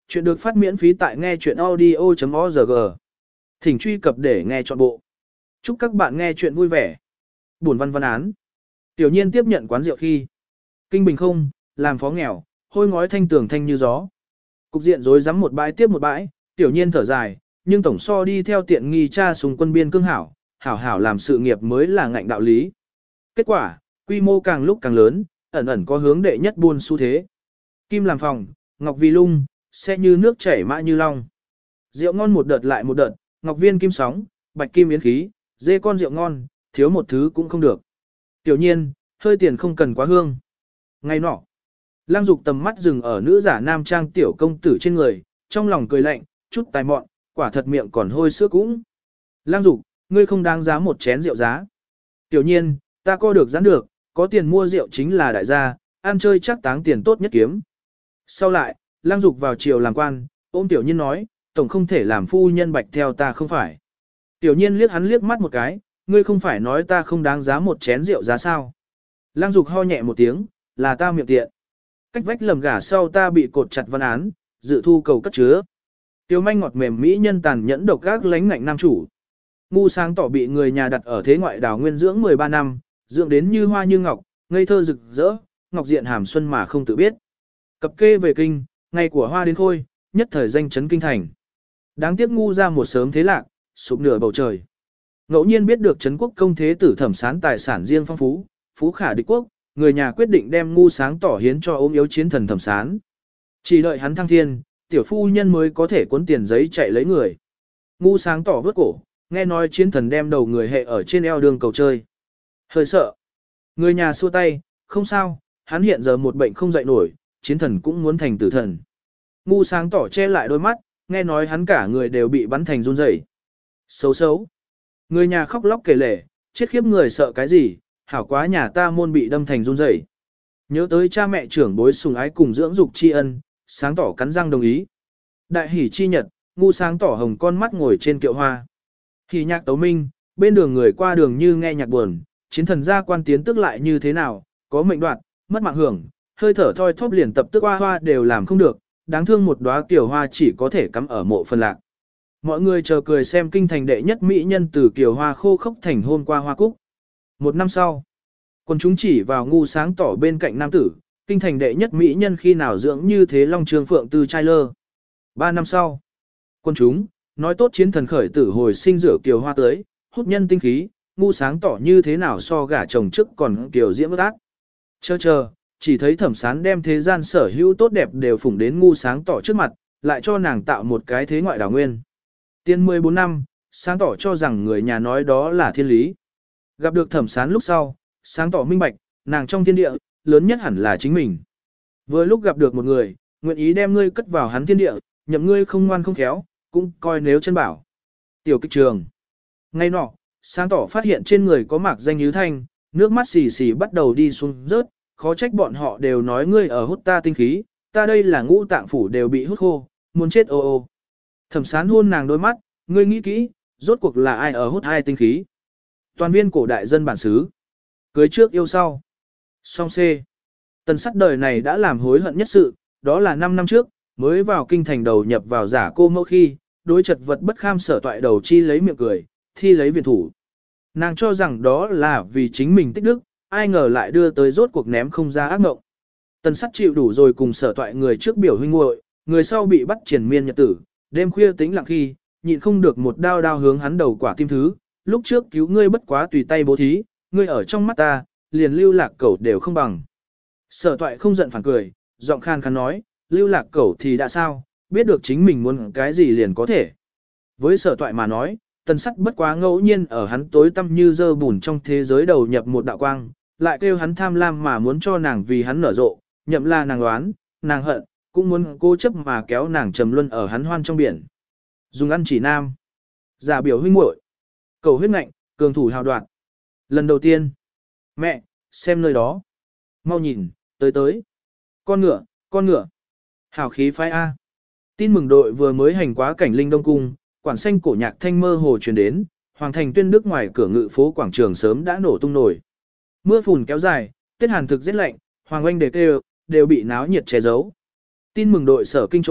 Chuyện được phát miễn phí tại nghe chuyện audio.org. Thỉnh truy cập để nghe trọn bộ. Chúc các bạn nghe chuyện vui vẻ. Buồn văn văn án. Tiểu Nhiên tiếp nhận quán rượu khi kinh bình không, làm phó nghèo, hôi ngói thanh tường thanh như gió. Cục diện rối rắm một bãi tiếp một bãi, Tiểu Nhiên thở dài, nhưng tổng so đi theo tiện nghi cha súng quân biên cương hảo, hảo hảo làm sự nghiệp mới là ngạnh đạo lý. Kết quả, quy mô càng lúc càng lớn, ẩn ẩn có hướng đệ nhất buôn xu thế. Kim làm phòng, ngọc vì lung, sẽ như nước chảy mã như long. Rượu ngon một đợt lại một đợt, ngọc viên kim sóng, bạch kim yến khí, dê con rượu ngon, thiếu một thứ cũng không được. Tiểu Nhiên, hơi tiền không cần quá hương. Ngày nọ, Lang Dục tầm mắt dừng ở nữ giả nam trang tiểu công tử trên người, trong lòng cười lạnh, chút tài mọn, quả thật miệng còn hôi sữa cũng. Lang Dục, ngươi không đáng giá một chén rượu giá. Tiểu Nhiên, ta co được giãn được, có tiền mua rượu chính là đại gia, ăn chơi chắc táng tiền tốt nhất kiếm. Sau lại, Lang Dục vào chiều làm quan, ôm Tiểu Nhiên nói, tổng không thể làm phu nhân bạch theo ta không phải. Tiểu Nhiên liếc hắn liếc mắt một cái, ngươi không phải nói ta không đáng giá một chén rượu giá sao. Lang Dục ho nhẹ một tiếng, là ta miệng tiện. Cách vách lầm gả sau ta bị cột chặt văn án, dự thu cầu cất chứa. Tiểu manh ngọt mềm mỹ nhân tàn nhẫn độc gác lánh ngạnh nam chủ. Ngu sáng tỏ bị người nhà đặt ở thế ngoại đảo nguyên dưỡng 13 năm, dưỡng đến như hoa như ngọc, ngây thơ rực rỡ, ngọc diện hàm xuân mà không tự biết. Cập kê về kinh, ngày của hoa đến khôi, nhất thời danh chấn kinh thành. Đáng tiếc ngu ra một sớm thế lạc, sụp nửa bầu trời. Ngẫu nhiên biết được Trấn quốc công thế tử Thẩm Sán tài sản riêng phong phú, phú khả địch quốc, người nhà quyết định đem ngu sáng tỏ hiến cho ốm yếu chiến thần Thẩm Sán. Chỉ đợi hắn thăng thiên, tiểu phu nhân mới có thể cuốn tiền giấy chạy lấy người. Ngu sáng tỏ vớt cổ, nghe nói chiến thần đem đầu người hệ ở trên eo đường cầu chơi. Hơi sợ. Người nhà xua tay, không sao, hắn hiện giờ một bệnh không dậy nổi, chiến thần cũng muốn thành tử thần. Ngu sáng tỏ che lại đôi mắt, nghe nói hắn cả người đều bị bắn thành run rẩy. Xấu xấu. Người nhà khóc lóc kể lể, chết khiếp người sợ cái gì, hảo quá nhà ta môn bị đâm thành run rẩy. Nhớ tới cha mẹ trưởng bối sùng ái cùng dưỡng dục tri ân, sáng tỏ cắn răng đồng ý. Đại hỷ chi nhật, ngu sáng tỏ hồng con mắt ngồi trên kiệu hoa. Hỷ nhạc tấu minh, bên đường người qua đường như nghe nhạc buồn, chiến thần gia quan tiến tức lại như thế nào, có mệnh đoạt, mất mạng hưởng, hơi thở thoi thóp liền tập tức hoa hoa đều làm không được, đáng thương một đóa kiều hoa chỉ có thể cắm ở mộ phân lạc. Mọi người chờ cười xem kinh thành đệ nhất mỹ nhân từ kiều hoa khô khốc thành hôm qua hoa cúc. Một năm sau, quân chúng chỉ vào ngu sáng tỏ bên cạnh nam tử, kinh thành đệ nhất mỹ nhân khi nào dưỡng như thế long trường phượng từ trai lơ. 3 năm sau, quân chúng, nói tốt chiến thần khởi tử hồi sinh rửa kiều hoa tới, hút nhân tinh khí, ngu sáng tỏ như thế nào so gả chồng trước còn kiều diễm ước ác. Chờ, chỉ thấy Thẩm Sán đem thế gian sở hữu tốt đẹp đều phủng đến ngu sáng tỏ trước mặt, lại cho nàng tạo một cái thế ngoại đảo nguyên. Tiên 14 năm, sáng tỏ cho rằng người nhà nói đó là thiên lý. Gặp được Thẩm Sán lúc sau, sáng tỏ minh bạch, nàng trong thiên địa, lớn nhất hẳn là chính mình. Vừa lúc gặp được một người, nguyện ý đem ngươi cất vào hắn thiên địa, nhậm ngươi không ngoan không khéo, cũng coi nếu chân bảo. Tiểu kịch trường. Ngay nọ, sáng tỏ phát hiện trên người có mạc danh như thanh, nước mắt xì xì bắt đầu đi xuống rớt, khó trách bọn họ đều nói ngươi ở hút ta tinh khí, ta đây là ngũ tạng phủ đều bị hút khô, muốn chết ô ô. Thẩm Sán hôn nàng đôi mắt, ngươi nghĩ kỹ, rốt cuộc là ai ở hút hai tinh khí. Toàn viên cổ đại dân bản xứ. Cưới trước yêu sau. Song C. Tần Sắt đời này đã làm hối hận nhất sự, đó là 5 năm trước, mới vào kinh thành đầu nhập vào giả cô mẫu khi, đối chật vật bất kham sở toại đầu chi lấy miệng cười, thi lấy viện thủ. Nàng cho rằng đó là vì chính mình tích đức, ai ngờ lại đưa tới rốt cuộc ném không ra ác mộng. Tần Sắt chịu đủ rồi cùng sở toại người trước biểu huynh muội, người sau bị bắt triển miên nhật tử, đêm khuya tĩnh lặng khi, nhịn không được một đao đao hướng hắn đầu quả tim thứ, lúc trước cứu ngươi bất quá tùy tay bố thí, ngươi ở trong mắt ta, liền lưu lạc cẩu đều không bằng. Sở toại không giận phản cười, giọng khan khán nói, lưu lạc cẩu thì đã sao, biết được chính mình muốn cái gì liền có thể. Với sở toại mà nói, Tần Sắt bất quá ngẫu nhiên ở hắn tối tăm như dơ bùn trong thế giới đầu nhập một đạo quang, lại kêu hắn tham lam mà muốn cho nàng vì hắn nở rộ, nhậm là nàng đoán, nàng hận, cũng muốn cố chấp mà kéo nàng trầm luân ở hắn hoan trong biển. Dùng ăn chỉ nam, giả biểu huynh muội, cầu huyết ngạnh, cường thủ hào đoạn. Lần đầu tiên, mẹ, xem nơi đó. Mau nhìn, tới. Con ngựa. Hào khí phái A. Tin mừng đội vừa mới hành quá cảnh linh đông cung, quản xanh cổ nhạc thanh mơ hồ truyền đến, hoàng thành tuyên đức ngoài cửa ngự phố quảng trường sớm đã nổ tung nổi. Mưa phùn kéo dài, tiết hàn thực rất lạnh, hoàng oanh đề kêu, đều bị náo nhiệt che giấu. Tin mừng đội sở kinh chỗ,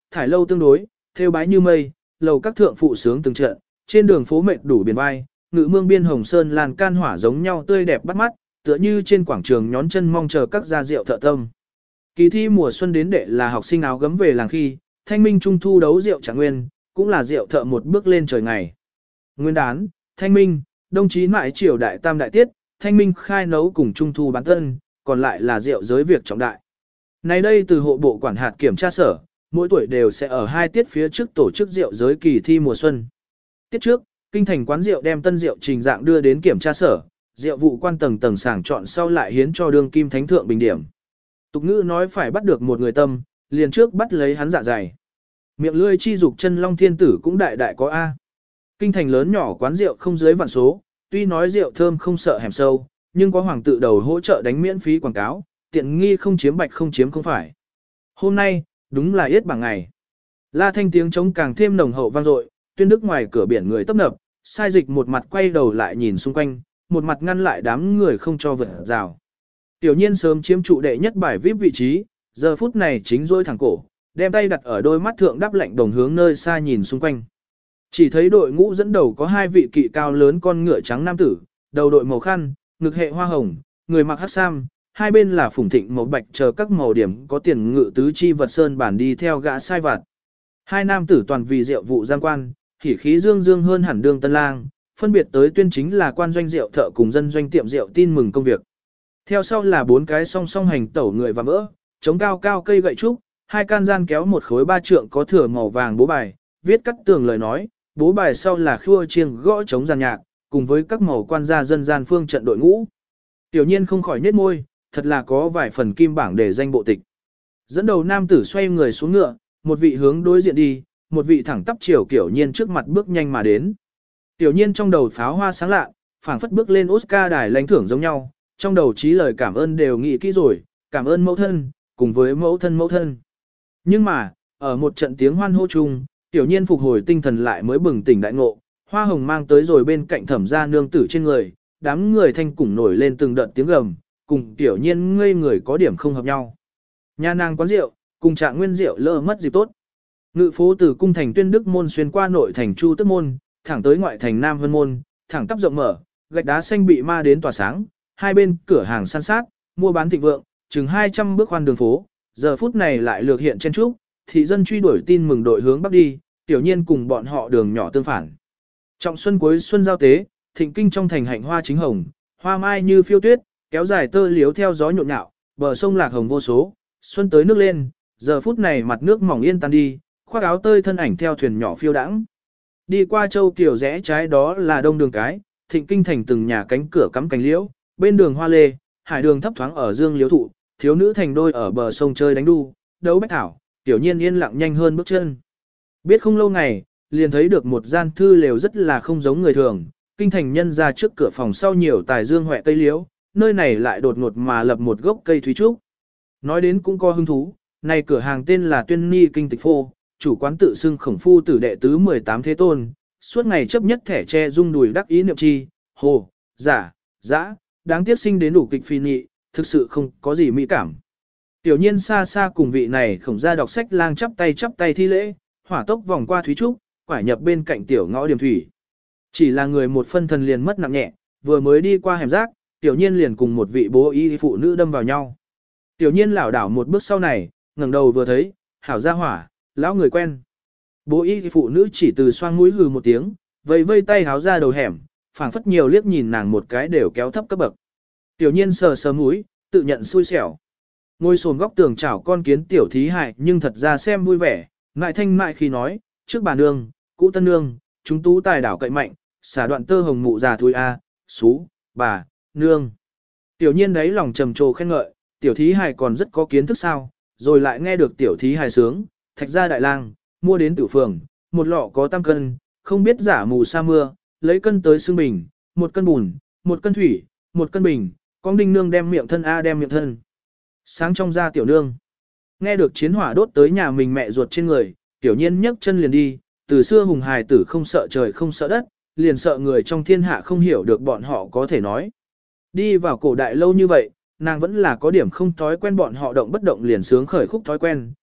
thải lâu tương đối, theo bái như mây, lầu các thượng phụ sướng từng trận, trên đường phố mệt đủ biển vai, ngự mương biên hồng sơn lan can hỏa giống nhau tươi đẹp bắt mắt, tựa như trên quảng trường nhón chân mong chờ các gia rượu thợ tâm. Kỳ thi mùa xuân đến đệ là học sinh áo gấm về làng khi, thanh minh trung thu đấu rượu Trạng Nguyên, cũng là rượu thợ một bước lên trời ngày. Nguyên đán, thanh minh, đồng chí mại triều đại tam đại tiết, thanh minh khai nấu cùng trung thu bán tân, còn lại là rượu giới việc trọng đại. Này đây từ hộ bộ quản hạt kiểm tra sở, mỗi tuổi đều sẽ ở 2 tiết phía trước tổ chức rượu giới kỳ thi mùa xuân. Tiết trước, kinh thành quán rượu đem tân rượu trình dạng đưa đến kiểm tra sở, rượu vụ quan tầng tầng sàng chọn sau lại hiến cho đương kim thánh thượng bình điểm. Tục ngữ nói phải bắt được một người tâm, liền trước bắt lấy hắn dạ dày. Miệng lươi chi dục chân long thiên tử cũng đại đại có A. Kinh thành lớn nhỏ quán rượu không dưới vạn số, tuy nói rượu thơm không sợ hẻm sâu, nhưng có hoàng tự đầu hỗ trợ đánh miễn phí quảng cáo, tiện nghi không chiếm bạch không chiếm không phải. Hôm nay, đúng là yết bảng ngày. La thanh tiếng trống càng thêm nồng hậu vang dội, Tuyên Đức ngoài cửa biển người tấp nập, sai dịch một mặt quay đầu lại nhìn xung quanh, một mặt ngăn lại đám người không cho vượt rào. Tiểu nhiên sớm chiếm trụ đệ nhất bài VIP vị trí, giờ phút này chính rôi thẳng cổ, đem tay đặt ở đôi mắt thượng đắp lạnh đồng hướng nơi xa nhìn xung quanh. Chỉ thấy đội ngũ dẫn đầu có 2 vị kỵ cao lớn con ngựa trắng nam tử, đầu đội màu khăn, ngực hệ hoa hồng, người mặc hắc sam, hai bên là phủng thịnh màu bạch chờ các màu điểm có tiền ngự tứ chi vật sơn bản đi theo gã sai vặt. 2 nam tử toàn vì rượu vụ giang quan, hỉ khí dương dương hơn hẳn đường tân lang, phân biệt tới tuyên chính là quan doanh rượu thợ cùng dân doanh tiệm rượu tin mừng công việc. Theo sau là 4 cái song song hành tẩu người và vỡ, chống cao cao cây gậy trúc, 2 can gian kéo một khối 3 trượng có thừa màu vàng bố bài, viết cắt tường lời nói, bố bài sau là khua chiêng gõ chống giàn nhạc, cùng với các màu quan gia dân gian phương trận đội ngũ. Tiểu nhiên không khỏi nhếch môi, thật là có vài phần kim bảng để danh bộ tịch. Dẫn đầu nam tử xoay người xuống ngựa, một vị hướng đối diện đi, một vị thẳng tắp chiều Tiểu nhiên trước mặt bước nhanh mà đến. Tiểu nhiên trong đầu pháo hoa sáng lạ, phảng phất bước lên Oscar đài lãnh thưởng giống nhau, trong đầu trí lời cảm ơn đều nghĩ kỹ rồi, cảm ơn mẫu thân, cùng với mẫu thân. Nhưng mà, ở một trận tiếng hoan hô chung, Tiểu nhiên phục hồi tinh thần lại mới bừng tỉnh đại ngộ, hoa hồng mang tới rồi bên cạnh thẩm gia nương tử trên người, đám người thanh củng nổi lên từng đợt tiếng gầm, cùng Tiểu nhiên ngây người có điểm không hợp nhau. Nhà nàng quán rượu, cùng Trạng Nguyên rượu lỡ mất dịp tốt. Ngự phố từ cung thành Tuyên Đức môn xuyên qua nội thành Chu Tức môn, thẳng tới ngoại thành Nam Vân môn, thẳng tắp rộng mở, gạch đá xanh bị ma đến tỏa sáng, hai bên cửa hàng san sát, mua bán thịnh vượng, chừng 200 bước khoan đường phố, giờ phút này lại lược hiện chen trúc, thị dân truy đuổi tin mừng đội hướng bắc đi, Tiểu nhiên cùng bọn họ đường nhỏ tương phản. Trọng xuân cuối xuân giao tế, thịnh kinh trong thành hạnh hoa chính hồng, hoa mai như phiêu tuyết, kéo dài tơ liếu theo gió nhộn nhạo, bờ sông lạc hồng vô số, xuân tới nước lên, giờ phút này mặt nước mỏng yên tan đi, khoác áo tơi thân ảnh theo thuyền nhỏ phiêu đãng. Đi qua châu Kiều rẽ trái đó là đông đường cái, thịnh kinh thành từng nhà cánh cửa cắm cành liễu, bên đường hoa lê, hải đường thấp thoáng ở dương liễu thụ, thiếu nữ thành đôi ở bờ sông chơi đánh đu, đấu bách thảo, Tiểu nhiên yên lặng nhanh hơn bước chân. Biết không lâu ngày, liền thấy được một gian thư lều rất là không giống người thường, kinh thành nhân ra trước cửa phòng sau nhiều tài dương hoẹ cây liễu, nơi này lại đột ngột mà lập một gốc cây thúy trúc. Nói đến cũng có hứng thú, này cửa hàng tên là Tuyên Ni Kinh Tịch Phô, chủ quán tự xưng Khổng Phu tử đệ tứ 18 thế tôn, suốt ngày chấp nhất thẻ tre rung đùi đắc ý niệm chi, hồ, giả, dã, đáng tiếc sinh đến đủ kịch phi nhị, thực sự không có gì mỹ cảm. Tiểu nhiên xa xa cùng vị này Khổng gia đọc sách lang chắp tay thi lễ, hỏa tốc vòng qua thúy trúc, quải nhập bên cạnh tiểu ngõ điểm thủy. Chỉ là người một phân thần liền mất nặng nhẹ, vừa mới đi qua hẻm rác, Tiểu nhiên liền cùng một vị bố y phụ nữ đâm vào nhau. Tiểu nhiên lảo đảo một bước sau này, ngẩng đầu vừa thấy, hảo gia hỏa, lão người quen. Bố y phụ nữ chỉ từ xoang mũi hừ một tiếng, vây tay háo ra đầu hẻm, phảng phất nhiều liếc nhìn nàng một cái đều kéo thấp cấp bậc. Tiểu nhiên sờ mũi, tự nhận xui xẻo. Ngồi xổm góc tường chảo con kiến tiểu thí hại nhưng thật ra xem vui vẻ, ngại thanh mại khi nói, trước bà nương, cũ tân nương, chúng tú tài đảo cậy mạnh, xả đoạn tơ hồng mụ già thui a, xú, bà, nương. Tiểu nhiên đấy lòng trầm trồ khen ngợi, tiểu thí hài còn rất có kiến thức sao, rồi lại nghe được tiểu thí hài sướng, thạch gia đại lang, mua đến tử phường, một lọ có 5 cân, không biết giả mù sa mưa, lấy cân tới xương bình, 1 cân bùn, 1 cân thủy, 1 cân bình, con đinh nương đem miệng thân a đem miệng thân. Sáng trong ra tiểu nương. Nghe được chiến hỏa đốt tới nhà mình mẹ ruột trên người, tiểu nhiên nhấc chân liền đi, từ xưa hùng hài tử không sợ trời không sợ đất, liền sợ người trong thiên hạ không hiểu được bọn họ có thể nói. Đi vào cổ đại lâu như vậy, nàng vẫn là có điểm không thói quen bọn họ động bất động liền sướng khởi khúc thói quen,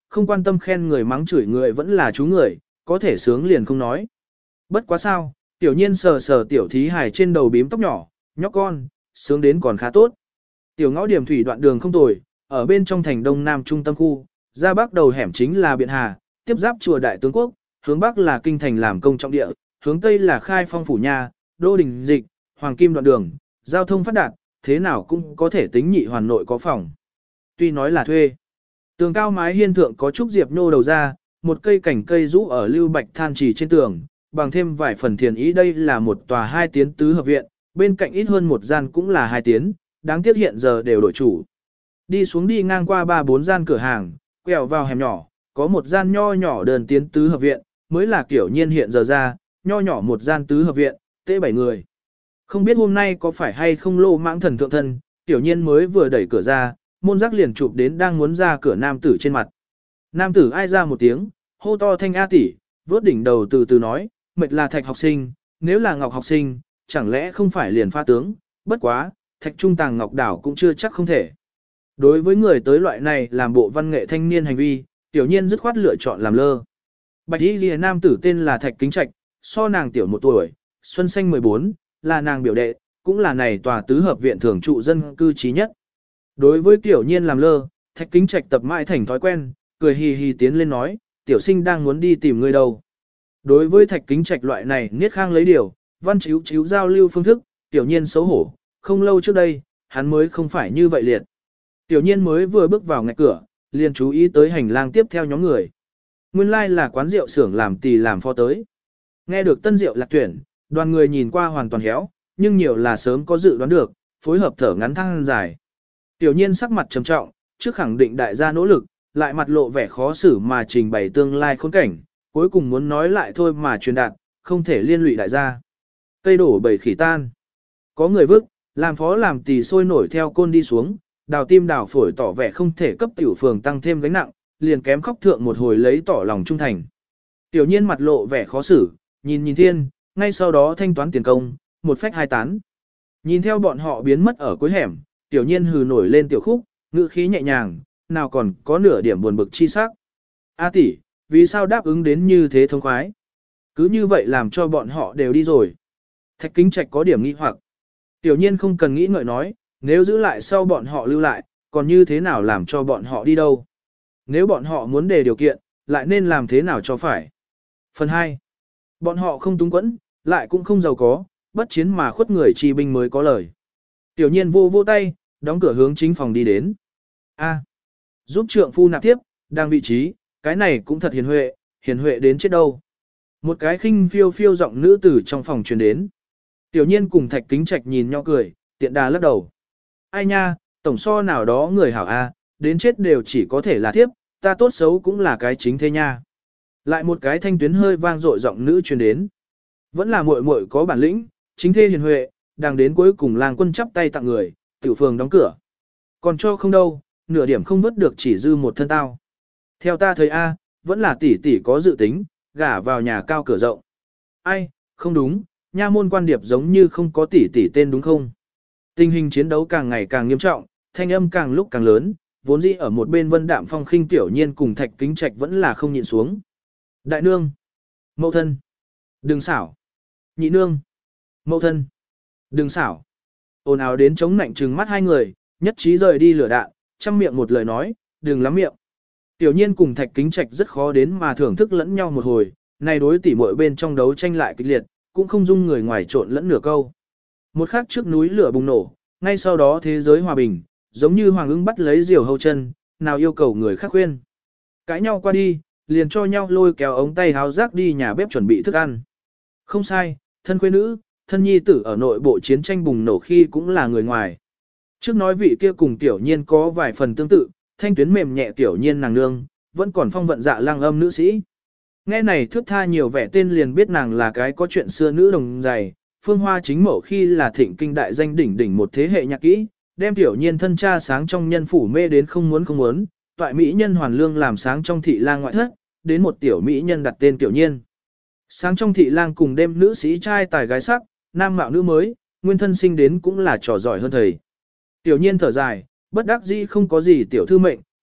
không quan tâm khen người mắng chửi người vẫn là chú người, có thể sướng liền không nói. Bất quá sao, tiểu nhiên sờ sờ tiểu thí hài trên đầu bím tóc nhỏ, nhóc con, sướng đến còn khá tốt. Tiểu ngõ điểm thủy đoạn đường không tồi, ở bên trong thành đông nam trung tâm khu, ra bắc đầu hẻm chính là Biện Hà, tiếp giáp chùa Đại Tướng Quốc, hướng bắc là kinh thành làm công trọng địa, hướng tây là Khai Phong phủ nhà, Đô Đình Dịch, Hoàng Kim đoạn đường, giao thông phát đạt, thế nào cũng có thể tính nhị hoàn nội có phòng. Tuy nói là thuê, tường cao mái hiên thượng có trúc diệp nô đầu ra, một cây cảnh cây rũ ở lưu bạch than trì trên tường, bằng thêm vài phần thiền ý đây là một tòa 2 tiến tứ hợp viện, bên cạnh ít hơn một gian cũng là 2 tiến, đáng tiếc hiện giờ đều đổi chủ. Đi xuống đi ngang qua 3-4 gian cửa hàng, quẹo vào hẻm nhỏ, có một gian nho nhỏ đơn tiến tứ hợp viện, mới là kiểu nhiên hiện giờ ra, nho nhỏ một gian tứ hợp viện, tệ 7 người. Không biết hôm nay có phải hay không lô mãng thần thượng thân, tiểu nhiên mới vừa đẩy cửa ra, môn giác liền chụp đến đang muốn ra cửa nam tử trên mặt. Nam tử ai ra một tiếng, hô to thanh A tỷ, vớt đỉnh đầu từ từ nói, mệt là Thạch học sinh, nếu là Ngọc học sinh, chẳng lẽ không phải liền pha tướng, bất quá, Thạch trung tàng Ngọc đảo cũng chưa chắc không thể. Đối với người tới loại này làm bộ văn nghệ thanh niên hành vi, tiểu nhiên dứt khoát lựa chọn làm lơ. Bạch y ghi nam tử tên là Thạch Kính Trạch, so nàng tiểu 1 tuổi, xuân xanh 14, là nàng biểu đệ, cũng là này tòa tứ hợp viện thường trụ dân cư trí nhất. Đối với tiểu nhiên làm lơ, Thạch Kính Trạch tập mãi thành thói quen, cười hì hì tiến lên nói, tiểu sinh đang muốn đi tìm người đâu. Đối với Thạch Kính Trạch loại này niết khang lấy điều, văn chiếu chiếu giao lưu phương thức, tiểu nhiên xấu hổ, không lâu trước đây, hắn mới không phải như vậy liệt. Tiểu nhiên mới vừa bước vào ngạch cửa, liền chú ý tới hành lang tiếp theo nhóm người. Nguyên lai là quán rượu xưởng làm tỳ làm pho tới. Nghe được tân rượu lạc tuyển, đoàn người nhìn qua hoàn toàn héo, nhưng nhiều là sớm có dự đoán được, phối hợp thở ngắn thăng dài. Tiểu nhiên sắc mặt trầm trọng, trước khẳng định đại gia nỗ lực, lại mặt lộ vẻ khó xử mà trình bày tương lai khốn cảnh, cuối cùng muốn nói lại thôi mà truyền đạt, không thể liên lụy đại gia. Cây đổ bầy khỉ tan. Có người vức, làm phó làm tỳ sôi nổi theo côn đi xuống, đào tim đào phổi tỏ vẻ không thể cấp tiểu phường tăng thêm gánh nặng, liền kém khóc thượng một hồi lấy tỏ lòng trung thành. Tiểu nhiên mặt lộ vẻ khó xử, nhìn thiên, ngay sau đó thanh toán tiền công, một phách 2 tán. Nhìn theo bọn họ biến mất ở cuối hẻm, tiểu nhiên hừ nổi lên tiểu khúc, ngữ khí nhẹ nhàng, nào còn có nửa điểm buồn bực chi sắc. A tỷ, vì sao đáp ứng đến như thế thông khoái? Cứ như vậy làm cho bọn họ đều đi rồi. Thạch Kính Trạch có điểm nghi hoặc. Tiểu nhiên không cần nghĩ ngợi nói, nếu giữ lại sau bọn họ lưu lại, còn như thế nào làm cho bọn họ đi đâu? Nếu bọn họ muốn đề điều kiện, lại nên làm thế nào cho phải? Phần 2. Bọn họ không túng quẫn, lại cũng không giàu có, bất chiến mà khuất người chi binh mới có lời. Tiểu nhiên vô tay, đóng cửa hướng chính phòng đi đến. A. Giúp trượng phu nạp tiếp, đang vị trí, cái này cũng thật hiền huệ đến chết đâu. Một cái khinh phiêu phiêu giọng nữ tử trong phòng truyền đến. Tiểu nhiên cùng Thạch Kính Trạch nhìn nhau cười, tiện đà lắc đầu. Ai nha, tổng so nào đó người hảo A, đến chết đều chỉ có thể là tiếp, ta tốt xấu cũng là cái chính thế nha. Lại một cái thanh tuyến hơi vang dội giọng nữ truyền đến. Vẫn là muội muội có bản lĩnh, chính thê hiền huệ, đang đến cuối cùng làng quân chắp tay tặng người, tiểu phường đóng cửa. Còn cho không đâu, nửa điểm không vớt được chỉ dư một thân tao. Theo ta thấy A, vẫn là tỷ tỷ có dự tính, gả vào nhà cao cửa rộng. Ai, không đúng, nha môn quan điệp giống như không có tỷ tỷ tên đúng không? Tình hình chiến đấu càng ngày càng nghiêm trọng, thanh âm càng lúc càng lớn, vốn dĩ ở một bên Vân Đạm Phong khinh tiểu nhiên cùng Thạch Kính Trạch vẫn là không nhịn xuống. Đại nương, mẫu thân, đừng xảo. Nhị nương, mẫu thân, đừng xảo. Ồn ào đến chống nạnh trừng mắt hai người, nhất trí rời đi lửa đạn, chăm miệng một lời nói, đừng lắm miệng. Tiểu nhiên cùng Thạch Kính Trạch rất khó đến mà thưởng thức lẫn nhau một hồi, này đối tỉ muội bên trong đấu tranh lại kịch liệt, cũng không dung người ngoài trộn lẫn nửa câu. Một khắc trước núi lửa bùng nổ, ngay sau đó thế giới hòa bình, giống như hoàng ưng bắt lấy diều hâu chân, nào yêu cầu người khác khuyên. Cãi nhau qua đi, liền cho nhau lôi kéo ống tay háo rác đi nhà bếp chuẩn bị thức ăn. Không sai, thân quê nữ, thân nhi tử ở nội bộ chiến tranh bùng nổ khi cũng là người ngoài. Trước nói vị kia cùng tiểu nhiên có vài phần tương tự, thanh tuyến mềm nhẹ tiểu nhiên nàng nương, vẫn còn phong vận dạ lang âm nữ sĩ. Nghe này thước tha nhiều vẻ tên liền biết nàng là cái có chuyện xưa nữ đồng dày, phương hoa chính mẫu khi là thịnh kinh đại danh đỉnh đỉnh một thế hệ nhạc kỹ, đem tiểu nhiên thân cha sáng trong nhân phủ mê đến không muốn, toại mỹ nhân hoàn lương làm sáng trong thị lang ngoại thất, đến một tiểu mỹ nhân đặt tên tiểu nhiên. Sáng trong thị lang cùng đêm nữ sĩ trai tài gái sắc, nam mạo nữ mới, nguyên thân sinh đến cũng là trò giỏi hơn thầy. Tiểu nhiên thở dài, bất đắc dĩ không có gì tiểu thư mệnh,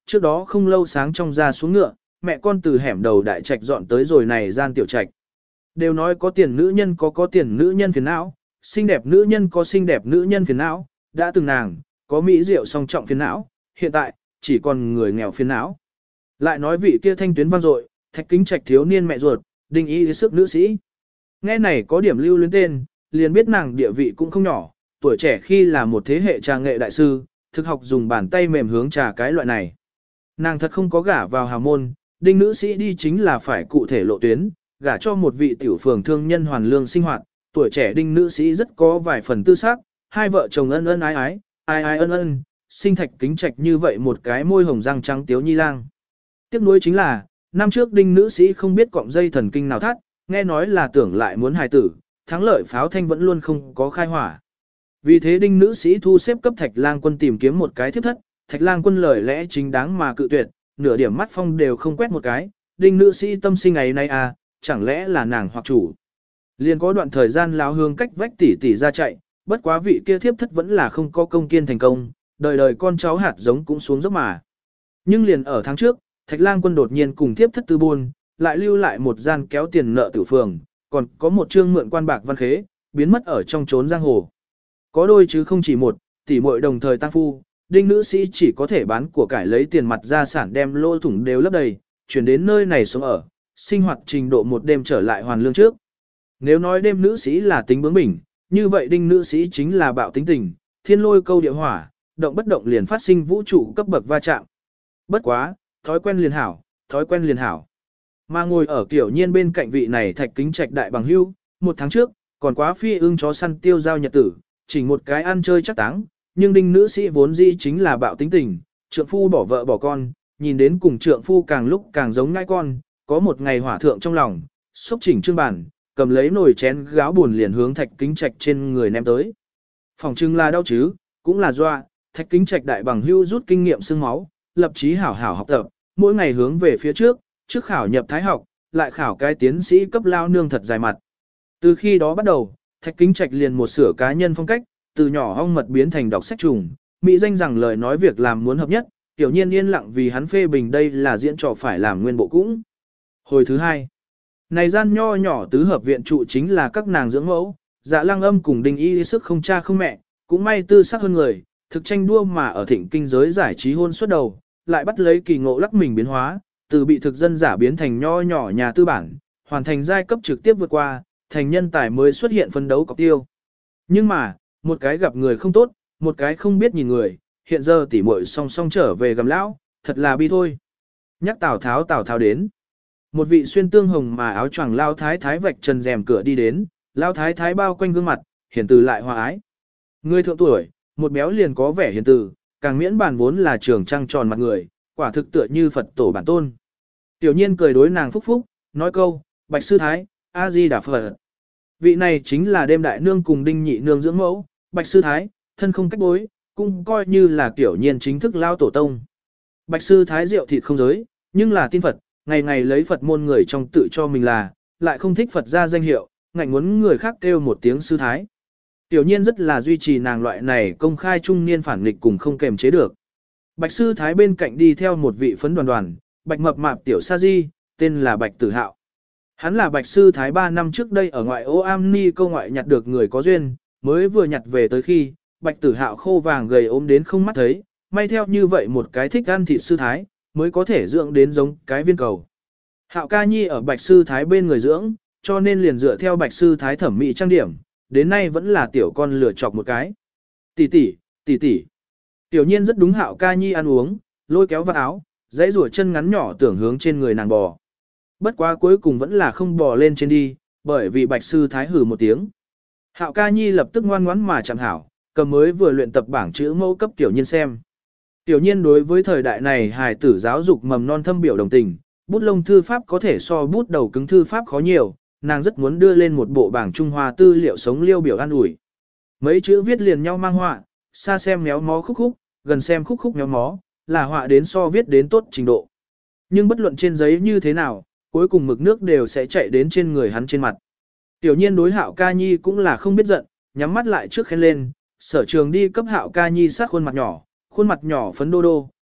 trước đó không lâu sáng trong ra xuống ngựa, mẹ con từ hẻm đầu đại trạch dọn tới rồi này gian tiểu trạch. Đều nói có tiền nữ nhân có tiền nữ nhân phiền não, xinh đẹp nữ nhân có xinh đẹp nữ nhân phiền não, đã từng nàng, có mỹ rượu song trọng phiền não, hiện tại, chỉ còn người nghèo phiền não. Lại nói vị kia thanh tuyến vang dội, Thạch Kính Trạch thiếu niên mẹ ruột, Đinh Y sức nữ sĩ. Nghe này có điểm lưu luyến tên, liền biết nàng địa vị cũng không nhỏ, tuổi trẻ khi là một thế hệ trà nghệ đại sư, thực học dùng bàn tay mềm hướng trà cái loại này. Nàng thật không có gả vào hào môn, Đinh nữ sĩ đi chính là phải cụ thể lộ tuyến, gả cho một vị tiểu phường thương nhân hoàn lương sinh hoạt, tuổi trẻ Đinh nữ sĩ rất có vài phần tư sắc, hai vợ chồng ân ân ái ái, ai ai ân ân, sinh Thạch Kính Trạch như vậy một cái môi hồng răng trắng tiếu nhi lang. Tiếc nuối chính là, năm trước Đinh nữ sĩ không biết cọng dây thần kinh nào thắt, nghe nói là tưởng lại muốn hài tử, thắng lợi pháo thanh vẫn luôn không có khai hỏa. Vì thế Đinh nữ sĩ thu xếp cấp Thạch Lang Quân tìm kiếm một cái thiếp thất, Thạch Lang Quân lời lẽ chính đáng mà cự tuyệt, nửa điểm mắt phong đều không quét một cái, Đinh nữ sĩ tâm sinh ngày nay à, chẳng lẽ là nàng hoặc chủ. Liền có đoạn thời gian lão hương cách vách tỷ tỷ ra chạy, bất quá vị kia thiếp thất vẫn là không có công kiên thành công, đời đời con cháu hạt giống cũng xuống dốc mà. Nhưng liền ở tháng trước, Thạch Lang Quân đột nhiên cùng thiếp thất tư buôn, lại lưu lại một gian kéo tiền nợ tử phường, còn có một chương mượn quan bạc văn khế, biến mất ở trong trốn giang hồ. Có đôi chứ không chỉ một, tỷ muội đồng thời tăng phu, Đinh nữ sĩ chỉ có thể bán của cải lấy tiền mặt gia sản đem lô thủng đều lấp đầy, chuyển đến nơi này sống ở, sinh hoạt trình độ một đêm trở lại hoàn lương trước. Nếu nói đêm nữ sĩ là tính bướng bỉnh, như vậy Đinh nữ sĩ chính là bạo tính tình, thiên lôi câu địa hỏa, động bất động liền phát sinh vũ trụ cấp bậc va chạm. Bất quá, thói quen liền hảo, thói quen liền hảo. Mà ngồi ở Kiểu Nhiên bên cạnh vị này Thạch Kính Trạch đại bằng hưu, một tháng trước, còn quá phi ưng chó săn tiêu giao nhật tử, chỉ một cái ăn chơi chắc táng, nhưng Đinh nữ sĩ vốn dĩ chính là bạo tính tình, trượng phu bỏ vợ bỏ con, nhìn đến cùng trượng phu càng lúc càng giống ngai con, có một ngày hỏa thượng trong lòng, xúc chỉnh trương bản, cầm lấy nồi chén gáo buồn liền hướng Thạch Kính Trạch trên người ném tới. Phòng trưng là đau chứ, cũng là doa, Thạch Kính Trạch đại bằng hưu rút kinh nghiệm xương máu, lập chí hảo hảo học tập, mỗi ngày hướng về phía trước khảo nhập thái học, lại khảo cái tiến sĩ cấp lao nương thật dài mặt. Từ khi đó bắt đầu, Thạch Kính Trạch liền một sửa cá nhân phong cách, từ nhỏ ong mật biến thành đọc sách trùng, mỹ danh rằng lời nói việc làm muốn hợp nhất, Tiểu Nhiên yên lặng vì hắn phê bình đây là diễn trò phải làm nguyên bộ cũng. Hồi thứ hai, này gian nho nhỏ tứ hợp viện trụ chính là các nàng dưỡng mẫu, Dạ Lăng Âm cùng Đinh Y sức không cha không mẹ, cũng may tư sắc hơn người, thực tranh đua mà ở thịnh kinh giới giải trí hôn suốt đầu, lại bắt lấy kỳ ngộ lắc mình biến hóa, từ bị thực dân giả biến thành nho nhỏ nhà tư bản, hoàn thành giai cấp trực tiếp vượt qua, thành nhân tài mới xuất hiện phân đấu cọc tiêu. Nhưng mà, một cái gặp người không tốt, một cái không biết nhìn người, hiện giờ tỉ muội song song trở về gầm lão, thật là bi thôi. Nhắc Tào Tháo đến. Một vị xuyên tương hồng mà áo choàng lao thái thái vạch trần rèm cửa đi đến, lao thái thái bao quanh gương mặt, hiền từ lại hòa ái. Người thượng tuổi, một béo liền có vẻ hiền từ, càng miễn bàn vốn là trường trăng tròn mặt người, quả thực tựa như Phật tổ bản tôn. Tiểu Nhiên cười đối nàng phúc phúc, nói câu, Bạch sư thái, A Di Đà Phật. Vị này chính là đêm đại nương cùng Đinh nhị nương dưỡng mẫu, Bạch sư thái, thân không cách bối, cũng coi như là Tiểu Nhiên chính thức lao tổ tông. Bạch sư thái rượu thịt không giới, nhưng là tin Phật, ngày ngày lấy Phật môn người trong tự cho mình là, lại không thích Phật ra danh hiệu, ngạnh muốn người khác kêu một tiếng sư thái. Tiểu Nhiên rất là duy trì nàng loại này công khai trung niên phản nghịch cùng không kềm chế được. Bạch sư thái bên cạnh đi theo một vị phấn đoàn đoàn, Bạch mập mạp tiểu sa di, tên là Bạch Tử Hạo. Hắn là Bạch sư thái 3 năm trước đây ở ngoại ô Am Ni câu ngoại nhặt được người có duyên, mới vừa nhặt về tới khi, Bạch Tử Hạo khô vàng gầy ốm đến không mắt thấy, may theo như vậy một cái thích ăn thịt sư thái, mới có thể dưỡng đến giống cái viên cầu. Hạo ca nhi ở Bạch sư thái bên người dưỡng, cho nên liền dựa theo Bạch sư thái thẩm mỹ trang điểm, đến nay vẫn là tiểu con lừa chọc một cái. Tỷ tỷ. Tiểu Nhiên rất đúng Hạo ca nhi ăn uống, lôi kéo vào áo, dãy rủa chân ngắn nhỏ tưởng hướng trên người nàng bò. Bất quá cuối cùng vẫn là không bò lên trên đi, bởi vì Bạch sư thái hử một tiếng. Hạo ca nhi lập tức ngoan ngoãn mà chẳng hảo, cầm mới vừa luyện tập bảng chữ mẫu cấp Tiểu Nhiên xem. Tiểu Nhiên đối với thời đại này hài tử giáo dục mầm non thâm biểu đồng tình, bút lông thư pháp có thể so bút đầu cứng thư pháp khó nhiều, nàng rất muốn đưa lên một bộ bảng Trung Hoa tư liệu sống liêu biểu an ủi. Mấy chữ viết liền nhau mang họa, xa xem méo mó khúc khúc, gần xem khúc khúc méo mó, là họa đến so viết đến tốt trình độ. Nhưng bất luận trên giấy như thế nào, cuối cùng mực nước đều sẽ chạy đến trên người hắn trên mặt. Tiểu Nhiên đối Hạo ca nhi cũng là không biết giận, nhắm mắt lại trước khen lên, Sở Trường đi cấp Hạo ca nhi sát khuôn mặt nhỏ phấn đô đô,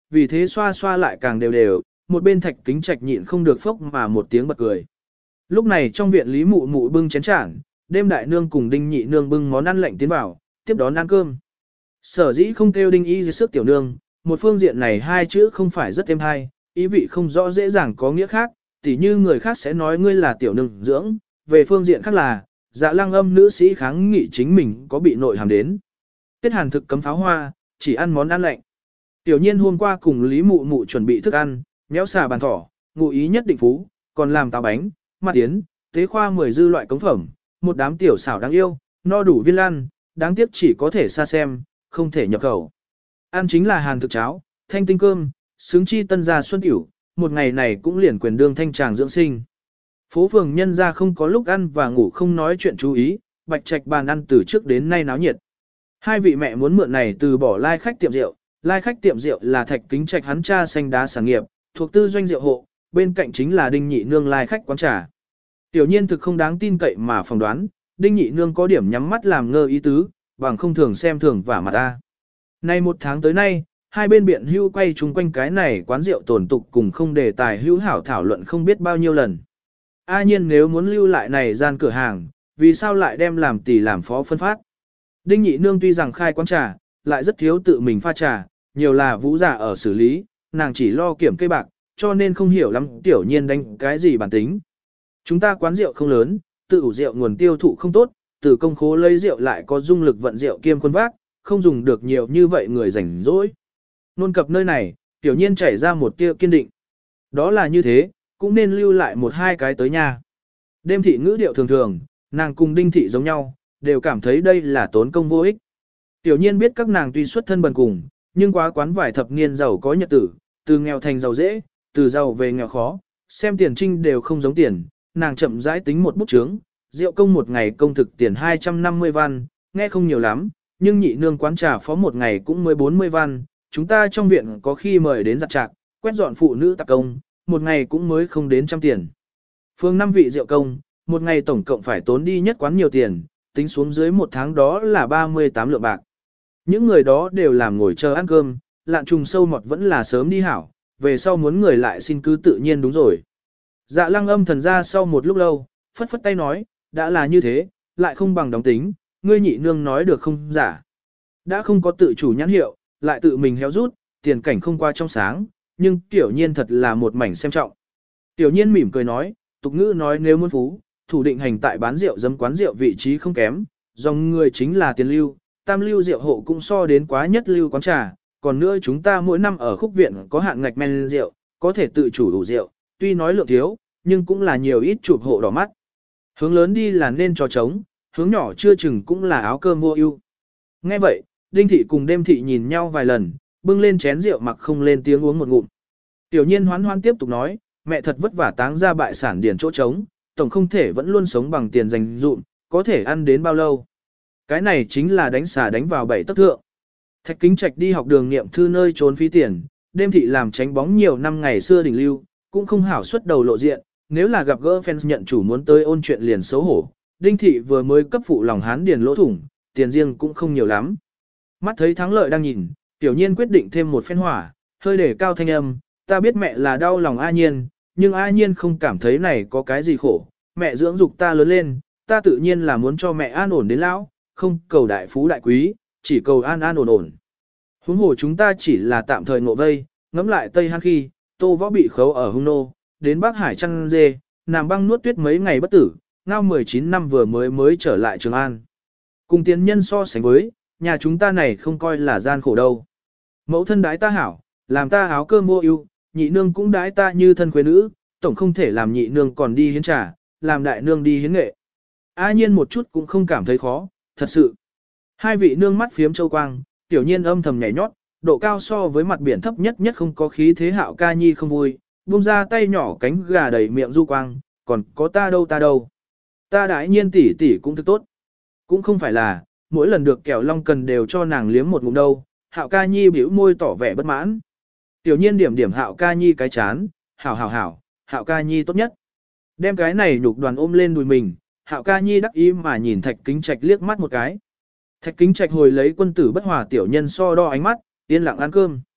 vì thế xoa xoa lại càng đều đều, một bên Thạch Kính Trạch nhịn không được phốc mà một tiếng bật cười. Lúc này trong viện Lý Mụ Mụ bưng chén chản, đêm đại nương cùng Đinh Nhị nương bưng món ăn lạnh tiến vào, tiếp đón ăn cơm. Sở dĩ không kêu Đinh Y dưới sức tiểu nương, một phương diện này hai chữ không phải rất êm hay, ý vị không rõ dễ dàng có nghĩa khác, tỉ như người khác sẽ nói ngươi là tiểu nương dưỡng, về phương diện khác là, Dạ Lăng Âm nữ sĩ kháng nghị chính mình có bị nội hàm đến. Tết Hàn thực cấm pháo hoa, chỉ ăn món ăn lạnh. Tiểu Nhiên hôm qua cùng Lý Mụ Mụ chuẩn bị thức ăn, méo xà bàn thỏ, ngụ ý nhất định phú, còn làm táo bánh, mặt tiến, tế khoa 10 dư loại cống phẩm, một đám tiểu xảo đáng yêu, no đủ viên lan, đáng tiếc chỉ có thể xa xem, không thể nhập khẩu. Ăn chính là Hàn thực cháo, thanh tinh cơm, xứng chi tân gia xuân tiểu, một ngày này cũng liền quyền đương thanh tràng dưỡng sinh. Phố phường nhân ra không có lúc ăn và ngủ không nói chuyện chú ý, bạch trạch bàn ăn từ trước đến nay náo nhiệt. Hai vị mẹ muốn mượn này từ bỏ lai khách tiệm rượu, lai khách tiệm rượu là Thạch Kính Trạch hắn cha xanh đá sản nghiệp, thuộc tư doanh rượu hộ, bên cạnh chính là Đinh Nhị nương lai khách quán trà. Tiểu Nhiên thực không đáng tin cậy mà phỏng đoán, Đinh Nhị nương có điểm nhắm mắt làm ngơ ý tứ, bằng không thường xem thường vả mặt ta. Nay một tháng tới nay, hai bên biện hưu quay chung quanh cái này quán rượu tồn tục cùng không đề tài hữu hảo thảo luận không biết bao nhiêu lần. A Nhiên nếu muốn lưu lại này gian cửa hàng, vì sao lại đem làm tỷ làm phó phân phát. Đinh Nhị nương tuy rằng khai quán trà, lại rất thiếu tự mình pha trà, nhiều là vũ giả ở xử lý, nàng chỉ lo kiểm cây bạc, cho nên không hiểu lắm Tiểu Nhiên đánh cái gì bản tính. Chúng ta quán rượu không lớn, tự ủ rượu nguồn tiêu thụ không tốt, từ công khố lấy rượu lại có dung lực vận rượu kiêm khuôn vác, không dùng được nhiều như vậy người rảnh rỗi. Nôn cập nơi này, Tiểu Nhiên chảy ra một tia kiên định. Đó là như thế, cũng nên lưu lại một hai cái tới nhà. Đêm thị ngữ điệu thường thường, nàng cùng Đinh thị giống nhau, đều cảm thấy đây là tốn công vô ích. Tiểu Nhiên biết các nàng tuy xuất thân bần cùng, nhưng quá quán vài thập niên giàu có nhật tử, từ nghèo thành giàu dễ, từ giàu về nghèo khó, xem tiền trinh đều không giống tiền, nàng chậm rãi tính một bút chướng, rượu công một ngày công thực tiền 250 văn, nghe không nhiều lắm, nhưng nhị nương quán trà phó một ngày cũng mới 40 văn, chúng ta trong viện có khi mời đến giặt trạc, quét dọn phụ nữ tạp công, một ngày cũng mới không đến trăm tiền. Phương 5 vị rượu công, một ngày tổng cộng phải tốn đi nhất quán nhiều tiền, tính xuống dưới một tháng đó là 38 lượng bạc. Những người đó đều làm ngồi chờ ăn cơm, lạn trùng sâu mọt vẫn là sớm đi hảo, về sau muốn người lại xin cứ tự nhiên đúng rồi. Dạ Lăng Âm thần ra sau một lúc lâu, phất phất tay nói, đã là như thế, lại không bằng đóng tính, ngươi nhị nương nói được không giả. Đã không có tự chủ nhãn hiệu, lại tự mình héo rút, tiền cảnh không qua trong sáng, nhưng Tiểu Nhiên thật là một mảnh xem trọng. Tiểu Nhiên mỉm cười nói, tục ngữ nói nếu muốn phú, thủ định hành tại bán rượu dấm quán rượu vị trí không kém, dòng người chính là tiền lưu, tam lưu rượu hộ cũng so đến quá nhất lưu quán trà, còn nữa chúng ta mỗi năm ở khúc viện có hạn ngạch men rượu, có thể tự chủ đủ rượu, tuy nói lượng thiếu, nhưng cũng là nhiều ít chụp hộ đỏ mắt. Hướng lớn đi là nên trò trống, hướng nhỏ chưa chừng cũng là áo cơm vô ưu. Nghe vậy, Đinh thị cùng Đêm thị nhìn nhau vài lần, bưng lên chén rượu mặc không lên tiếng uống một ngụm. Tiểu Nhiên hoán hoán tiếp tục nói, mẹ thật vất vả táng ra bại sản điển chỗ trống, tổng không thể vẫn luôn sống bằng tiền dành dụm, có thể ăn đến bao lâu. Cái này chính là đánh xà đánh vào bảy tấc thượng. Thạch Kính Trạch đi học đường niệm thư nơi trốn phí tiền, Đêm thị làm tránh bóng nhiều năm ngày xưa đỉnh lưu, cũng không hảo xuất đầu lộ diện, nếu là gặp gỡ fans nhận chủ muốn tới ôn chuyện liền xấu hổ. Đinh thị vừa mới cấp phụ lòng hán điền lỗ thủng, tiền riêng cũng không nhiều lắm. Mắt thấy thắng lợi đang nhìn, Tiểu Nhiên quyết định thêm một phen hỏa, hơi để cao thanh âm, ta biết mẹ là đau lòng A Nhiên, nhưng A Nhiên không cảm thấy này có cái gì khổ, mẹ dưỡng dục ta lớn lên, ta tự nhiên là muốn cho mẹ an ổn đến lão, không cầu đại phú đại quý, chỉ cầu an an ổn ổn. Huống hồ chúng ta chỉ là tạm thời ngộ vây, ngẫm lại Tây Hán khi, Tô Võ bị khấu ở Hung Nô, đến Bắc Hải chăn dê, Nam băng nuốt tuyết mấy ngày bất tử, ngao 19 năm vừa mới trở lại Trường An. Cùng tiến nhân so sánh với, nhà chúng ta này không coi là gian khổ đâu. Mẫu thân đái ta hảo, làm ta áo cơm vô ưu, nhị nương cũng đái ta như thân quê nữ, tổng không thể làm nhị nương còn đi hiến trà, làm đại nương đi hiến nghệ. A Nhiên một chút cũng không cảm thấy khó, thật sự. Hai vị nương mắt phiếm châu quang, Tiểu Nhiên âm thầm nhảy nhót, độ cao so với mặt biển thấp nhất nhất không có khí thế Hạo Ca Nhi không vui, buông ra tay nhỏ cánh gà đầy miệng du quang, còn có ta đâu ta đâu. Ta đại Nhiên tỷ tỷ cũng thức tốt. Cũng không phải là, mỗi lần được kẹo long cần đều cho nàng liếm một ngụm đâu, Hạo Ca Nhi bĩu môi tỏ vẻ bất mãn. Tiểu Nhiên điểm điểm Hạo Ca Nhi cái chán, hảo, Hạo Ca Nhi tốt nhất. Đem cái này nhục đoàn ôm lên đùi mình, Hạo Ca Nhi đắc ý mà nhìn Thạch Kính Trạch liếc mắt một cái. Thạch Kính Trạch hồi lấy quân tử bất hòa tiểu nhân so đo ánh mắt, yên lặng ăn cơm.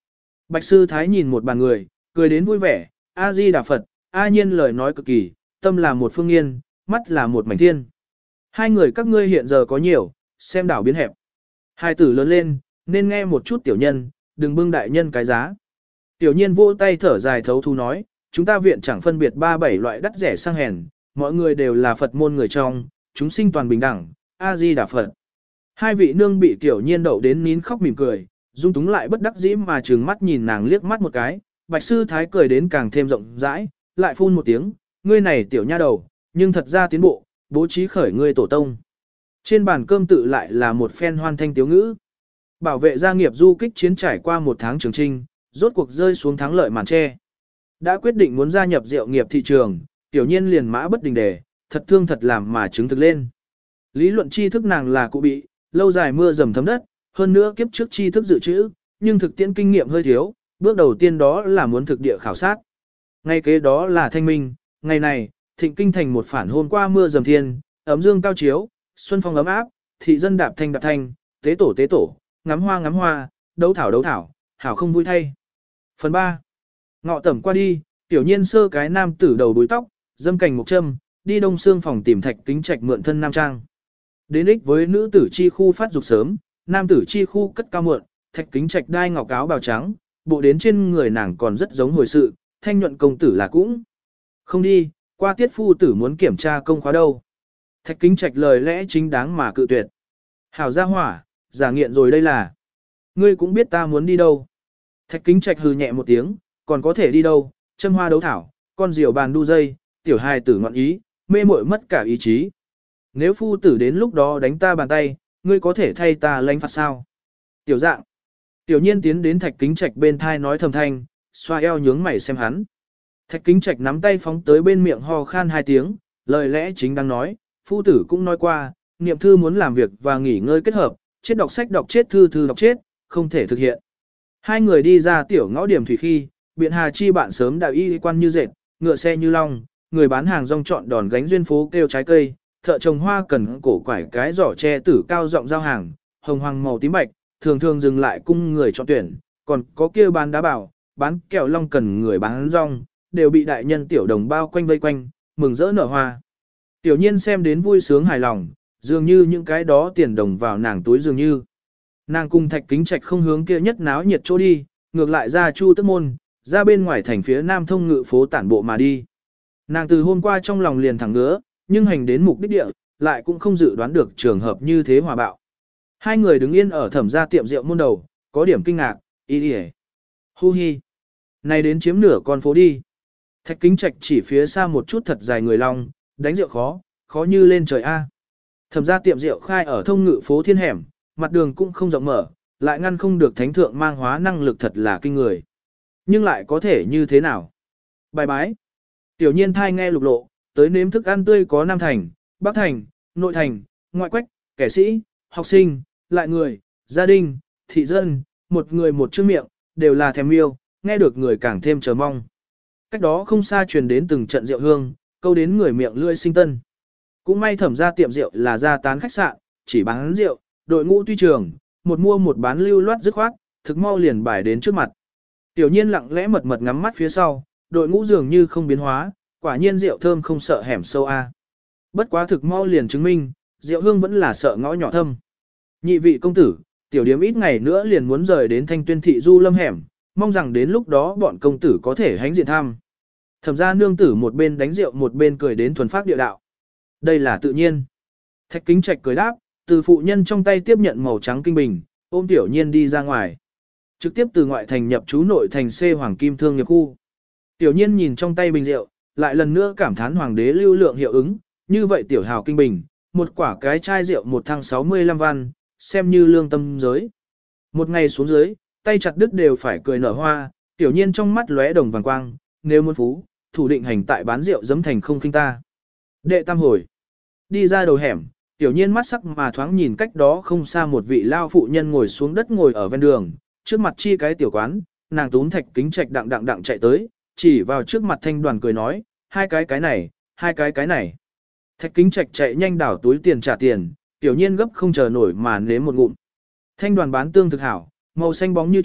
Bạch sư thái nhìn một bàn người, cười đến vui vẻ, A Di Đà Phật, A Nhiên lời nói cực kỳ, tâm là một phương yên, mắt là một mảnh thiên. Hai người các ngươi hiện giờ có nhiều, xem đảo biến hẹp. Hai tử lớn lên, nên nghe một chút tiểu nhân, đừng bưng đại nhân cái giá. Tiểu nhiên vỗ tay thở dài thấu thu nói, chúng ta viện chẳng phân biệt 37 loại đắt rẻ sang hèn, mọi người đều là Phật môn người trong, chúng sinh toàn bình đẳng, A Di Đà Phật. Hai vị nương bị tiểu nhiên đậu đến nín khóc mỉm cười, dung túng lại bất đắc dĩ mà trừng mắt nhìn nàng liếc mắt một cái, bạch sư thái cười đến càng thêm rộng rãi, lại phun một tiếng, ngươi này tiểu nha đầu, nhưng thật ra tiến bộ, bố trí khởi ngươi tổ tông. Trên bàn cơm tự lại là một phen hoan thanh tiếu ngữ. Bảo vệ gia nghiệp du kích chiến trải qua một tháng trường trinh, rốt cuộc rơi xuống thắng lợi màn tre. Đã quyết định muốn gia nhập rượu nghiệp thị trường, tiểu nhiên liền mã bất đình đề, thật thương thật làm mà chứng thực lên. Lý luận tri thức nàng là cụ bị, lâu dài mưa dầm thấm đất, hơn nữa kiếp trước tri thức dự trữ, nhưng thực tiễn kinh nghiệm hơi thiếu, bước đầu tiên đó là muốn thực địa khảo sát. Ngay kế đó là thanh minh, ngày này, thịnh kinh thành một phản hôm qua mưa dầm thiên, ấm dương cao chiếu, xuân phong ấm áp, thị dân đạp thanh, tế tổ, ngắm hoa, đấu thảo, hảo không vui thay. Phần 3. Ngọ tẩm qua đi, tiểu nhiên sơ cái nam tử đầu búi tóc, dâm cành một châm, đi đông xương phòng tìm Thạch Kính Trạch mượn thân nam trang. Đến ích với nữ tử chi khu phát dục sớm, nam tử chi khu cất cao muộn, Thạch Kính Trạch đai ngọc áo bào trắng, bộ đến trên người nàng còn rất giống hồi sự, thanh nhuận công tử là cũng. Không đi, qua tiết phu tử muốn kiểm tra công khóa đâu. Thạch Kính Trạch lời lẽ chính đáng mà cự tuyệt. Hảo gia hỏa, giả nghiện rồi đây là. Ngươi cũng biết ta muốn đi đâu. Thạch Kính Trạch hừ nhẹ một tiếng, còn có thể đi đâu, châm hoa đấu thảo, con diều bàn đu dây, tiểu hài tử ngọn ý, mê muội mất cả ý chí. Nếu phu tử đến lúc đó đánh ta bàn tay, ngươi có thể thay ta lãnh phạt sao? Tiểu dạng. Tiểu nhiên tiến đến Thạch Kính Trạch bên thai nói thầm thanh, xoa eo nhướng mày xem hắn. Thạch Kính Trạch nắm tay phóng tới bên miệng ho khan hai tiếng, lời lẽ chính đang nói, phu tử cũng nói qua, niệm thư muốn làm việc và nghỉ ngơi kết hợp, chết đọc sách đọc chết thư đọc chết, không thể thực hiện. Hai người đi ra tiểu ngõ điểm thủy khi, biện hà chi bạn sớm đạo y quan như dệt, ngựa xe như long, người bán hàng rong chọn đòn gánh duyên phố kêu trái cây, thợ trồng hoa cần cổ quải cái giỏ tre tử cao rộng giao hàng, hồng hoàng màu tím bạch, thường thường dừng lại cung người chọn tuyển, còn có kia bán đá bảo, bán kẹo long cần người bán rong, đều bị đại nhân tiểu đồng bao quanh vây quanh, mừng rỡ nở hoa. Tiểu nhiên xem đến vui sướng hài lòng, dường như những cái đó tiền đồng vào nàng túi dường như. Nàng cùng Thạch Kính Trạch không hướng kia nhất náo nhiệt chỗ đi, ngược lại ra Chu Tức Môn, ra bên ngoài thành phía nam thông ngự phố tản bộ mà đi. Nàng từ hôm qua trong lòng liền thẳng ngứa, nhưng hành đến mục đích địa, lại cũng không dự đoán được trường hợp như thế hòa bạo. Hai người đứng yên ở thẩm gia tiệm rượu môn đầu, có điểm kinh ngạc, ý hề. Hu hi. Này đến chiếm nửa con phố đi. Thạch Kính Trạch chỉ phía xa một chút thật dài người long, đánh rượu khó như lên trời A. Thẩm gia tiệm rượu khai ở thông ngự phố thiên hẻm, mặt đường cũng không rộng mở, lại ngăn không được thánh thượng mang hóa năng lực thật là kinh người. Nhưng lại có thể như thế nào? Bài bái. Tiểu nhiên thai nghe lục lộ, tới nếm thức ăn tươi có Nam Thành, Bắc Thành, Nội Thành, ngoại quách, kẻ sĩ, học sinh, lại người, gia đình, thị dân, một người một chữ miệng, đều là thèm yêu, nghe được người càng thêm chờ mong. Cách đó không xa truyền đến từng trận rượu hương, câu đến người miệng lươi sinh tân. Cũng may thẩm ra tiệm rượu là gia tán khách sạn, chỉ bán rượu, đội ngũ tuy trường, một mua một bán lưu loát dứt khoát, thực mau liền bài đến trước mặt. Tiểu nhiên lặng lẽ mật mật ngắm mắt phía sau, đội ngũ dường như không biến hóa, quả nhiên rượu thơm không sợ hẻm sâu a. Bất quá thực mau liền chứng minh, rượu hương vẫn là sợ ngõ nhỏ thâm. Nhị vị công tử, tiểu điếm ít ngày nữa liền muốn rời đến Thanh Tuyên thị du lâm hẻm, mong rằng đến lúc đó bọn công tử có thể hánh diện thăm. Thẩm gia nương tử một bên đánh rượu một bên cười đến thuần phác địa đạo. Đây là tự nhiên. Thạch Kính Trạch cười đáp, từ phụ nhân trong tay tiếp nhận màu trắng kinh bình, ôm tiểu nhiên đi ra ngoài. Trực tiếp từ ngoại thành nhập trú nội thành C Hoàng Kim Thương nghiệp khu. Tiểu nhiên nhìn trong tay bình rượu, lại lần nữa cảm thán hoàng đế lưu lượng hiệu ứng, như vậy tiểu hào kinh bình, một quả cái chai rượu một thăng 65 văn, xem như lương tâm giới. Một ngày xuống dưới, tay chặt đứt đều phải cười nở hoa, tiểu nhiên trong mắt lóe đồng vàng quang, nếu muốn phú, thủ định hành tại bán rượu giấm thành không khinh ta. Đệ tam hồi, đi ra đầu hẻm, tiểu nhiên mắt sắc mà thoáng nhìn cách đó không xa một vị lao phụ nhân ngồi xuống đất ngồi ở ven đường, trước mặt chi cái tiểu quán, nàng túm Thạch Kính Trạch đặng chạy tới, chỉ vào trước mặt Thanh Đoàn cười nói, hai cái này, hai cái này. Thạch Kính Trạch chạy nhanh đảo túi tiền trả tiền, tiểu nhiên gấp không chờ nổi mà nếm một ngụm. Thanh Đoàn bán tương thực hảo, màu xanh bóng như trúc,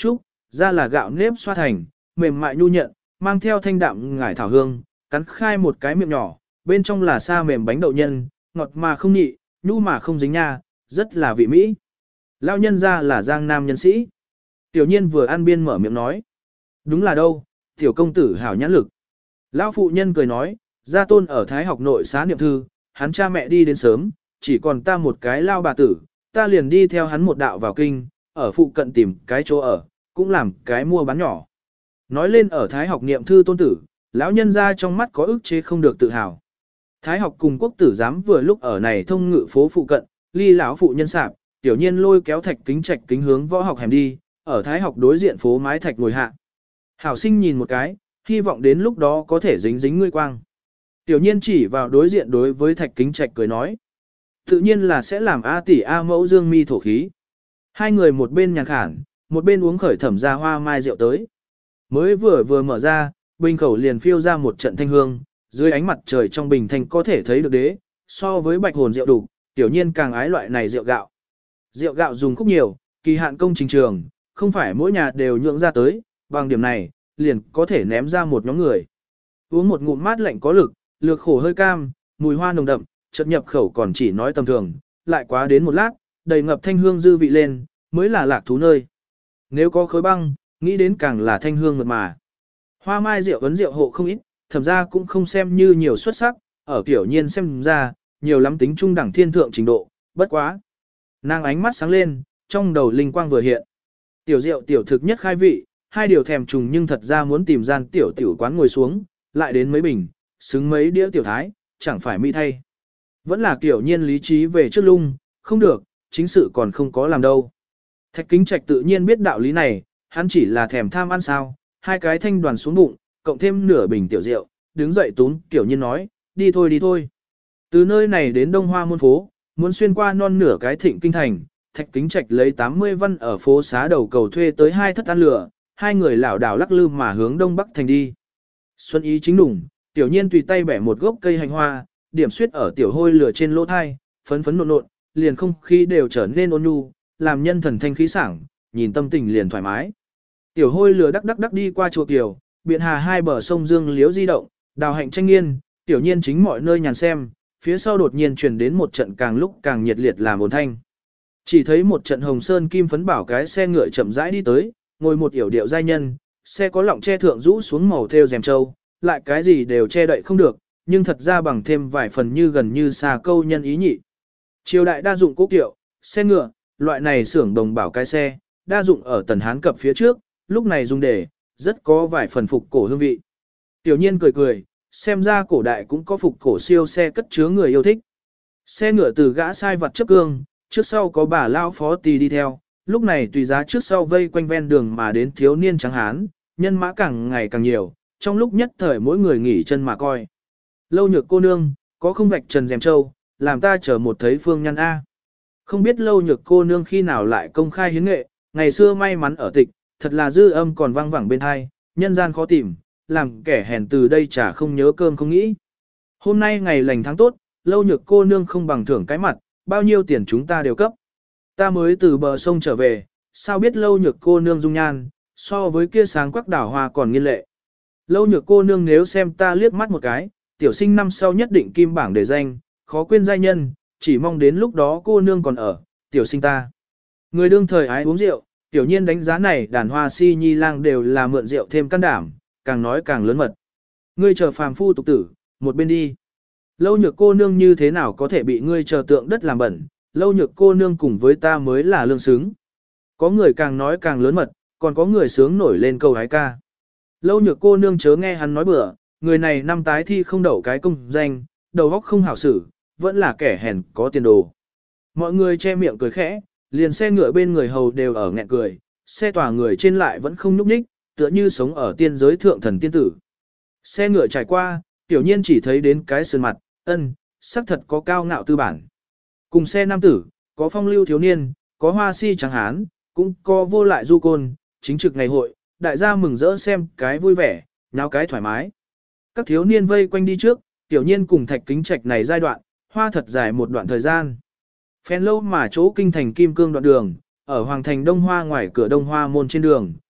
da là gạo nếp xoa thành, mềm mại nhu nhận, mang theo thanh đạm ngải thảo hương, cắn khai một cái miệng nhỏ, bên trong là sa mềm bánh đậu nhân, ngọt mà không nhị, nhu mà không dính nha, rất là vị mỹ. Lão nhân ra là Giang Nam nhân sĩ. Tiểu Nhiên vừa ăn biên mở miệng nói. Đúng là đâu, tiểu công tử hảo nhãn lực. Lão phụ nhân cười nói, gia tôn ở Thái học nội xá niệm thư, hắn cha mẹ đi đến sớm, chỉ còn ta một cái lao bà tử, ta liền đi theo hắn một đạo vào kinh, ở phụ cận tìm cái chỗ ở, cũng làm cái mua bán nhỏ. Nói lên ở Thái học niệm thư tôn tử, lão nhân ra trong mắt có ức chế không được tự hào. Thái học cùng quốc tử giám vừa lúc ở này thông ngự phố phụ cận, ly lão phụ nhân sạp, Tiểu Nhiên lôi kéo Thạch Kính hướng võ học hẻm đi, ở Thái học đối diện phố mái thạch ngồi hạ. Hảo sinh nhìn một cái, hy vọng đến lúc đó có thể dính dính ngươi quang. Tiểu Nhiên chỉ vào đối diện đối với Thạch Kính Trạch cười nói. Tự nhiên là sẽ làm A tỷ A mẫu dương mi thổ khí. Hai người một bên nhàn khản, một bên uống khởi thẩm ra hoa mai rượu tới. Mới vừa mở ra, bình khẩu liền phiêu ra một trận thanh hương, dưới ánh mặt trời trong bình thanh có thể thấy được đế, so với bạch hồn rượu đục, Tiểu Nhiên càng ái loại này rượu gạo. Rượu gạo dùng khúc nhiều, kỳ hạn công trình trường, không phải mỗi nhà đều nhượng ra tới, bằng điểm này, liền có thể ném ra một nhóm người. Uống một ngụm mát lạnh có lực, lược khổ hơi cam, mùi hoa nồng đậm, chợt nhập khẩu còn chỉ nói tầm thường, lại quá đến một lát, đầy ngập thanh hương dư vị lên, mới là lạc thú nơi. Nếu có khối băng, nghĩ đến càng là thanh hương mượt mà. Hoa mai rượu ấn rượu hộ không ít, thẩm ra cũng không xem như nhiều xuất sắc, ở Tiểu Nhiên xem ra, nhiều lắm tính trung đẳng thiên thượng trình độ, bất quá. Nàng ánh mắt sáng lên, trong đầu linh quang vừa hiện. Tiểu rượu tiểu thực nhất khai vị, hai điều thèm trùng nhưng thật ra muốn tìm gian tiểu quán ngồi xuống, lại đến mấy bình, xứng mấy đĩa tiểu thái, chẳng phải mỹ thay. Vẫn là Tiểu Nhiên lý trí về trước lung, không được, chính sự còn không có làm đâu. Thạch Kính Trạch tự nhiên biết đạo lý này, hắn chỉ là thèm tham ăn sao, hai cái thanh đoàn xuống bụng, cộng thêm nửa bình tiểu rượu, đứng dậy tún Tiểu Nhiên nói, đi thôi đi thôi. Từ nơi này đến Đông Hoa môn phố, muốn xuyên qua non nửa cái thịnh kinh thành, Thạch Kính Trạch lấy 80 văn ở phố xá đầu cầu thuê tới hai thất ăn lửa, hai người lảo đảo lắc lư mà hướng đông bắc thành đi. Xuân ý chính đủng, Tiểu Nhiên tùy tay bẻ một gốc cây hành hoa, điểm xuyết ở tiểu hôi lửa trên lỗ thai, phấn phấn nộn nộn, liền không khí đều trở nên ôn nhu, làm nhân thần thanh khí sảng, nhìn tâm tình liền thoải mái. Tiểu hôi lửa đắc đắc đi qua chùa Kiều, biện hà hai bờ sông Dương liếu di động, đào hạnh tranh nghiên, Tiểu Nhiên chính mọi nơi nhàn xem, phía sau đột nhiên truyền đến một trận càng lúc càng nhiệt liệt làm ồn thanh. Chỉ thấy một trận hồng sơn kim phấn bảo cái xe ngựa chậm rãi đi tới, ngồi một yểu điệu giai nhân, xe có lọng che thượng rũ xuống màu theo rèm trâu, lại cái gì đều che đậy không được, nhưng thật ra bằng thêm vài phần như gần như xa câu nhân ý nhị. Triều đại đa dụng cố kiệu, xe ngựa, loại này xưởng đồng bảo cái xe, đa dụng ở tần Hán cập phía trước, lúc này dùng để, rất có vài phần phục cổ hương vị. Tiểu Nhiên cười cười, xem ra cổ đại cũng có phục cổ siêu xe cất chứa người yêu thích. Xe ngựa từ gã sai vặt chấp cương, trước sau có bà lao phó tỳ đi theo, lúc này tùy giá trước sau vây quanh ven đường mà đến thiếu niên trắng hán, nhân mã càng ngày càng nhiều, trong lúc nhất thời mỗi người nghỉ chân mà coi. Lâu Nhược cô nương, có không vạch trần rèm châu, làm ta chờ một thấy phương nhăn A. Không biết Lâu Nhược cô nương khi nào lại công khai hiến nghệ, ngày xưa may mắn ở tịch, thật là dư âm còn vang vẳng bên hai, nhân gian khó tìm, làm kẻ hèn từ đây chả không nhớ cơm không nghĩ. Hôm nay ngày lành tháng tốt, Lâu Nhược cô nương không bằng thưởng cái mặt, bao nhiêu tiền chúng ta đều cấp. Ta mới từ bờ sông trở về, sao biết Lâu Nhược cô nương dung nhan, so với kia sáng quắc đảo hoa còn nghiên lệ. Lâu Nhược cô nương nếu xem ta liếc mắt một cái, tiểu sinh năm sau nhất định kim bảng để danh, khó quên giai nhân, chỉ mong đến lúc đó cô nương còn ở, tiểu sinh ta. Người đương thời ái uống rượu, Tiểu Nhiên đánh giá này đàn hoa si nhi lang đều là mượn rượu thêm can đảm, càng nói càng lớn mật. Ngươi chờ phàm phu tục tử, một bên đi. Lâu Nhược cô nương như thế nào có thể bị ngươi chờ tượng đất làm bẩn, Lâu Nhược cô nương cùng với ta mới là lương xứng. Có người càng nói càng lớn mật, còn có người sướng nổi lên câu hái ca. Lâu Nhược cô nương chớ nghe hắn nói bừa, người này năm tái thi không đậu cái công danh, đầu óc không hảo xử, vẫn là kẻ hèn có tiền đồ. Mọi người che miệng cười khẽ, liền xe ngựa bên người hầu đều ở nghẹn cười, xe tỏa người trên lại vẫn không nhúc nhích, tựa như sống ở tiên giới thượng thần tiên tử. Xe ngựa trải qua, Tiểu Nhiên chỉ thấy đến cái sườn mặt, sắc thật có cao ngạo tư bản. Cùng xe nam tử, có phong lưu thiếu niên, có hoa si trắng hán, cũng có vô lại du côn, chính trực ngày hội, đại gia mừng rỡ xem cái vui vẻ, nháo cái thoải mái. Các thiếu niên vây quanh đi trước, Tiểu Nhiên cùng Thạch Kính Trạch này giai đoạn, hoa thật dài một đoạn thời gian. Phen lâu mà chỗ kinh thành kim cương đoạn đường, ở Hoàng thành Đông Hoa ngoài cửa Đông Hoa môn trên đường,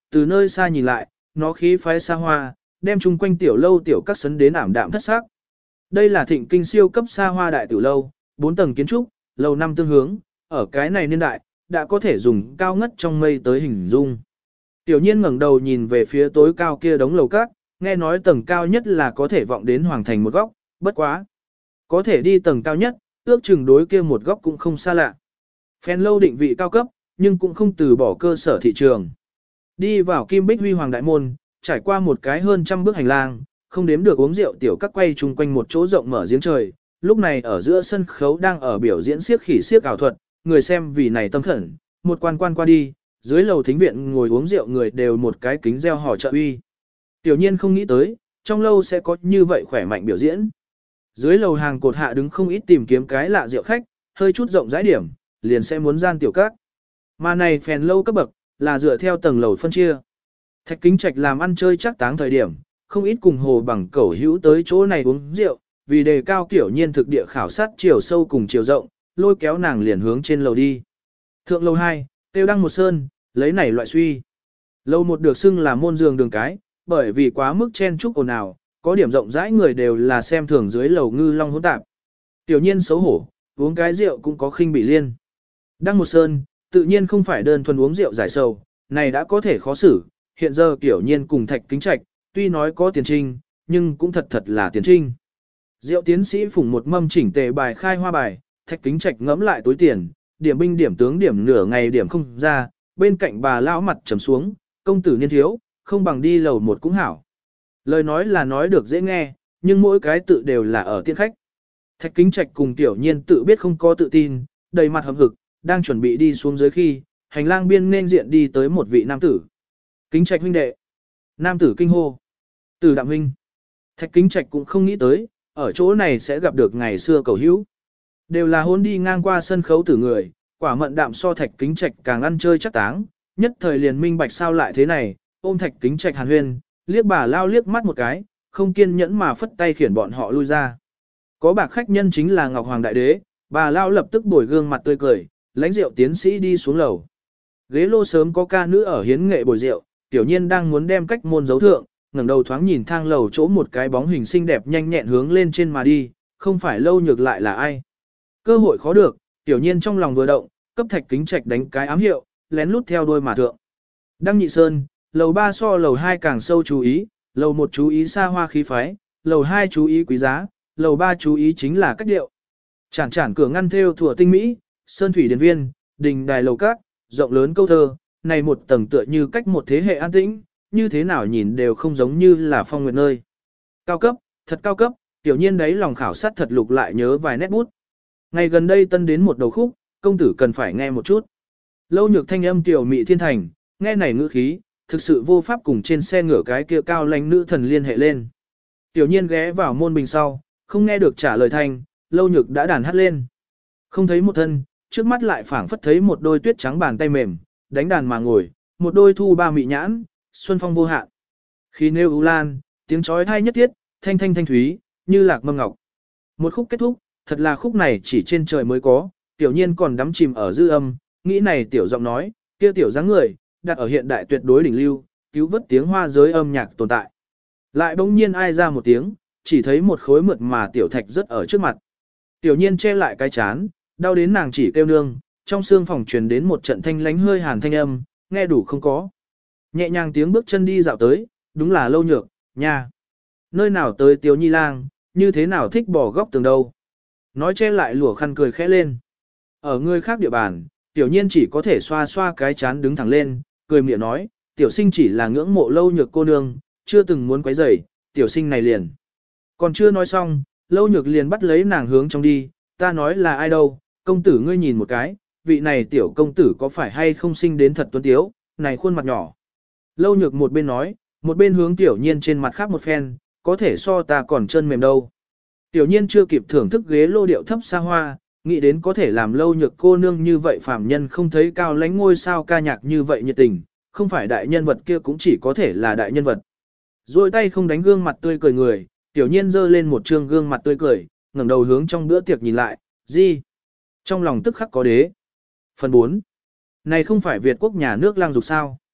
từ nơi xa nhìn lại, nó khí phái xa hoa, đem chung quanh tiểu lâu tiểu các sấn đến ảm đạm thất sắc. Đây là thịnh kinh siêu cấp xa hoa đại tiểu lâu, 4 tầng kiến trúc, lầu năm tương hướng, ở cái này niên đại, đã có thể dùng cao ngất trong mây tới hình dung. Tiểu nhiên ngẩng đầu nhìn về phía tối cao kia đống lầu các, nghe nói tầng cao nhất là có thể vọng đến hoàng thành một góc, bất quá. Có thể đi tầng cao nhất, ước chừng đối kia một góc cũng không xa lạ. Phen lâu định vị cao cấp, nhưng cũng không từ bỏ cơ sở thị trường. Đi vào Kim Bích Huy Hoàng đại môn, trải qua một cái hơn trăm bước hành lang, không đếm được uống rượu tiểu các quay chung quanh một chỗ rộng mở giếng trời. Lúc này ở giữa sân khấu đang ở biểu diễn xiếc khỉ xiếc ảo thuật, người xem vì này tâm khẩn, một quan quan qua đi, dưới lầu thính viện ngồi uống rượu người đều một cái kính reo hò trợ uy. Tiểu nhiên không nghĩ tới, trong lâu sẽ có như vậy khỏe mạnh biểu diễn. Dưới lầu hàng cột hạ đứng không ít tìm kiếm cái lạ rượu khách, hơi chút rộng rãi điểm, liền sẽ muốn gian tiểu các. Mà này phèn lâu cấp bậc, là dựa theo tầng lầu phân chia. Thạch Kính Trạch làm ăn chơi chắc táng thời điểm, không ít cùng hồ bằng cẩu hữu tới chỗ này uống rượu, vì đề cao kiểu nhiên thực địa khảo sát chiều sâu cùng chiều rộng, lôi kéo nàng liền hướng trên lầu đi. Thượng lầu 2, tiêu đăng một sơn, lấy này loại suy. Lầu 1 được xưng là môn giường đường cái, bởi vì quá mức chen chúc ồn ào, có điểm rộng rãi người đều là xem thường dưới lầu ngư long hỗn tạp. Tiểu nhiên xấu hổ, uống cái rượu cũng có khinh bị liên. Đăng một sơn, tự nhiên không phải đơn thuần uống rượu giải sầu, này đã có thể khó xử, hiện giờ Tiểu nhiên cùng Thạch Kính Trạch, tuy nói có tiền trinh, nhưng cũng thật là tiền trinh. Rượu tiến sĩ phủng một mâm chỉnh tề bài khai hoa bài, Thạch Kính Trạch ngẫm lại túi tiền, điểm binh điểm tướng điểm nửa ngày điểm không ra, bên cạnh bà lão mặt trầm xuống, công tử niên thiếu, không bằng đi lầu 1 cũng hảo. Lời nói là nói được dễ nghe, nhưng mỗi cái tự đều là ở tiên khách. Thạch Kính Trạch cùng Tiểu nhiên tự biết không có tự tin, đầy mặt hậm hực, đang chuẩn bị đi xuống dưới khi, hành lang biên nên diện đi tới một vị nam tử. Kính Trạch huynh đệ. Nam tử kinh hô. Tử Đạm huynh. Thạch Kính Trạch cũng không nghĩ tới, ở chỗ này sẽ gặp được ngày xưa cầu hữu. Đều là hôn đi ngang qua sân khấu tử người, quả Mận Đạm so Thạch Kính Trạch càng ăn chơi chắc táng, nhất thời liền minh bạch sao lại thế này, ôm Thạch Kính Trạch hàn huyên, liếc bà lao liếc mắt một cái, không kiên nhẫn mà phất tay khiển bọn họ lui ra. Có bạc khách nhân chính là Ngọc Hoàng Đại Đế, bà lao lập tức bồi gương mặt tươi cười, lãnh rượu tiến sĩ đi xuống lầu. Ghế lô sớm có ca nữ ở hiến nghệ bồi rượu, Tiểu nhiên đang muốn đem cách môn dấu thượng, ngẩng đầu thoáng nhìn thang lầu chỗ một cái bóng hình xinh đẹp nhanh nhẹn hướng lên trên mà đi, không phải Lâu Nhược lại là ai. Cơ hội khó được, Tiểu nhiên trong lòng vừa động, cấp Thạch Kính Trạch đánh cái ám hiệu, lén lút theo đuôi mà thượng. Đăng Nhị Sơn, lầu 3 so lầu 2 càng sâu chú ý, lầu 1 chú ý xa hoa khí phái, lầu 2 chú ý quý giá, lầu 3 chú ý chính là cách điệu. Chản chản cửa ngăn thêu thủa tinh mỹ, sơn thủy điển viên, đình đài lầu cát, rộng lớn câu thơ, này một tầng tựa như cách một thế hệ an tĩnh, như thế nào nhìn đều không giống như là phong nguyệt nơi. Cao cấp, thật cao cấp, Tiểu nhiên đấy lòng khảo sát thật lục lại nhớ vài nét bút. Ngày gần đây tân đến một đầu khúc, công tử cần phải nghe một chút. Lâu Nhược thanh âm tiểu mị thiên thành, nghe này ngữ khí, thực sự vô pháp cùng trên xe ngửa cái kia cao lãnh nữ thần liên hệ lên. Tiểu nhiên ghé vào môn bình sau, không nghe được trả lời thanh, Lâu Nhược đã đàn hát lên. Không thấy một thân, trước mắt lại phảng phất thấy một đôi tuyết trắng bàn tay mềm, đánh đàn mà ngồi, một đôi thu ba mị nhãn, xuân phong vô hạn. Khi nêu ưu lan, tiếng chói tai nhất thiết, thanh thanh thanh thúy, như lạc mâm ngọc. Một khúc kết thúc, thật là khúc này chỉ trên trời mới có, Tiểu nhiên còn đắm chìm ở dư âm, nghĩ này tiểu giọng nói, kia tiểu dáng người, đặt ở hiện đại tuyệt đối đỉnh lưu, cứu vớt tiếng hoa giới âm nhạc tồn tại. Lại bỗng nhiên ai ra một tiếng, chỉ thấy một khối mượt mà tiểu thạch rất ở trước mặt. Tiểu nhiên che lại cái chán, đau đến nàng chỉ kêu nương, trong xương phòng truyền đến một trận thanh lánh hơi hàn thanh âm, nghe đủ không có. Nhẹ nhàng tiếng bước chân đi dạo tới, đúng là Lâu Nhược, nha. Nơi nào tới Tiểu Nhi lang, như thế nào thích bỏ góc tường đâu. Nói che lại lụa khăn cười khẽ lên. Ở người khác địa bàn, Tiểu nhiên chỉ có thể xoa xoa cái chán đứng thẳng lên, cười miệng nói, tiểu sinh chỉ là ngưỡng mộ Lâu Nhược cô nương, chưa từng muốn quấy rầy, tiểu sinh này liền. Còn chưa nói xong, Lâu Nhược liền bắt lấy nàng hướng trong đi, ta nói là ai đâu, công tử ngươi nhìn một cái, vị này tiểu công tử có phải hay không sinh đến thật tuấn tiếu, này khuôn mặt nhỏ. Lâu Nhược một bên nói, một bên hướng Tiểu nhiên trên mặt khác một phen, có thể so ta còn chân mềm đâu. Tiểu nhiên chưa kịp thưởng thức ghế lô điệu thấp xa hoa, nghĩ đến có thể làm Lâu Nhược cô nương như vậy phàm nhân không thấy cao lãnh ngôi sao ca nhạc như vậy nhiệt tình, không phải đại nhân vật kia cũng chỉ có thể là đại nhân vật. Rồi tay không đánh gương mặt tươi cười người, Tiểu nhiên giơ lên một trương gương mặt tươi cười, ngẩng đầu hướng trong bữa tiệc nhìn lại, gì? Trong lòng tức khắc có đế. Phần 4. Này không phải Việt quốc nhà nước lang dục sao?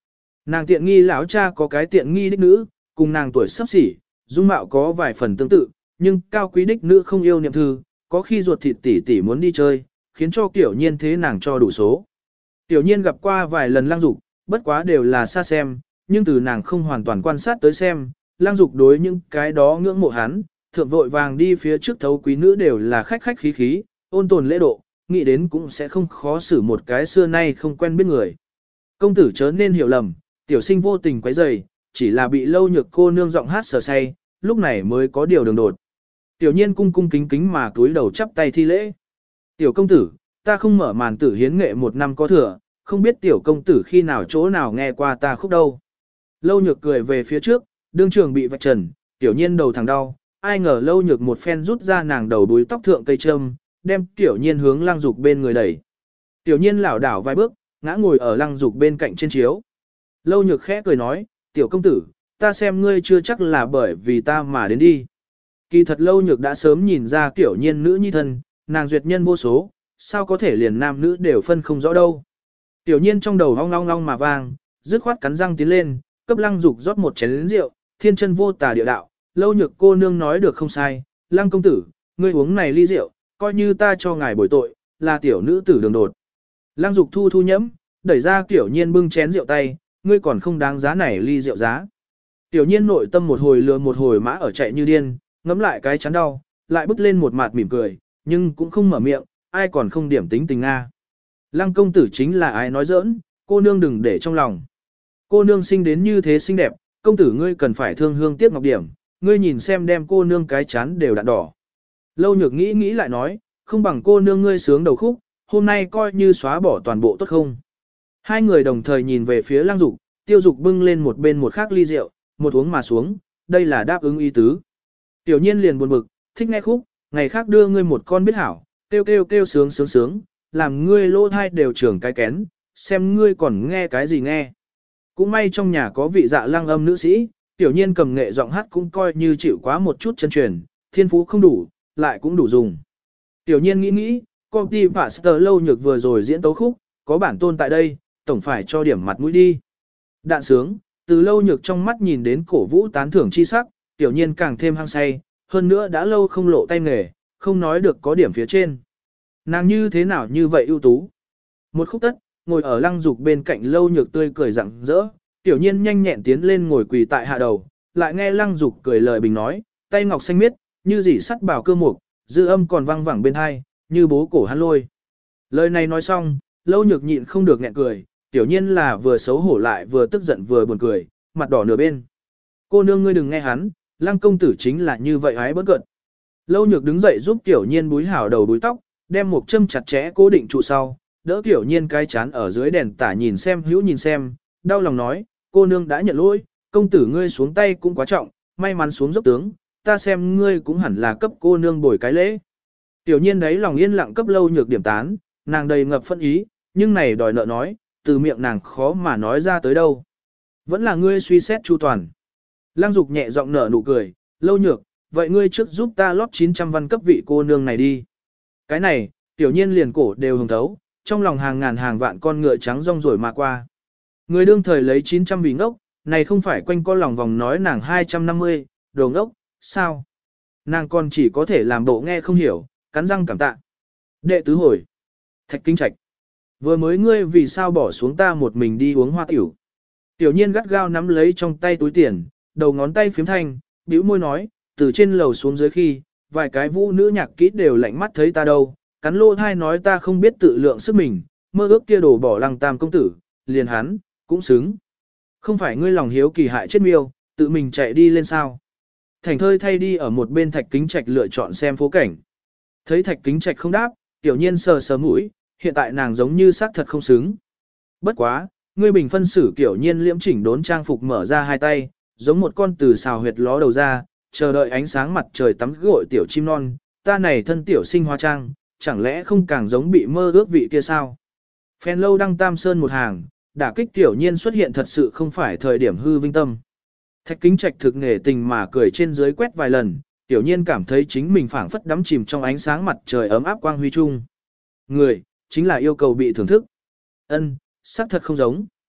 Nàng tiện nghi lão cha có cái tiện nghi đích nữ, cùng nàng tuổi sắp xỉ, dung mạo có vài phần tương tự, nhưng cao quý đích nữ không yêu niệm thư, có khi ruột thịt tỷ tỷ muốn đi chơi, khiến cho Tiểu Nhiên thế nàng cho đủ số. Tiểu Nhiên gặp qua vài lần Lăng Dục, bất quá đều là xa xem, nhưng từ nàng không hoàn toàn quan sát tới xem, Lăng Dục đối những cái đó ngưỡng mộ hắn, thượng vội vàng đi phía trước thấu quý nữ đều là khách khách khí khí, ôn tồn lễ độ, nghĩ đến cũng sẽ không khó xử một cái xưa nay không quen biết người. Công tử chớ nên hiểu lầm, tiểu sinh vô tình quấy rầy, chỉ là bị Lâu Nhược cô nương giọng hát sờ say, lúc này mới có điều đường đột. Tiểu Nhiên cung cung kính kính mà cúi đầu chắp tay thi lễ. Tiểu công tử, ta không mở màn tử hiến nghệ một năm có thừa, không biết tiểu công tử khi nào chỗ nào nghe qua ta khúc đâu. Lâu Nhược cười về phía trước, đương trường bị vạch trần, Tiểu Nhiên đầu thẳng đau, ai ngờ Lâu Nhược một phen rút ra nàng đầu đuôi tóc thượng cây trâm, đem Tiểu Nhiên hướng Lăng Dục bên người đẩy. Tiểu Nhiên lảo đảo vài bước, ngã ngồi ở Lăng Dục bên cạnh trên chiếu. Lâu Nhược khẽ cười nói, tiểu công tử, ta xem ngươi chưa chắc là bởi vì ta mà đến đi. Kỳ thật Lâu Nhược đã sớm nhìn ra Tiểu Nhiên nữ nhi thân, nàng duyệt nhân vô số, sao có thể liền nam nữ đều phân không rõ đâu. Tiểu Nhiên trong đầu ong long long mà vang, dứt khoát cắn răng tiến lên, cấp Lăng Dục rót một chén rượu, thiên chân vô tà địa đạo, Lâu Nhược cô nương nói được không sai, Lăng công tử, ngươi uống này ly rượu, coi như ta cho ngài bồi tội, là tiểu nữ tử đường đột. Lăng Dục thu thu nhẫm, đẩy ra Tiểu Nhiên bưng chén rượu tay, ngươi còn không đáng giá này ly rượu giá. Tiểu Nhiên nội tâm một hồi lừa một hồi mã ở chạy như điên, ngẫm lại cái chán đau, lại bứt lên một mặt mỉm cười, nhưng cũng không mở miệng, ai còn không điểm tính tình a. Lăng công tử chính là ai nói giỡn, cô nương đừng để trong lòng. Cô nương sinh đến như thế xinh đẹp, công tử ngươi cần phải thương hương tiếc ngọc điểm, ngươi nhìn xem đem cô nương cái chán đều đặn đỏ. Lâu Nhược nghĩ nghĩ lại nói, không bằng cô nương ngươi sướng đầu khúc, hôm nay coi như xóa bỏ toàn bộ tốt không. Hai người đồng thời nhìn về phía Lăng Dục, Tiêu Dục bưng lên một bên một khác ly rượu, một uống mà xuống, đây là đáp ứng ý tứ. Tiểu Nhiên liền buồn bực, thích nghe khúc, ngày khác đưa ngươi một con biết hảo, kêu kêu kêu sướng sướng sướng, làm ngươi lỗ thai đều trưởng cái kén, xem ngươi còn nghe cái gì nghe. Cũng may trong nhà có vị dạ lăng âm nữ sĩ, Tiểu Nhiên cầm nghệ giọng hát cũng coi như chịu quá một chút chân truyền, thiên phú không đủ, lại cũng đủ dùng. Tiểu Nhiên nghĩ nghĩ, công ty Pasteur Lâu Nhược vừa rồi diễn tấu khúc, có bản tôn tại đây, tổng phải cho điểm mặt mũi đi. Đạn sướng, từ Lâu Nhược trong mắt nhìn đến cổ vũ tán thưởng chi sắc, Tiểu Nhiên càng thêm hăng say, hơn nữa đã lâu không lộ tay nghề, không nói được có điểm phía trên. Nàng như thế nào như vậy ưu tú. Một khúc tất, ngồi ở Lăng Dục bên cạnh Lâu Nhược tươi cười rạng rỡ, Tiểu Nhiên nhanh nhẹn tiến lên ngồi quỳ tại hạ đầu, lại nghe Lăng Dục cười lời bình nói, tay ngọc xanh miết, như dỉ sắt bảo cơ mục, dư âm còn vang vẳng bên hai, như bố cổ hắn lôi. Lời này nói xong, Lâu Nhược nhịn không được nghẹn cười, Tiểu Nhiên là vừa xấu hổ lại vừa tức giận vừa buồn cười, mặt đỏ nửa bên. Cô nương ngươi đừng nghe hắn, Lăng công tử chính là như vậy hái bất cận. Lâu Nhược đứng dậy giúp Tiểu Nhiên búi hảo đầu búi tóc, đem một châm chặt chẽ cố định trụ sau, đỡ Tiểu Nhiên cái chán ở dưới đèn tả nhìn xem hữu nhìn xem, đau lòng nói, cô nương đã nhận lỗi, công tử ngươi xuống tay cũng quá trọng, may mắn xuống dốc tướng, ta xem ngươi cũng hẳn là cấp cô nương bồi cái lễ. Tiểu Nhiên đấy lòng yên lặng cấp Lâu Nhược điểm tán, nàng đầy ngập phân ý, nhưng này đòi nợ nói, từ miệng nàng khó mà nói ra tới đâu. Vẫn là ngươi suy xét chu toàn. Lăng Dục nhẹ giọng nở nụ cười, Lâu Nhược, vậy ngươi trước giúp ta lót 900 văn cấp vị cô nương này đi. Cái này, Tiểu Nhiên liền cổ đều hồng thấu, trong lòng hàng ngàn hàng vạn con ngựa trắng rong rồi mà qua. Người đương thời lấy 900 vì ngốc, này không phải quanh co lòng vòng nói nàng 250, đồ ngốc, sao? Nàng còn chỉ có thể làm bộ nghe không hiểu, cắn răng cảm tạ. Đệ tứ hồi. Thạch Kinh Trạch. Vừa mới ngươi vì sao bỏ xuống ta một mình đi uống hoa tiểu. Tiểu Nhiên gắt gao nắm lấy trong tay túi tiền, đầu ngón tay phiếm thanh, bĩu môi nói, từ trên lầu xuống dưới khi, vài cái vũ nữ nhạc kỹ đều lạnh mắt thấy ta đâu, cắn lô thai nói ta không biết tự lượng sức mình, mơ ước kia đổ bỏ Lăng Tam công tử, liền hắn, cũng xứng. Không phải ngươi lòng hiếu kỳ hại chết miêu, tự mình chạy đi lên sao. Thành thơi thay đi ở một bên Thạch Kính Trạch lựa chọn xem phố cảnh. Thấy Thạch Kính Trạch không đáp, Tiểu Nhiên sờ sờ mũi, hiện tại nàng giống như xác thật không xứng. Bất quá, ngươi bình phân xử Tiểu Nhiên liễm chỉnh đốn trang phục mở ra hai tay, giống một con từ xào huyệt ló đầu ra, chờ đợi ánh sáng mặt trời tắm gội tiểu chim non, ta này thân tiểu sinh hoa trang, chẳng lẽ không càng giống bị mơ ước vị kia sao? Phen lâu đăng tam sơn một hàng, đả kích Tiểu Nhiên xuất hiện thật sự không phải thời điểm hư vinh tâm. Thạch Kính Trạch thực nghề tình mà cười trên dưới quét vài lần, Tiểu Nhiên cảm thấy chính mình phảng phất đắm chìm trong ánh sáng mặt trời ấm áp quang huy trung. Người, chính là yêu cầu bị thưởng thức. Ân, xác thật không giống.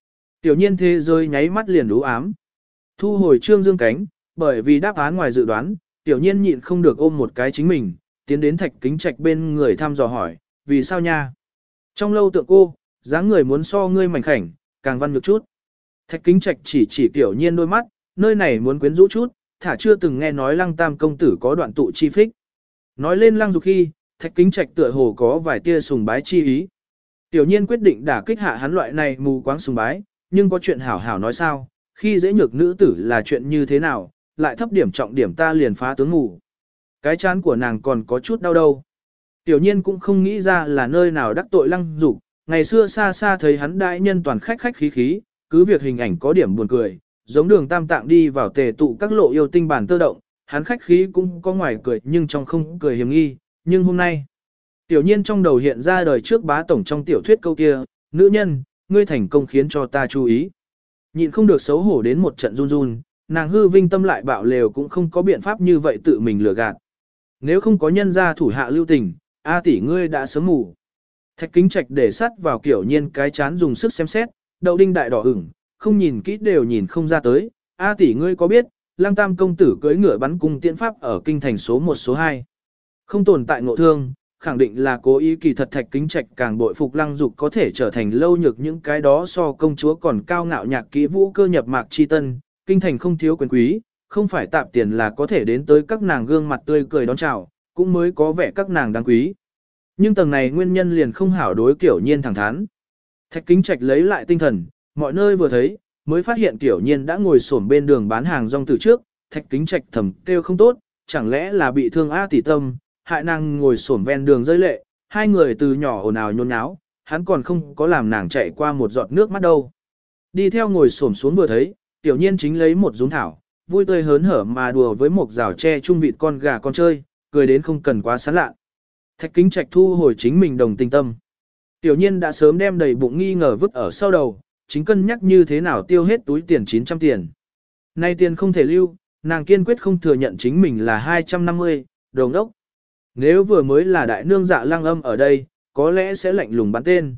Tiểu nhiên thế giới nháy mắt liền u ám. Thu hồi trương dương cánh, bởi vì đáp án ngoài dự đoán, tiểu nhiên nhịn không được ôm một cái chính mình, tiến đến Thạch Kính Trạch bên người thăm dò hỏi, vì sao nha? Trong lâu tượng cô, dáng người muốn so ngươi mảnh khảnh, càng văn nhược chút. Thạch Kính Trạch chỉ tiểu nhiên đôi mắt, nơi này muốn quyến rũ chút, thả chưa từng nghe nói Lăng Tam công tử có đoạn tụ chi phích. Nói lên Lăng Dục khi, Thạch Kính Trạch tựa hồ có vài tia sùng bái chi ý. Tiểu nhiên quyết định đả kích hạ hắn loại này mù quáng sùng bái, nhưng có chuyện hảo hảo nói sao, khi dễ nhược nữ tử là chuyện như thế nào, lại thấp điểm trọng điểm ta liền phá tướng ngủ. Cái chán của nàng còn có chút đau đâu. Tiểu nhiên cũng không nghĩ ra là nơi nào đắc tội Lăng Dục, ngày xưa xa xa thấy hắn đại nhân toàn khách khách khí khí, cứ việc hình ảnh có điểm buồn cười, giống Đường Tam Tạng đi vào tề tụ các lộ yêu tinh bản tơ động, hắn khách khí cũng có ngoài cười nhưng trong không cười hiểm nghi, nhưng hôm nay, tiểu nhiên trong đầu hiện ra đời trước bá tổng trong tiểu thuyết câu kia, nữ nhân, ngươi thành công khiến cho ta chú ý. Nhịn không được xấu hổ đến một trận run run, nàng hư vinh tâm lại bạo lều cũng không có biện pháp như vậy tự mình lừa gạt. Nếu không có nhân gia thủ hạ lưu tình, A tỷ ngươi đã sớm ngủ. Thạch Kính Trạch để sắt vào kiểu nhiên cái chán dùng sức xem xét, đậu đinh đại đỏ ửng, không nhìn kỹ đều nhìn không ra tới. A tỷ ngươi có biết, Lăng Tam công tử cưỡi ngựa bắn cung tiễn pháp ở kinh thành số 1 số 2. Không tồn tại ngộ thương, khẳng định là cố ý. Kỳ thật Thạch Kính Trạch càng bội phục Lăng Dục có thể trở thành lâu nhược những cái đó so công chúa còn cao ngạo nhạc kỹ vũ cơ nhập mạc chi tân, kinh thành không thiếu quyền quý, không phải tạp tiền là có thể đến tới các nàng gương mặt tươi cười đón chào, cũng mới có vẻ các nàng đáng quý. Nhưng tầng này nguyên nhân liền không hảo đối kiểu nhiên thẳng thắn. Thạch Kính Trạch lấy lại tinh thần, mọi nơi vừa thấy, mới phát hiện kiểu nhiên đã ngồi xổm bên đường bán hàng rong từ trước, Thạch Kính Trạch thầm kêu không tốt, chẳng lẽ là bị thương A tỷ tâm, hại nàng ngồi xổm ven đường rơi lệ, hai người từ nhỏ ồn ào nhốn nháo, hắn còn không có làm nàng chạy qua một giọt nước mắt đâu. Đi theo ngồi xổm xuống vừa thấy, tiểu nhiên chính lấy một dúng thảo, vui tươi hớn hở mà đùa với một rào tre chung vịt con gà con chơi, cười đến không cần quá sán lạ. Thạch Kính Trạch thu hồi chính mình đồng tình tâm. Tiểu nhiên đã sớm đem đầy bụng nghi ngờ vứt ở sau đầu, chính cân nhắc như thế nào tiêu hết túi tiền 900 tiền. Nay tiền không thể lưu, nàng kiên quyết không thừa nhận chính mình là 250, đồng đốc. Nếu vừa mới là đại nương Dạ Lăng Âm ở đây, có lẽ sẽ lạnh lùng bắn tên,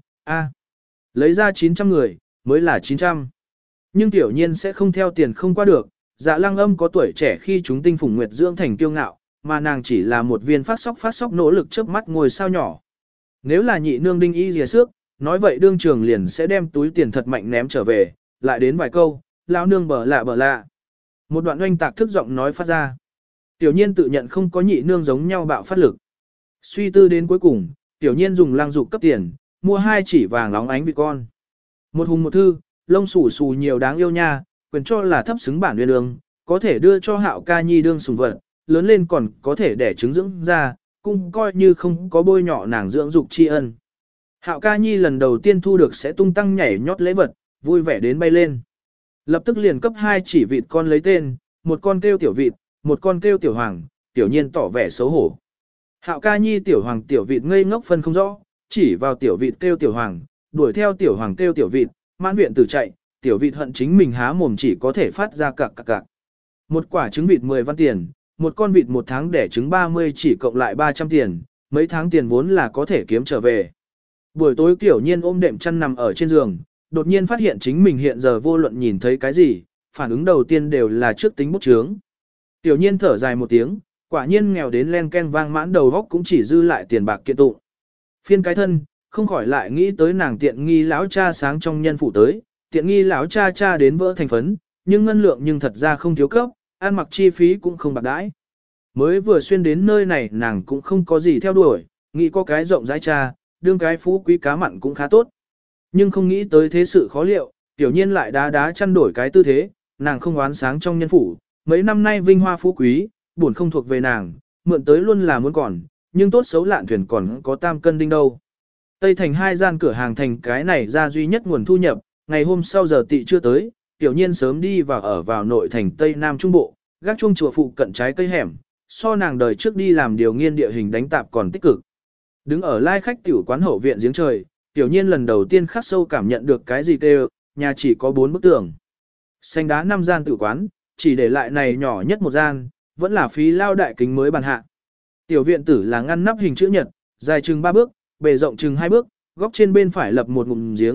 lấy ra 900 người, mới là 900. Nhưng tiểu nhiên sẽ không theo tiền không qua được, Dạ Lăng Âm có tuổi trẻ khi chúng tinh phùng nguyệt dưỡng thành kiêu ngạo, mà nàng chỉ là một viên phát sóc nỗ lực chớp mắt ngồi sao nhỏ. Nếu là nhị nương đinh y dìa xước, nói vậy đương trường liền sẽ đem túi tiền thật mạnh ném trở về, lại đến vài câu, lão nương bở lạ. Một đoạn oanh tạc thức giọng nói phát ra. Tiểu nhiên tự nhận không có nhị nương giống nhau bạo phát lực. Suy tư đến cuối cùng, tiểu nhiên dùng Lăng Dục cấp tiền, mua 2 chỉ vàng óng ánh vịt con. Một hùng một thư, lông xù xù nhiều đáng yêu nha, quyền cho là thấp xứng bản nguyên ương, có thể đưa cho Hạo ca nhi đương sùng vật, lớn lên còn có thể đẻ trứng dưỡng ra, cũng coi như không có bôi nhỏ nàng dưỡng dục tri ân. Hạo ca nhi lần đầu tiên thu được sẽ tung tăng nhảy nhót lễ vật, vui vẻ đến bay lên. Lập tức liền cấp 2 chỉ vịt con lấy tên, một con kêu tiểu vịt, một con kêu tiểu hoàng, tiểu nhiên tỏ vẻ xấu hổ. Hạo ca nhi tiểu hoàng tiểu vịt ngây ngốc phân không rõ, chỉ vào tiểu vịt kêu tiểu hoàng, đuổi theo tiểu hoàng kêu tiểu vịt, mãn viện tử chạy, tiểu vịt hận chính mình há mồm chỉ có thể phát ra cặc cặc cặc. Một quả trứng vịt 10 văn tiền, một con vịt một tháng đẻ trứng 30 chỉ cộng lại 300 tiền, mấy tháng tiền vốn là có thể kiếm trở về. Buổi tối Tiểu Nhiên ôm đệm chăn nằm ở trên giường, đột nhiên phát hiện chính mình hiện giờ vô luận nhìn thấy cái gì, phản ứng đầu tiên đều là trước tính bút chướng. Tiểu Nhiên thở dài một tiếng, quả nhiên nghèo đến len ken vang mãn đầu góc cũng chỉ dư lại tiền bạc kiện tụng. Phiên cái thân, không khỏi lại nghĩ tới nàng tiện nghi lão cha sáng trong nhân phụ tới, tiện nghi lão cha đến vỡ thành phấn, nhưng ngân lượng nhưng thật ra không thiếu cấp, ăn mặc chi phí cũng không bạc đãi. Mới vừa xuyên đến nơi này nàng cũng không có gì theo đuổi, nghĩ có cái rộng rãi cha, đương cái phú quý cá mặn cũng khá tốt. Nhưng không nghĩ tới thế sự khó liệu, Tiểu Nhiên lại đá chăn đổi cái tư thế, nàng không oán sáng trong nhân phủ, mấy năm nay vinh hoa phú quý, buồn không thuộc về nàng, mượn tới luôn là muốn còn, nhưng tốt xấu lạn thuyền còn có tam cân đinh đâu. Tây thành 2 gian cửa hàng thành cái này ra duy nhất nguồn thu nhập, ngày hôm sau giờ tị chưa tới, Tiểu Nhiên sớm đi và ở vào nội thành Tây Nam Trung Bộ, gác chuông chùa phụ cận trái cây hẻm, so nàng đời trước đi làm điều nghiên địa hình đánh tạp còn tích cực. Đứng ở lai khách tiểu quán hậu viện giếng trời, Tiểu Nhiên lần đầu tiên khắc sâu cảm nhận được cái gì kêu, nhà chỉ có 4 bức tường. Xanh đá 5 gian tiểu quán, chỉ để lại này nhỏ nhất một gian, vẫn là phí lao đại kính mới bàn hạ. Tiểu viện tử là ngăn nắp hình chữ nhật, dài chừng 3 bước, bề rộng chừng 2 bước, góc trên bên phải lập một ngụm giếng,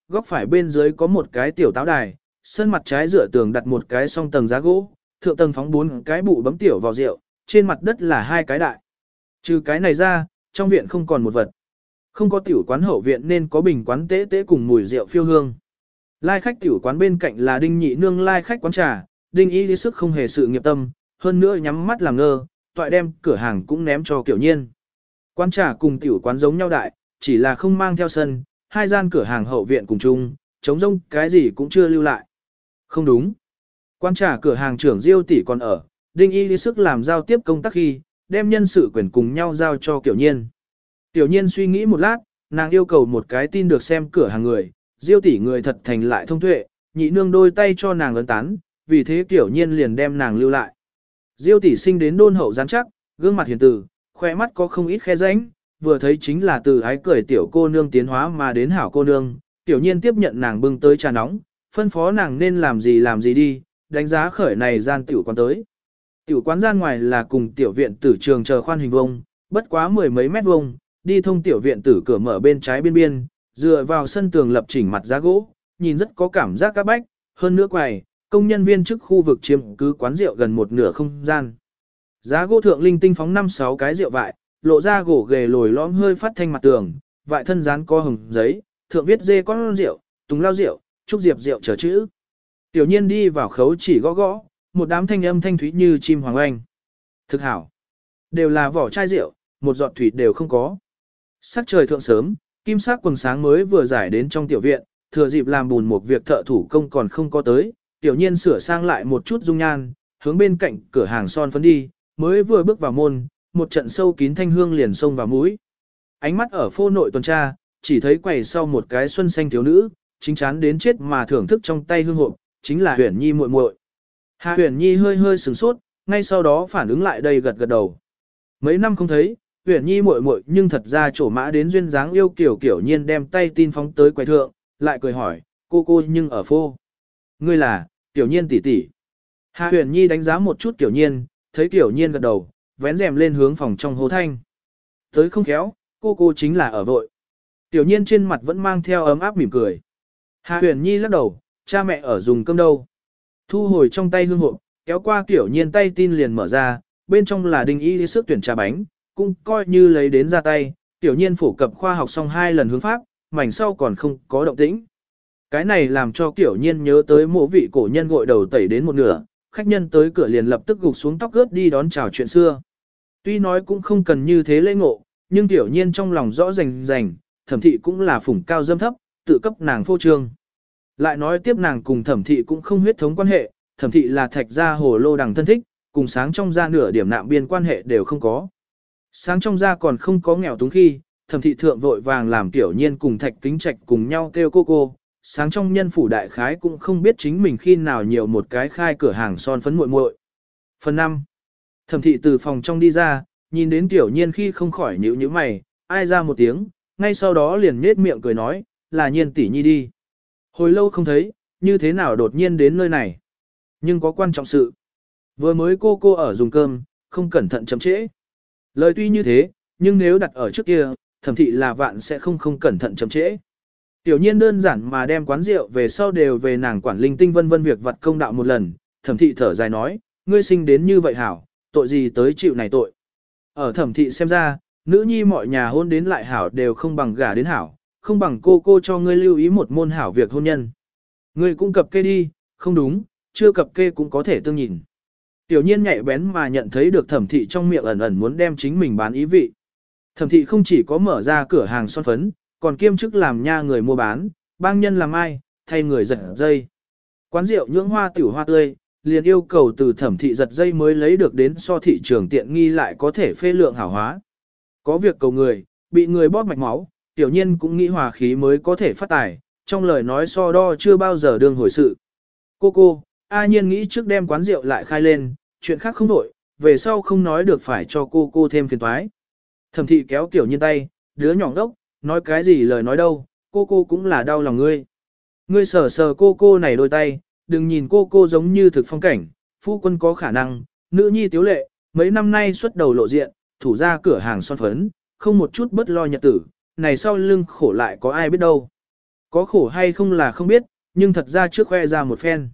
góc phải bên dưới có một cái tiểu táo đài, sân mặt trái dựa tường đặt một cái song tầng giá gỗ, thượng tầng phóng 4 cái bụ bấm tiểu vào rượu, trên mặt đất là 2 cái đại. Trừ cái này ra, trong viện không còn một vật. Không có tiểu quán hậu viện nên có bình quán tế tế cùng mùi rượu phiêu hương. Lai khách tiểu quán bên cạnh là Đinh Nhị Nương lai khách quán trà, Đinh Y lý sức không hề sự nghiệp tâm, hơn nữa nhắm mắt làm ngơ, toại đem cửa hàng cũng ném cho Kiểu Nhiên. Quán trà cùng tiểu quán giống nhau đại, chỉ là không mang theo sân, hai gian cửa hàng hậu viện cùng chung, trống rông cái gì cũng chưa lưu lại. Không đúng. Quán trà cửa hàng trưởng Diêu tỷ còn ở, Đinh Y lý sức làm giao tiếp công tác khi, đem nhân sự quyền cùng nhau giao cho Kiểu Nhiên. Tiểu Nhiên suy nghĩ một lát, nàng yêu cầu một cái tin được xem cửa hàng người, Diêu tỷ người thật thành lại thông tuệ, Nhị Nương đôi tay cho nàng ấn tán, vì thế Tiểu Nhiên liền đem nàng lưu lại. Diêu tỷ sinh đến đôn hậu rắn chắc, gương mặt hiền từ, khoe mắt có không ít khe rãnh, vừa thấy chính là từ ái cười tiểu cô nương tiến hóa mà đến hảo cô nương. Tiểu Nhiên tiếp nhận nàng bưng tới trà nóng, phân phó nàng nên làm gì đi, đánh giá khởi này gian tiểu quán tới. Tiểu quán gian ngoài là cùng tiểu viện tử trường chờ khoan hình vuông, bất quá 10 mấy mét vuông, đi thông tiểu viện tử cửa mở bên trái biên, dựa vào sân tường lập chỉnh mặt giá gỗ, nhìn rất có cảm giác các bách, hơn nữa quầy, công nhân viên chức khu vực chiếm cứ quán rượu gần một nửa không gian. Giá gỗ thượng linh tinh phóng 5-6 cái rượu vại, lộ ra gỗ ghề lồi lõm hơi phát thanh mặt tường, vại thân dán co hồng giấy, thượng viết dê con rượu, tùng lao rượu, trúc diệp rượu chờ chữ. Tiểu Nhiên đi vào khấu chỉ gõ gõ, một đám thanh âm thanh thúy như chim hoàng oanh. Thực hảo, đều là vỏ chai rượu, một giọt thủy đều không có. Sắc trời thượng sớm, kim sắc quần sáng mới vừa giải đến trong tiểu viện, thừa dịp làm bùn một việc thợ thủ công còn không có tới, Tiểu Nhiên sửa sang lại một chút dung nhan, hướng bên cạnh cửa hàng son phấn đi, mới vừa bước vào môn, một trận sâu kín thanh hương liền xông vào mũi. Ánh mắt ở phô nội tuần tra, chỉ thấy quầy sau một cái xuân xanh thiếu nữ, chính chán đến chết mà thưởng thức trong tay hương hộp, chính là Huyền Nhi muội muội. Hà Huyền Nhi hơi hơi sửng sốt, ngay sau đó phản ứng lại đây gật gật đầu. Mấy năm không thấy, Huyền Nhi muội muội nhưng thật ra trổ mã đến duyên dáng yêu kiểu nhiên đem tay tin phóng tới quầy thượng, lại cười hỏi, cô nhưng ở phô. Ngươi là, Tiểu Nhiên tỷ tỷ. Hà Huyền Nhi đánh giá một chút Tiểu Nhiên, thấy Tiểu Nhiên gật đầu, vén rèm lên hướng phòng trong hô thanh. Tới không khéo, cô chính là ở vội. Tiểu Nhiên trên mặt vẫn mang theo ấm áp mỉm cười. Hà Huyền Nhi lắc đầu, cha mẹ ở dùng cơm đâu. Thu hồi trong tay hương hộp, kéo qua Tiểu Nhiên tay tin liền mở ra, bên trong là Đinh Y sức tuyển trà bánh, cũng coi như lấy đến ra tay. Tiểu Nhiên phổ cập khoa học xong 2 lần hướng pháp, mảnh sau còn không có động tĩnh. Cái này làm cho Tiểu Nhiên nhớ tới mộ vị cổ nhân gội đầu tẩy đến một nửa, khách nhân tới cửa liền lập tức gục xuống tóc gớt đi đón chào chuyện xưa. Tuy nói cũng không cần như thế lễ ngộ, nhưng Tiểu Nhiên trong lòng rõ rành, Thẩm thị cũng là phủng cao dâm thấp, tự cấp nàng phô trương. Lại nói tiếp nàng cùng Thẩm thị cũng không huyết thống quan hệ, Thẩm thị là Thạch gia hồ lô đằng thân thích, cùng Sáng trong gia nửa điểm nạm biên quan hệ đều không có. Sáng trong gia còn không có nghèo túng khi, Thẩm thị thượng vội vàng làm Tiểu Nhiên cùng Thạch Kính Trạch cùng nhau kêu cô. Sáng trong nhân phủ đại khái cũng không biết chính mình khi nào nhiều một cái khai cửa hàng son phấn muội muội. Phần 5. Thẩm thị từ phòng trong đi ra, nhìn đến Tiểu Nhiên khi không khỏi nhíu mày, ai ra một tiếng, ngay sau đó liền nhếch miệng cười nói, là Nhiên tỷ nhi đi. Hồi lâu không thấy, như thế nào đột nhiên đến nơi này. Nhưng có quan trọng sự. Vừa mới cô ở dùng cơm, không cẩn thận chậm trễ. Lời tuy như thế, nhưng nếu đặt ở trước kia, Thẩm thị là vạn sẽ không cẩn thận chậm trễ. Tiểu Nhiên đơn giản mà đem quán rượu về sau đều về nàng quản linh tinh vân việc vặt công đạo một lần, Thẩm thị thở dài nói, ngươi sinh đến như vậy hảo, tội gì tới chịu này tội. Ở Thẩm thị xem ra, nữ nhi mọi nhà hôn đến lại hảo đều không bằng gả đến hảo, không bằng cô cho ngươi lưu ý một môn hảo việc hôn nhân. Ngươi cũng cập kê đi, không đúng, chưa cập kê cũng có thể tương nhìn. Tiểu Nhiên nhạy bén mà nhận thấy được Thẩm thị trong miệng ẩn muốn đem chính mình bán ý vị. Thẩm thị không chỉ có mở ra cửa hàng son phấn, còn kiêm chức làm nha người mua bán, bang nhân làm ai, thay người giật dây. Quán rượu nhưỡng hoa tiểu hoa tươi, liền yêu cầu từ Thẩm thị giật dây mới lấy được đến so thị trường tiện nghi lại có thể phê lượng hảo hóa. Có việc cầu người, bị người bóp mạch máu, Tiểu Nhiên cũng nghĩ hòa khí mới có thể phát tài, trong lời nói so đo chưa bao giờ đương hồi sự. Cô, A Nhiên nghĩ trước đem quán rượu lại khai lên, chuyện khác không đổi, về sau không nói được phải cho cô thêm phiền toái. Thẩm thị kéo Tiểu Nhiên tay, đứa nhỏ đốc, nói cái gì lời nói đâu, cô cũng là đau lòng ngươi. Ngươi sờ cô này đôi tay, đừng nhìn cô giống như thực phong cảnh, phu quân có khả năng, nữ nhi tiếu lệ, mấy năm nay xuất đầu lộ diện, thủ ra cửa hàng son phấn, không một chút bất lo nhật tử, này sau lưng khổ lại có ai biết đâu. Có khổ hay không là không biết, nhưng thật ra trước khoe ra một phen.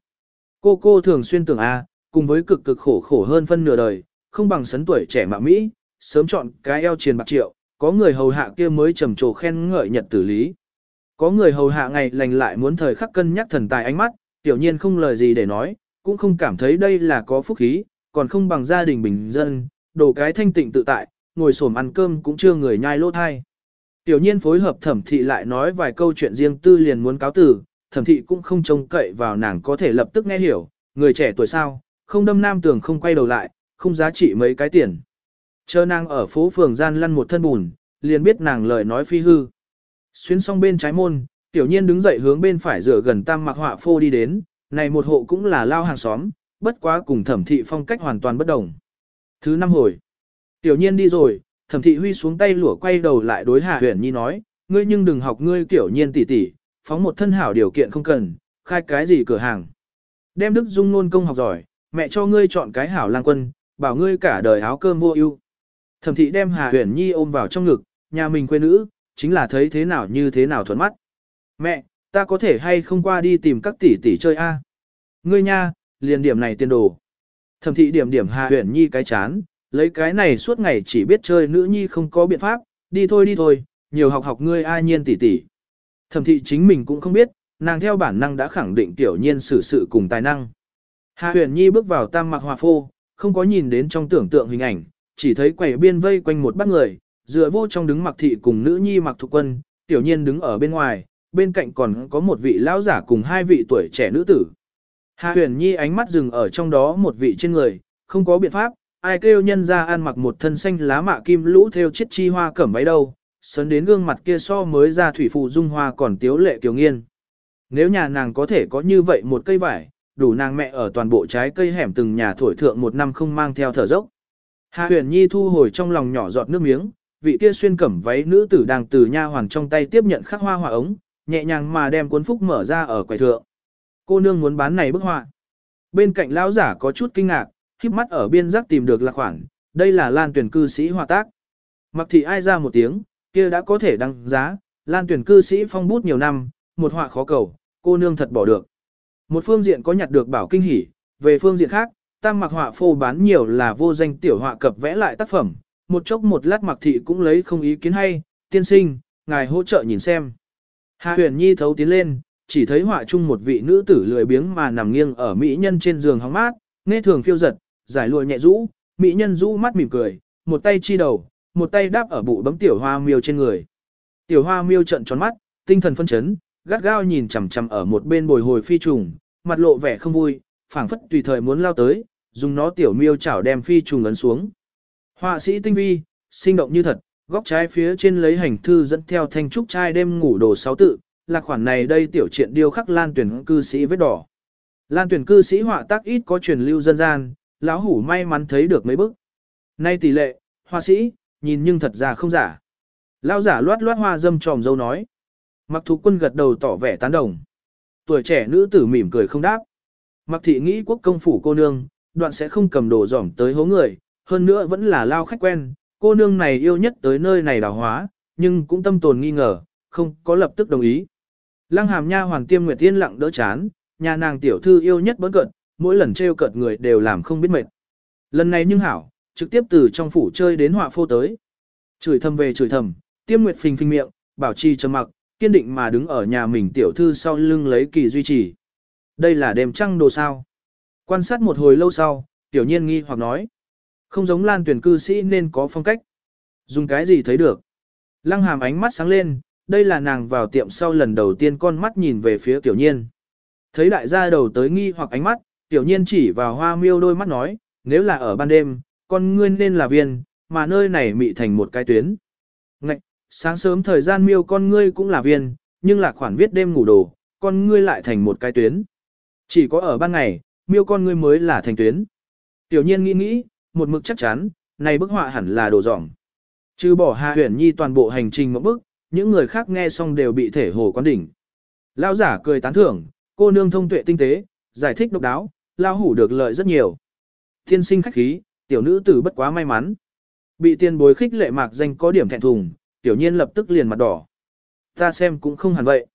Cô thường xuyên tưởng cùng với cực cực khổ khổ hơn phân nửa đời, không bằng sấn tuổi trẻ mạo Mỹ, sớm chọn cái eo triền bạc triệu, có người hầu hạ kia mới trầm trồ khen ngợi nhật tử lý. Có người hầu hạ ngày lành lại muốn thời khắc cân nhắc thần tài ánh mắt, tiểu nhiên không lời gì để nói, cũng không cảm thấy đây là có phúc khí, còn không bằng gia đình bình dân, đồ cái thanh tịnh tự tại, ngồi xổm ăn cơm cũng chưa người nhai lỗ thai. Tiểu nhiên phối hợp thẩm thị lại nói vài câu chuyện riêng tư liền muốn cáo tử, thẩm thị cũng không trông cậy vào nàng có thể lập tức nghe hiểu, người trẻ tuổi sao, không đâm nam tường không quay đầu lại, không giá trị mấy cái tiền. Chờ nàng ở phố phường gian lăn một thân bùn, liền biết nàng lời nói phi hư. Xuyên xong bên trái môn, tiểu nhiên đứng dậy hướng bên phải rửa gần tam mặc họa phô đi đến, này một hộ cũng là lao hàng xóm, bất quá cùng thẩm thị phong cách hoàn toàn bất đồng. Thứ 5 hồi, tiểu nhiên đi rồi, thẩm thị huy xuống tay lũa quay đầu lại đối Hà Huyền Nhi nói, ngươi nhưng đừng học ngươi tiểu nhiên tỷ tỷ, phóng một thân hảo điều kiện không cần, khai cái gì cửa hàng. Đem Đức Dung nôn công học giỏi, mẹ cho ngươi chọn cái hảo lang quân, bảo ngươi cả đời áo cơm vô ưu. Thẩm thị đem Hà Huyền Nhi ôm vào trong ngực, nhà mình quê nữ, chính là thấy thế nào như thế nào thuận mắt. Mẹ, ta có thể hay không qua đi tìm các tỷ tỷ chơi a? Ngươi nha, liền điểm này tiền đồ. Thẩm thị điểm Hà Huyền Nhi cái chán, lấy cái này suốt ngày chỉ biết chơi nữ nhi không có biện pháp, đi thôi, nhiều học ngươi ai nhiên tỷ tỷ. Thẩm thị chính mình cũng không biết, nàng theo bản năng đã khẳng định tiểu nhiên xử sự cùng tài năng. Hà Huyền Nhi bước vào tam mặc hòa phô, không có nhìn đến trong tưởng tượng hình ảnh, chỉ thấy quầy biên vây quanh một bát người, dựa vô trong đứng mặc thị cùng nữ nhi mặc thuộc quân, tiểu nhiên đứng ở bên ngoài, bên cạnh còn có một vị lão giả cùng 2 vị tuổi trẻ nữ tử. Hà Huyền Nhi ánh mắt dừng ở trong đó một vị trên người, không có biện pháp, ai kêu nhân ra ăn mặc một thân xanh lá mạ kim lũ theo chiếc chi hoa cẩm váy đâu, sấn đến gương mặt kia so mới ra thủy phụ dung hoa còn tiếu lệ kiều nghiên. Nếu nhà nàng có thể có như vậy một cây vải, đủ nàng mẹ ở toàn bộ trái cây hẻm từng nhà thổi thượng một năm không mang theo thở dốc. Hà Huyền Nhi thu hồi trong lòng nhỏ giọt nước miếng, vị kia xuyên cẩm váy nữ tử đang từ nha hoàn trong tay tiếp nhận khắc hoa họa ống, nhẹ nhàng mà đem cuốn phúc mở ra ở quầy thượng. Cô nương muốn bán này bức họa. Bên cạnh lão giả có chút kinh ngạc, khép mắt ở biên giác tìm được là khoản, đây là Lan Tuyển cư sĩ họa tác. Mặc thị ai ra một tiếng, kia đã có thể đăng giá, Lan Tuyển cư sĩ phong bút nhiều năm, một họa khó cầu, cô nương thật bỏ được. Một phương diện có nhặt được bảo kinh hỉ, về phương diện khác, tam mặc họa phô bán nhiều là vô danh tiểu họa cập vẽ lại tác phẩm, một chốc một lát mặc thị cũng lấy không ý kiến hay, tiên sinh, ngài hỗ trợ nhìn xem. Hà Huyền Nhi thấu tiến lên, chỉ thấy họa chung một vị nữ tử lười biếng mà nằm nghiêng ở mỹ nhân trên giường hóng mát, nghe thường phiêu giật, giải lụa nhẹ rũ, mỹ nhân rũ mắt mỉm cười, một tay chi đầu, một tay đáp ở bụ bấm tiểu hoa miêu trên người. Tiểu hoa miêu trợn tròn mắt, tinh thần phân chấn, gắt gao nhìn chằm chằm ở một bên bồi hồi phi trùng, mặt lộ vẻ không vui, phảng phất tùy thời muốn lao tới, dùng nó tiểu miêu chảo đem phi trùng ấn xuống. Họa sĩ tinh vi, sinh động như thật, góc trái phía trên lấy hành thư dẫn theo thanh trúc trai đêm ngủ đồ 6 tự, là khoản này đây tiểu truyện điêu khắc Lan Tuyển cư sĩ vết đỏ. Lan Tuyển cư sĩ họa tác ít có truyền lưu dân gian, lão hủ may mắn thấy được mấy bức. Nay tỷ lệ, họa sĩ, nhìn nhưng thật ra không giả. Lão giả loát loát hoa dâm tròm dâu nói. Mặc Thục Quân gật đầu tỏ vẻ tán đồng. Tuổi trẻ nữ tử mỉm cười không đáp. Mặc thị nghĩ quốc công phủ cô nương, đoạn sẽ không cầm đồ giỏng tới hố người, hơn nữa vẫn là lao khách quen, cô nương này yêu nhất tới nơi này đào hóa, nhưng cũng tâm tồn nghi ngờ, không có lập tức đồng ý. Lăng Hàm nha hoàng Tiêm Nguyệt yên lặng đỡ chán, nhà nàng tiểu thư yêu nhất bỡn cợt, mỗi lần trêu cợt người đều làm không biết mệt. Lần này nhưng hảo, trực tiếp từ trong phủ chơi đến họa phô tới. Chửi thầm về chửi thầm, Tiêm Nguyệt phình phình miệng, bảo trì trầm mặc, kiên định mà đứng ở nhà mình tiểu thư sau lưng lấy kỳ duy trì. Đây là đêm trăng đồ sao. Quan sát một hồi lâu sau, tiểu nhiên nghi hoặc nói. Không giống Lan Tuyển cư sĩ nên có phong cách. Dùng cái gì thấy được. Lăng Hàm ánh mắt sáng lên, đây là nàng vào tiệm sau lần đầu tiên con mắt nhìn về phía tiểu nhiên. Thấy đại gia đầu tới nghi hoặc ánh mắt, tiểu nhiên chỉ vào hoa miêu đôi mắt nói, nếu là ở ban đêm, con ngươi nên là viên, mà nơi này mị thành một cái tuyến. Ngạch, sáng sớm thời gian miêu con ngươi cũng là viên, nhưng là khoản viết đêm ngủ đồ, con ngươi lại thành một cái tuyến. Chỉ có ở ban ngày, miêu con ngươi mới là thành tuyến. Tiểu nhiên nghĩ, một mực chắc chắn, này bức họa hẳn là đồ dỏng. Trừ bỏ Hà Huyền Nhi toàn bộ hành trình một bức, những người khác nghe xong đều bị thể hồ quán đỉnh. Lão giả cười tán thưởng, cô nương thông tuệ tinh tế, giải thích độc đáo, lão hủ được lợi rất nhiều. Thiên sinh khách khí, tiểu nữ tử bất quá may mắn. Bị tiền bối khích lệ mạc danh có điểm thẹn thùng, tiểu nhiên lập tức liền mặt đỏ. Ta xem cũng không hẳn vậy.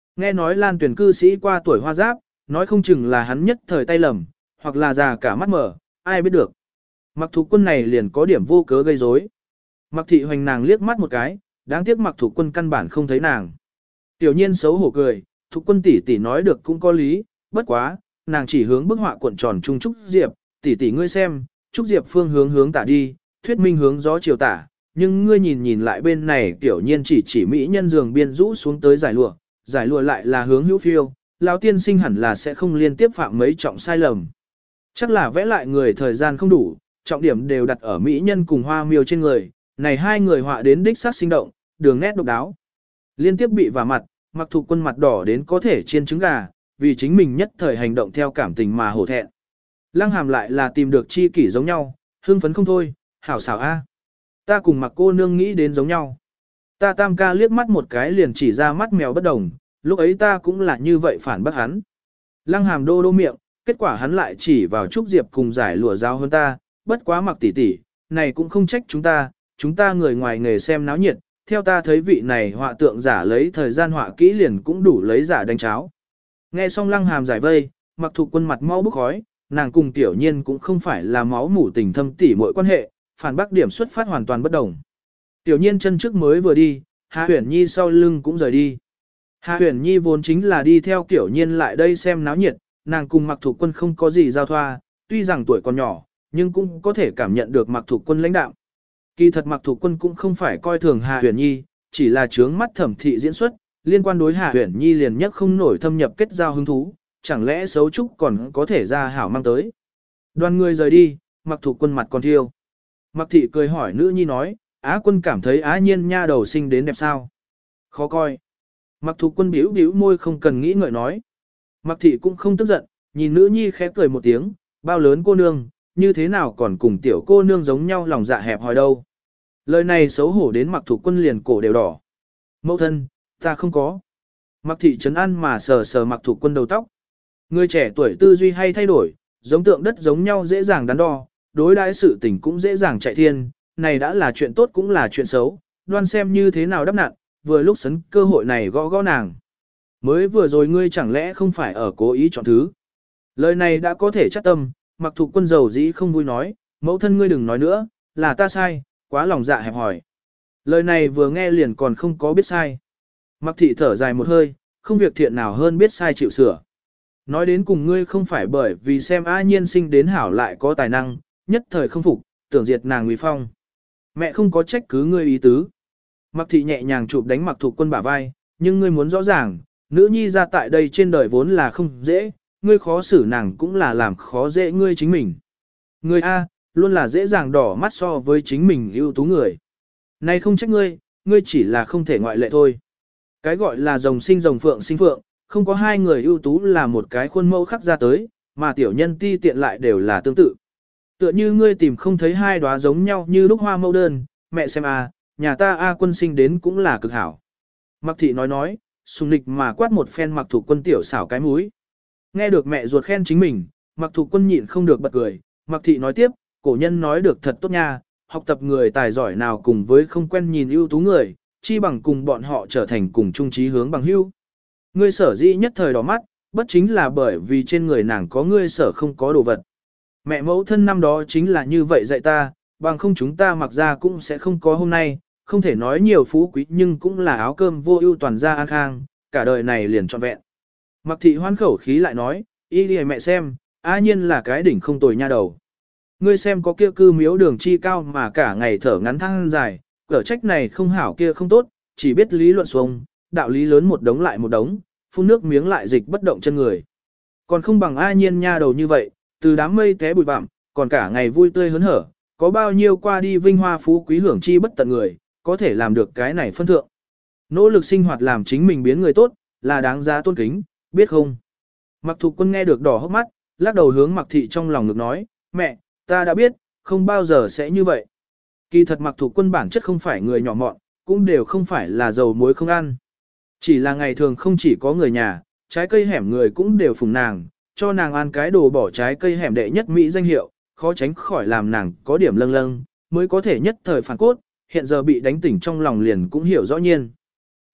Nghe nói Lan Tuyền cư sĩ qua tuổi hoa giáp, nói không chừng là hắn nhất thời tay lầm, hoặc là già cả mắt mở, ai biết được. Mặc Thục Quân này liền có điểm vô cớ gây rối. Mặc Thị Hoành nàng liếc mắt một cái, đáng tiếc Mặc Thục Quân căn bản không thấy nàng. Tiểu Nhiên xấu hổ cười, Thục Quân tỷ tỷ nói được cũng có lý, bất quá, nàng chỉ hướng bức họa cuộn tròn trung trúc diệp, tỷ tỷ ngươi xem, trúc diệp phương hướng tả đi, thuyết minh hướng gió chiều tả, nhưng ngươi nhìn lại bên này Tiểu Nhiên chỉ mỹ nhân giường biên rũ xuống tới giải lụa lại là hướng hữu phiêu, lão tiên sinh hẳn là sẽ không liên tiếp phạm mấy trọng sai lầm. Chắc là vẽ lại người thời gian không đủ, trọng điểm đều đặt ở mỹ nhân cùng hoa miêu trên người, này hai người họa đến đích xác sinh động, đường nét độc đáo. Liên tiếp bị vả mặt, Mặc Thục Quân mặt đỏ đến có thể chiên trứng gà, vì chính mình nhất thời hành động theo cảm tình mà hổ thẹn. Lăng Hàm lại là tìm được chi kỷ giống nhau, hưng phấn không thôi, hảo xảo a. Ta cùng Mặc cô nương nghĩ đến giống nhau. Ta Tam ca liếc mắt một cái liền chỉ ra mắt mèo bất đồng, lúc ấy ta cũng là như vậy phản bác hắn. Lăng Hàm đô đô miệng, kết quả hắn lại chỉ vào Trúc Diệp cùng giải lụa giáo hơn ta, bất quá Mặc tỷ tỷ, này cũng không trách chúng ta người ngoài nghề xem náo nhiệt, theo ta thấy vị này họa tượng giả lấy thời gian họa kỹ liền cũng đủ lấy giả đánh cháo. Nghe xong Lăng Hàm giải vây, Mặc Thục Quân mặt mau bức khói, nàng cùng Tiểu Nhiên cũng không phải là máu mủ tình thâm tỉ mọi quan hệ, phản bác điểm xuất phát hoàn toàn bất đồng. Tiểu Nhiên chân trước mới vừa đi, Hà Huyền Nhi sau lưng cũng rời đi. Hà Huyền Nhi vốn chính là đi theo Tiểu Nhiên lại đây xem náo nhiệt, nàng cùng Mặc Thục Quân không có gì giao thoa, tuy rằng tuổi còn nhỏ, nhưng cũng có thể cảm nhận được Mặc Thục Quân lãnh đạo. Kỳ thật Mặc Thục Quân cũng không phải coi thường Hà Huyền Nhi, chỉ là trướng mắt thẩm thị diễn xuất, liên quan đối Hà Huyền Nhi liền nhất không nổi thâm nhập kết giao hứng thú, chẳng lẽ xấu trúc còn có thể ra hảo mang tới. Đoàn người rời đi, Mặc Thục Quân mặt còn thiêu. Mặc thị cười hỏi nữ nhi nói, Á Quân cảm thấy Á Nhiên nha đầu sinh đến đẹp sao? Khó coi. Mặc Thục Quân bĩu bĩu môi không cần nghĩ ngợi nói. Mặc thị cũng không tức giận, nhìn nữ nhi khẽ cười một tiếng, bao lớn cô nương, như thế nào còn cùng tiểu cô nương giống nhau lòng dạ hẹp hòi đâu. Lời này xấu hổ đến Mặc Thục Quân liền cổ đều đỏ. Mẫu thân, ta không có. Mặc thị trấn an mà sờ sờ Mặc Thục Quân đầu tóc. Người trẻ tuổi tư duy hay thay đổi, giống tượng đất giống nhau dễ dàng đắn đo, đối đãi sự tình cũng dễ dàng chạy thiên, này đã là chuyện tốt cũng là chuyện xấu, đoan xem như thế nào đáp nạn, vừa lúc sấn cơ hội này gõ gõ nàng. Mới vừa rồi ngươi chẳng lẽ không phải ở cố ý chọn thứ. Lời này đã có thể chắc tâm, Mặc Thục Quân dầu dĩ không vui nói, mẫu thân ngươi đừng nói nữa, là ta sai, quá lòng dạ hẹp hỏi. Lời này vừa nghe liền còn không có biết sai. Mặc thị thở dài một hơi, không việc thiện nào hơn biết sai chịu sửa. Nói đến cùng ngươi không phải bởi vì xem A Nhiên sinh đến hảo lại có tài năng, nhất thời không phục, tưởng diệt nàng uy phong. Mẹ không có trách cứ ngươi ý tứ. Mặc thị nhẹ nhàng chụp đánh Mặc Thục Quân bả vai, nhưng ngươi muốn rõ ràng, nữ nhi ra tại đây trên đời vốn là không dễ, ngươi khó xử nàng cũng là làm khó dễ ngươi chính mình. Ngươi A, luôn là dễ dàng đỏ mắt so với chính mình ưu tú người. Này không trách ngươi, ngươi chỉ là không thể ngoại lệ thôi. Cái gọi là rồng sinh rồng phượng sinh phượng, không có hai người ưu tú là một cái khuôn mẫu khắc ra tới, mà tiểu nhân ti tiện lại đều là tương tự. Tựa như ngươi tìm không thấy hai đóa giống nhau như lúc hoa mẫu đơn, mẹ xem a, nhà ta A Quân sinh đến cũng là cực hảo. Mặc thị nói, sùng nịch mà quát một phen Mặc Thục Quân tiểu xảo cái mũi. Nghe được mẹ ruột khen chính mình, Mặc Thục Quân nhịn không được bật cười, Mặc thị nói tiếp, cổ nhân nói được thật tốt nha, học tập người tài giỏi nào cùng với không quen nhìn ưu tú người, chi bằng cùng bọn họ trở thành cùng chung chí hướng bằng hữu. Ngươi sở dĩ nhất thời đỏ mắt, bất chính là bởi vì trên người nàng có ngươi sở không có đồ vật. Mẹ mẫu thân năm đó chính là như vậy dạy ta, bằng không chúng ta mặc ra cũng sẽ không có hôm nay, không thể nói nhiều phú quý nhưng cũng là áo cơm vô ưu toàn gia an khang, cả đời này liền trọn vẹn. Mặc thị hoan khẩu khí lại nói, y đi mẹ xem, A Nhiên là cái đỉnh không tồi nha đầu. Ngươi xem có kia cư miếu đường chi cao mà cả ngày thở ngắn thăng dài, cỡ trách này không hảo kia không tốt, chỉ biết lý luận xuông, đạo lý lớn một đống lại một đống, phun nước miếng lại dịch bất động chân người. Còn không bằng A Nhiên nha đầu như vậy, từ đám mây té bụi bặm, còn cả ngày vui tươi hớn hở, có bao nhiêu qua đi vinh hoa phú quý hưởng chi bất tận người, có thể làm được cái này phân thượng. Nỗ lực sinh hoạt làm chính mình biến người tốt, là đáng giá tôn kính, biết không? Mặc Thục Quân nghe được đỏ hốc mắt, lắc đầu hướng Mặc thị trong lòng ngực nói, mẹ, ta đã biết, không bao giờ sẽ như vậy. Kỳ thật Mặc Thục Quân bản chất không phải người nhỏ mọn, cũng đều không phải là dầu muối không ăn. Chỉ là ngày thường không chỉ có người nhà, trái cây hẻm người cũng đều phùng nàng, cho nàng ăn cái đồ bỏ trái cây hẻm đệ nhất Mỹ danh hiệu, khó tránh khỏi làm nàng có điểm lâng lâng, mới có thể nhất thời phản cốt, hiện giờ bị đánh tỉnh trong lòng liền cũng hiểu rõ nhiên.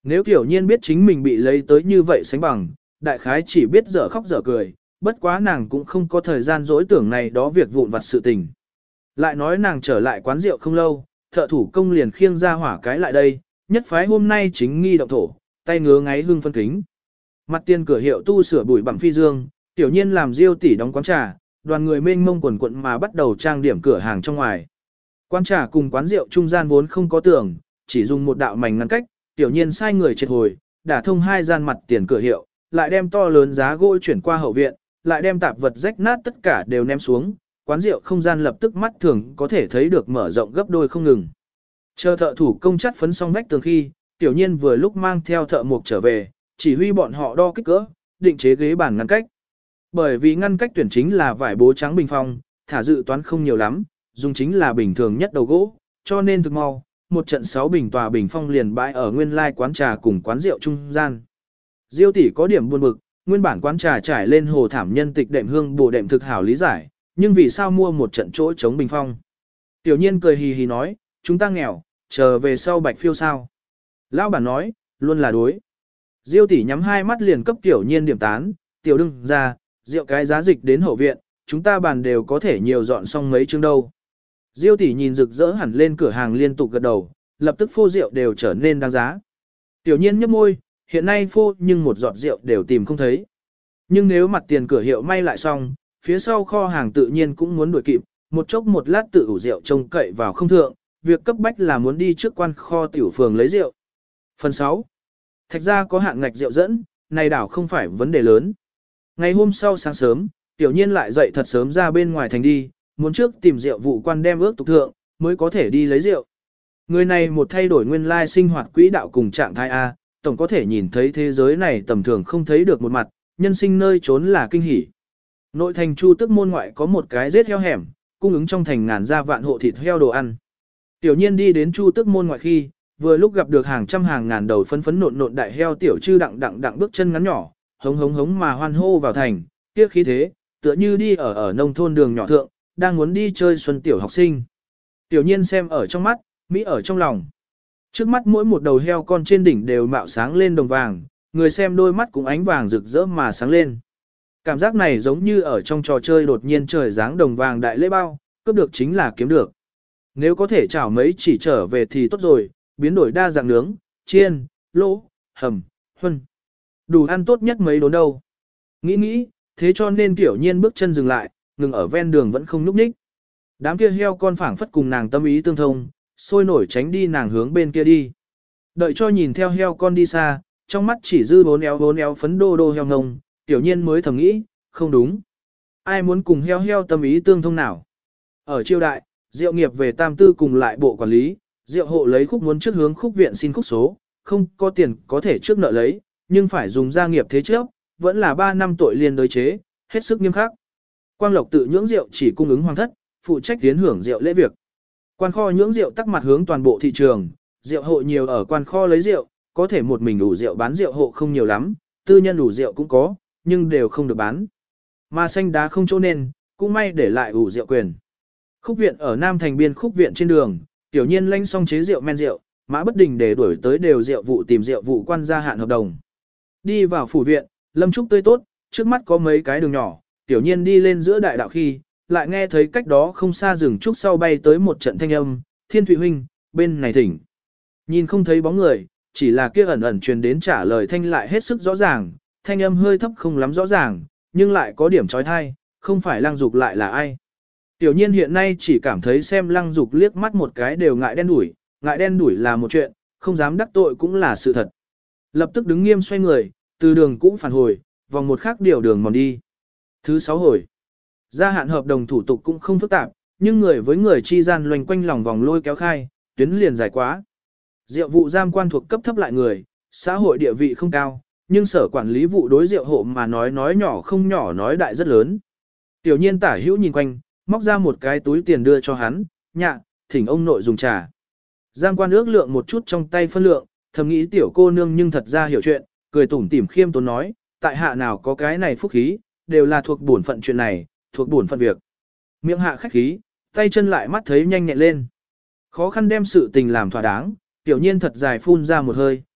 Nếu Tiểu Nhiên biết chính mình bị lấy tới như vậy sánh bằng, đại khái chỉ biết dở khóc dở cười, bất quá nàng cũng không có thời gian dỗi tưởng này đó việc vụn vặt sự tình. Lại nói nàng trở lại quán rượu không lâu, thợ thủ công liền khiêng ra hỏa cái lại đây, nhất phái hôm nay chính nghi động thổ, tay ngứa ngáy hương phân kính. Mặt tiền cửa hiệu tu sửa bụi bằng phi dương, Tiểu Nhiên làm Diêu tỷ đóng quán trà, đoàn người mênh mông quần quận mà bắt đầu trang điểm cửa hàng trong ngoài. Quán trà cùng quán rượu trung gian vốn không có tường, chỉ dùng một đạo mảnh ngăn cách, Tiểu Nhiên sai người triệt hồi, đả thông hai gian mặt tiền cửa hiệu, lại đem to lớn giá gỗ chuyển qua hậu viện, lại đem tạp vật rách nát tất cả đều ném xuống, quán rượu không gian lập tức mắt thường có thể thấy được mở rộng gấp đôi không ngừng. Chờ thợ thủ công chắt phấn xong vách tường khi, Tiểu Nhiên vừa lúc mang theo thợ mộc trở về, chỉ huy bọn họ đo kích cỡ, định chế ghế bàn ngăn cách. Bởi vì ngăn cách tuyển chính là vải bố trắng bình phong, thả dự toán không nhiều lắm, dùng chính là bình thường nhất đầu gỗ, cho nên thực mau, một trận 6 bình tòa bình phong liền bãi ở nguyên lai quán trà cùng quán rượu trung gian. Diêu tỷ có điểm buồn bực, nguyên bản quán trà trải lên hồ thảm nhân tịch đệm hương bổ đệm thực hảo lý giải, nhưng vì sao mua một trận chỗ chống bình phong? Tiểu Nhiên cười hì hì nói, chúng ta nghèo, chờ về sau bạch phiêu sao? Lão bản nói, luôn là đối. Diêu tỷ nhắm hai mắt liền cấp Tiểu Nhiên điểm tán, tiểu đừng ra, rượu cái giá dịch đến hậu viện, chúng ta bàn đều có thể nhiều dọn xong mấy chương đâu. Diêu tỷ nhìn rực rỡ hẳn lên cửa hàng liên tục gật đầu, lập tức phô rượu đều trở nên đáng giá. Tiểu Nhiên nhếch môi, hiện nay phô nhưng một giọt rượu đều tìm không thấy. Nhưng nếu mặt tiền cửa hiệu may lại xong, phía sau kho hàng tự nhiên cũng muốn đuổi kịp, một chốc một lát tự ủ rượu trông cậy vào không thượng, việc cấp bách là muốn đi trước quan kho tiểu phường lấy rượu. Phần 6. Thạch gia có hạng ngạch rượu dẫn, này đảo không phải vấn đề lớn. Ngày hôm sau sáng sớm, Tiểu Nhiên lại dậy thật sớm ra bên ngoài thành đi, muốn trước tìm rượu vụ quan đem ước tục thượng, mới có thể đi lấy rượu. Người này một thay đổi nguyên lai sinh hoạt quỹ đạo cùng trạng thái A, tổng có thể nhìn thấy thế giới này tầm thường không thấy được một mặt, nhân sinh nơi trốn là kinh hỉ. Nội thành Chu Tức môn ngoại có một cái giết heo hẻm, cung ứng trong thành ngàn gia vạn hộ thịt heo đồ ăn. Tiểu Nhiên đi đến Chu Tức môn ngoại khi, vừa lúc gặp được hàng trăm hàng ngàn đầu phấn phấn nộn nộn đại heo tiểu chư đặng đặng đặng bước chân ngắn nhỏ, hống hống hống mà hoan hô vào thành, tiếc khí thế, tựa như đi ở nông thôn đường nhỏ thượng, đang muốn đi chơi xuân tiểu học sinh. Tiểu Nhiên xem ở trong mắt, mỹ ở trong lòng. Trước mắt mỗi một đầu heo con trên đỉnh đều mạo sáng lên đồng vàng, người xem đôi mắt cũng ánh vàng rực rỡ mà sáng lên. Cảm giác này giống như ở trong trò chơi đột nhiên trời giáng đồng vàng đại lễ bao, cướp được chính là kiếm được. Nếu có thể chảo mấy chỉ trở về thì tốt rồi, biến đổi đa dạng nướng, chiên, lỗ, hầm, huân. Đủ ăn tốt nhất mấy đốn đâu. Nghĩ, thế cho nên Tiểu Nhiên bước chân dừng lại, ngừng ở ven đường vẫn không núp ních. Đám kia heo con phảng phất cùng nàng tâm ý tương thông, sôi nổi tránh đi nàng hướng bên kia đi. Đợi cho nhìn theo heo con đi xa, trong mắt chỉ dư bốn éo phấn đô đô heo ngông, Tiểu Nhiên mới thầm nghĩ, không đúng. Ai muốn cùng heo tâm ý tương thông nào? Ở triều đại, rượu nghiệp về tam tư cùng lại bộ quản lý, rượu hộ lấy khúc muốn trước hướng khúc viện xin khúc số, không có tiền có thể trước nợ lấy, nhưng phải dùng gia nghiệp thế trước, vẫn là 3 năm tội liên đối chế, hết sức nghiêm khắc. Quang Lộc tự nhưỡng rượu chỉ cung ứng hoàng thất, phụ trách tiến hưởng rượu lễ việc. Quan kho nhưỡng rượu tắc mặt hướng toàn bộ thị trường, rượu hộ nhiều ở quan kho lấy rượu, có thể một mình đủ rượu bán rượu hộ không nhiều lắm, tư nhân đủ rượu cũng có, nhưng đều không được bán. Mà xanh đá không chỗ nên, cũng may để lại ủ rượu quyền. Khúc viện ở Nam Thành biên khúc viện trên đường, Tiểu Nhiên lanh xong chế rượu men rượu, Mã Bất Đình để đuổi tới đều rượu vụ tìm rượu vụ quan gia hạn hợp đồng. Đi vào phủ viện, lâm trúc tươi tốt, trước mắt có mấy cái đường nhỏ, Tiểu Nhiên đi lên giữa đại đạo khi, lại nghe thấy cách đó không xa rừng trúc sau bay tới một trận thanh âm, Thiên Thụy huynh, bên này thỉnh. Nhìn không thấy bóng người, chỉ là kia ẩn ẩn truyền đến trả lời thanh lại hết sức rõ ràng, thanh âm hơi thấp không lắm rõ ràng, nhưng lại có điểm trói thai, không phải Lăng Dục lại là ai. Tiểu Nhiên hiện nay chỉ cảm thấy xem Lăng Dục liếc mắt một cái đều ngại đen đủi là một chuyện, không dám đắc tội cũng là sự thật. Lập tức đứng nghiêm xoay người, từ đường cũ phản hồi, vòng một khác điều đường mòn đi. Thứ 6 hồi. Gia hạn hợp đồng thủ tục cũng không phức tạp, nhưng người với người chi gian loanh quanh lòng vòng lôi kéo khai, tuyến liền dài quá. Rượu vụ giam quan thuộc cấp thấp lại người, xã hội địa vị không cao, nhưng sở quản lý vụ đối rượu hộ mà nói nhỏ không nhỏ nói đại rất lớn. Tiểu Nhiên tả hữu nhìn quanh, móc ra một cái túi tiền đưa cho hắn, nhạ, thỉnh ông nội dùng trà. Giang quan ước lượng một chút trong tay phân lượng, thầm nghĩ tiểu cô nương nhưng thật ra hiểu chuyện, cười tủm tỉm khiêm tốn nói, tại hạ nào có cái này phúc khí, đều là thuộc bổn phận chuyện này, thuộc bổn phận việc. Miệng hạ khách khí, tay chân lại mắt thấy nhanh nhẹn lên. Khó khăn đem sự tình làm thỏa đáng, Tiểu Nhiên thật dài phun ra một hơi,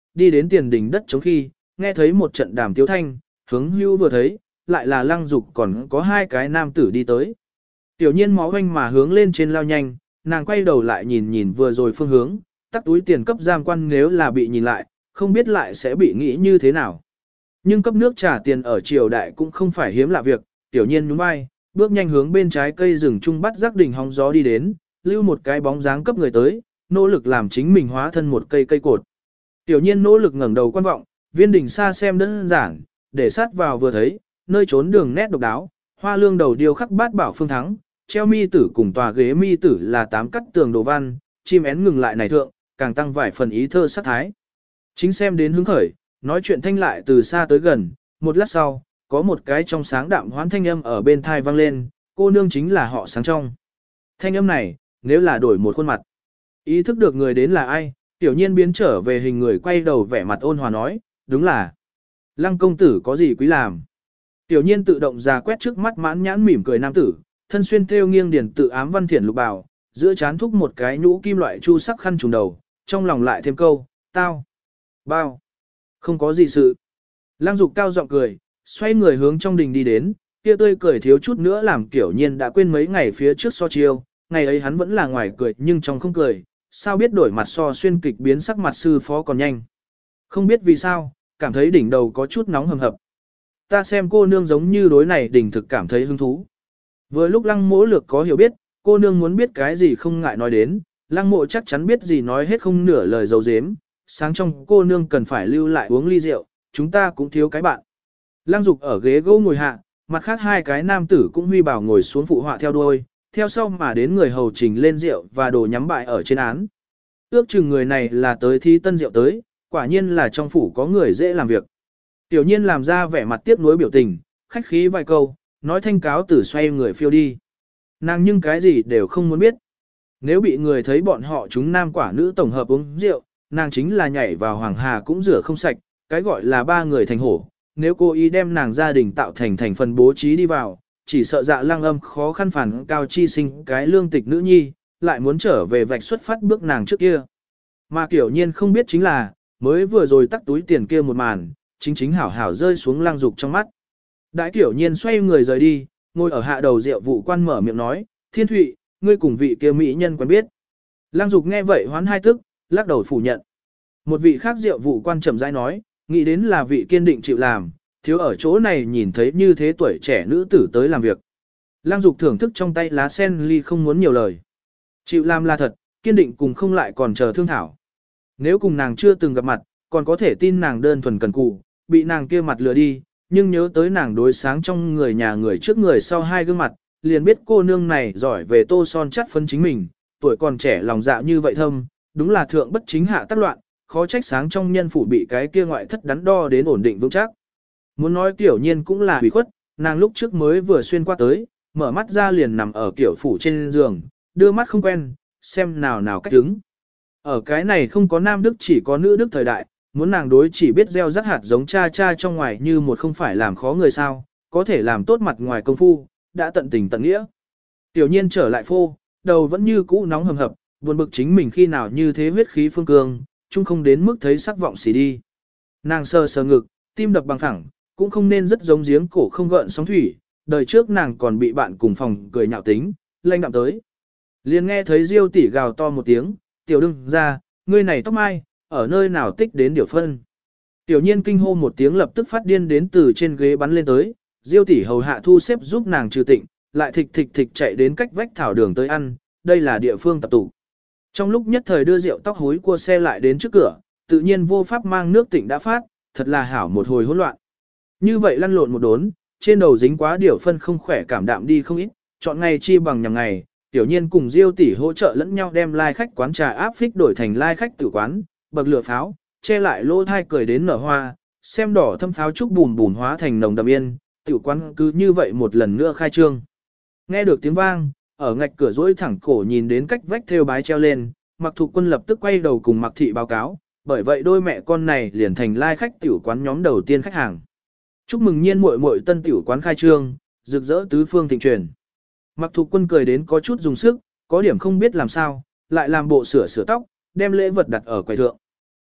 đi đến tiền đỉnh đất chống khi, nghe thấy một trận đàm tiếu thanh, hướng hưu vừa thấy, lại là Lăng Dục còn có hai cái nam tử đi tới. Tiểu nhiên máu oanh mà hướng lên trên lao nhanh, nàng quay đầu lại nhìn nhìn vừa rồi phương hướng, tắt túi tiền cấp giam quan nếu là bị nhìn lại, không biết lại sẽ bị nghĩ như thế nào. Nhưng cấp nước trả tiền ở triều đại cũng không phải hiếm lạ việc, tiểu nhiên nhún vai, bước nhanh hướng bên trái cây rừng trung bắt giác đỉnh hóng gió đi đến, lưu một cái bóng dáng cấp người tới, nỗ lực làm chính mình hóa thân một cây cây cột. Tiểu nhiên nỗ lực ngẩng đầu quan vọng, viên đỉnh xa xem đơn giản, để sát vào vừa thấy, nơi trốn đường nét độc đáo, hoa lương đầu điêu khắc bát bảo phương thắng, treo mi tử cùng tòa ghế mi tử là 8 cắt tường đồ văn, chim én ngừng lại này thượng, càng tăng vài phần ý thơ sắc thái. Chính xem đến hứng khởi, nói chuyện thanh lại từ xa tới gần, một lát sau, có một cái trong sáng đạm hoán thanh âm ở bên thai vang lên, cô nương chính là họ Sáng trong. Thanh âm này, nếu là đổi một khuôn mặt, ý thức được người đến là ai, tiểu nhiên biến trở về hình người quay đầu vẻ mặt ôn hòa nói, đúng là Lăng công tử có gì quý làm. Tiểu nhiên tự động ra quét trước mắt mãn nhãn mỉm cười nam tử, thân xuyên thêu nghiêng điển tự ám văn thiển lục bào, giữa chán thúc một cái nhũ kim loại chu sắc khăn trùng đầu, trong lòng lại thêm câu, tao, bao, không có gì sự. Lăng Dục cao giọng cười, xoay người hướng trong đình đi đến, kia tươi cười thiếu chút nữa làm Tiểu nhiên đã quên mấy ngày phía trước so chiêu, ngày ấy hắn vẫn là ngoài cười nhưng trong không cười, sao biết đổi mặt so xuyên kịch biến sắc mặt sư phó còn nhanh. Không biết vì sao, cảm thấy đỉnh đầu có chút nóng hầm hập. Ta xem cô nương giống như đối này đỉnh thực cảm thấy hứng thú. Vừa lúc Lăng Mỗ lược có hiểu biết, cô nương muốn biết cái gì không ngại nói đến, Lăng Mộ chắc chắn biết gì nói hết không nửa lời dấu dếm, sáng trong cô nương cần phải lưu lại uống ly rượu, chúng ta cũng thiếu cái bạn. Lăng Dục ở ghế gỗ ngồi hạ, mặt khác hai cái nam tử cũng huy bảo ngồi xuống phụ họa theo đuôi, theo sau mà đến người hầu trình lên rượu và đồ nhắm bại ở trên án. Ước chừng người này là tới thi tân rượu tới, quả nhiên là trong phủ có người dễ làm việc. Tiểu nhiên làm ra vẻ mặt tiếc nuối biểu tình, khách khí vài câu, nói thanh cáo tử xoay người phiêu đi. Nàng nhưng cái gì đều không muốn biết. Nếu bị người thấy bọn họ chúng nam quả nữ tổng hợp uống rượu, nàng chính là nhảy vào hoàng hà cũng rửa không sạch, cái gọi là ba người thành hổ. Nếu cô ý đem nàng gia đình tạo thành phần bố trí đi vào, chỉ sợ Dạ Lăng Âm khó khăn phản cao chi sinh cái lương tịch nữ nhi, lại muốn trở về vạch xuất phát bước nàng trước kia. Mà Tiểu nhiên không biết chính là, mới vừa rồi tắt túi tiền kia một màn, chính hảo hảo rơi xuống Lăng Dục trong mắt. Đại Tiểu nhiên xoay người rời đi, ngồi ở hạ đầu rượu vụ quan mở miệng nói, Thiên Thụy, ngươi cùng vị kia mỹ nhân quen biết. Lăng Dục nghe vậy hoán hai tức, lắc đầu phủ nhận. Một vị khác rượu vụ quan chậm rãi nói, nghĩ đến là vị kiên định chịu làm, thiếu ở chỗ này nhìn thấy như thế tuổi trẻ nữ tử tới làm việc. Lăng Dục thưởng thức trong tay lá sen ly không muốn nhiều lời. Chịu làm là thật, kiên định cùng không lại còn chờ thương thảo. Nếu cùng nàng chưa từng gặp mặt, còn có thể tin nàng đơn thuần cần cù, bị nàng kia mặt lừa đi, nhưng nhớ tới nàng đối sáng trong người nhà người trước người sau hai gương mặt, liền biết cô nương này giỏi về tô son chắt phấn chính mình, tuổi còn trẻ lòng dạ như vậy thâm, đúng là thượng bất chính hạ tác loạn, khó trách sáng trong nhân phủ bị cái kia ngoại thất đắn đo đến ổn định vững chắc. Muốn nói Tiểu nhiên cũng là hủy khuất, nàng lúc trước mới vừa xuyên qua tới, mở mắt ra liền nằm ở kiểu phủ trên giường, đưa mắt không quen, xem nào cách đứng. Ở cái này không có nam đức chỉ có nữ đức thời đại, muốn nàng đối chỉ biết gieo rắc hạt giống cha trong ngoài như một không phải làm khó người sao, có thể làm tốt mặt ngoài công phu, đã tận tình tận nghĩa. Tiểu nhiên trở lại phô, đầu vẫn như cũ nóng hầm hập, buồn bực chính mình khi nào như thế huyết khí phương cương, chung không đến mức thấy sắc vọng xỉ đi. Nàng sờ ngực, tim đập bằng thẳng, cũng không nên rất giống giếng cổ không gợn sóng thủy, đời trước nàng còn bị bạn cùng phòng cười nhạo tính, lanh đạm tới. Liền nghe thấy Diêu tỷ gào to một tiếng, tiểu đương ra, ngươi này tóc mai, ở nơi nào tích đến điều phân. Tiểu nhiên kinh hô một tiếng lập tức phát điên đến từ trên ghế bắn lên tới, Diêu tỷ hầu hạ thu xếp giúp nàng trừ tịnh, lại thịch chạy đến cách vách thảo đường tới ăn, đây là địa phương tập tụ. Trong lúc nhất thời đưa rượu tóc hối cua xe lại đến trước cửa, tự nhiên vô pháp mang nước tịnh đã phát, thật là hảo một hồi hỗn loạn. Như vậy lăn lộn một đốn, trên đầu dính quá điều phân không khỏe cảm đạm đi không ít, chọn ngày chi bằng nhằm ngày, Tiểu nhiên cùng Diêu tỷ hỗ trợ lẫn nhau đem lai khách quán trà áp phích đổi thành lai khách tử quán, bậc lửa pháo, che lại lỗ thai cười đến nở hoa, xem đỏ thâm pháo trúc bùn hóa thành nồng đậm yên, tử quán cứ như vậy một lần nữa khai trương. Nghe được tiếng vang, ở ngạch cửa dỗi thẳng cổ nhìn đến cách vách thêu bái treo lên, Mặc Thục Quân lập tức quay đầu cùng Mặc Thị báo cáo, bởi vậy đôi mẹ con này liền thành lai khách tiểu quán nhóm đầu tiên khách hàng. Chúc mừng nhiên muội muội tân tiểu quán khai trương, rực rỡ tứ phương thịnh truyền. Mặc Thục Quân cười đến có chút dùng sức, có điểm không biết làm sao, lại làm bộ sửa tóc, đem lễ vật đặt ở quầy thượng.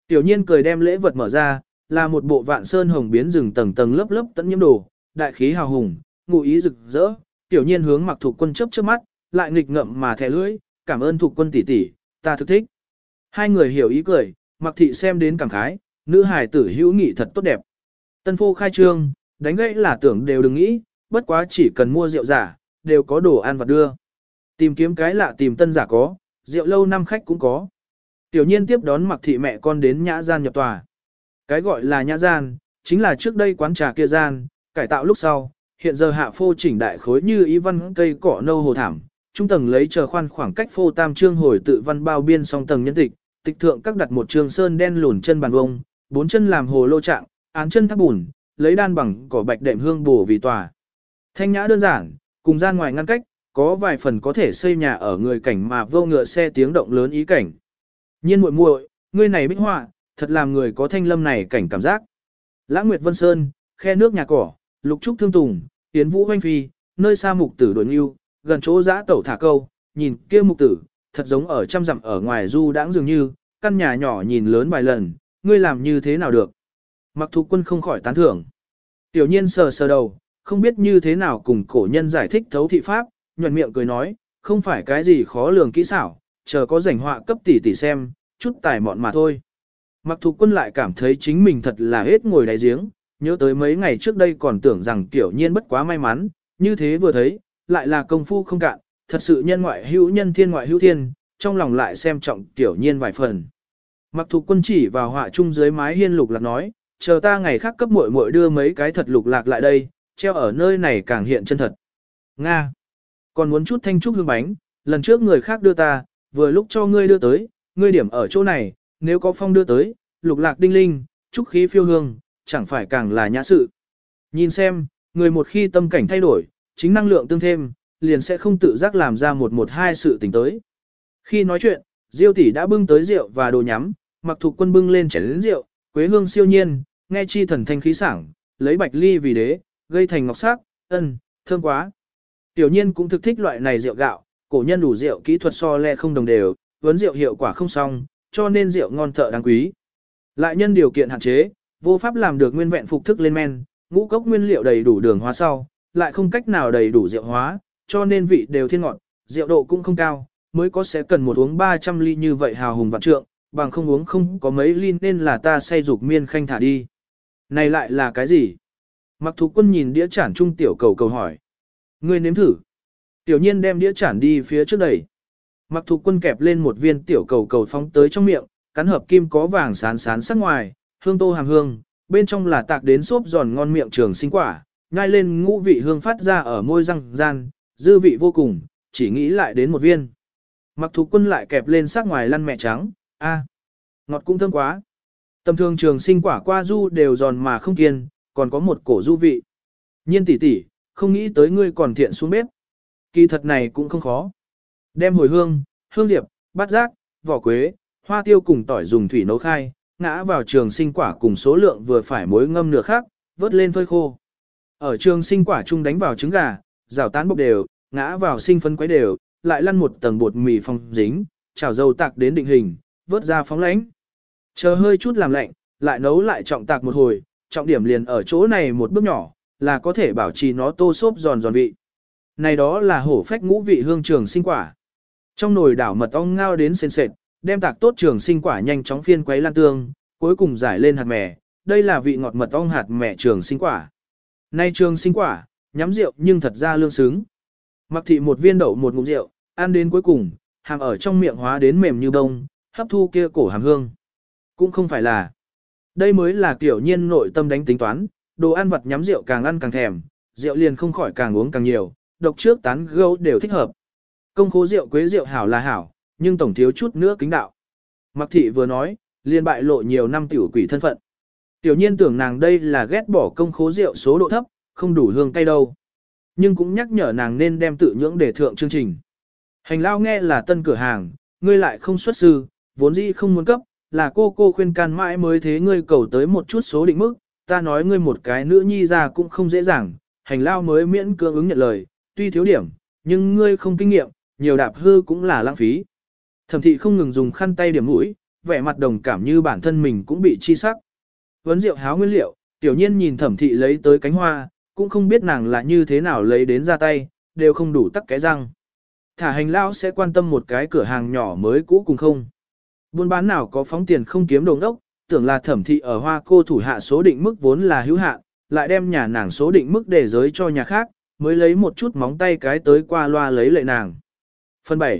Tiểu nhiên cười đem lễ vật mở ra, là một bộ vạn sơn hồng biến rừng tầng tầng lớp lớp tận nhiễm đồ, đại khí hào hùng, ngụ ý rực rỡ. Tiểu nhiên hướng Mặc Thục Quân chớp chớp mắt, lại nghịch ngậm mà thè lưỡi, cảm ơn Thục Quân tỷ tỷ, ta thực thích. Hai người hiểu ý cười, Mặc thị xem đến cảm khái, nữ hài tử hữu nghị thật tốt đẹp. Tân phô khai trương, đánh gãy là tưởng đều đừng nghĩ, bất quá chỉ cần mua rượu giả, đều có đồ ăn vặt đưa. Tìm kiếm cái lạ tìm tân giả có, rượu lâu năm khách cũng có. Tiểu nhiên tiếp đón Mặc thị mẹ con đến nhã gian nhập tòa. Cái gọi là nhã gian, chính là trước đây quán trà kia gian, cải tạo lúc sau, hiện giờ hạ phô chỉnh đại khối như ý văn cây cỏ nâu hồ thảm, trung tầng lấy chờ khoan khoảng cách phô tam trương hồi tự văn bao biên song tầng nhân tịch, tịch thượng các đặt một trường sơn đen lùn chân bàn vông, bốn chân làm hồ lô trạng, án chân tháp bùn, lấy đan bằng cỏ bạch đệm hương bổ vì tòa. Thanh nhã đơn giản, cùng gian ngoài ngăn cách, có vài phần có thể xây nhà ở người cảnh mà vô ngựa xe tiếng động lớn ý cảnh. Nhiên muội muội, ngươi này bích họa, thật làm người có thanh lâm này cảnh cảm giác. Lãng Nguyệt Vân Sơn, khe nước nhà cỏ, lục trúc thương tùng, tiến vũ hoanh phi, nơi xa mục tử đuổi nghiêu, gần chỗ giã tẩu thả câu, nhìn kia mục tử, thật giống ở trăm dặm ở ngoài du đãng dường như, căn nhà nhỏ nhìn lớn vài lần, ngươi làm như thế nào được. Mặc Thục Quân không khỏi tán thưởng. Tiểu nhiên sờ sờ đầu, không biết như thế nào cùng cổ nhân giải thích thấu thị pháp, nhuận miệng cười nói, không phải cái gì khó lường kỹ xảo, chờ có rảnh họa cấp tỷ tỷ xem, chút tài mọn mà thôi. Mặc Thục Quân lại cảm thấy chính mình thật là hết ngồi đáy giếng, nhớ tới mấy ngày trước đây còn tưởng rằng Tiểu nhiên bất quá may mắn, như thế vừa thấy, lại là công phu không cạn, thật sự nhân ngoại hữu nhân thiên ngoại hữu thiên, trong lòng lại xem trọng Tiểu nhiên vài phần. Mặc Thục Quân chỉ vào họa chung dưới mái hiên lục lạc nói, chờ ta ngày khác cấp muội muội đưa mấy cái thật lục lạc lại đây, treo ở nơi này càng hiện chân thật. Nga! Còn muốn chút thanh trúc hương bánh, lần trước người khác đưa ta, vừa lúc cho ngươi đưa tới, ngươi điểm ở chỗ này, nếu có phong đưa tới, lục lạc đinh linh, trúc khí phiêu hương, chẳng phải càng là nhã sự. Nhìn xem, người một khi tâm cảnh thay đổi, chính năng lượng tương thêm, liền sẽ không tự giác làm ra một hai sự tình tới. Khi nói chuyện, Diêu tỷ đã bưng tới rượu và đồ nhắm, Mặc Thục Quân bưng lên chén lớn rượu, quế hương siêu nhiên, nghe chi thần thanh khí sảng, lấy bạch ly vì đế, gây thành ngọc sắc, thơm quá. Tiểu nhiên cũng thực thích loại này rượu gạo, cổ nhân đủ rượu kỹ thuật so le không đồng đều, vấn rượu hiệu quả không xong, cho nên rượu ngon thợ đáng quý. Lại nhân điều kiện hạn chế, vô pháp làm được nguyên vẹn phục thức lên men, ngũ cốc nguyên liệu đầy đủ đường hóa sau, lại không cách nào đầy đủ rượu hóa, cho nên vị đều thiên ngọt, rượu độ cũng không cao, mới có sẽ cần một uống 300 ly như vậy hào hùng vạn trượng, bằng không uống không có mấy ly nên là ta say dục miên khanh thả đi. Này lại là cái gì? Mặc Thục Quân nhìn đĩa chản trung tiểu cầu cầu hỏi. Ngươi nếm thử. Tiểu nhiên đem đĩa chản đi phía trước đẩy. Mặc Thục Quân kẹp lên một viên tiểu cầu cầu phóng tới trong miệng, cắn hợp kim có vàng sán sán sắc ngoài, hương tô hàm hương, bên trong là tạc đến xốp giòn ngon miệng trường sinh quả, nhai lên ngũ vị hương phát ra ở môi răng gian, dư vị vô cùng, chỉ nghĩ lại đến một viên. Mặc Thục Quân lại kẹp lên sắc ngoài lăn mẹ trắng, ngọt cũng thơm quá. Tầm thường trường sinh quả qua du đều giòn mà không kiên, còn có một cổ du vị. Nhiên tỷ tỷ, không nghĩ tới ngươi còn thiện xuống bếp. Kỳ thật này cũng không khó. Đem hồi hương, hương diệp, bát giác, vỏ quế, hoa tiêu cùng tỏi dùng thủy nấu khai, ngã vào trường sinh quả cùng số lượng vừa phải muối ngâm nửa khác, vớt lên phơi khô. Ở trường sinh quả chung đánh vào trứng gà, rào tán bốc đều, ngã vào sinh phấn quấy đều, lại lăn một tầng bột mì phong dính, chảo dầu tạc đến định hình, vớt ra phóng lánh. Chờ hơi chút làm lạnh, lại nấu lại trọng tạc một hồi, trọng điểm liền ở chỗ này một bước nhỏ, là có thể bảo trì nó tô xốp giòn giòn vị. Này đó là hổ phách ngũ vị hương trường sinh quả. Trong nồi đảo mật ong ngao đến sền sệt, đem tạc tốt trường sinh quả nhanh chóng phiên quấy lan tương, cuối cùng giải lên hạt mè, đây là vị ngọt mật ong hạt mè trường sinh quả. Nay trường sinh quả, nhắm rượu nhưng thật ra lương xứng. Mặc thị một viên đậu một ngụm rượu, ăn đến cuối cùng, hàm ở trong miệng hóa đến mềm như bông, hấp thu kia cổ hàm hương. Cũng không phải là. Đây mới là kiểu nhiên nội tâm đánh tính toán, đồ ăn vặt nhắm rượu càng ăn càng thèm, rượu liền không khỏi càng uống càng nhiều, độc trước tán gấu đều thích hợp. Công khố rượu quế rượu hảo là hảo, nhưng tổng thiếu chút nữa kính đạo. Mặc thị vừa nói, liền bại lộ nhiều năm tiểu quỷ thân phận. Tiểu nhiên tưởng nàng đây là ghét bỏ công khố rượu số độ thấp, không đủ hương cay đâu. Nhưng cũng nhắc nhở nàng nên đem tự nhưỡng để thượng chương trình. Hành lao nghe là tân cửa hàng, ngươi lại không xuất sư, vốn dĩ không muốn cấp, là cô khuyên can mãi mới thế ngươi cầu tới một chút số định mức, ta nói ngươi một cái nữ nhi ra cũng không dễ dàng, hành lao mới miễn cưỡng ứng nhận lời, tuy thiếu điểm, nhưng ngươi không kinh nghiệm, nhiều đạp hư cũng là lãng phí. Thẩm thị không ngừng dùng khăn tay điểm mũi, vẻ mặt đồng cảm như bản thân mình cũng bị chi sắc. Vấn rượu háo nguyên liệu, tiểu nhiên nhìn Thẩm thị lấy tới cánh hoa, cũng không biết nàng là như thế nào lấy đến ra tay, đều không đủ tắc cái răng. Thả hành lao sẽ quan tâm một cái cửa hàng nhỏ mới cũ cùng không. Buôn bán nào có phóng tiền không kiếm đồng đốc, tưởng là Thẩm thị ở Hoa Cô thủ hạ số định mức vốn là hữu hạn, lại đem nhà nàng số định mức để giới cho nhà khác, mới lấy một chút móng tay cái tới qua loa lấy lệ nàng. Phần 7.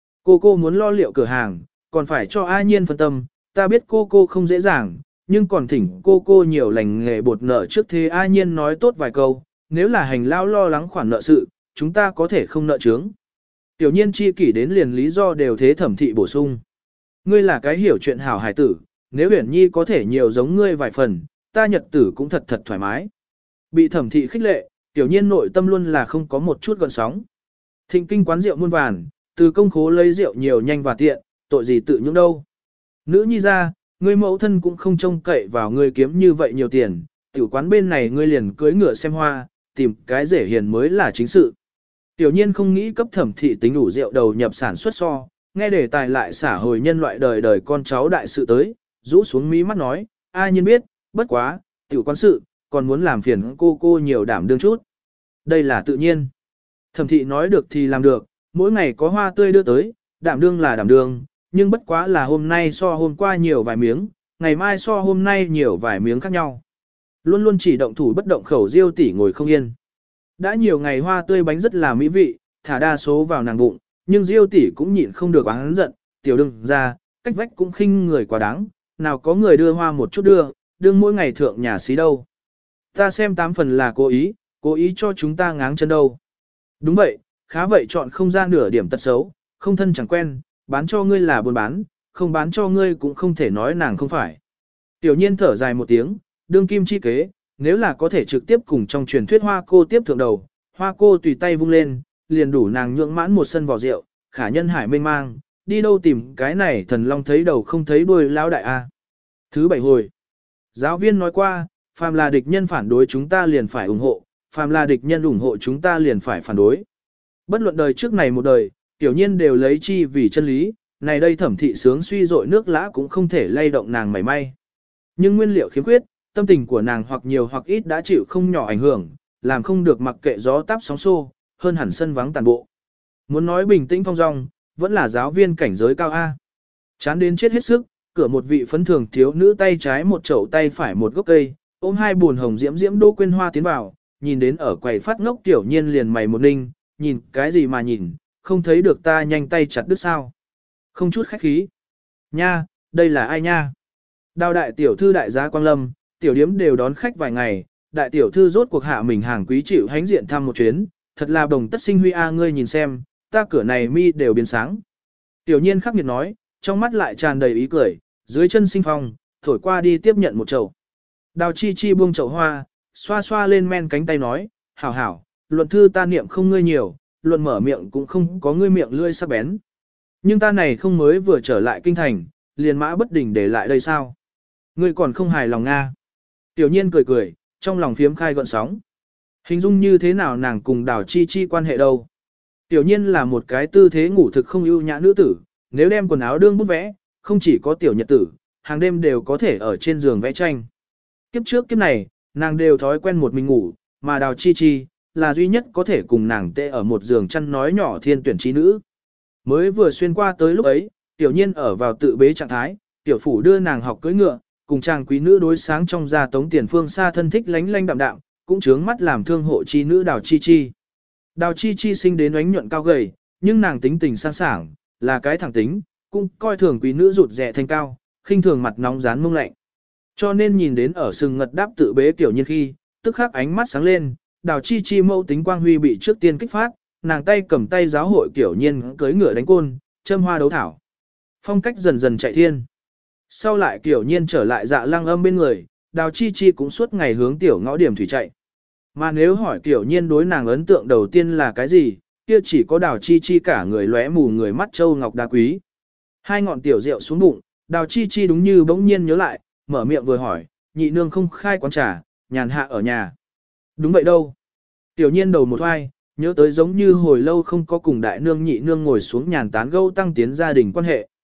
Cô muốn lo liệu cửa hàng, còn phải cho A Nhiên phân tâm, ta biết cô không dễ dàng, nhưng còn thỉnh cô nhiều lành nghề bột nợ trước thế. A Nhiên nói tốt vài câu, nếu là hành lao lo lắng khoản nợ sự, chúng ta có thể không nợ chướng. Tiểu Nhiên chi kỷ đến liền lý do đều thế Thẩm thị bổ sung. Ngươi là cái hiểu chuyện hảo hải tử, nếu Uyển Nhi có thể nhiều giống ngươi vài phần, ta nhật tử cũng thật thoải mái. Bị Thẩm thị khích lệ, Tiểu Nhiên nội tâm luôn là không có một chút gợn sóng. Thịnh kinh quán rượu muôn vàn, từ công khố lấy rượu nhiều nhanh và tiện, tội gì tự nhũng đâu. Nữ nhi ra, ngươi mẫu thân cũng không trông cậy vào ngươi kiếm như vậy nhiều tiền, tiểu quán bên này ngươi liền cưới ngựa xem hoa, tìm cái rể hiền mới là chính sự. Tiểu Nhiên không nghĩ cấp Thẩm thị tính đủ rượu đầu nhập sản xuất so, nghe đề tài lại xả hồi nhân loại đời đời con cháu đại sự tới, rũ xuống mí mắt nói, A Nhiên biết, bất quá, tiểu quán sự, còn muốn làm phiền cô nhiều đảm đương chút. Đây là tự nhiên. Thẩm thị nói được thì làm được, mỗi ngày có hoa tươi đưa tới, đảm đương là đảm đương, nhưng bất quá là hôm nay so hôm qua nhiều vài miếng, ngày mai so hôm nay nhiều vài miếng khác nhau. Luôn luôn chỉ động thủ bất động khẩu Diêu tỷ ngồi không yên. Đã nhiều ngày hoa tươi bánh rất là mỹ vị, thả đa số vào nàng bụng, nhưng Diêu tỷ cũng nhịn không được oán giận, tiểu đừng ra, cách vách cũng khinh người quá đáng, nào có người đưa hoa một chút đương mỗi ngày thượng nhà xí đâu. Ta xem 8 phần là cố ý cho chúng ta ngáng chân đâu. Đúng vậy, khá vậy chọn không ra nửa điểm tật xấu, không thân chẳng quen, bán cho ngươi là buôn bán, không bán cho ngươi cũng không thể nói nàng không phải. Tiểu Nhiên thở dài một tiếng, đương kim chi kế, nếu là có thể trực tiếp cùng trong truyền thuyết Hoa Cô tiếp thượng đầu, Hoa Cô tùy tay vung lên, liền đủ nàng nhượng mãn một sân vỏ rượu, khả nhân hải mênh mang, đi đâu tìm cái này thần long thấy đầu không thấy đuôi lão đại a. Thứ 7 hồi. Giáo viên nói qua, phàm là địch nhân phản đối chúng ta liền phải ủng hộ, phàm là địch nhân ủng hộ chúng ta liền phải phản đối. Bất luận đời trước này một đời, Tiểu Nhiên đều lấy chi vì chân lý, này đây Thẩm thị sướng suy dội nước lã cũng không thể lay động nàng mảy may. Nhưng nguyên liệu khiếm khuyết, tâm tình của nàng hoặc nhiều hoặc ít đã chịu không nhỏ ảnh hưởng, làm không được mặc kệ gió táp sóng xô, hơn hẳn sân vắng tàn bộ. Muốn nói bình tĩnh phong dong, vẫn là giáo viên cảnh giới cao A. Chán đến chết hết sức, cửa một vị phấn thường thiếu nữ tay trái một chậu tay phải một gốc cây, ôm hai buồn hồng diễm diễm Đỗ Quyên Hoa tiến vào, nhìn đến ở quầy phát ngốc Tiểu Nhiên liền mày một ninh, nhìn cái gì mà nhìn, không thấy được ta nhanh tay chặt đứt sao. Không chút khách khí. Nha, đây là ai nha? Đào đại tiểu thư đại gia Quang Lâm, tiểu điếm đều đón khách vài ngày, đại tiểu thư rốt cuộc hạ mình hàng quý chịu hánh diện thăm một chuyến, thật là đồng tất sinh huy a ngươi nhìn xem, ta cửa này mi đều biến sáng. Tiểu Nhiên khắc nghiệt nói, trong mắt lại tràn đầy ý cười, dưới chân sinh phong, thổi qua đi tiếp nhận một chậu. Đào chi chi buông chậu hoa, xoa xoa lên men cánh tay nói, hảo hảo, luận thư ta niệm không ngươi nhiều, luận mở miệng cũng không có ngươi miệng lươi sắc bén. Nhưng ta này không mới vừa trở lại kinh thành, liền mã bất đình để lại đây sao? Ngươi còn không hài lòng Nga. Tiểu Nhiên cười cười, trong lòng phiếm khai gọn sóng. Hình dung như thế nào nàng cùng Đào chi chi quan hệ đâu? Tiểu Nhiên là một cái tư thế ngủ thực không ưu nhã nữ tử, nếu đem quần áo đương bút vẽ, không chỉ có tiểu nhật tử, hàng đêm đều có thể ở trên giường vẽ tranh. Kiếp trước kiếp này, nàng đều thói quen một mình ngủ, mà Đào chi chi, là duy nhất có thể cùng nàng tê ở một giường chăn nói nhỏ thiên tuyển trí nữ. Mới vừa xuyên qua tới lúc ấy, Tiểu Nhiên ở vào tự bế trạng thái, tiểu phủ đưa nàng học cưỡi ngựa, cùng chàng quý nữ đối sáng trong gia tống tiền phương xa thân thích lánh lánh đạm đạm, cũng chướng mắt làm thương hộ chi nữ Đào chi chi. Đào chi chi sinh đến oánh nhuận cao gầy, nhưng nàng tính tình sang sảng, là cái thẳng tính, cũng coi thường quý nữ rụt rẻ thanh cao, khinh thường mặt nóng rán mông lạnh. Cho nên nhìn đến ở sừng ngật đáp tự bế Tiểu Nhiên khi, tức khắc ánh mắt sáng lên, Đào chi chi mâu tính quang huy bị trước tiên kích phát, nàng tay cầm tay giáo hội Tiểu Nhiên cưới ngựa đánh côn, châm hoa đấu thảo. Phong cách dần dần chạy thiên. Sau lại Tiểu Nhiên trở lại Dạ Lăng Âm bên người, Đào chi chi cũng suốt ngày hướng tiểu ngõ điểm thủy chạy. Mà nếu hỏi Tiểu Nhiên đối nàng ấn tượng đầu tiên là cái gì, kia chỉ có Đào chi chi cả người lóe mù người mắt châu ngọc đá quý. Hai ngọn tiểu rượu xuống bụng, Đào chi chi đúng như bỗng nhiên nhớ lại, mở miệng vừa hỏi, nhị nương không khai quán trà, nhàn hạ ở nhà. Đúng vậy đâu. Tiểu Nhiên đầu một hoài, nhớ tới giống như hồi lâu không có cùng đại nương nhị nương ngồi xuống nhàn tán gẫu tăng tiến gia đình quan hệ.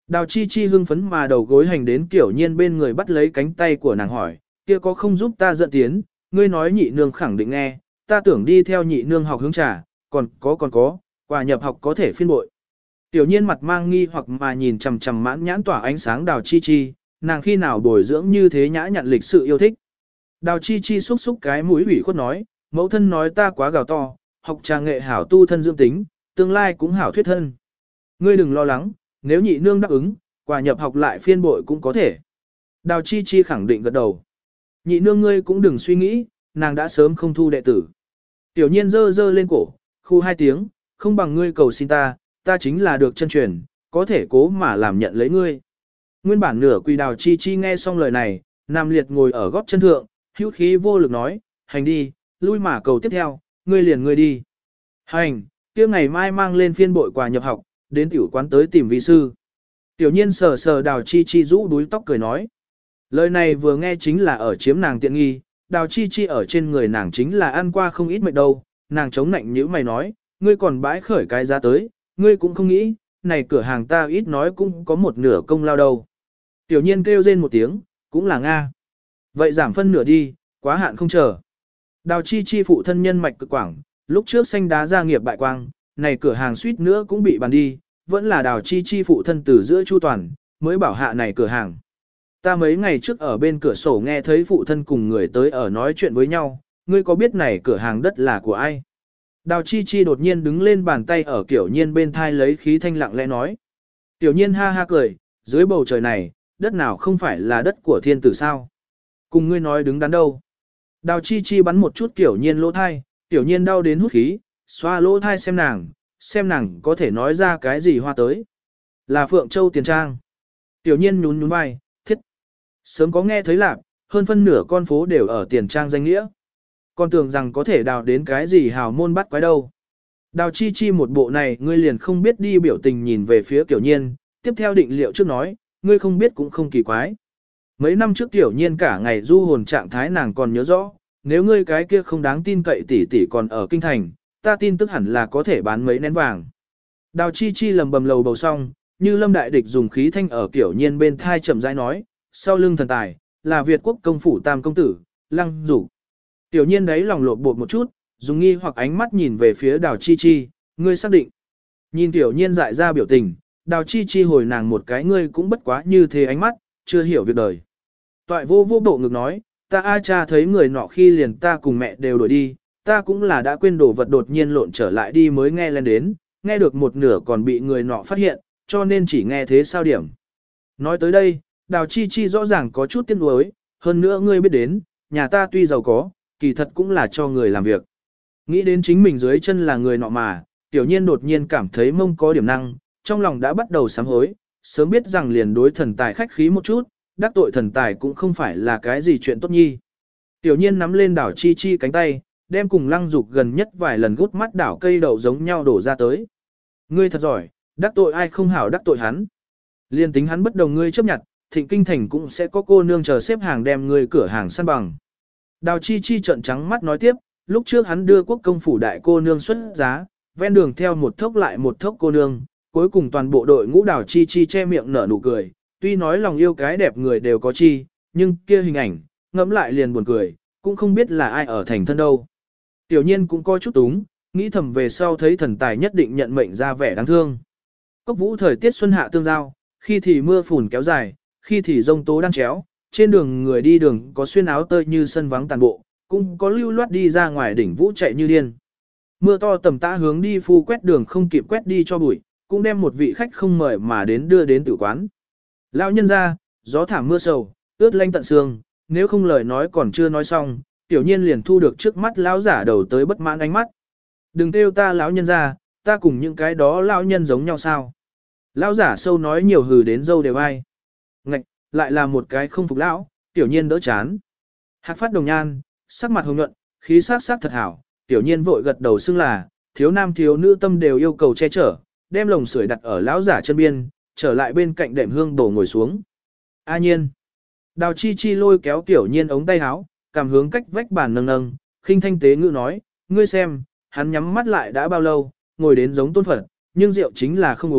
Đào Chi Chi hưng phấn mà đầu gối hành đến Tiểu Nhiên bên người bắt lấy cánh tay của nàng hỏi, kia có không giúp ta dẫn tiến, ngươi nói nhị nương khẳng định nghe, ta tưởng đi theo nhị nương học hướng trà, còn có, quà nhập học có thể phiên bội. Tiểu Nhiên mặt mang nghi hoặc mà nhìn chằm chằm mãn nhãn tỏa ánh sáng Đào Chi Chi, nàng khi nào bồi dưỡng như thế nhã nhặn lịch sự yêu thích. Đào Chi Chi xúc xúc cái mũi ủy khuất nói, mẫu thân nói ta quá gào to, học trà nghệ hảo tu thân dưỡng tính, tương lai cũng hảo thuyết thân. Ngươi đừng lo lắng, nếu nhị nương đáp ứng, quà nhập học lại phiên bội cũng có thể. Đào Chi Chi khẳng định gật đầu. Nhị nương ngươi cũng đừng suy nghĩ, nàng đã sớm không thu đệ tử. Tiểu Nhiên giơ giơ lên cổ, khu 2 tiếng, không bằng ngươi cầu xin ta chính là được chân truyền, có thể cố mà làm nhận lấy ngươi. Nguyên bản nửa quỳ Đào Chi Chi nghe xong lời này, nằm liệt ngồi ở gót chân thượng, hữu khí vô lực nói, hành đi, lui mà cầu tiếp theo, ngươi đi. Hành, kia ngày mai mang lên phiên bội quà nhập học, đến tiểu quán tới tìm vị sư. Tiểu Nhiên sờ sờ Đào Chi Chi rũ đuôi tóc cười nói. Lời này vừa nghe chính là ở chiếm nàng tiện nghi, Đào Chi Chi ở trên người nàng chính là ăn qua không ít mệt đâu, nàng chống nạnh nhíu mày nói, ngươi còn bãi khởi cái giá tới, ngươi cũng không nghĩ, này cửa hàng ta ít nói cũng có một nửa công lao đâu. Tiểu Nhiên kêu rên một tiếng, cũng là Nga. Vậy giảm phân nửa đi, quá hạn không chờ. Đào Chi Chi phụ thân nhân mạch cực quảng, lúc trước xanh đá gia nghiệp bại quang, này cửa hàng suýt nữa cũng bị bàn đi, vẫn là Đào Chi Chi phụ thân từ giữa chu toàn, mới bảo hạ này cửa hàng. Ta mấy ngày trước ở bên cửa sổ nghe thấy phụ thân cùng người tới ở nói chuyện với nhau, ngươi có biết này cửa hàng đất là của ai? Đào Chi Chi đột nhiên đứng lên bàn tay ở Tiểu Nhiên bên thai lấy khí thanh lặng lẽ nói. Tiểu Nhiên ha ha cười, dưới bầu trời này, đất nào không phải là đất của thiên tử sao? Cùng ngươi nói đứng đắn đâu? Đào Chi Chi bắn một chút Tiểu Nhiên lỗ thai, Tiểu Nhiên đau đến hút khí, xoa lỗ thai xem nàng có thể nói ra cái gì hoa tới. Là Phượng Châu Tiền Trang. Tiểu Nhiên nhún nhún vai, thiết. Sớm có nghe thấy lạc, hơn phân nửa con phố đều ở Tiền Trang danh nghĩa. Con tưởng rằng có thể đào đến cái gì hào môn bắt quái đâu. Đào Chi Chi một bộ này ngươi liền không biết đi biểu tình nhìn về phía Tiểu Nhiên, tiếp theo định liệu trước nói, ngươi không biết cũng không kỳ quái. Mấy năm trước Tiểu Nhiên cả ngày du hồn trạng thái nàng còn nhớ rõ, nếu ngươi cái kia không đáng tin cậy tỷ tỷ còn ở kinh thành, ta tin tức hẳn là có thể bán mấy nén vàng. Đào Chi Chi lầm bầm lầu bầu xong, như lâm đại địch dùng khí thanh ở Tiểu Nhiên bên thai chậm rãi nói, sau lưng thần tài, là Việt quốc công phủ tam công tử, Lăng Dục. Tiểu Nhiên đấy lòng lột bột một chút, dùng nghi hoặc ánh mắt nhìn về phía Đào Chi Chi, ngươi xác định. Nhìn Tiểu Nhiên dại ra biểu tình, Đào Chi Chi hồi nàng một cái ngươi cũng bất quá như thế ánh mắt, chưa hiểu việc đời. Toại vô vô bộ ngực nói, ta a cha thấy người nọ khi liền ta cùng mẹ đều đổi đi, ta cũng là đã quên đồ vật đột nhiên lộn trở lại đi mới nghe lên đến, nghe được một nửa còn bị người nọ phát hiện, cho nên chỉ nghe thế sao điểm. Nói tới đây, Đào Chi Chi rõ ràng có chút tiếc nuối, hơn nữa ngươi biết đến, nhà ta tuy giàu có, kỳ thật cũng là cho người làm việc. Nghĩ đến chính mình dưới chân là người nọ mà, Tiểu Nhiên đột nhiên cảm thấy mông có điểm năng, trong lòng đã bắt đầu sám hối, sớm biết rằng liền đối thần tài khách khí một chút, đắc tội thần tài cũng không phải là cái gì chuyện tốt nhi. Tiểu Nhiên nắm lên Đào Chi Chi cánh tay, đem cùng Lăng Dục gần nhất vài lần gút mắt đảo cây đậu giống nhau đổ ra tới. Ngươi thật giỏi, đắc tội ai không hảo đắc tội hắn. Liên tính hắn bất đồng ngươi chấp nhận, Thịnh Kinh Thành cũng sẽ có cô nương chờ xếp hàng đem ngươi cửa hàng săn bằng. Đào Chi Chi trợn trắng mắt nói tiếp, lúc trước hắn đưa quốc công phủ đại cô nương xuất giá, ven đường theo một thốc lại một thốc cô nương, cuối cùng toàn bộ đội ngũ Đào Chi Chi che miệng nở nụ cười, tuy nói lòng yêu cái đẹp người đều có chi, nhưng kia hình ảnh, ngẫm lại liền buồn cười, cũng không biết là ai ở thành thân đâu. Tiểu Nhiên cũng coi chút túng, nghĩ thầm về sau thấy thần tài nhất định nhận mệnh ra vẻ đáng thương. Cốc Vũ thời tiết xuân hạ tương giao, khi thì mưa phùn kéo dài, khi thì rông tố đan chéo, trên đường người đi đường có xuyên áo tơi như sân vắng tàn bộ, cũng có lưu loát đi ra ngoài đỉnh vũ chạy như điên. Mưa to tầm tã hướng đi phu quét đường không kịp quét đi cho bụi, cũng đem một vị khách không mời mà đến đưa đến tử quán. Lão nhân ra, gió thảm mưa sầu, ướt lanh tận xương, nếu không lời nói còn chưa nói xong, Tiểu Nhiên liền thu được trước mắt lão giả đầu tới bất mãn ánh mắt. Đừng kêu ta lão nhân ra, ta cùng những cái đó lão nhân giống nhau sao? Lão giả sâu nói nhiều hừ đến dâu đều ai. Ngạch, lại là một cái không phục lão, Tiểu Nhiên đỡ chán. Hạc phát đồng nhan, sắc mặt hồng nhuận, khí sắc sắc thật hảo, Tiểu Nhiên vội gật đầu xưng là, thiếu nam thiếu nữ tâm đều yêu cầu che chở, đem lồng sưởi đặt ở lão giả chân biên, trở lại bên cạnh đệm hương đổ ngồi xuống. A Nhiên. Đào Chi Chi lôi kéo Tiểu Nhiên ống tay áo, cảm hướng cách vách bàn nâng nâng, khinh thanh tế ngữ nói, ngươi xem, hắn nhắm mắt lại đã bao lâu, ngồi đến giống tôn Phật, nhưng rượu chính là không uống,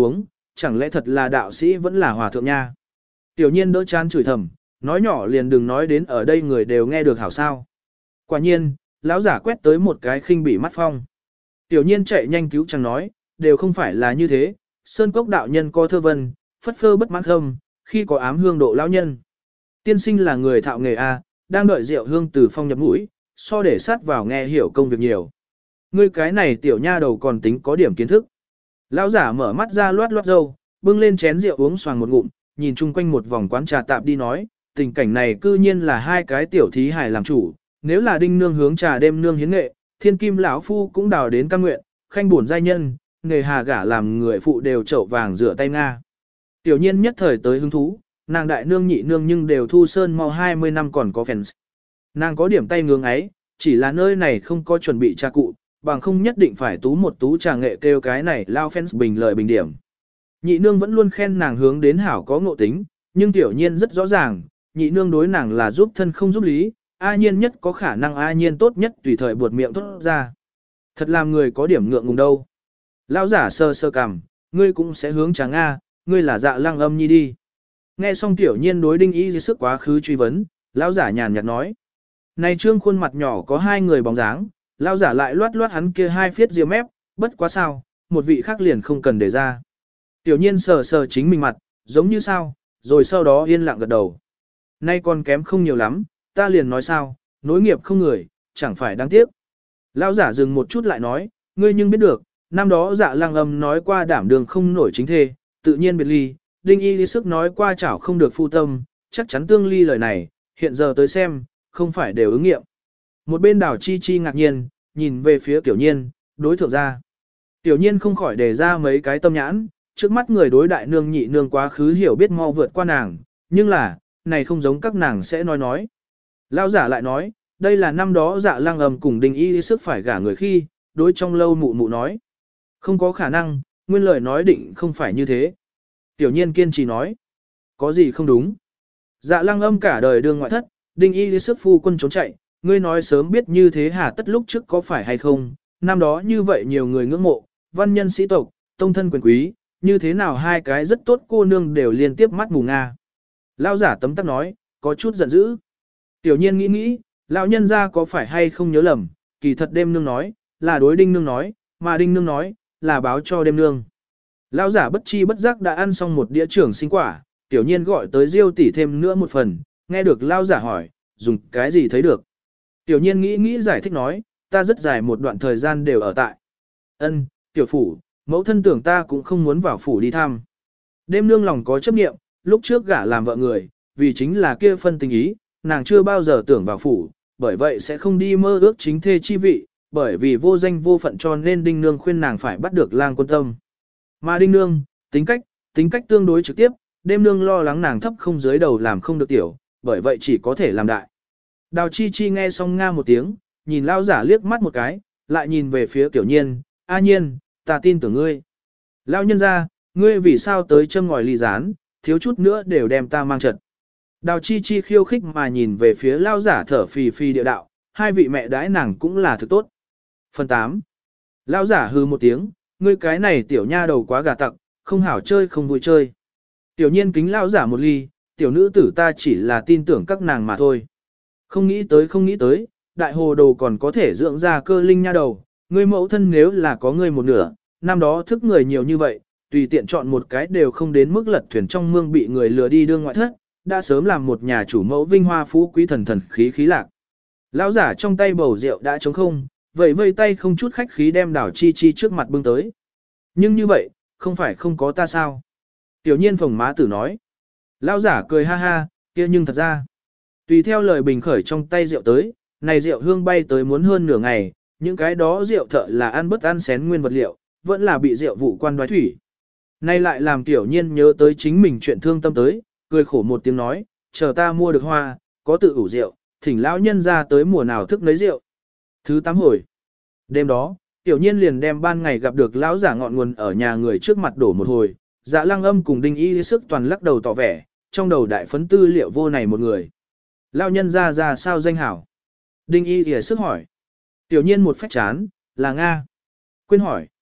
chẳng lẽ thật là đạo sĩ vẫn là hòa thượng nha. Tiểu nhiên đỡ chán chửi thầm, nói nhỏ liền đừng nói đến ở đây người đều nghe được hảo sao. Quả nhiên, lão giả quét tới một cái khinh bỉ mắt phong. Tiểu nhiên chạy nhanh cứu chẳng nói, đều không phải là như thế, sơn cốc đạo nhân có thơ vân, phất phơ bất mãn khâm, khi có ám hương độ lão nhân. Tiên sinh là người thạo nghề A, đang đợi rượu hương từ phong nhập mũi, so để sát vào nghe hiểu công việc nhiều. Ngươi cái này tiểu nha đầu còn tính có điểm kiến thức. Lão giả mở mắt ra loát loát râu, bưng lên chén rượu uống xoàng một ngụm, nhìn chung quanh một vòng quán trà tạp đi nói, tình cảnh này cư nhiên là hai cái tiểu thí hài làm chủ, nếu là đinh nương hướng trà đêm nương hiến nghệ, thiên kim lão phu cũng đào đến căn nguyện, khanh buồn giai nhân, nghề hà gả làm người phụ đều chậu vàng rửa tay Nga. Tiểu nhiên nhất thời tới hứng thú, nàng đại nương nhị nương nhưng đều thu sơn mau 20 năm còn có fans. Nàng có điểm tay ngưỡng ấy, chỉ là nơi này không có chuẩn bị trà cụ, bằng không nhất định phải tú một tú trà nghệ kêu cái này lao fans bình lợi bình điểm. Nhị nương vẫn luôn khen nàng hướng đến hảo có ngộ tính, nhưng tiểu nhiên rất rõ ràng, nhị nương đối nàng là giúp thân không giúp lý, A nhiên nhất có khả năng A nhiên tốt nhất tùy thời buột miệng thốt ra. Thật làm người có điểm ngượng ngùng đâu. Lão giả sơ sơ cằm, ngươi cũng sẽ hướng trà Nga, ngươi là Dạ Lăng Âm nhi đi. Nghe xong tiểu nhiên đối đinh ý dưới sức quá khứ truy vấn, lão giả nhàn nhạt nói. Này trương khuôn mặt nhỏ có hai người bóng dáng, lão giả lại loát loát hắn kia hai phiết ria mép, bất quá sao, một vị khác liền không cần để ra. Tiểu nhiên sờ sờ chính mình mặt, giống như sao, rồi sau đó yên lặng gật đầu. Nay còn kém không nhiều lắm, ta liền nói sao, nối nghiệp không người, chẳng phải đáng tiếc. Lão giả dừng một chút lại nói, ngươi nhưng biết được, năm đó Dạ Lăng Âm nói qua đảm đường không nổi chính thê, tự nhiên biệt ly, đinh y lý sức nói qua chảo không được phu tâm, chắc chắn tương ly lời này, hiện giờ tới xem, không phải đều ứng nghiệm. Một bên đảo chi chi ngạc nhiên, nhìn về phía tiểu nhiên, đối thượng ra. Tiểu nhiên không khỏi đề ra mấy cái tâm nhãn, trước mắt người đối đại nương nhị nương quá khứ hiểu biết mau vượt qua nàng, nhưng là, này không giống các nàng sẽ nói. Lão giả lại nói, đây là năm đó Dạ Lăng Âm cùng đinh y sức phải gả người khi, đối trong lâu mụ mụ nói. Không có khả năng, nguyên lời nói định không phải như thế. Tiểu nhiên kiên trì nói, có gì không đúng. Dạ Lăng Âm cả đời đương ngoại thất, đinh y sức phu quân trốn chạy, ngươi nói sớm biết như thế hà tất lúc trước có phải hay không, năm đó như vậy nhiều người ngưỡng mộ, văn nhân sĩ tộc, tông thân quyền quý, như thế nào hai cái rất tốt cô nương đều liên tiếp mắt mù nga. Lão giả tấm tắc nói, có chút giận dữ. Tiểu nhiên nghĩ, lão nhân gia có phải hay không nhớ lầm, kỳ thật đêm nương nói, là đối đinh nương nói, mà đinh nương nói, là báo cho đêm nương. Lão giả bất chi bất giác đã ăn xong một đĩa trưởng sinh quả, tiểu nhiên gọi tới Diêu tỷ thêm nữa một phần, nghe được lão giả hỏi, dùng cái gì thấy được. Tiểu nhiên nghĩ giải thích nói, ta rất dài một đoạn thời gian đều ở tại. Ân, tiểu phủ, mẫu thân tưởng ta cũng không muốn vào phủ đi thăm. Đêm nương lòng có chấp niệm, lúc trước gả làm vợ người, vì chính là kia phân tình ý, nàng chưa bao giờ tưởng vào phủ, bởi vậy sẽ không đi mơ ước chính thê chi vị, bởi vì vô danh vô phận cho nên đinh nương khuyên nàng phải bắt được lang quân tâm. Mà đinh nương, tính cách tương đối trực tiếp, đêm nương lo lắng nàng thấp không dưới đầu làm không được tiểu, bởi vậy chỉ có thể làm đại. Đào chi chi nghe xong nga một tiếng, nhìn lao giả liếc mắt một cái, lại nhìn về phía tiểu nhiên, a nhiên, ta tin tưởng ngươi. Lao nhân ra, ngươi vì sao tới châm ngòi ly gián, thiếu chút nữa đều đem ta mang trật. Đào chi chi khiêu khích mà nhìn về phía lao giả thở phì phì địa đạo, hai vị mẹ đãi nàng cũng là thực tốt. Phần 8. Lao giả hư một tiếng, ngươi cái này tiểu nha đầu quá gà tặc, không hảo chơi không vui chơi. Tiểu nhiên kính lao giả một ly, tiểu nữ tử ta chỉ là tin tưởng các nàng mà thôi. Không nghĩ tới, đại hồ đồ còn có thể dưỡng ra cơ linh nha đầu, ngươi mẫu thân nếu là có ngươi một nửa, năm đó thức người nhiều như vậy, tùy tiện chọn một cái đều không đến mức lật thuyền trong mương bị người lừa đi đương ngoại thất, đã sớm làm một nhà chủ mẫu vinh hoa phú quý thần khí lạc. Lão giả trong tay bầu rượu đã trống không, vậy vây tay không chút khách khí đem đảo chi chi trước mặt bưng tới. Nhưng như vậy, không phải không có ta sao? Tiểu nhiên phồng má tử nói. Lão giả cười ha ha, kia nhưng thật ra. Tùy theo lời bình khởi trong tay rượu tới, này rượu hương bay tới muốn hơn nửa ngày, những cái đó rượu thợ là ăn bất ăn xén nguyên vật liệu, vẫn là bị rượu vụ quan đoái thủy. Nay lại làm tiểu nhiên nhớ tới chính mình chuyện thương tâm tới, cười khổ một tiếng nói, chờ ta mua được hoa, có tự ủ rượu, thỉnh lão nhân ra tới mùa nào thức nấy rượu. Thứ 8 hồi. Đêm đó, tiểu nhiên liền đem ban ngày gặp được lão giả ngọn nguồn ở nhà người trước mặt đổ một hồi, Dạ Lăng Âm cùng đinh y sức toàn lắc đầu tỏ vẻ, trong đầu đại phấn tư liệu vô này một người. Lão nhân ra sao danh hảo? Đinh y sức hỏi. Tiểu nhiên một phách chán, là Nga. Quên hỏi.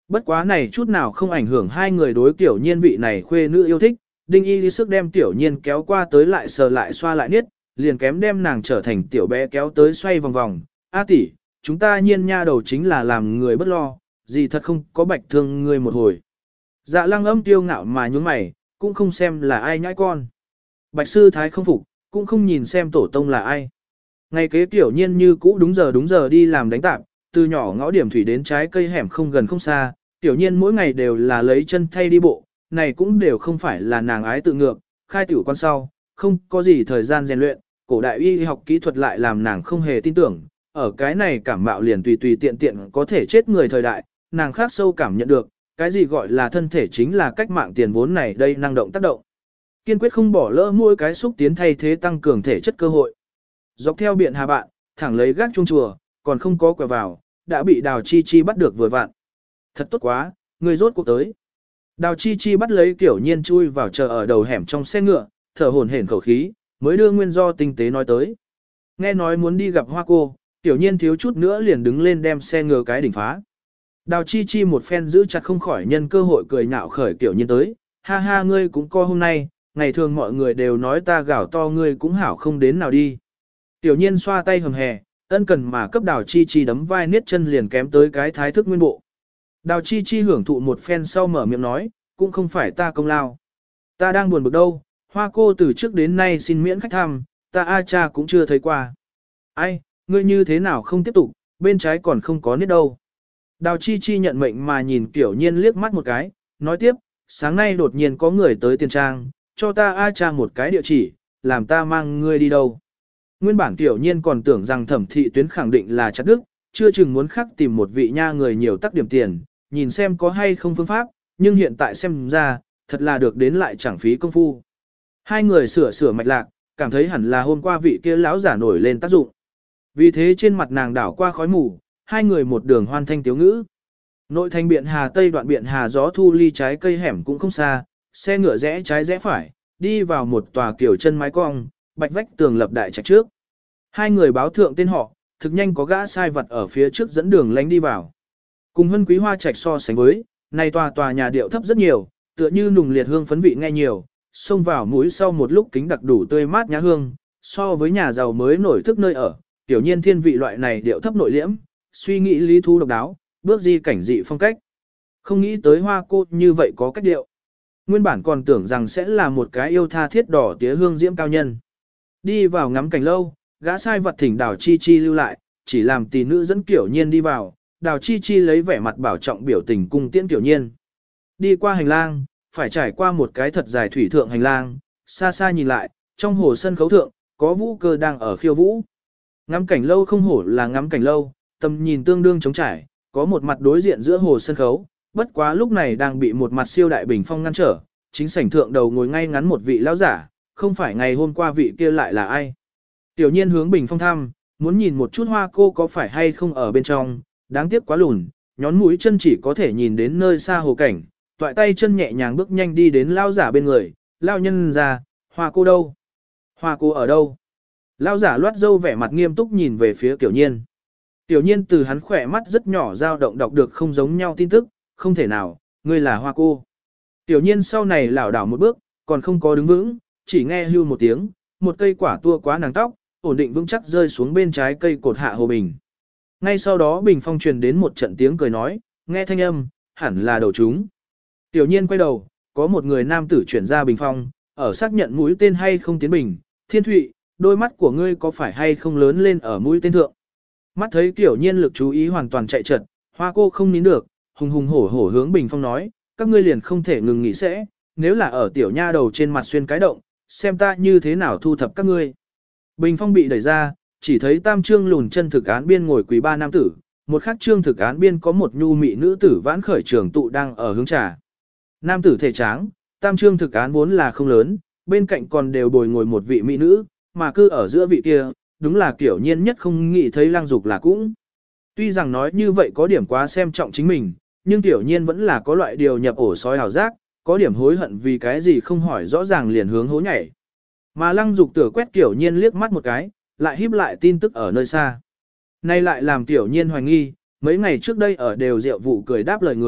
Bất quá này chút nào không ảnh hưởng hai người đối Tiểu Nhiên vị này khuê nữ yêu thích, Đinh Y lý sức đem Tiểu Nhiên kéo qua tới lại sờ lại xoa lại niết, liền kém đem nàng trở thành tiểu bé kéo tới xoay vòng vòng. A tỷ, chúng ta Nhiên nha đầu chính là làm người bất lo, gì thật không có bạch thương người một hồi. Dạ Lăng Âm tiêu ngạo mà nhún mày, cũng không xem là ai nhãi con. Bạch sư thái không phục, cũng không nhìn xem tổ tông là ai. Ngày kế Tiểu Nhiên như cũ đúng giờ đi làm đánh tạp, từ nhỏ ngõ điểm thủy đến trái cây hẻm không gần không xa, Tiểu Nhiên mỗi ngày đều là lấy chân thay đi bộ, này cũng đều không phải là nàng ái tự ngược, khai tiểu quan sau, không có gì thời gian rèn luyện, cổ đại y học kỹ thuật lại làm nàng không hề tin tưởng, ở cái này cảm mạo liền tùy tùy tiện tiện có thể chết người thời đại, nàng khác sâu cảm nhận được, cái gì gọi là thân thể chính là cách mạng tiền vốn này đây năng động tác động. Kiên quyết không bỏ lỡ mỗi cái xúc tiến thay thế tăng cường thể chất cơ hội. Dọc theo biển Hà Bạn, thẳng lấy gác chuông chùa, còn không có quẹo vào, đã bị Đào Chi Chi bắt được vừa vặn. Thật tốt quá, người rốt cuộc tới. Đào Chi Chi bắt lấy Tiểu Nhiên chui vào chờ ở đầu hẻm trong xe ngựa, thở hổn hển khẩu khí, mới đưa nguyên do tinh tế nói tới. Nghe nói muốn đi gặp Hoa cô, Tiểu Nhiên thiếu chút nữa liền đứng lên đem xe ngựa cái đỉnh phá. Đào Chi Chi một phen giữ chặt không khỏi nhân cơ hội cười nhạo khởi Tiểu Nhiên tới, ha ha ngươi cũng co hôm nay, ngày thường mọi người đều nói ta gào to ngươi cũng hảo không đến nào đi. Tiểu Nhiên xoa tay hầm hè, ân cần mà cấp Đào Chi Chi đấm vai niết chân liền kém tới cái thái thức nguyên bộ. Đào Chi Chi hưởng thụ một phen sau mở miệng nói, cũng không phải ta công lao. Ta đang buồn bực đâu, Hoa cô từ trước đến nay xin miễn khách thăm, ta a cha cũng chưa thấy qua. Ai, ngươi như thế nào không tiếp tục, bên trái còn không có niết đâu. Đào Chi Chi nhận mệnh mà nhìn Tiểu Nhiên liếc mắt một cái, nói tiếp, sáng nay đột nhiên có người tới tiền trang, cho ta a cha một cái địa chỉ, làm ta mang ngươi đi đâu. Nguyên bản Tiểu Nhiên còn tưởng rằng Thẩm thị tuyến khẳng định là chặt đức, chưa chừng muốn khắc tìm một vị nha người nhiều tác điểm tiền, nhìn xem có hay không phương pháp, nhưng hiện tại xem ra, thật là được đến lại chẳng phí công phu. Hai người sửa mạch lạc, cảm thấy hẳn là hôm qua vị kia lão giả nổi lên tác dụng. Vì thế trên mặt nàng đảo qua khói mù, hai người một đường hoan thanh tiếu ngữ. Nội thành Biện Hà Tây đoạn Biện Hà gió thu ly trái cây hẻm cũng không xa, xe ngựa rẽ trái rẽ phải, đi vào một tòa kiểu chân mái cong, bạch vách tường lập đại trạch trước. Hai người báo thượng tên họ, thực nhanh có gã sai vật ở phía trước dẫn đường lánh đi vào. Cùng Hân Quý Hoa trạch so sánh với, này tòa nhà điệu thấp rất nhiều, tựa như nùng liệt hương phấn vị nghe nhiều, xông vào mũi sau một lúc kính đặc đủ tươi mát nhã hương, so với nhà giàu mới nổi thức nơi ở, Tiểu Nhiên thiên vị loại này điệu thấp nội liễm, suy nghĩ lý thú độc đáo, bước di cảnh dị phong cách. Không nghĩ tới Hoa cô như vậy có cách điệu. Nguyên bản còn tưởng rằng sẽ là một cái yêu tha thiết đỏ tía hương diễm cao nhân. Đi vào ngắm cảnh lâu, gã sai vật thỉnh Đào Chi Chi lưu lại, chỉ làm tỷ nữ dẫn Tiểu Nhiên đi vào, Đào Chi Chi lấy vẻ mặt bảo trọng biểu tình cung tiễn Tiểu Nhiên. Đi qua hành lang, phải trải qua một cái thật dài thủy thượng hành lang, xa xa nhìn lại, trong hồ sân khấu thượng, có vũ cơ đang ở khiêu vũ. Ngắm cảnh lâu không hổ là ngắm cảnh lâu, tầm nhìn tương đương trống trải, có một mặt đối diện giữa hồ sân khấu, bất quá lúc này đang bị một mặt siêu đại bình phong ngăn trở, chính sảnh thượng đầu ngồi ngay ngắn một vị lão giả, không phải ngày hôm qua vị kia lại là ai. Tiểu Nhiên hướng bình phong thăm, muốn nhìn một chút Hoa cô có phải hay không ở bên trong, đáng tiếc quá lùn, nhón mũi chân chỉ có thể nhìn đến nơi xa hồ cảnh, toại tay chân nhẹ nhàng bước nhanh đi đến lão giả bên người, lão nhân ra, Hoa cô đâu? Hoa cô ở đâu? Lão giả loát râu vẻ mặt nghiêm túc nhìn về phía Tiểu Nhiên. Tiểu Nhiên từ hắn khỏe mắt rất nhỏ dao động đọc được không giống nhau tin tức, không thể nào, ngươi là Hoa cô. Tiểu Nhiên sau này lảo đảo một bước, còn không có đứng vững, chỉ nghe hưu một tiếng, một cây quả tua quá nàng tóc, ổn định vững chắc rơi xuống bên trái cây cột hạ hồ bình. Ngay sau đó bình phong truyền đến một trận tiếng cười nói, nghe thanh âm, hẳn là đầu chúng. Tiểu Nhiên quay đầu, có một người nam tử chuyển ra bình phong, ở xác nhận mũi tên hay không tiến bình, Thiên Thụy, đôi mắt của ngươi có phải hay không lớn lên ở mũi tên thượng. Mắt thấy Tiểu Nhiên lực chú ý hoàn toàn chạy trật, Hoa cô không nín được, hùng hùng hổ hổ hướng bình phong nói, các ngươi liền không thể ngừng nghỉ sẽ, nếu là ở tiểu nha đầu trên mặt xuyên cái động, xem ta như thế nào thu thập các ngươi. Bình phong bị đẩy ra, chỉ thấy tam trương lùn chân thực án biên ngồi quỳ ba nam tử, một khắc trương thực án biên có một nhu mị nữ tử vãn khởi trường tụ đang ở hướng trà. Nam tử thể tráng, tam trương thực án vốn là không lớn, bên cạnh còn đều bồi ngồi một vị mỹ nữ, mà cứ ở giữa vị kia, đúng là Tiểu Nhiên nhất không nghĩ thấy Lăng Dục là cũng. Tuy rằng nói như vậy có điểm quá xem trọng chính mình, nhưng Tiểu Nhiên vẫn là có loại điều nhập ổ sói hào giác, có điểm hối hận vì cái gì không hỏi rõ ràng liền hướng hố nhảy. Mà Lăng Dục tựa quét Tiểu Nhiên liếc mắt một cái, lại híp lại tin tức ở nơi xa. Nay lại làm Tiểu Nhiên hoài nghi, mấy ngày trước đây ở đều rượu vụ cười đáp lời người,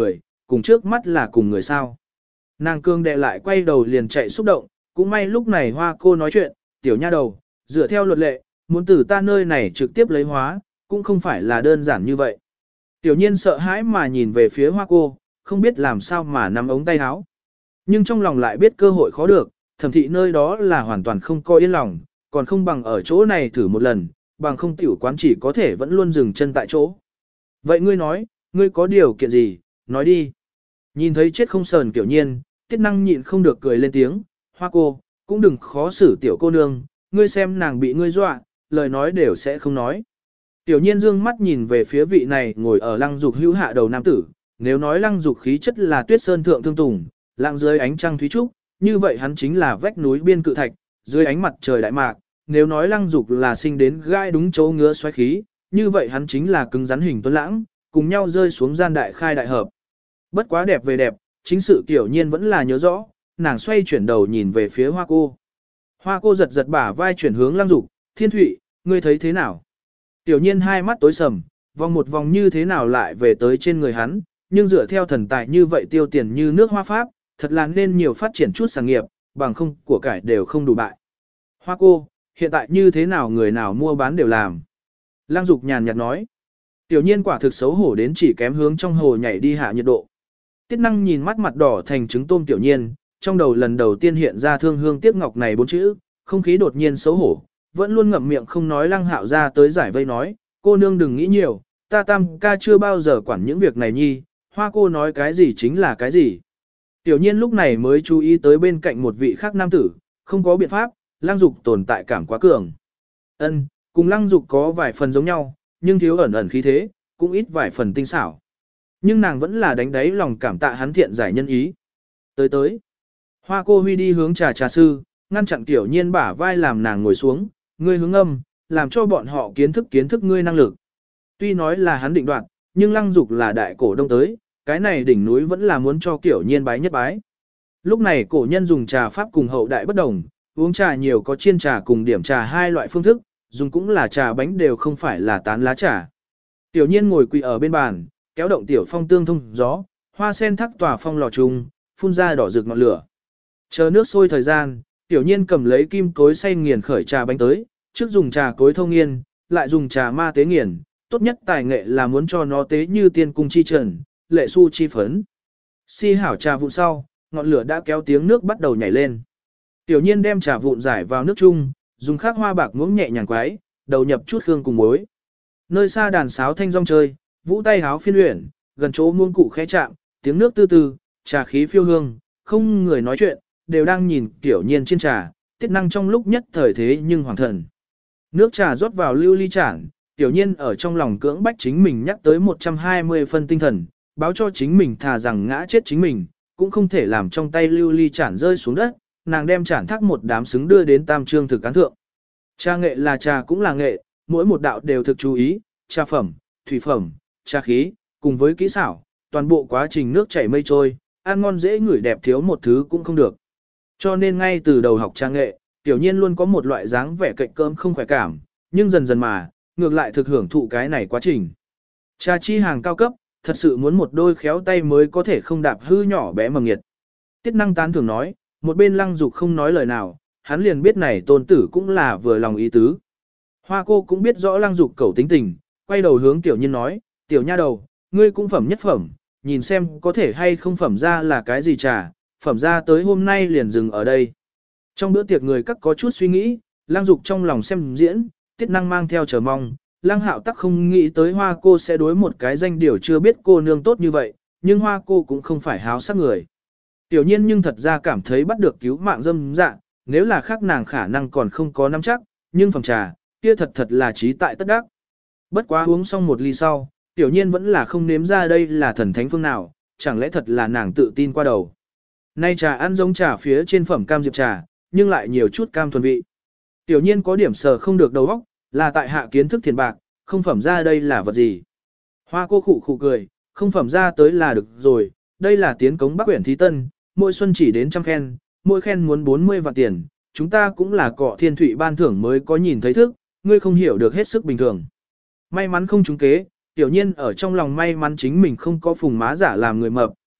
cùng trước mắt là cùng người sao. Nàng cương đệ lại quay đầu liền chạy xúc động, cũng may lúc này Hoa cô nói chuyện, tiểu nha đầu, dựa theo luật lệ, muốn từ ta nơi này trực tiếp lấy hóa, cũng không phải là đơn giản như vậy. Tiểu nhiên sợ hãi mà nhìn về phía Hoa cô, không biết làm sao mà nắm ống tay áo. Nhưng trong lòng lại biết cơ hội khó được, thẩm thị nơi đó là hoàn toàn không coi yên lòng, còn không bằng ở chỗ này thử một lần, bằng không tiểu quán chỉ có thể vẫn luôn dừng chân tại chỗ. Vậy ngươi nói, ngươi có điều kiện gì, nói đi. Nhìn thấy chết không sờn Tiểu nhiên, Tiết Năng nhịn không được cười lên tiếng, Hoa cô, cũng đừng khó xử tiểu cô nương, ngươi xem nàng bị ngươi dọa, lời nói đều sẽ không nói. Tiểu nhiên dương mắt nhìn về phía vị này ngồi ở lăng dục hữu hạ đầu nam tử, nếu nói lăng dục khí chất là tuyết sơn thượng thương tùng, lặng dưới ánh trăng thúy trúc, như vậy hắn chính là vách núi biên cự thạch, dưới ánh mặt trời đại mạc, nếu nói lăng dục là sinh đến gai đúng chỗ ngứa xoáy khí, như vậy hắn chính là cứng rắn hình tuấn lãng, cùng nhau rơi xuống gian đại khai đại hợp. Bất quá đẹp về đẹp, chính sự Tiểu nhiên vẫn là nhớ rõ, nàng xoay chuyển đầu nhìn về phía Hoa cô. Hoa cô giật giật bả vai chuyển hướng lăng dục, Thiên Thụy, ngươi thấy thế nào? Tiểu nhiên hai mắt tối sầm, vòng một vòng như thế nào lại về tới trên người hắn, nhưng dựa theo thần tài như vậy tiêu tiền như nước hoa pháp, thật là nên nhiều phát triển chút sản nghiệp, bằng không của cải đều không đủ bại. Hoa cô, hiện tại như thế nào người nào mua bán đều làm. Lăng dục nhàn nhạt nói. Tiểu nhiên quả thực xấu hổ đến chỉ kém hướng trong hồ nhảy đi hạ nhiệt độ. Tiết Năng nhìn mắt mặt đỏ thành trứng tôm Tiểu nhiên, trong đầu lần đầu tiên hiện ra thương hương tiếc ngọc này bốn chữ, không khí đột nhiên xấu hổ, vẫn luôn ngậm miệng không nói. Lăng Hạo ra tới giải vây nói, cô nương đừng nghĩ nhiều, ta tam ca chưa bao giờ quản những việc này nhi, Hoa cô nói cái gì chính là cái gì. Tiểu nhiên lúc này mới chú ý tới bên cạnh một vị khác nam tử, không có biện pháp, Lăng Dục tồn tại cảm quá cường. Ân, cùng Lăng Dục có vài phần giống nhau, nhưng thiếu ẩn ẩn khí thế, cũng ít vài phần tinh xảo. Nhưng nàng vẫn là đánh đáy lòng cảm tạ hắn thiện giải nhân ý. Tới. Hoa cô huy đi hướng trà sư, ngăn chặn Tiểu nhiên bả vai làm nàng ngồi xuống, ngươi hướng âm, làm cho bọn họ kiến thức ngươi năng lực. Tuy nói là hắn định đoạt, nhưng Lăng Dục là đại cổ đông tới, cái này đỉnh núi vẫn là muốn cho Tiểu nhiên bái nhất bái. Lúc này cổ nhân dùng trà pháp cùng hậu đại bất đồng, uống trà nhiều có chiên trà cùng điểm trà hai loại phương thức, dùng cũng là trà bánh đều không phải là tán lá trà. Tiểu nhiên ngồi quỳ ở bên bàn, kéo động tiểu phong tương thông gió, hoa sen thắc tỏa phong lò trùng, phun ra đỏ rực ngọn lửa. Chờ nước sôi thời gian, Tiểu nhiên cầm lấy kim cối xay nghiền khởi trà bánh tới, trước dùng trà cối thông nghiền, lại dùng trà ma tế nghiền, tốt nhất tài nghệ là muốn cho nó tế như tiên cung chi trần, lệ su chi phấn. Si hảo trà vụn sau, ngọn lửa đã kéo tiếng nước bắt đầu nhảy lên. Tiểu nhiên đem trà vụn giải vào nước chung, dùng khắc hoa bạc muỗng nhẹ nhàng quái, đầu nhập chút hương cùng muối. Nơi xa đàn sáo thanh rong chơi, vũ tay háo phiên luyện, gần chỗ muôn cụ khẽ chạm, tiếng nước tư tư, trà khí phiêu hương, không người nói chuyện, đều đang nhìn Tiểu nhiên trên trà, Tiết Năng trong lúc nhất thời thế nhưng hoàng thần. Nước trà rót vào lưu ly chản, Tiểu nhiên ở trong lòng cưỡng bách chính mình nhắc tới 120 phân tinh thần, báo cho chính mình thà rằng ngã chết chính mình, cũng không thể làm trong tay lưu ly chản rơi xuống đất, nàng đem chản thác một đám xứng đưa đến tam trương thực cán thượng. Trà nghệ là trà cũng là nghệ, mỗi một đạo đều thực chú ý, trà phẩm, thủy phẩm, trà khí, cùng với kỹ xảo, toàn bộ quá trình nước chảy mây trôi, ăn ngon dễ ngửi đẹp thiếu một thứ cũng không được. Cho nên ngay từ đầu học trà nghệ, Tiểu nhiên luôn có một loại dáng vẻ cạnh cơm không khỏe cảm, nhưng dần dần mà, ngược lại thực hưởng thụ cái này quá trình. Trà chi hàng cao cấp, thật sự muốn một đôi khéo tay mới có thể không đạp hư nhỏ bé mầm nhiệt. Tiết Năng tán thường nói, một bên Lăng Dục không nói lời nào, hắn liền biết này tôn tử cũng là vừa lòng ý tứ. Hoa cô cũng biết rõ Lăng Dục cẩu tính tình, quay đầu hướng Tiểu nhiên nói, Tiểu nha đầu, ngươi cũng phẩm nhất phẩm, nhìn xem có thể hay không phẩm ra là cái gì trà, phẩm ra tới hôm nay liền dừng ở đây. Trong bữa tiệc người các có chút suy nghĩ, Lăng Dục trong lòng xem diễn, Tiết Năng mang theo chờ mong, Lăng Hạo tắc không nghĩ tới Hoa cô sẽ đối một cái danh điều chưa biết cô nương tốt như vậy, nhưng Hoa cô cũng không phải háo sắc người. Tiểu nhiên nhưng thật ra cảm thấy bắt được cứu mạng dâm dạ, nếu là khác nàng khả năng còn không có nắm chắc, nhưng phòng trà, kia thật là trí tại tất đắc. Bất quá uống xong một ly sau, tiểu nhiên vẫn là không nếm ra đây là thần thánh phương nào, chẳng lẽ thật là nàng tự tin qua đầu. Nay trà ăn giống trà phía trên phẩm cam diệp trà, nhưng lại nhiều chút cam thuần vị. Tiểu nhiên có điểm sờ không được đầu óc, là tại hạ kiến thức thiền bạc, không phẩm ra đây là vật gì. Hoa cô khụ khụ cười, không phẩm ra tới là được rồi, đây là tiến cống Bắc Uyển Thí Tân, mỗi xuân chỉ đến trăm khen, mỗi khen muốn 40 vạn tiền, chúng ta cũng là cọ thiên thụy ban thưởng mới có nhìn thấy thức, ngươi không hiểu được hết sức bình thường. May mắn không trúng kế, tiểu nhiên ở trong lòng may mắn chính mình không có phùng má giả làm người mập,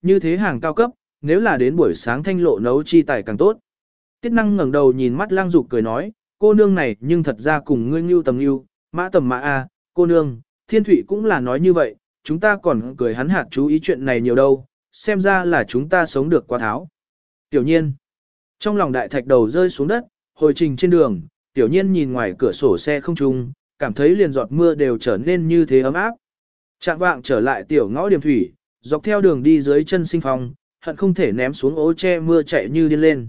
như thế hàng cao cấp, nếu là đến buổi sáng thanh lộ nấu chi tài càng tốt. Tiết năng ngẩng đầu nhìn mắt Lăng Dục cười nói, cô nương này nhưng thật ra cùng ngươi Ngưu tầm Ngưu, mã tầm mã a, cô nương, Thiên Thụy cũng là nói như vậy, chúng ta còn cười hắn hạt chú ý chuyện này nhiều đâu, xem ra là chúng ta sống được quá tháo. Tiểu nhiên, trong lòng đại thạch đầu rơi xuống đất, hồi trình trên đường, tiểu nhiên nhìn ngoài cửa sổ xe không trung, cảm thấy liền giọt mưa đều trở nên như thế ấm áp. Trạng vạng trở lại tiểu ngõ điểm thủy, dọc theo đường đi dưới chân sinh phong, hận không thể ném xuống ố che mưa chạy như điên lên.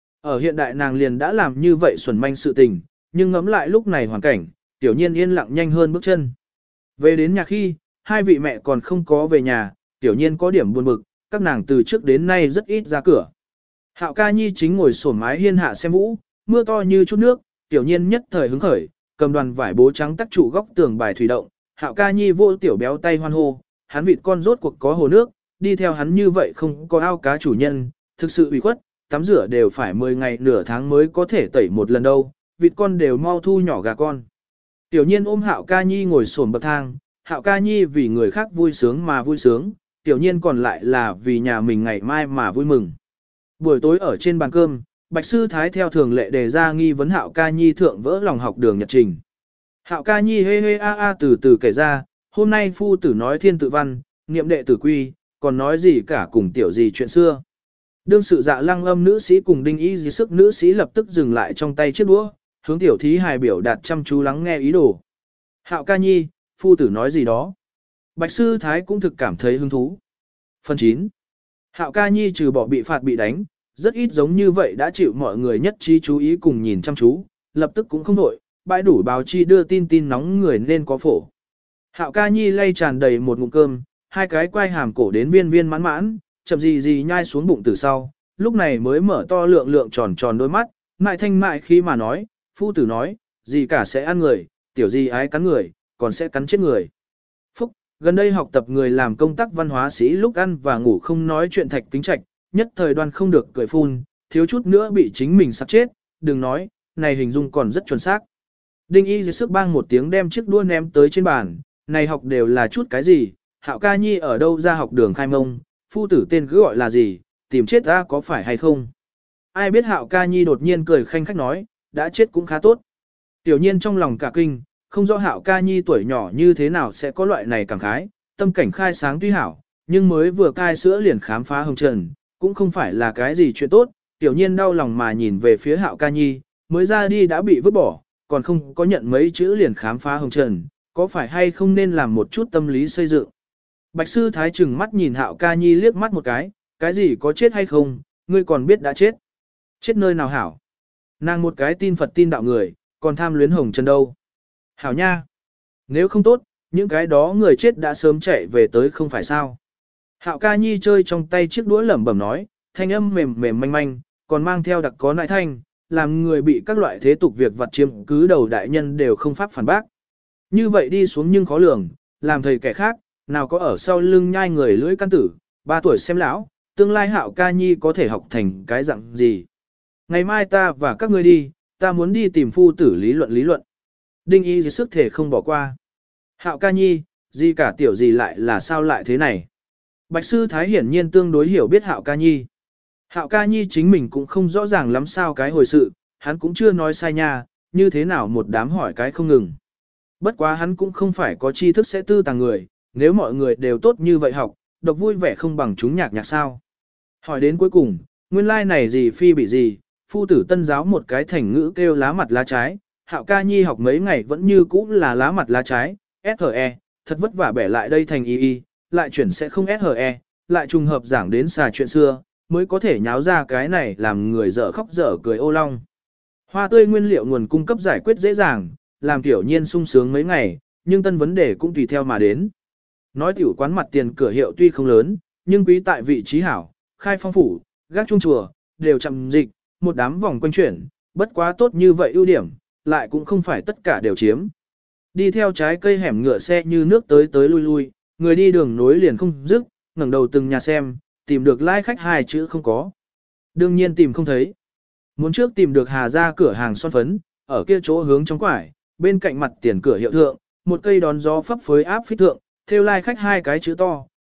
Ở hiện đại nàng liền đã làm như vậy xuẩn manh sự tình, nhưng ngẫm lại lúc này hoàn cảnh, tiểu nhiên yên lặng nhanh hơn bước chân. Về đến nhà khi, hai vị mẹ còn không có về nhà, tiểu nhiên có điểm buồn bực, các nàng từ trước đến nay rất ít ra cửa. Hạo ca nhi chính ngồi sổn mái hiên hạ xem vũ, mưa to như chút nước, tiểu nhiên nhất thời hứng khởi, cầm đoàn vải bố trắng tắc trụ góc tường bài thủy động, Hạo ca nhi vô tiểu béo tay hoan hô, hắn vịt con rốt cuộc có hồ nước, đi theo hắn như vậy không có ao cá chủ nhân, thực sự ủy khuất, tắm rửa đều phải 10 ngày nửa tháng mới có thể tẩy một lần đâu, vịt con đều mau thu nhỏ gà con. Tiểu nhiên ôm Hạo ca nhi ngồi xổm bậc thang, Hạo ca nhi vì người khác vui sướng mà vui sướng, tiểu nhiên còn lại là vì nhà mình ngày mai mà vui mừng. Buổi tối ở trên bàn cơm, Bạch Sư Thái theo thường lệ đề ra nghi vấn Hạo ca nhi thượng vỡ lòng học đường nhật trình. Hạo ca nhi hê hê a a từ từ kể ra, hôm nay phu tử nói thiên tự văn, niệm đệ tử quy, còn nói gì cả cùng tiểu gì chuyện xưa. Đương sự dạ lăng âm nữ sĩ cùng đinh y dì sức nữ sĩ lập tức dừng lại trong tay chiếc đũa, hướng tiểu thí hài biểu đạt chăm chú lắng nghe ý đồ. Hạo ca nhi, phu tử nói gì đó. Bạch Sư Thái cũng thực cảm thấy hứng thú. Phần 9. Hạo ca nhi trừ bỏ bị phạt bị đánh, rất ít giống như vậy đã chịu mọi người nhất trí chú ý cùng nhìn chăm chú, lập tức cũng không đổi, bãi đủ báo chi đưa tin nóng người nên có phổ. Hạo ca nhi lay tràn đầy một ngụm cơm, hai cái quai hàm cổ đến viên viên mãn mãn, chậm gì nhai xuống bụng từ sau, lúc này mới mở to lượng tròn tròn đôi mắt, mại thanh mại khi mà nói, phu tử nói, gì cả sẽ ăn người, tiểu gì ái cắn người, còn sẽ cắn chết người. Phúc, gần đây học tập người làm công tác văn hóa sĩ lúc ăn và ngủ không nói chuyện thạch kính trạch, nhất thời đoan không được cười phun, thiếu chút nữa bị chính mình sắp chết, đừng nói, này hình dung còn rất chuẩn xác. Đinh y dưới sức bang một tiếng đem chiếc đua ném tới trên bàn, này học đều là chút cái gì, Hạo ca nhi ở đâu ra học đường khai mông, phu tử tên cứ gọi là gì, tìm chết ra có phải hay không. Ai biết Hạo ca nhi đột nhiên cười khanh khách nói, đã chết cũng khá tốt. Tiểu nhiên trong lòng cả kinh, không rõ Hạo ca nhi tuổi nhỏ như thế nào sẽ có loại này cảm khái, tâm cảnh khai sáng tuy hảo, nhưng mới vừa cai sữa liền khám phá hồng trần, cũng không phải là cái gì chuyện tốt. Tiểu nhiên đau lòng mà nhìn về phía Hạo ca nhi, mới ra đi đã bị vứt bỏ, còn không có nhận mấy chữ liền khám phá hồng trần, có phải hay không nên làm một chút tâm lý xây dựng. Bạch Sư Thái chừng mắt nhìn Hạo ca nhi liếc mắt một cái gì có chết hay không, ngươi còn biết đã chết. Chết nơi nào hảo? Nàng một cái tin Phật tin đạo người, còn tham luyến hồng trần đâu. Hảo nha! Nếu không tốt, những cái đó người chết đã sớm chạy về tới không phải sao. Hạo ca nhi chơi trong tay chiếc đũa lẩm bẩm nói, thanh âm mềm mềm manh manh, còn mang theo đặc có nại thanh, làm người bị các loại thế tục việc vặt chiếm cứ đầu đại nhân đều không pháp phản bác. Như vậy đi xuống nhưng khó lường, làm thầy kẻ khác, nào có ở sau lưng nhai người lưỡi căn tử, 3 tuổi xem lão, tương lai Hạo ca nhi có thể học thành cái dạng gì. Ngày mai ta và các ngươi đi, ta muốn đi tìm phu tử lý luận. Đinh y dưới sức thể không bỏ qua. Hạo ca nhi, gì cả tiểu gì lại là sao lại thế này. Bạch Sư Thái hiển nhiên tương đối hiểu biết Hạo ca nhi. Hạo ca nhi chính mình cũng không rõ ràng lắm sao cái hồi sự, hắn cũng chưa nói sai nha, như thế nào một đám hỏi cái không ngừng. Bất quá hắn cũng không phải có tri thức sẽ tư tàng người, nếu mọi người đều tốt như vậy học, độc vui vẻ không bằng chúng nhạc sao. Hỏi đến cuối cùng, nguyên lai này gì phi bị gì, phu tử tân giáo một cái thành ngữ kêu lá mặt lá trái, Hạo ca nhi học mấy ngày vẫn như cũ là lá mặt lá trái, SHE, thật vất vả bẻ lại đây thành y, lại chuyển sẽ không SHE, lại trùng hợp giảng đến xà chuyện xưa, mới có thể nháo ra cái này làm người dở khóc dở cười ô long. Hoa tươi nguyên liệu nguồn cung cấp giải quyết dễ dàng, làm tiểu nhiên sung sướng mấy ngày, nhưng tân vấn đề cũng tùy theo mà đến. Nói tiểu quán mặt tiền cửa hiệu tuy không lớn, nhưng quý tại vị trí hảo, khai phong phủ, gác trung chùa, đều chậm dịch, một đám vòng quanh chuyển, bất quá tốt như vậy ưu điểm, lại cũng không phải tất cả đều chiếm. Đi theo trái cây hẻm ngựa xe như nước tới lui lui, người đi đường nối liền không dứt, ngẩng đầu từng nhà xem, tìm được lai khách 2 chữ không có. Đương nhiên tìm không thấy. Muốn trước tìm được Hà ra cửa hàng son phấn, ở kia chỗ hướng trong quải, bên cạnh mặt tiền cửa hiệu thượng, một cây đón gió phấp phới áp phích thượng, theo lai khách 2 cái chữ to,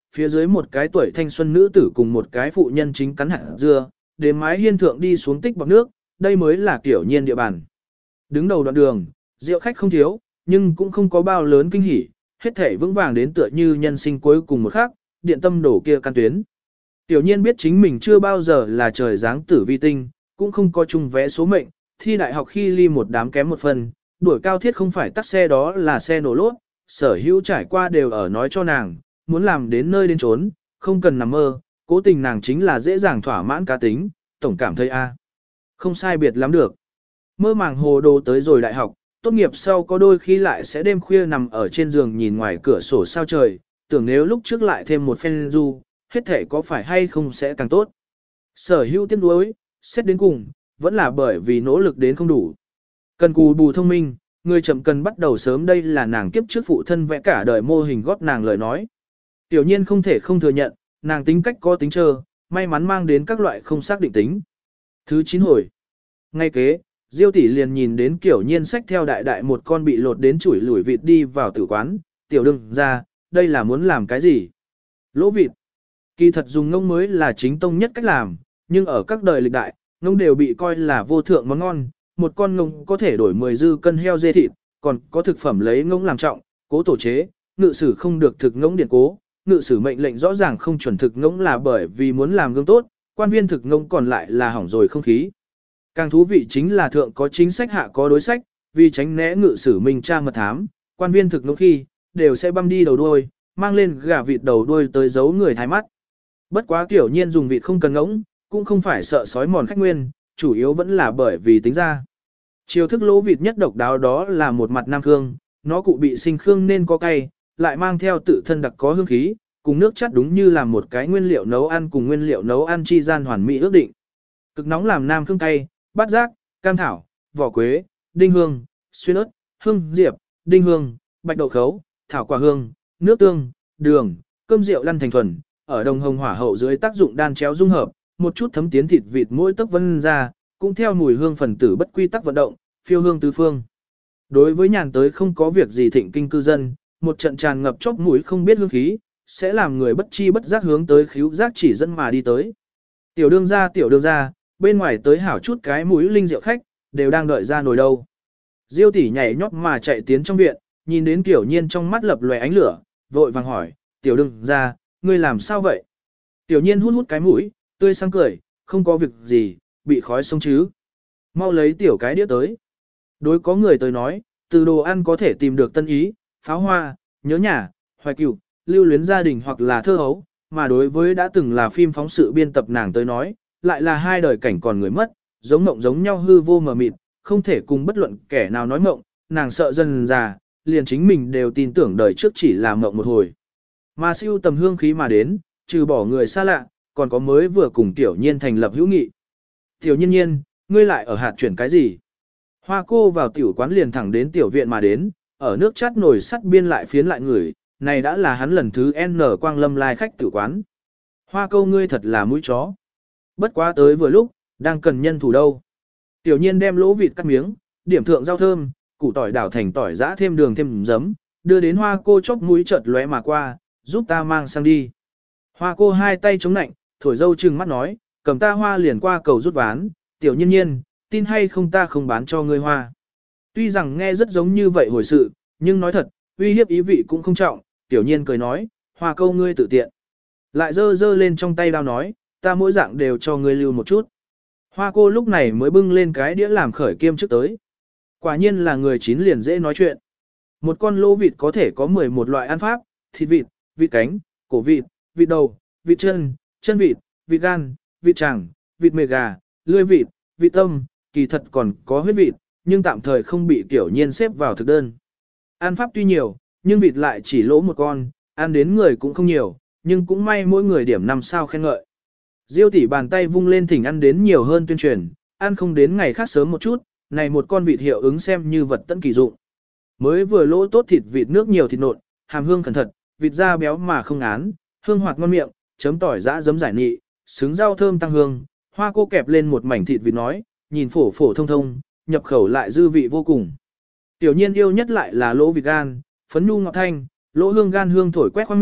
phía dưới một cái tuổi thanh xuân nữ tử cùng một cái phụ nhân chính cắn hạt dưa, đến mái hiên thượng đi xuống tích bọc nước, đây mới là Tiểu Nhiên địa bàn. Đứng đầu đoạn đường, rượu khách không thiếu, nhưng cũng không có bao lớn kinh hỉ, hết thể vững vàng đến tựa như nhân sinh cuối cùng một khắc, điện tâm đổ kia căn tuyến. Tiểu Nhiên biết chính mình chưa bao giờ là trời giáng tử vi tinh, cũng không có chung vẽ số mệnh, thi đại học khi ly một đám kém một phần, đuổi cao thiết không phải tắt xe đó là xe nổ lốt, sở hữu trải qua đều ở nói cho nàng, muốn làm đến nơi đến trốn, không cần nằm mơ, cố tình nàng chính là dễ dàng thỏa mãn cá tính, tổng cảm thấy không sai biệt lắm được. Mơ màng hồ đồ tới rồi đại học, tốt nghiệp sau có đôi khi lại sẽ đêm khuya nằm ở trên giường nhìn ngoài cửa sổ sao trời, tưởng nếu lúc trước lại thêm một phen du, hết thể có phải hay không sẽ càng tốt. Sở hữu tiếc nuối, xét đến cùng, vẫn là bởi vì nỗ lực đến không đủ. Cần cù bù thông minh, người chậm cần bắt đầu sớm, đây là nàng kiếp trước phụ thân vẽ cả đời mô hình góp nàng lời nói. Tiểu Nhiên không thể không thừa nhận, nàng tính cách có tính chờ, may mắn mang đến các loại không xác định tính. Thứ 9 hồi. Ngay kế, Diêu tỷ liền nhìn đến Tiểu Nhiên xách theo đại đại một con bị lột đến chuỗi lủi vịt đi vào tử quán, tiểu đừng ra, đây là muốn làm cái gì? Lỗ vịt. Kỳ thật dùng ngông mới là chính tông nhất cách làm, nhưng ở các đời lịch đại, ngông đều bị coi là vô thượng món ngon, một con ngông có thể đổi 10 dư cân heo dê thịt, còn có thực phẩm lấy ngông làm trọng, cố tổ chế, ngự sử không được thực ngông điện cố, ngự sử mệnh lệnh rõ ràng không chuẩn thực ngông là bởi vì muốn làm gương tốt, quan viên thực ngông còn lại là hỏng rồi không khí. Càng thú vị chính là thượng có chính sách hạ có đối sách, vì tránh né ngự sử minh tra mật thám, quan viên thực ngông khi, đều sẽ băm đi đầu đuôi, mang lên gà vịt đầu đuôi tới giấu người thái mắt. Bất quá Tiểu Nhiên dùng vịt không cần ngỗng, cũng không phải sợ sói mòn khách nguyên, chủ yếu vẫn là bởi vì tính ra. Chiêu thức lỗ vịt nhất độc đáo đó là một mặt nam khương, nó cụ bị sinh khương nên có cay, lại mang theo tự thân đặc có hương khí, cùng nước chắt đúng như là một cái nguyên liệu nấu ăn cùng nguyên liệu nấu ăn chi gian hoàn mỹ ước định. Cực nóng làm nam khương cay, bát giác, cam thảo, vỏ quế, đinh hương, xuyên ớt, hương diệp, đinh hương, bạch đậu khấu, thảo quả hương, nước tương, đường, cơm rượu lăn thành thuần, ở đồng hồng hỏa hậu dưới tác dụng đan chéo dung hợp, một chút thấm tiến thịt vịt mỗi tấc vân ra, cũng theo mùi hương phần tử bất quy tắc vận động, phiêu hương tứ phương. Đối với nhàn tới không có việc gì thịnh kinh cư dân, một trận tràn ngập chóp mũi không biết hương khí, sẽ làm người bất chi bất giác hướng tới khíu giác chỉ dẫn mà đi tới. Tiểu đương gia, bên ngoài tới hảo chút cái mũi linh rượu khách, đều đang đợi ra nồi đâu. Diêu tỷ nhảy nhót mà chạy tiến trong viện, nhìn đến Tiểu Nhiên trong mắt lập lòe ánh lửa, vội vàng hỏi, tiểu đương gia, ngươi làm sao vậy? Tiểu Nhiên hút hút cái mũi, tươi sáng cười, không có việc gì, bị khói xông chứ. Mau lấy tiểu cái đĩa tới. Đối có người tới nói, từ đồ ăn có thể tìm được tân ý, pháo hoa, nhớ nhà, hoài cửu, lưu luyến gia đình hoặc là thơ hấu, mà đối với đã từng là phim phóng sự biên tập nàng tới nói, lại là hai đời cảnh còn người mất, giống mộng giống nhau hư vô mờ mịt, không thể cùng bất luận kẻ nào nói mộng, nàng sợ dần già, liền chính mình đều tin tưởng đời trước chỉ là mộng một hồi. Mà siêu tầm hương khí mà đến, trừ bỏ người xa lạ, còn có mới vừa cùng Tiểu Nhiên thành lập hữu nghị. Tiểu Nhiên, ngươi lại ở hạt chuyển cái gì? Hoa cô vào tiểu quán liền thẳng đến tiểu viện mà đến, ở nước chát nồi sắt biên lại phiến lại người, này đã là hắn lần thứ N quang lâm lai khách tiểu quán. Hoa câu ngươi thật là mũi chó. Bất quá tới vừa lúc, đang cần nhân thủ đâu. Tiểu Nhiên đem lỗ vịt cắt miếng, điểm thượng rau thơm, củ tỏi đảo thành tỏi giã thêm đường thêm giấm, đưa đến hoa cô chóp mũi chợt lóe mà qua, giúp ta mang sang đi. Hoa cô hai tay chống nạnh, thổi dâu trừng mắt nói, cầm ta hoa liền qua cầu rút ván, Tiểu Nhiên, tin hay không ta không bán cho ngươi hoa. Tuy rằng nghe rất giống như vậy hồi sự, nhưng nói thật, uy hiếp ý vị cũng không trọng, Tiểu Nhiên cười nói, hoa câu ngươi tự tiện. Lại dơ lên trong tay đao nói, ta mỗi dạng đều cho ngươi lưu một chút. Hoa cô lúc này mới bưng lên cái đĩa làm khởi kiêm trước tới. Quả nhiên là người chín liền dễ nói chuyện. Một con lỗ vịt có thể có 11 loại ăn pháp, thịt vịt, vịt cánh, cổ vịt, vịt đầu, vịt chân, chân vịt, vịt gan, vịt tràng, vịt mề gà, lươi vịt, vịt tâm, kỳ thật còn có huyết vịt, nhưng tạm thời không bị Tiểu Nhiên xếp vào thực đơn. Ăn pháp tuy nhiều, nhưng vịt lại chỉ lỗ một con, ăn đến người cũng không nhiều, nhưng cũng may mỗi người điểm 5 sao khen ngợi. Diêu tỷ bàn tay vung lên thỉnh ăn đến nhiều hơn tuyên truyền, ăn không đến ngày khác sớm một chút, này một con vịt hiệu ứng xem như vật tận kỳ dụng. Mới vừa lỗ tốt thịt vịt nước nhiều thịt nộn, hàm hương cẩn thận, vịt da béo mà không ngán, hương hoạt ngon miệng, chấm tỏi giã giấm giải nị, xứng rau thơm tăng hương. Hoa cô kẹp lên một mảnh thịt vịt nói, nhìn phổ phổ thông thông, nhập khẩu lại dư vị vô cùng. Tiểu Nhiên yêu nhất lại là lỗ vịt gan, phấn nhu ngọt thanh, lỗ hương gan hương thổi quét qua miệng,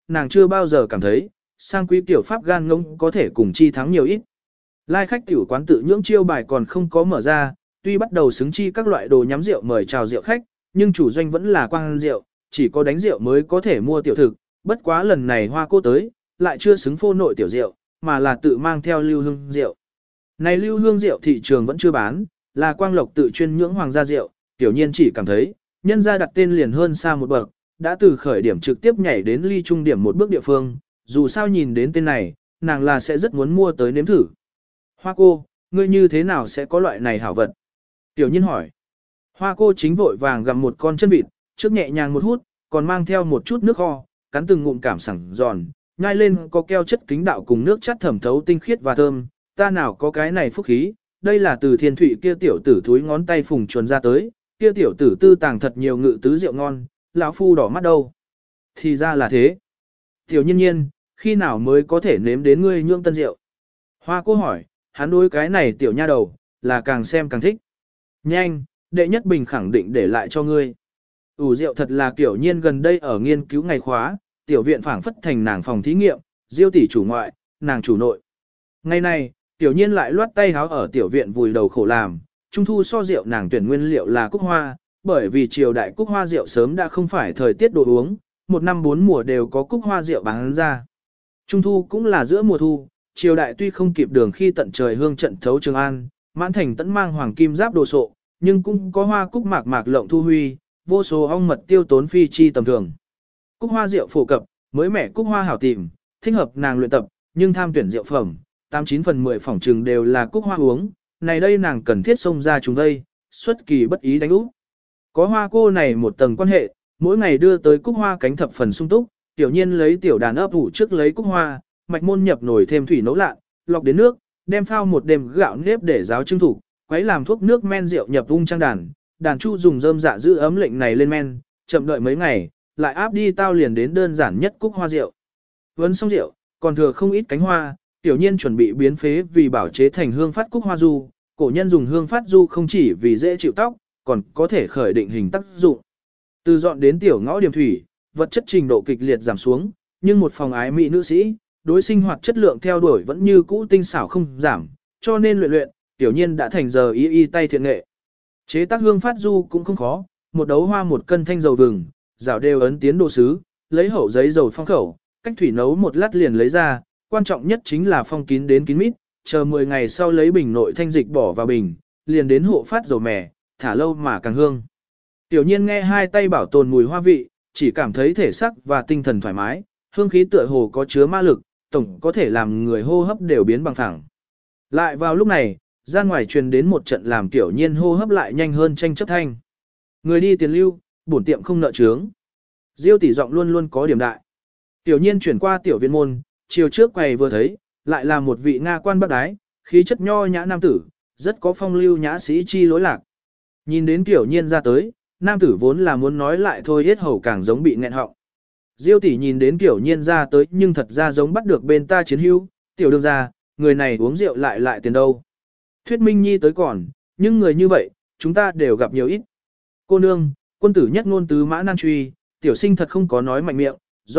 nàng chưa bao giờ cảm thấy, sang quý tiểu pháp gan ngỗng có thể cùng chi thắng nhiều ít. Lai khách tiểu quán tự nhưỡng chiêu bài còn không có mở ra, tuy bắt đầu xứng chi các loại đồ nhắm rượu mời chào rượu khách, nhưng chủ doanh vẫn là quang rượu, chỉ có đánh rượu mới có thể mua tiểu thực, bất quá lần này Hoa cô tới, lại chưa xứng phô nội tiểu rượu, mà là tự mang theo lưu hương rượu. Này lưu hương rượu thị trường vẫn chưa bán, là Quang Lộc tự chuyên nhưỡng hoàng gia rượu, tiểu nhiên chỉ cảm thấy, nhân gia đặt tên liền hơn xa một bậc, đã từ khởi điểm trực tiếp nhảy đến ly trung điểm một bước địa phương, dù sao nhìn đến tên này, nàng là sẽ rất muốn mua tới nếm thử. Hoa cô, ngươi như thế nào sẽ có loại này hảo vật? Tiểu nhiên hỏi. Hoa cô chính vội vàng gặm một con chân vịt, trước nhẹ nhàng một hút, còn mang theo một chút nước kho, cắn từng ngụm cảm sảng giòn, nhai lên có keo chất kính đạo cùng nước chát thẩm thấu tinh khiết và thơm, ta nào có cái này phúc khí, đây là từ thiên thụy kia tiểu tử thúi ngón tay phùng chuồn ra tới, kia tiểu tử tư tàng thật nhiều ngự tứ rượu ngon, lão phu đỏ mắt đâu. Thì ra là thế. Tiểu nhiên nhiên, khi nào mới có thể nếm đến ngươi nhượng tân rượu? Hoa cô hỏi, hắn đối cái này tiểu nha đầu, là càng xem càng thích. Nhanh, đệ nhất bình khẳng định để lại cho ngươi. Rượu thật là kiểu nhiên gần đây ở nghiên cứu ngày khóa, tiểu viện phảng phất thành nàng phòng thí nghiệm, Diêu tỷ chủ ngoại, nàng chủ nội. Ngày này, tiểu nhiên lại loát tay háo ở tiểu viện vùi đầu khổ làm, trung thu so rượu nàng tuyển nguyên liệu là cúc hoa, bởi vì triều đại cúc hoa rượu sớm đã không phải thời tiết đồ uống, một năm bốn mùa đều có cúc hoa rượu bán ra. Trung thu cũng là giữa mùa thu, triều đại tuy không kịp đường khi tận trời hương trận thấu Trường An, mãn thành tẫn mang hoàng kim giáp đồ sộ, nhưng cũng có hoa cúc mạc mạc lộng thu huy, vô số ong mật tiêu tốn phi chi tầm thường. Cúc hoa rượu phổ cập, mới mẻ cúc hoa hảo tìm, thích hợp nàng luyện tập, nhưng tham tuyển rượu phẩm, 89 phần 10 phỏng trừng đều là cúc hoa uống, này đây nàng cần thiết xông ra chúng đây, xuất kỳ bất ý đánh úp. Có hoa cô này một tầng quan hệ, mỗi ngày đưa tới cúc hoa cánh thập phần sung túc, tiểu nhiên lấy tiểu đàn ấp ủ trước lấy cúc hoa, mạch môn nhập nồi thêm thủy nấu lạ, lọc đến nước, đem phao một đêm gạo nếp để ráo trưng thủ, quấy làm thuốc nước men rượu nhập ung trang đàn, đàn chu dùng rơm dạ giữ ấm lệnh này lên men, chậm đợi mấy ngày, lại áp đi tao liền đến đơn giản nhất cúc hoa rượu. Vấn xong rượu, còn thừa không ít cánh hoa, tiểu nhiên chuẩn bị biến phế vì bảo chế thành hương phát cúc hoa du, cổ nhân dùng hương phát du không chỉ vì dễ chịu tóc, còn có thể khởi định hình tác dụng. Từ dọn đến tiểu ngõ điểm thủy, vật chất trình độ kịch liệt giảm xuống, nhưng một phòng ái mỹ nữ sĩ, đối sinh hoạt chất lượng theo đuổi vẫn như cũ tinh xảo không giảm, cho nên luyện, tiểu nhiên đã thành giờ y tay thiện nghệ. Chế tác hương phát du cũng không khó, một đấu hoa một cân thanh dầu vừng, rảo đều ấn tiến đồ sứ, lấy hậu giấy dầu phong khẩu, cách thủy nấu một lát liền lấy ra, quan trọng nhất chính là phong kín đến kín mít, chờ 10 ngày sau lấy bình nội thanh dịch bỏ vào bình, liền đến hộ phát dầu mè, thả lâu mà càng hương. Tiểu nhiên nghe hai tay bảo tồn mùi hoa vị, chỉ cảm thấy thể sắc và tinh thần thoải mái, hương khí tựa hồ có chứa ma lực, tổng có thể làm người hô hấp đều biến bằng thẳng. Lại vào lúc này, ra ngoài truyền đến một trận làm tiểu nhiên hô hấp lại nhanh hơn tranh chấp thanh. Người đi tiền lưu, bổn tiệm không nợ trướng. Diêu tỷ giọng luôn luôn có điểm đại. Tiểu nhiên chuyển qua tiểu viện môn, chiều trước quầy vừa thấy, lại là một vị Nga quan bác đái, khí chất nho nhã nam tử, rất có phong lưu nhã sĩ chi lối lạc. Nhìn đến tiểu nhiên ra tới, nam tử vốn là muốn nói lại thôi yết hầu càng giống bị nghẹn họng. Diêu tỷ nhìn đến tiểu nhiên ra tới nhưng thật ra giống bắt được bên ta chiến hữu, tiểu đương ra, người này uống rượu lại tiền đâu. Thuyết minh nhi tới còn, nhưng người như vậy, chúng ta đều gặp nhiều ít. Cô nương, quân tử nhất ngôn tứ mã nan truy, tiểu sinh thật không có nói mạnh miệng, rõ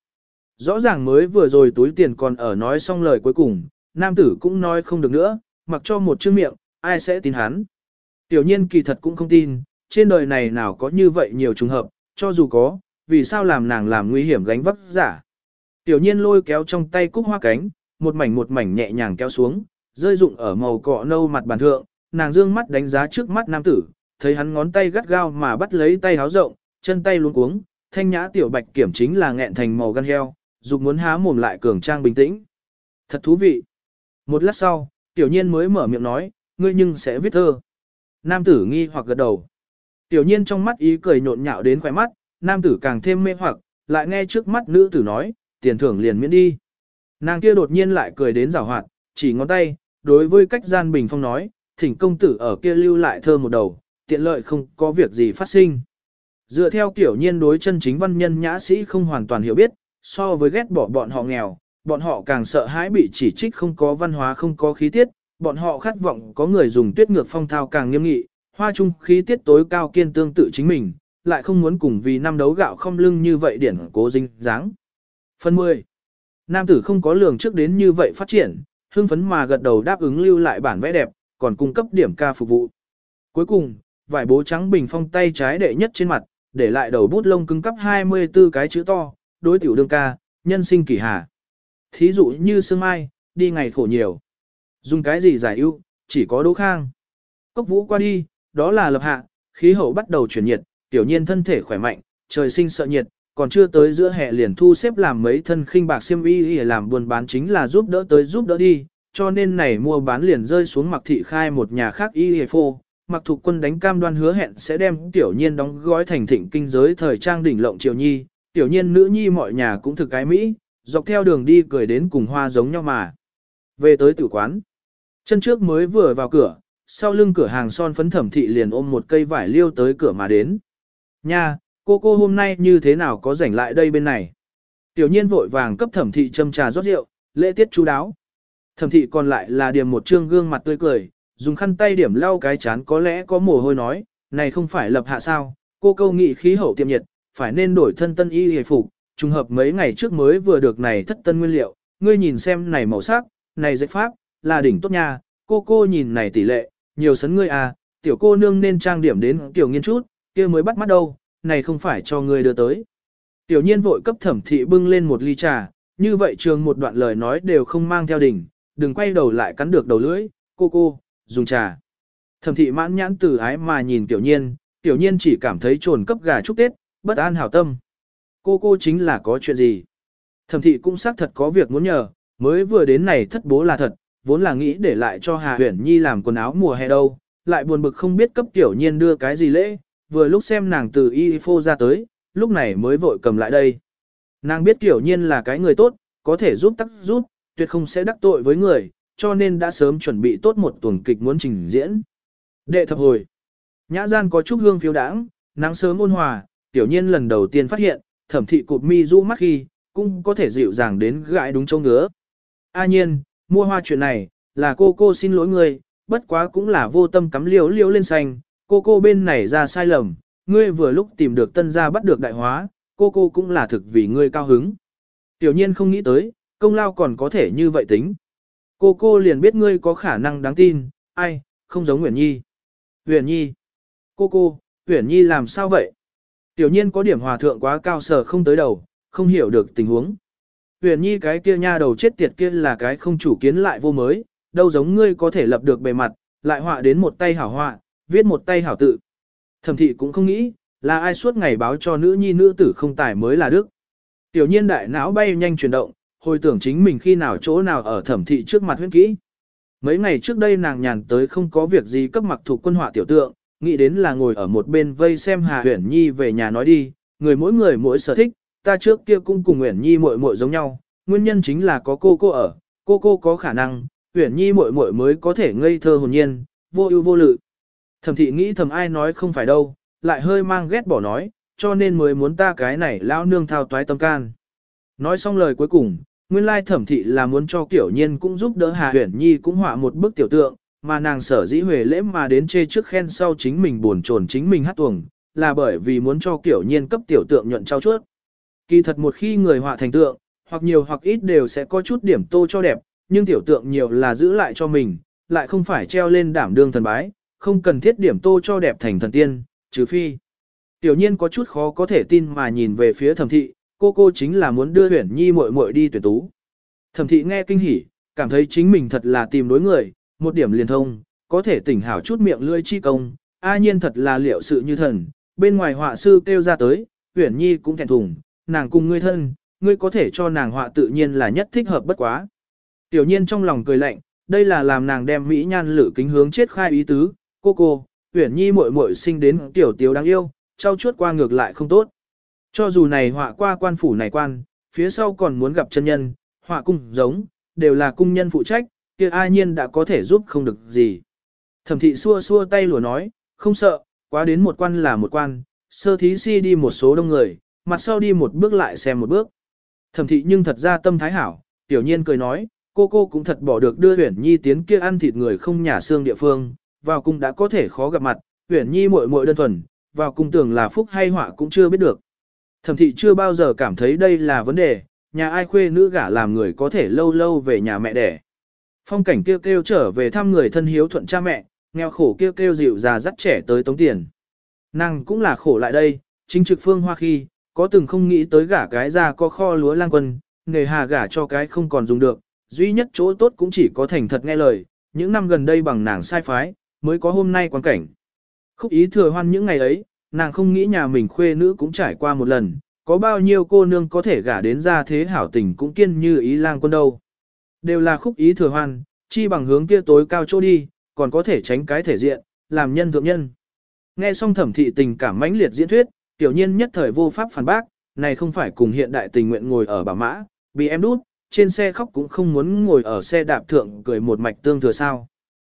ràng mới vừa rồi túi tiền còn ở nói xong lời cuối cùng, nam tử cũng nói không được nữa, mặc cho một chữ miệng, ai sẽ tin hắn. Tiểu nhiên kỳ thật cũng không tin, trên đời này nào có như vậy nhiều trùng hợp, cho dù có, vì sao làm nàng làm nguy hiểm gánh vác giả. Tiểu nhiên lôi kéo trong tay cúc hoa cánh, một mảnh nhẹ nhàng kéo xuống, rơi rụng ở màu cọ nâu mặt bàn thượng, nàng dương mắt đánh giá trước mắt nam tử, thấy hắn ngón tay gắt gao mà bắt lấy tay háo rộng, chân tay luống cuống, thanh nhã tiểu bạch kiểm chính là nghẹn thành màu gan heo, dục muốn há mồm lại cường trang bình tĩnh. Thật thú vị. Một lát sau, tiểu nhiên mới mở miệng nói, ngươi nhưng sẽ viết thơ. Nam tử nghi hoặc gật đầu. Tiểu nhiên trong mắt ý cười nhộn nhạo đến khóe mắt, nam tử càng thêm mê hoặc, lại nghe trước mắt nữ tử nói, tiền thưởng liền miễn đi. Nàng kia đột nhiên lại cười đến giảo hoạt, chỉ ngón tay, đối với cách gian bình phong nói, thỉnh công tử ở kia lưu lại thơ một đầu, tiện lợi không có việc gì phát sinh. Dựa theo kiểu nhiên đối chân chính văn nhân nhã sĩ không hoàn toàn hiểu biết, so với ghét bỏ bọn họ nghèo, bọn họ càng sợ hãi bị chỉ trích không có văn hóa không có khí tiết, bọn họ khát vọng có người dùng tuyết ngược phong thao càng nghiêm nghị, hoa trung khí tiết tối cao kiên tương tự chính mình, lại không muốn cùng vì năm đấu gạo không lưng như vậy điển cố dinh dáng. Phần 10. Nam tử không có lường trước đến như vậy phát triển, hưng phấn mà gật đầu đáp ứng lưu lại bản vẽ đẹp, còn cung cấp điểm ca phục vụ. Cuối cùng, vải bố trắng bình phong tay trái đệ nhất trên mặt, để lại đầu bút lông cứng cắp 24 cái chữ to, đối tiểu đương ca, nhân sinh kỳ hà. Thí dụ như sương mai, đi ngày khổ nhiều. Dùng cái gì giải ưu, chỉ có Đỗ Khang. Cốc vũ qua đi, đó là lập hạ, khí hậu bắt đầu chuyển nhiệt, tiểu nhiên thân thể khỏe mạnh, trời sinh sợ nhiệt, còn chưa tới giữa hè liền thu xếp làm mấy thân khinh bạc xiêm y để làm buôn bán chính là giúp đỡ tới giúp đỡ đi, cho nên này mua bán liền rơi xuống Mặc Thị khai một nhà khác y phô. Mặc Thục Quân đánh cam đoan hứa hẹn sẽ đem tiểu nhiên đóng gói thành thịnh kinh giới thời trang đỉnh lộng triều nhi, tiểu nhiên nữ nhi mọi nhà cũng thực cái mỹ, dọc theo đường đi cười đến cùng hoa giống nhau mà. Về tới tử quán, chân trước mới vừa vào cửa, sau lưng cửa hàng son phấn Thẩm Thị liền ôm một cây vải liêu tới cửa mà đến. Nha, cô hôm nay như thế nào có rảnh lại đây bên này? Tiểu nhiên vội vàng cấp Thẩm Thị châm trà rót rượu, lễ tiết chú đáo. Thẩm Thị còn lại là điểm một trương gương mặt tươi cười, dùng khăn tay điểm lau cái chán có lẽ có mồ hôi nói, này không phải lập hạ sao, cô câu nghị khí hậu tiệm nhiệt, phải nên đổi thân tân y hề phục, trùng hợp mấy ngày trước mới vừa được này thất tân nguyên liệu, ngươi nhìn xem này màu sắc, này dạy pháp, là đỉnh tốt nha, cô nhìn này tỷ lệ, nhiều sấn ngươi à, tiểu cô nương nên trang điểm đến tiểu nghiên chút, kia mới bắt mắt đâu, này không phải cho ngươi đưa tới. Tiểu nhiên vội cấp Thẩm Thị bưng lên một ly trà, như vậy trường một đoạn lời nói đều không mang theo đỉnh, đừng quay đầu lại cắn được đầu lưỡi, cô, dùng trà. Thẩm Thị mãn nhãn từ ái mà nhìn tiểu nhiên chỉ cảm thấy trồn cấp gà chúc Tết, bất an hảo tâm. Cô chính là có chuyện gì? Thẩm Thị cũng xác thật có việc muốn nhờ, mới vừa đến này thất bố là thật, vốn là nghĩ để lại cho Hà Huyển Nhi làm quần áo mùa hè đâu, lại buồn bực không biết cấp tiểu nhiên đưa cái gì lễ, vừa lúc xem nàng từ y phô ra tới, lúc này mới vội cầm lại đây. Nàng biết tiểu nhiên là cái người tốt, có thể giúp tắc giúp, tuyệt không sẽ đắc tội với người, cho nên đã sớm chuẩn bị tốt một tuần kịch muốn trình diễn. Đệ thập hồi, nhã gian có chút hương phiếu đãng, nắng sớm ôn hòa, tiểu nhiên lần đầu tiên phát hiện, Thẩm Thị cụp mi du mắt khi, cũng có thể dịu dàng đến gãi đúng châu ngứa. A nhiên, mua hoa chuyện này, là cô xin lỗi ngươi, bất quá cũng là vô tâm cắm liếu lên xanh, cô bên này ra sai lầm, ngươi vừa lúc tìm được tân gia bắt được đại hóa, cô cũng là thực vì ngươi cao hứng. Tiểu nhiên không nghĩ tới, công lao còn có thể như vậy tính. Cô liền biết ngươi có khả năng đáng tin, ai, không giống Uyển Nhi. Uyển Nhi. Cô, Uyển Nhi làm sao vậy? Tiểu nhiên có điểm hòa thượng quá cao sở không tới đầu, không hiểu được tình huống. Uyển Nhi cái kia nha đầu chết tiệt kia là cái không chủ kiến lại vô mới, đâu giống ngươi có thể lập được bề mặt, lại họa đến một tay hảo họa, viết một tay hảo tự. Thẩm Thị cũng không nghĩ, là ai suốt ngày báo cho nữ nhi nữ tử không tài mới là đức. Tiểu nhiên đại não bay nhanh chuyển động, hồi tưởng chính mình khi nào chỗ nào ở Thẩm Thị trước mặt huyết kỹ. Mấy ngày trước đây nàng nhàn tới không có việc gì cấp Mặc Thục Quân họa tiểu tượng, nghĩ đến là ngồi ở một bên vây xem Hà Uyển Nhi về nhà nói đi, người mỗi sở thích, ta trước kia cũng cùng Uyển Nhi muội giống nhau, nguyên nhân chính là có cô ở, cô có khả năng, Uyển Nhi muội mới có thể ngây thơ hồn nhiên, vô ưu vô lự. Thẩm Thị nghĩ thầm ai nói không phải đâu, lại hơi mang ghét bỏ nói, cho nên mới muốn ta cái này lão nương thao toái tâm can. Nói xong lời cuối cùng, nguyên lai Thẩm Thị là muốn cho Kiểu Nhiên cũng giúp đỡ Hà Uyển Nhi cũng họa một bức tiểu tượng, mà nàng sở dĩ huề lễ mà đến chê trước khen sau chính mình buồn chồn chính mình hát tuồng, là bởi vì muốn cho Kiểu Nhiên cấp tiểu tượng nhuận trao chuốt. Kỳ thật một khi người họa thành tượng, hoặc nhiều hoặc ít đều sẽ có chút điểm tô cho đẹp, nhưng tiểu tượng nhiều là giữ lại cho mình, lại không phải treo lên đảm đương thần bái, không cần thiết điểm tô cho đẹp thành thần tiên, trừ phi. Tiểu nhiên có chút khó có thể tin mà nhìn về phía Thẩm Thị, cô chính là muốn đưa Uyển Nhi muội đi tuyển tú. Thẩm Thị nghe kinh hỉ, cảm thấy chính mình thật là tìm đối người, một điểm liền thông, có thể tỉnh hảo chút miệng lưỡi chi công, a nhiên thật là liệu sự như thần, bên ngoài họa sư kêu ra tới, Uyển Nhi cũng thẹn thùng, nàng cùng ngươi thân, ngươi có thể cho nàng họa tự nhiên là nhất thích hợp bất quá. Tiểu nhiên trong lòng cười lạnh, đây là làm nàng đem mỹ nhan lử kính hướng chết khai ý tứ, cô, Uyển Nhi muội sinh đến tiểu tiếu đáng yêu, trao chuốt qua ngược lại không tốt. Cho dù này họa qua quan phủ này quan, phía sau còn muốn gặp chân nhân, họa cung giống, đều là cung nhân phụ trách, kia ai nhiên đã có thể giúp không được gì. Thẩm Thị xua tay lùa nói, không sợ, quá đến một quan là một quan, sơ thí si đi một số đông người, mặt sau đi một bước lại xem một bước. Thẩm Thị nhưng thật ra tâm thái hảo, tiểu nhiên cười nói, cô cũng thật bỏ được đưa Uyển Nhi tiến kia ăn thịt người không nhà xương địa phương, vào cung đã có thể khó gặp mặt, Uyển Nhi muội đơn thuần, vào cung tưởng là phúc hay họa cũng chưa biết được. Thẩm Thị chưa bao giờ cảm thấy đây là vấn đề, nhà ai khuê nữ gả làm người có thể lâu lâu về nhà mẹ đẻ. Phong cảnh kêu kêu trở về thăm người thân hiếu thuận cha mẹ, nghèo khổ kêu kêu dịu già dắt trẻ tới tống tiền. Nàng cũng là khổ lại đây, chính trực phương hoa khi, có từng không nghĩ tới gả cái ra có kho lúa lang quân, nghề hà gả cho cái không còn dùng được, duy nhất chỗ tốt cũng chỉ có thành thật nghe lời, những năm gần đây bằng nàng sai phái, mới có hôm nay quan cảnh. Khúc Ý thừa hoan những ngày ấy, nàng không nghĩ nhà mình khuê nữ cũng trải qua một lần, có bao nhiêu cô nương có thể gả đến ra thế hảo tình cũng kiên như ý lang quân đâu. Đều là Khúc Ý thừa hoan, chi bằng hướng kia tối cao chỗ đi, còn có thể tránh cái thể diện, làm nhân thượng nhân. Nghe xong Thẩm thị tình cảm mãnh liệt diễn thuyết, tiểu nhiên nhất thời vô pháp phản bác, này không phải cùng hiện đại tình nguyện ngồi ở bảo mã, bị em đút, trên xe khóc cũng không muốn ngồi ở xe đạp thượng cười một mạch tương thừa sao.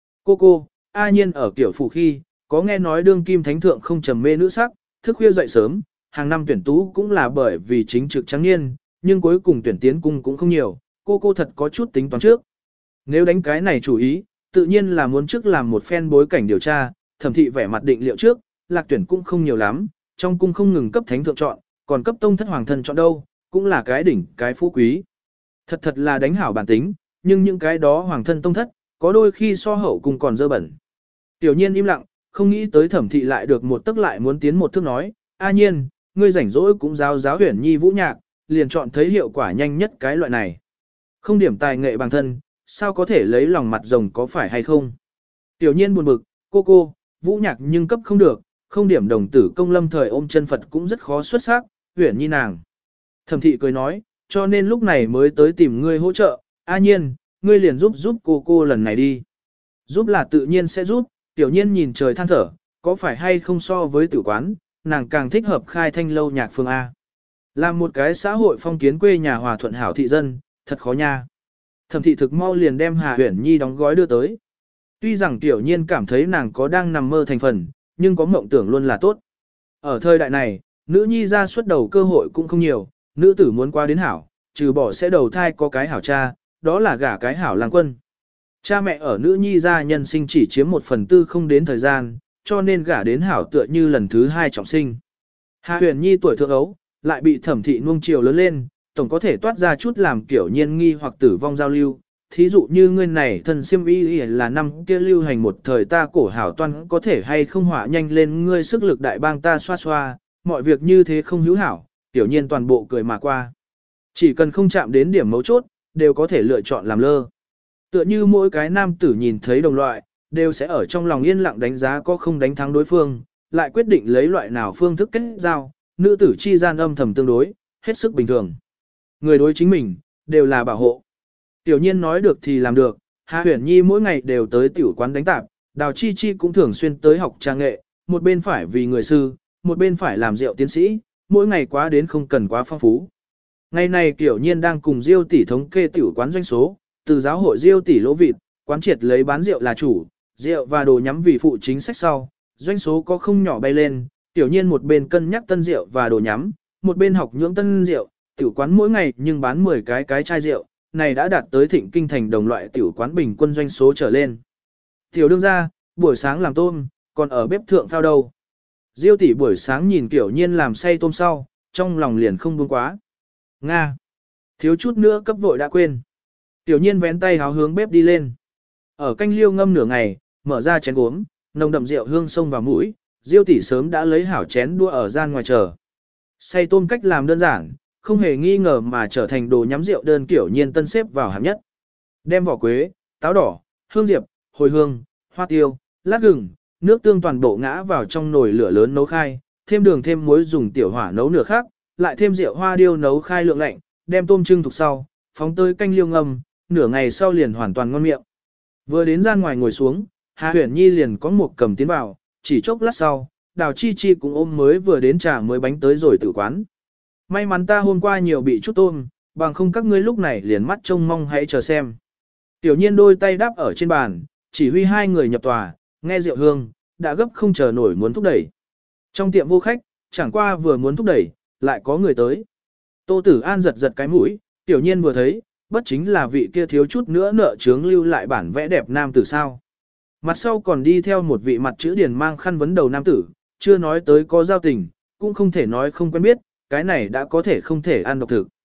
Cô, A Nhiên ở kiểu phủ khi, có nghe nói đương kim thánh thượng không trầm mê nữ sắc, thức khuya dậy sớm, hàng năm tuyển tú cũng là bởi vì chính trực trắng niên, nhưng cuối cùng tuyển tiến cung cũng không nhiều, cô thật có chút tính toán trước. Nếu đánh cái này chủ ý, tự nhiên là muốn trước làm một phen bối cảnh điều tra, Thẩm thị vẻ mặt định liệu trước, lạc tuyển cũng không nhiều lắm, trong cung không ngừng cấp thánh thượng chọn, còn cấp tông thất hoàng thân chọn đâu, cũng là cái đỉnh, cái phú quý. Thật là đánh hảo bản tính, nhưng những cái đó hoàng thân tông thất, có đôi khi so hậu cung còn dơ bẩn. Tiểu nhiên im lặng, không nghĩ tới Thẩm thị lại được một tức lại muốn tiến một thước nói, A Nhiên, ngươi rảnh rỗi cũng giáo huyền nhi vũ nhạc, liền chọn thấy hiệu quả nhanh nhất cái loại này. Không điểm tài nghệ bằng thân, sao có thể lấy lòng mặt rồng có phải hay không? Tiểu nhiên buồn bực, cô, vũ nhạc nhưng cấp không được, không điểm đồng tử công lâm thời ôm chân Phật cũng rất khó xuất sắc, huyền nhi nàng. Thẩm thị cười nói, cho nên lúc này mới tới tìm ngươi hỗ trợ, A Nhiên, ngươi liền giúp cô lần này đi. Giúp là tự nhiên sẽ giúp, tiểu nhiên nhìn trời than thở, có phải hay không so với tử quán, nàng càng thích hợp khai thanh lâu nhạc phương A. Làm một cái xã hội phong kiến quê nhà hòa thuận hảo thị dân, thật khó nha. Thẩm thị thực mau liền đem Hà Uyển Nhi đóng gói đưa tới. Tuy rằng tiểu nhiên cảm thấy nàng có đang nằm mơ thành phần, nhưng có mộng tưởng luôn là tốt. Ở thời đại này, nữ nhi ra xuất đầu cơ hội cũng không nhiều, nữ tử muốn qua đến hảo, trừ bỏ sẽ đầu thai có cái hảo cha, đó là gả cái hảo lang quân. Cha mẹ ở nữ nhi ra nhân sinh chỉ chiếm 1/4 không đến thời gian, cho nên gả đến hảo tựa như lần thứ 2 trọng sinh. Hà Huyền Nhi tuổi thượng ấu, lại bị Thẩm thị nuông chiều lớn lên, tổng có thể toát ra chút làm kiểu nhiên nghi hoặc tử vong giao lưu. Thí dụ như ngươi này thần siêm y là năm kia lưu hành một thời ta cổ hảo toan có thể hay không hỏa nhanh lên ngươi sức lực đại bang ta xoa xoa, mọi việc như thế không hữu hảo, tiểu nhiên toàn bộ cười mà qua. Chỉ cần không chạm đến điểm mấu chốt, đều có thể lựa chọn làm lơ. Tựa như mỗi cái nam tử nhìn thấy đồng loại, đều sẽ ở trong lòng yên lặng đánh giá có không đánh thắng đối phương, lại quyết định lấy loại nào phương thức kết giao, nữ tử chi gian âm thầm tương đối, hết sức bình thường. Người đối chính mình, đều là bảo hộ. Tiểu nhiên nói được thì làm được, Hà Huyền Nhi mỗi ngày đều tới tiểu quán đánh tạp, Đào Chi Chi cũng thường xuyên tới học trang nghệ, một bên phải vì người sư, một bên phải làm rượu tiến sĩ, mỗi ngày quá đến không cần quá phong phú. Ngày này Tiểu nhiên đang cùng Diêu tỷ thống kê tiểu quán doanh số, từ giáo hội Diêu tỷ lỗ vịt, quán triệt lấy bán rượu là chủ, rượu và đồ nhắm vì phụ chính sách sau, doanh số có không nhỏ bay lên, Tiểu nhiên một bên cân nhắc tân rượu và đồ nhắm, một bên học nhưỡng tân rượu, tiểu quán mỗi ngày nhưng bán 10 cái chai rượu, này đã đạt tới thịnh kinh thành đồng loại tiểu quán bình quân doanh số trở lên. Tiểu đương ra, buổi sáng làm tôm, còn ở bếp thượng phao đâu. Diêu tỷ buổi sáng nhìn Tiểu nhiên làm say tôm sau, trong lòng liền không buông quá. Nga! Thiếu chút nữa cấp vội đã quên. Tiểu nhiên vén tay háo hướng bếp đi lên. Ở canh liêu ngâm nửa ngày, mở ra chén gốm, nồng đậm rượu hương xông vào mũi, Diêu tỷ sớm đã lấy hảo chén đua ở gian ngoài chờ. Xay tôm cách làm đơn giản, không hề nghi ngờ mà trở thành đồ nhắm rượu đơn Tiểu nhiên tân xếp vào hạng nhất. Đem vỏ quế, táo đỏ, hương diệp, hồi hương, hoa tiêu, lát gừng, nước tương toàn bộ ngã vào trong nồi lửa lớn nấu khai, thêm đường thêm muối dùng tiểu hỏa nấu nửa khác, lại thêm rượu hoa điêu nấu khai lượng lạnh, đem tôm trưng thuộc sau, phóng tới canh liêu ngâm, nửa ngày sau liền hoàn toàn ngon miệng. Vừa đến gian ngoài ngồi xuống, Hà Huyền Nhi liền có một cầm tiến vào, chỉ chốc lát sau, Đào Chi Chi cũng ôm mới vừa đến trà mới bánh tới rồi tự quán. May mắn ta hôm qua nhiều bị chút tôm, bằng không các ngươi lúc này liền mắt trông mong hãy chờ xem. Tiểu nhiên đôi tay đáp ở trên bàn, chỉ huy hai người nhập tòa, nghe rượu hương, đã gấp không chờ nổi muốn thúc đẩy. Trong tiệm vô khách, chẳng qua vừa muốn thúc đẩy, lại có người tới. Tô Tử An giật giật cái mũi, tiểu nhiên vừa thấy, bất chính là vị kia thiếu chút nữa nợ chướng lưu lại bản vẽ đẹp nam tử sao. Mặt sau còn đi theo một vị mặt chữ điển mang khăn vấn đầu nam tử, chưa nói tới có giao tình, cũng không thể nói không quen biết, cái này đã có thể không thể ăn độc thực.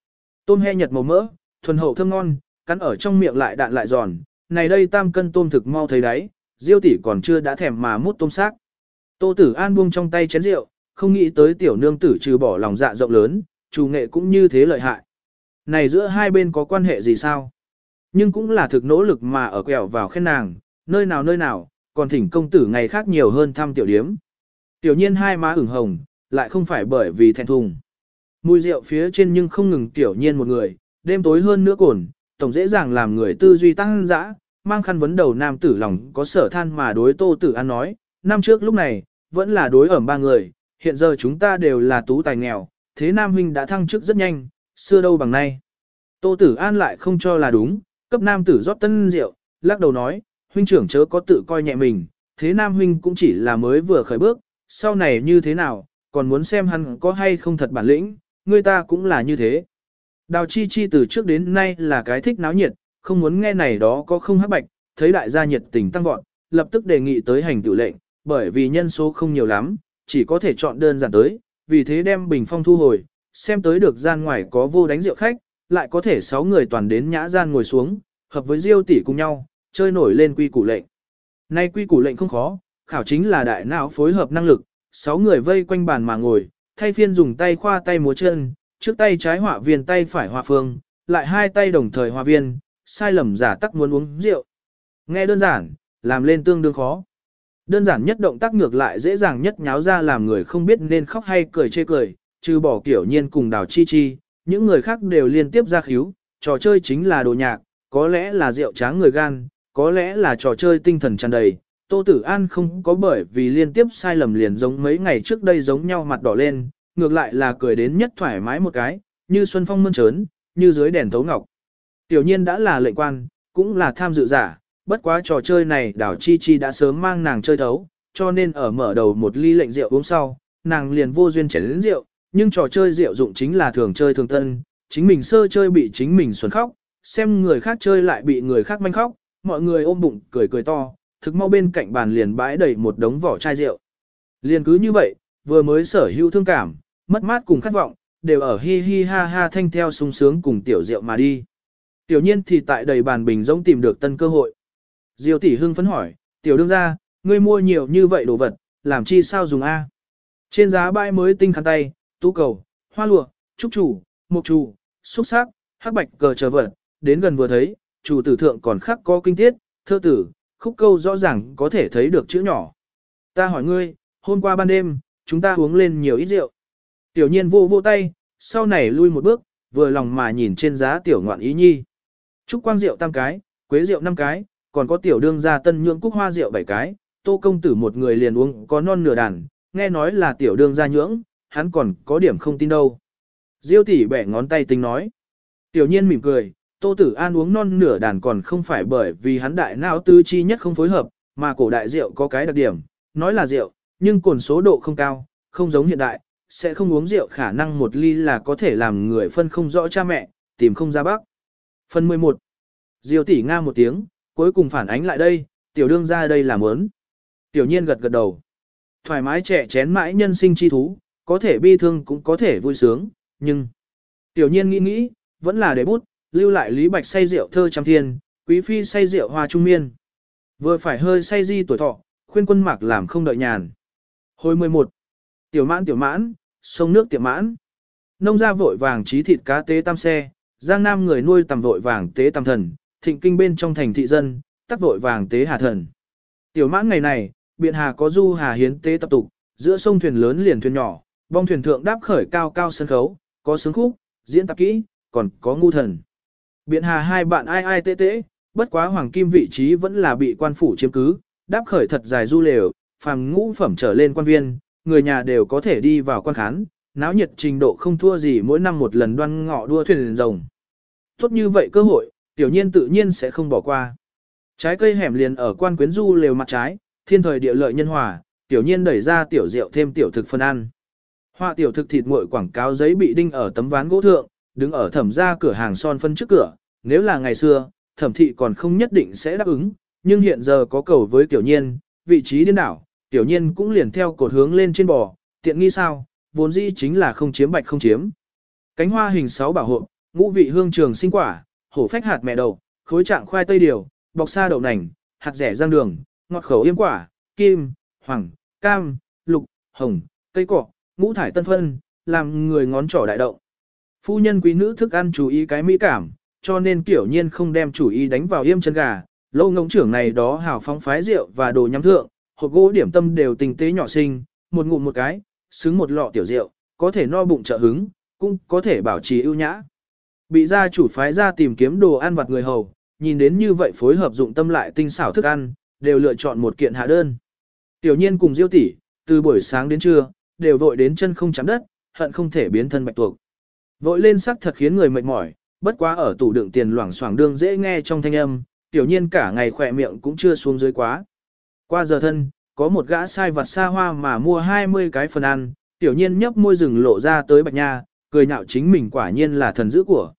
Tôm he nhật màu mỡ, thuần hậu thơm ngon, cắn ở trong miệng lại đạn lại giòn, này đây tam cân tôm thực mau thấy đáy, Diêu tỷ còn chưa đã thèm mà mút tôm xác. Tô Tử An buông trong tay chén rượu, không nghĩ tới tiểu nương tử trừ bỏ lòng dạ rộng lớn, chủ nghệ cũng như thế lợi hại. Này giữa hai bên có quan hệ gì sao? Nhưng cũng là thực nỗ lực mà ở quẹo vào khen nàng, nơi nào, còn thỉnh công tử ngày khác nhiều hơn thăm tiểu điếm. Tiểu nhiên hai má ửng hồng, lại không phải bởi vì thẹn thùng. Mùi rượu phía trên nhưng không ngừng tiểu nhiên một người, đêm tối hơn nữa cồn, tổng dễ dàng làm người tư duy tăng dã, mang khăn vấn đầu nam tử lòng có sở than mà đối Tô Tử An nói, năm trước lúc này, vẫn là đối ẩm ba người, hiện giờ chúng ta đều là tú tài nghèo, thế nam huynh đã thăng chức rất nhanh, xưa đâu bằng nay. Tô Tử An lại không cho là đúng, cấp nam tử rót tân rượu, lắc đầu nói, huynh trưởng chớ có tự coi nhẹ mình, thế nam huynh cũng chỉ là mới vừa khởi bước, sau này như thế nào, còn muốn xem hắn có hay không thật bản lĩnh, người ta cũng là như thế. Đào Chi Chi từ trước đến nay là cái thích náo nhiệt, không muốn nghe này đó có không hắc bạch, thấy đại gia nhiệt tình tăng vọt, lập tức đề nghị tới hành tự lệnh, bởi vì nhân số không nhiều lắm, chỉ có thể chọn đơn giản tới, vì thế đem bình phong thu hồi, xem tới được gian ngoài có vô đánh rượu khách, lại có thể 6 người toàn đến nhã gian ngồi xuống, hợp với Diêu tỷ cùng nhau, chơi nổi lên quy củ lệnh. Nay quy củ lệnh không khó, khảo chính là đại não phối hợp năng lực, 6 người vây quanh bàn mà ngồi, thay phiên dùng tay khoa tay múa chân, trước tay trái họa viên tay phải họa phương, lại hai tay đồng thời họa viên, sai lầm giả tắc muốn uống rượu. Nghe đơn giản, làm lên tương đương khó. Đơn giản nhất động tác ngược lại dễ dàng nhất nháo ra làm người không biết nên khóc hay cười chê cười, trừ bỏ Kiểu Nhiên cùng Đào Chi Chi, những người khác đều liên tiếp ra khíu, trò chơi chính là đồ nhạc, có lẽ là rượu tráng người gan, có lẽ là trò chơi tinh thần tràn đầy. Tô Tử An không có bởi vì liên tiếp sai lầm liền giống mấy ngày trước đây giống nhau mặt đỏ lên, ngược lại là cười đến nhất thoải mái một cái, như xuân phong mơn trớn, như dưới đèn thấu ngọc. Tiểu Nhiên đã là lệnh quan, cũng là tham dự giả, bất quá trò chơi này Đào Chi Chi đã sớm mang nàng chơi thấu, cho nên ở mở đầu một ly lệnh rượu uống sau, nàng liền vô duyên chén đến rượu, nhưng trò chơi rượu dụng chính là thường chơi thường tân, chính mình sơ chơi bị chính mình xuẩn khóc, xem người khác chơi lại bị người khác manh khóc, mọi người ôm bụng cười cười to, thực mau bên cạnh bàn liền bãi đầy một đống vỏ chai rượu. Liền cứ như vậy, vừa mới sở hữu thương cảm, mất mát cùng khát vọng, đều ở hi hi ha ha thanh theo sung sướng cùng tiểu rượu mà đi. Tiểu Nhiên thì tại đầy bàn bình rỗng tìm được tân cơ hội. Diêu tỷ hưng phấn hỏi, tiểu đương gia, ngươi mua nhiều như vậy đồ vật, làm chi sao dùng A? Trên giá bãi mới tinh khăn tay, tú cầu, hoa lụa, trúc chủ, mộc chủ, xúc sắc, hắc bạch cờ chờ vật, đến gần vừa thấy, chủ tử thượng còn khắc có kinh tiết, thơ tử, khúc câu rõ ràng có thể thấy được chữ nhỏ. Ta hỏi ngươi, hôm qua ban đêm, chúng ta uống lên nhiều ít rượu. Tiểu Nhiên vô vô tay, sau này lui một bước, vừa lòng mà nhìn trên giá tiểu ngoạn ý nhi. Trúc quang rượu 5 cái, quế rượu 5 cái, còn có tiểu đương gia tân nhưỡng cúc hoa rượu 7 cái, Tô công tử một người liền uống có non nửa đàn, nghe nói là tiểu đương gia nhưỡng, hắn còn có điểm không tin đâu. Diêu tỷ bẻ ngón tay tính nói. Tiểu Nhiên mỉm cười, Tô Tử An uống non nửa đàn còn không phải bởi vì hắn đại não tư chi nhất không phối hợp, mà cổ đại rượu có cái đặc điểm, nói là rượu, nhưng cồn số độ không cao, không giống hiện đại, sẽ không uống rượu khả năng một ly là có thể làm người phân không rõ cha mẹ, tìm không ra bác. Phần 11. Diêu tỷ nga một tiếng, cuối cùng phản ánh lại đây, tiểu đương ra đây là muốn. Tiểu Nhiên gật gật đầu. Thoải mái trẻ chén mãi nhân sinh chi thú, có thể bi thương cũng có thể vui sướng, nhưng... Tiểu Nhiên nghĩ, vẫn là để bút, lưu lại Lý Bạch say rượu thơ trăm thiên, Quý Phi say rượu hoa trung miên. Vừa phải hơi say di tuổi thọ, khuyên quân mạc làm không đợi nhàn. Hồi 11. Tiểu mãn, sông nước tiệm mãn. Nông gia vội vàng trí thịt cá tế tam xe, Giang Nam người nuôi tầm vội vàng tế tam thần, thịnh kinh bên trong thành thị dân, tắc vội vàng tế hà thần. Tiểu mãn ngày này, biện hà có du hà hiến tế tập tục, giữa sông thuyền lớn liền thuyền nhỏ, bong thuyền thượng đáp khởi cao cao sân khấu, có sướng khúc, diễn tập kỹ, còn có ngu thần. Biện hà hai bạn ai tế tế, bất quá hoàng kim vị trí vẫn là bị quan phủ chiếm cứ, đáp khởi thật dài du lều, phàm ngũ phẩm trở lên quan viên, người nhà đều có thể đi vào quan khán, náo nhiệt trình độ không thua gì mỗi năm một lần đoan ngọ đua thuyền rồng. Tốt như vậy cơ hội, Tiểu Nhiên tự nhiên sẽ không bỏ qua. Trái cây hẻm liền ở quan quyến du lều mặt trái, thiên thời địa lợi nhân hòa, Tiểu Nhiên đẩy ra tiểu rượu thêm tiểu thực phân ăn. Họa tiểu thực thịt nguội quảng cáo giấy bị đinh ở tấm ván gỗ thượng, đứng ở thẩm gia cửa hàng son phân trước cửa, nếu là ngày xưa, thẩm thị còn không nhất định sẽ đáp ứng, nhưng hiện giờ có cầu với Tiểu Nhiên, vị trí điên đảo, Tiểu Nhiên cũng liền theo cột hướng lên trên bò, tiện nghi sao, vốn dĩ chính là không chiếm bạch không chiếm. Cánh hoa hình 6 bảo hộ, ngũ vị hương trường sinh quả, hổ phách hạt mẹ đậu, khối trạng khoai tây điều, bọc sa đậu nành, hạt rẻ rang đường, ngọt khẩu yêm quả, kim, hoàng, cam, lục, hồng, cây cọ, ngũ thải tân phân, làm người ngón trỏ đại động. Phu nhân quý nữ thức ăn chú ý cái mỹ cảm, cho nên kiểu nhiên không đem chủ ý đánh vào yêm chân gà. Lâu ngỗng trưởng này đó hào phóng phái rượu và đồ nhắm thượng, hộp gỗ điểm tâm đều tinh tế nhỏ xinh, một ngụm một cái, xứng một lọ tiểu rượu, có thể no bụng trợ hứng, cũng có thể bảo trì ưu nhã. Bị gia chủ phái ra tìm kiếm đồ ăn vặt người hầu, nhìn đến như vậy phối hợp dụng tâm lại tinh xảo thức ăn, đều lựa chọn một kiện hạ đơn. Tiểu nhiên cùng Diêu tỷ, từ buổi sáng đến trưa, đều vội đến chân không chạm đất, hận không thể biến thân bạch tuộc. Vội lên sắc thật khiến người mệt mỏi, bất quá ở tủ đựng tiền loảng xoảng đương dễ nghe trong thanh âm, tiểu nhiên cả ngày khỏe miệng cũng chưa xuống dưới quá. Qua giờ thân, có một gã sai vặt xa hoa mà mua 20 cái phần ăn, tiểu nhiên nhấp môi rừng lộ ra tới bạch nha, cười nhạo chính mình quả nhiên là thần dữ của.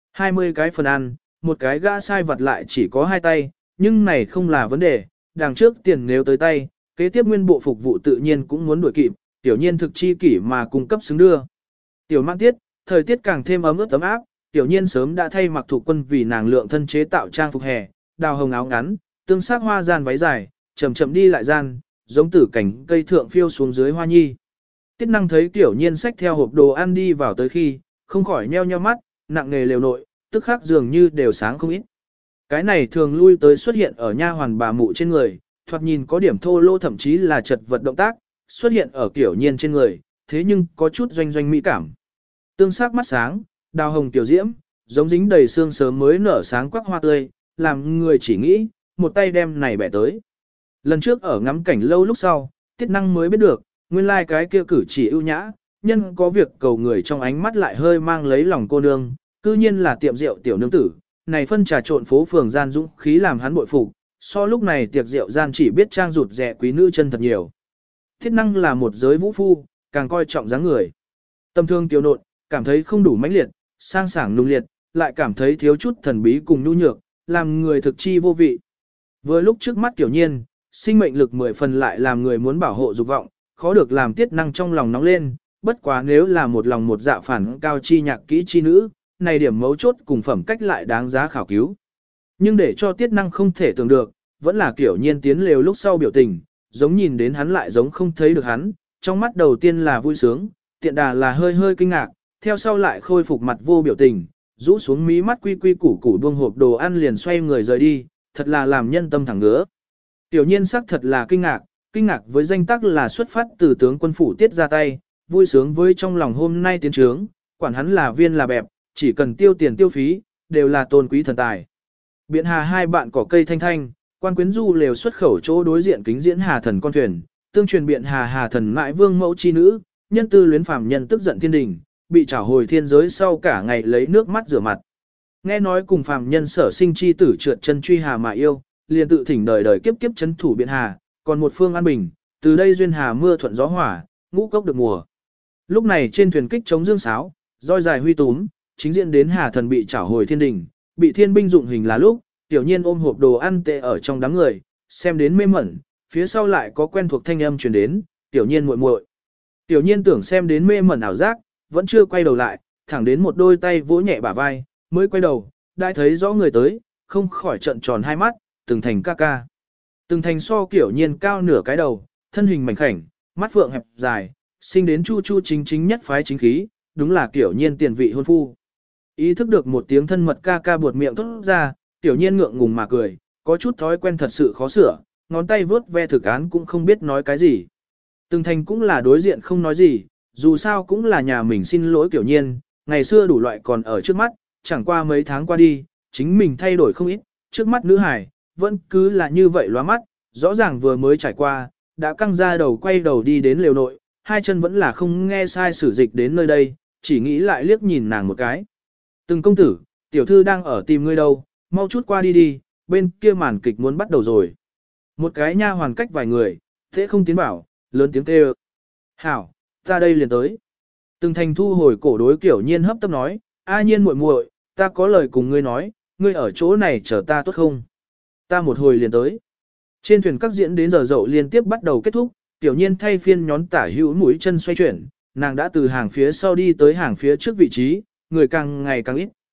20 cái phần ăn, một cái gã sai vặt lại chỉ có 2 tay, nhưng này không là vấn đề, đằng trước tiền nếu tới tay, kế tiếp nguyên bộ phục vụ tự nhiên cũng muốn đuổi kịp, tiểu nhiên thực chi kỷ mà cung cấp xứng đưa. Tiểu mãn tiết, thời tiết càng thêm ấm ướt ấm áp, tiểu nhiên sớm đã thay mặc thuộc quân vì nàng lượng thân chế tạo trang phục hè, đào hồng áo ngắn, tương sắc hoa gian váy dài, chậm chậm đi lại gian, giống tử cảnh cây thượng phiêu xuống dưới hoa nhi. Tiết năng thấy tiểu nhiên xách theo hộp đồ ăn đi vào tới khi, không khỏi nheo nheo mắt, nặng nề lều nội, tức khắc dường như đều sáng không ít. Cái này thường lui tới xuất hiện ở nha hoàn bà mụ trên người, thoạt nhìn có điểm thô lỗ thậm chí là chật vật động tác, xuất hiện ở tiểu nhiên trên người, thế nhưng có chút doanh doanh mỹ cảm. Tương sắc mắt sáng, đào hồng tiểu diễm, giống dính đầy xương sớm mới nở sáng quắc hoa tươi, làm người chỉ nghĩ, một tay đem này bẻ tới. Lần trước ở ngắm cảnh lâu lúc sau, tiết năng mới biết được, nguyên lai cái kia cử chỉ ưu nhã, nhân có việc cầu người trong ánh mắt lại hơi mang lấy lòng cô nương, cư nhiên là tiệm rượu tiểu nương tử, này phân trà trộn phố phường gian dũng khí làm hắn bội phục, so lúc này tiệc rượu gian chỉ biết trang rụt rẻ quý nữ chân thật nhiều. Tiết năng là một giới vũ phu, càng coi trọng dáng người. Tâm thương tiểu nộn, cảm thấy không đủ mãnh liệt, sang sảng nung liệt, lại cảm thấy thiếu chút thần bí cùng nhu nhược, làm người thực chi vô vị. Vừa lúc trước mắt tiểu nhiên, sinh mệnh lực 10 phần lại làm người muốn bảo hộ dục vọng, khó được làm tiết năng trong lòng nóng lên, bất quá nếu là một lòng một dạ phản cao chi nhạc kỹ chi nữ, này điểm mấu chốt cùng phẩm cách lại đáng giá khảo cứu. Nhưng để cho tiết năng không thể tưởng được, vẫn là kiểu nhiên tiến lều lúc sau biểu tình, giống nhìn đến hắn lại giống không thấy được hắn, trong mắt đầu tiên là vui sướng, tiện đà là hơi hơi kinh ngạc, theo sau lại khôi phục mặt vô biểu tình, rũ xuống mí mắt quy quy củ củ buông hộp đồ ăn liền xoay người rời đi, thật là làm nhân tâm thẳng ngứa. Tiểu nhiên sắc thật là kinh ngạc với danh tắc là xuất phát từ tướng quân phủ tiết ra tay, vui sướng với trong lòng hôm nay tiến trướng, quản hắn là viên là bẹp, chỉ cần tiêu tiền tiêu phí, đều là tôn quý thần tài. Biện Hà hai bạn cỏ cây thanh thanh, quan quyến du lều xuất khẩu chỗ đối diện kính diễn Hà thần con thuyền, tương truyền Biện Hà thần mãi vương mẫu chi nữ, nhân tư luyến phàm nhân tức giận thiên đình, bị trảo hồi thiên giới sau cả ngày lấy nước mắt rửa mặt. Nghe nói cùng phàm nhân sở sinh chi tử trượt chân truy hà mà yêu, liền tự thỉnh đời đời kiếp kiếp chấn thủ Biện Hà, còn một phương an bình, từ đây duyên hà mưa thuận gió hỏa, ngũ cốc được mùa. Lúc này trên thuyền kích chống dương sáo, roi dài huy túm, chính diện đến Hà thần bị trảo hồi thiên đình, bị thiên binh dụng hình là lúc, tiểu nhiên ôm hộp đồ ăn tệ ở trong đám người, xem đến mê mẩn, phía sau lại có quen thuộc thanh âm truyền đến, tiểu nhiên muội muội. Tiểu nhiên tưởng xem đến mê mẩn ảo giác, vẫn chưa quay đầu lại, thẳng đến một đôi tay vỗ nhẹ bả vai, mới quay đầu, đã thấy rõ người tới, không khỏi trợn tròn hai mắt, từng thành ca ca. Từng thành so kiểu nhiên cao nửa cái đầu, thân hình mảnh khảnh, mắt phượng hẹp dài, sinh đến chu chu chính chính nhất phái chính khí, đúng là kiểu nhiên tiền vị hôn phu. Ý thức được một tiếng thân mật ca ca buột miệng thốt ra, tiểu nhiên ngượng ngùng mà cười, có chút thói quen thật sự khó sửa, ngón tay vướt ve thực án cũng không biết nói cái gì. Từng thành cũng là đối diện không nói gì, dù sao cũng là nhà mình xin lỗi kiểu nhiên, ngày xưa đủ loại còn ở trước mắt, chẳng qua mấy tháng qua đi, chính mình thay đổi không ít, trước mắt nữ hải, vẫn cứ là như vậy lóa mắt, rõ ràng vừa mới trải qua, đã căng ra đầu quay đầu đi đến lều nội, hai chân vẫn là không nghe sai sử dịch đến nơi đây, chỉ nghĩ lại liếc nhìn nàng một cái. Từng công tử, tiểu thư đang ở tìm ngươi đâu, mau chút qua đi đi, bên kia màn kịch muốn bắt đầu rồi. Một cái nha hoàn cách vài người, thế không tiến bảo, lớn tiếng kêu. Hảo, ta đây liền tới. Từng thành thu hồi cổ đối kiểu nhiên hấp tấp nói, a nhiên muội muội, ta có lời cùng ngươi nói, ngươi ở chỗ này chờ ta tốt không? Ta một hồi liền tới. Trên thuyền các diễn đến giờ dậu liên tiếp bắt đầu kết thúc, tiểu nhiên thay phiên nhón tả hữu mũi chân xoay chuyển, nàng đã từ hàng phía sau đi tới hàng phía trước vị trí, người càng ngày càng ít,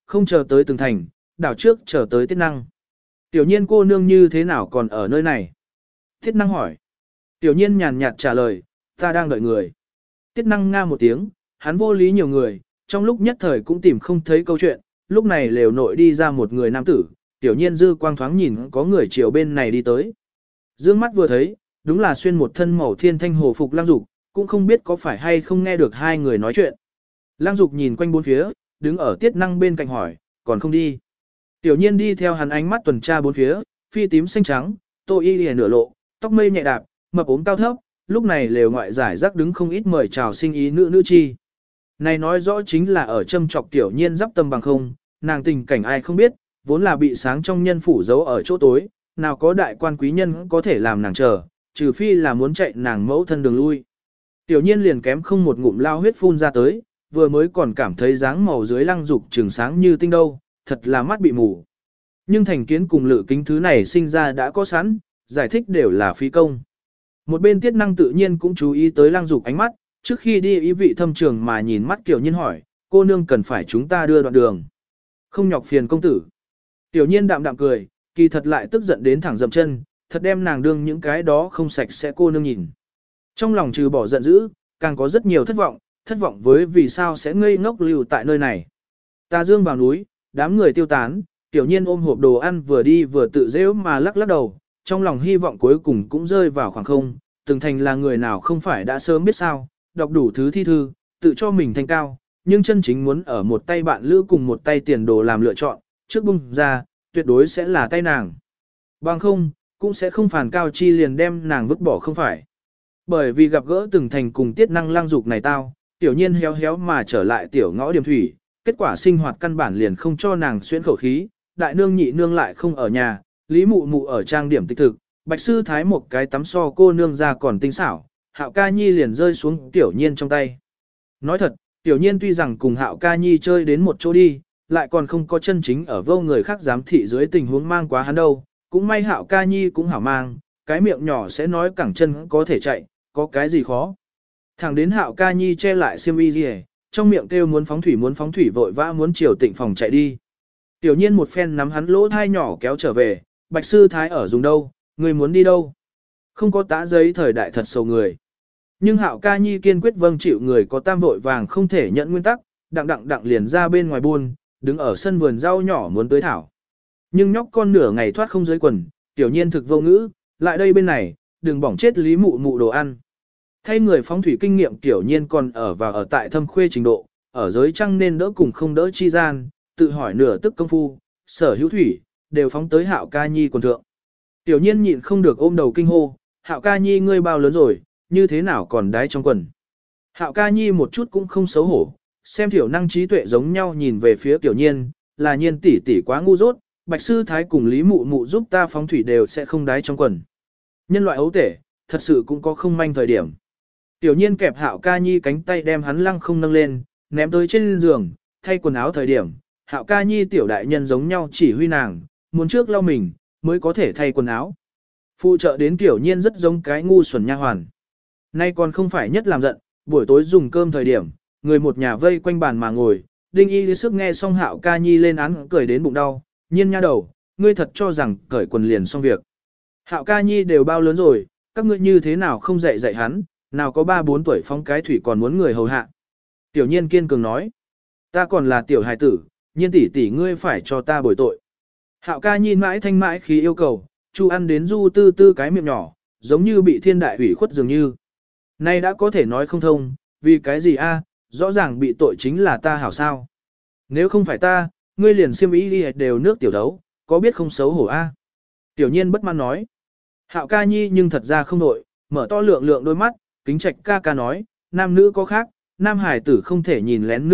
không chờ tới Từng Thành, đảo trước chờ tới Tiết Năng. Tiểu nhiên cô nương như thế nào còn ở nơi này? Tiết Năng hỏi. Tiểu nhiên nhàn nhạt trả lời, ta đang đợi người. Tiết Năng nga một tiếng, hắn vô lý nhiều người, trong lúc nhất thời cũng tìm không thấy câu chuyện, lúc này lều nội đi ra một người nam tử, tiểu nhiên dư quang thoáng nhìn có người chiều bên này đi tới. Dương mắt vừa thấy, đúng là xuyên một thân màu thiên thanh hồ phục Lăng Dục, cũng không biết có phải hay không nghe được hai người nói chuyện. Lăng Dục nhìn quanh bốn phía, đứng ở Tiết Năng bên cạnh hỏi, còn không đi. Tiểu nhiên đi theo hắn ánh mắt tuần tra bốn phía, phi tím xanh trắng, tô y lìa nửa lộ, tóc mây nhẹ đạp, mập ốm cao thấp, lúc này lều ngoại giải rác đứng không ít mời chào sinh ý nữ chi. Này nói rõ chính là ở châm chọc tiểu nhiên giáp tâm bằng không, nàng tình cảnh ai không biết, vốn là bị sáng trong nhân phủ giấu ở chỗ tối, nào có đại quan quý nhân có thể làm nàng chờ, trừ phi là muốn chạy nàng mẫu thân đường lui. Tiểu nhiên liền kém không một ngụm lao huyết phun ra tới, vừa mới còn cảm thấy dáng màu dưới Lăng Dục trường sáng như tinh đâu, thật là mắt bị mù. Nhưng thành kiến cùng lự kính thứ này sinh ra đã có sẵn, giải thích đều là phí công. Một bên Tiết Năng tự nhiên cũng chú ý tới Lăng Dục ánh mắt, trước khi đi ý vị thâm trường mà nhìn mắt Tiểu nhiên hỏi, cô nương cần phải chúng ta đưa đoạn đường. Không nhọc phiền công tử. Tiểu nhiên đạm đạm cười, kỳ thật lại tức giận đến thẳng dậm chân, thật đem nàng đương những cái đó không sạch sẽ cô nương nhìn. Trong lòng trừ bỏ giận dữ, càng có rất nhiều thất vọng với vì sao sẽ ngây ngốc lưu tại nơi này. Ta dương vào núi, đám người tiêu tán, Tiểu nhiên ôm hộp đồ ăn vừa đi vừa tự dễ mà lắc lắc đầu, trong lòng hy vọng cuối cùng cũng rơi vào khoảng không, Từng Thành là người nào không phải đã sớm biết sao, đọc đủ thứ thi thư, tự cho mình thanh cao, nhưng chân chính muốn ở một tay bạn lữ cùng một tay tiền đồ làm lựa chọn, trước bung ra, tuyệt đối sẽ là tay nàng. Bằng không, cũng sẽ không phản cao chi liền đem nàng vứt bỏ không phải. Bởi vì gặp gỡ Từng Thành cùng Tiết Năng Lăng Dục này tao, tiểu nhiên héo héo mà trở lại tiểu ngõ điểm thủy, kết quả sinh hoạt căn bản liền không cho nàng xuyên khẩu khí, đại nương nhị nương lại không ở nhà, Lý Mụ Mụ ở trang điểm tích thực, Bạch Sư Thái một cái tắm so cô nương ra còn tinh xảo, Hạo Ca Nhi liền rơi xuống tiểu nhiên trong tay. Nói thật, tiểu nhiên tuy rằng cùng Hạo Ca Nhi chơi đến một chỗ đi, lại còn không có chân chính ở vô người khác giám thị dưới tình huống mang quá hắn đâu, cũng may Hạo Ca Nhi cũng hảo mang, cái miệng nhỏ sẽ nói cẳng chân có thể chạy, có cái gì khó. Thẳng đến Hạo Ca Nhi che lại xiêm y gì, trong miệng kêu muốn phóng thủy vội vã muốn chiều Tịnh phòng chạy đi. Tiểu nhiên một phen nắm hắn lỗ thai nhỏ kéo trở về, Bạch Sư Thái ở dùng đâu, người muốn đi đâu? Không có tã giấy thời đại thật sầu người. Nhưng Hạo Ca Nhi kiên quyết vâng chịu người có tam vội vàng không thể nhận nguyên tắc, đặng liền ra bên ngoài buôn, đứng ở sân vườn rau nhỏ muốn tới thảo. Nhưng nhóc con nửa ngày thoát không dưới quần, tiểu nhiên thực vô ngữ, lại đây bên này, đừng bỏng chết Lý Mụ Mụ đồ ăn. Thay người phóng thủy kinh nghiệm tiểu nhiên còn ở tại thâm khuê trình độ, ở giới trăng nên đỡ cùng không đỡ chi gian, tự hỏi nửa tức công phu, sở hữu thủy, đều phóng tới Hạo Ca Nhi quần thượng. Tiểu nhiên nhịn không được ôm đầu kinh hô, Hạo Ca Nhi ngươi bao lớn rồi, như thế nào còn đái trong quần. Hạo Ca Nhi một chút cũng không xấu hổ, xem tiểu năng trí tuệ giống nhau nhìn về phía tiểu nhiên, là nhiên tỷ tỷ quá ngu dốt, Bạch Sư Thái cùng Lý Mụ Mụ giúp ta phóng thủy đều sẽ không đái trong quần. Nhân loại ấu tể, thật sự cũng có không manh thời điểm. Tiểu nhiên kẹp Hạo Ca Nhi cánh tay đem hắn lăng không nâng lên, ném tới trên giường, thay quần áo thời điểm, Hạo Ca Nhi tiểu đại nhân giống nhau chỉ huy nàng, muốn trước lau mình, mới có thể thay quần áo. Phụ trợ đến tiểu nhiên rất giống cái ngu xuẩn nha hoàn. Nay còn không phải nhất làm giận, buổi tối dùng cơm thời điểm, người một nhà vây quanh bàn mà ngồi, Đinh Y lý sức nghe xong Hạo Ca Nhi lên án cười đến bụng đau, nhiên nha đầu, ngươi thật cho rằng cởi quần liền xong việc. Hạo Ca Nhi đều bao lớn rồi, các ngươi như thế nào không dạy hắn, nào có 3-4 tuổi phóng cái thủy còn muốn người hầu hạ. Tiểu nhiên kiên cường nói, ta còn là tiểu hài tử, nhiên tỷ tỷ ngươi phải cho ta bồi tội. Hạo Ca Nhi mãi thanh mãi khí yêu cầu, chu ăn đến du tư tư cái miệng nhỏ, giống như bị thiên đại ủy khuất dường như. Nay đã có thể nói không thông, vì cái gì a? Rõ ràng bị tội chính là ta hảo sao. Nếu không phải ta, ngươi liền xiêm ý đi đều nước tiểu đấu, có biết không xấu hổ a? Tiểu nhiên bất mãn nói. Hạo Ca Nhi nhưng thật ra không nội, mở to lượng đôi mắt, kính trạch ca ca nói, nam nữ có khác, nam hài tử không thể nhìn lén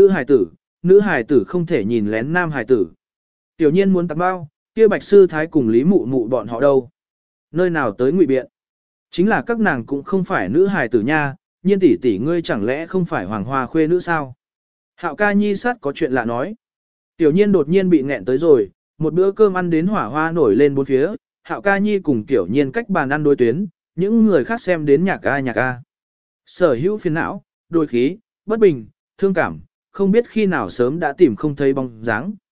nữ hài tử không thể nhìn lén nam hài tử. Tiểu nhiên muốn tặng bao, kia Bạch Sư Thái cùng Lý Mụ Mụ bọn họ đâu? Nơi nào tới ngụy biện? Chính là các nàng cũng không phải nữ hài tử nha, nhiên tỷ tỷ ngươi chẳng lẽ không phải hoàng hoa khuê nữ sao? Hạo Ca Nhi sát có chuyện lạ nói. Tiểu nhiên đột nhiên bị nghẹn tới rồi, một bữa cơm ăn đến hỏa hoa nổi lên bốn phía, Hạo Ca Nhi cùng Tiểu nhiên cách bàn ăn đối tuyến, những người khác xem đến nhạc a. Sở hữu phiền não, đôi khí, bất bình, thương cảm, không biết khi nào sớm đã tìm không thấy bóng dáng.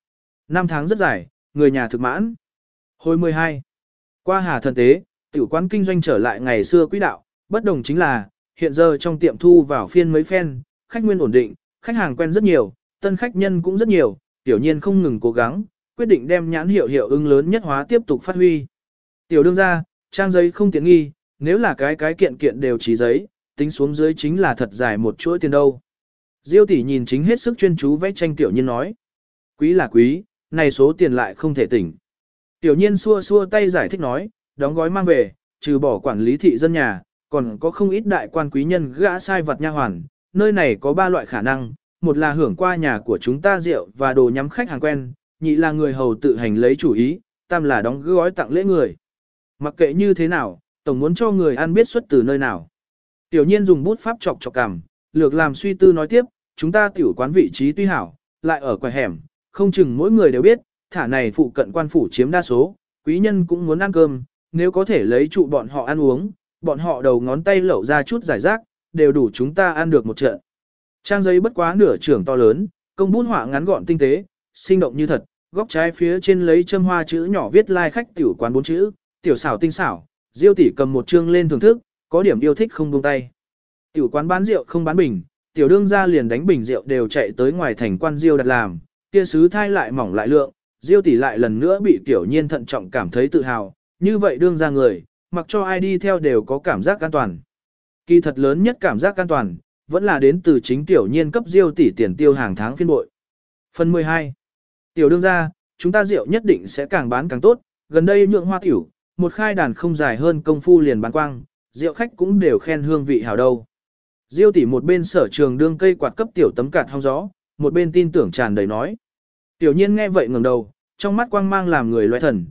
năm tháng rất dài, người nhà thực mãn. Hồi 12. Qua Hà Thần Tế, tiểu quán kinh doanh trở lại ngày xưa quỹ đạo, bất đồng chính là, hiện giờ trong tiệm thu vào phiên mấy phen, khách nguyên ổn định, khách hàng quen rất nhiều, tân khách nhân cũng rất nhiều, tiểu nhiên không ngừng cố gắng, quyết định đem nhãn hiệu hiệu ứng lớn nhất hóa tiếp tục phát huy. Tiểu đương ra, trang giấy không tiện nghi, nếu là cái kiện kiện đều chỉ giấy, tính xuống dưới chính là thật dài một chuỗi tiền đâu. Diêu tỷ nhìn chính hết sức chuyên chú vẽ tranh tiểu nhiên nói. Quý là quý, này số tiền lại không thể tỉnh. Tiểu nhiên xua xua tay giải thích nói, đóng gói mang về, trừ bỏ quản lý thị dân nhà, còn có không ít đại quan quý nhân gã sai vật nha hoàn. Nơi này có 3 loại khả năng, một là hưởng qua nhà của chúng ta rượu và đồ nhắm khách hàng quen, nhị là người hầu tự hành lấy chủ ý, tam là đóng gói tặng lễ người. Mặc kệ như thế nào, tổng muốn cho người ăn biết xuất từ nơi nào. Tiểu nhiên dùng bút pháp chọc chọc cằm, lược làm suy tư nói tiếp, chúng ta tiểu quán vị trí tuy hảo, lại ở quầy hẻm, không chừng mỗi người đều biết, thả này phụ cận quan phủ chiếm đa số, quý nhân cũng muốn ăn cơm, nếu có thể lấy trụ bọn họ ăn uống, bọn họ đầu ngón tay lẩu ra chút giải rác, đều đủ chúng ta ăn được một trận. Trang giấy bất quá nửa trưởng to lớn, công bút họa ngắn gọn tinh tế, sinh động như thật, góc trái phía trên lấy châm hoa chữ nhỏ viết lai khách tiểu quán 4 chữ, tiểu xảo tinh xảo, Diêu tỷ cầm một chương lên thưởng thức, có điểm yêu thích không buông tay. Tiểu quán bán rượu không bán bình, tiểu đương gia liền đánh bình rượu đều chạy tới ngoài thành quan Diêu đặt làm, kia sứ thai lại mỏng lại lượng, Diêu tỷ lại lần nữa bị tiểu nhiên thận trọng cảm thấy tự hào, như vậy đương gia người, mặc cho ai đi theo đều có cảm giác an toàn. Kỳ thật lớn nhất cảm giác an toàn, vẫn là đến từ chính tiểu nhiên cấp Diêu tỷ tiền tiêu hàng tháng phiên bội. Phần 12. Tiểu đương gia, chúng ta rượu nhất định sẽ càng bán càng tốt, gần đây nhượng hoa tiểu, một khai đàn không dài hơn công phu liền bán quang, rượu khách cũng đều khen hương vị hảo đâu. Diêu tỷ một bên sở trường đương cây quạt cấp tiểu tấm cạt hong gió, một bên tin tưởng tràn đầy nói. Tiểu nhiên nghe vậy ngẩng đầu, trong mắt quang mang làm người loại thần,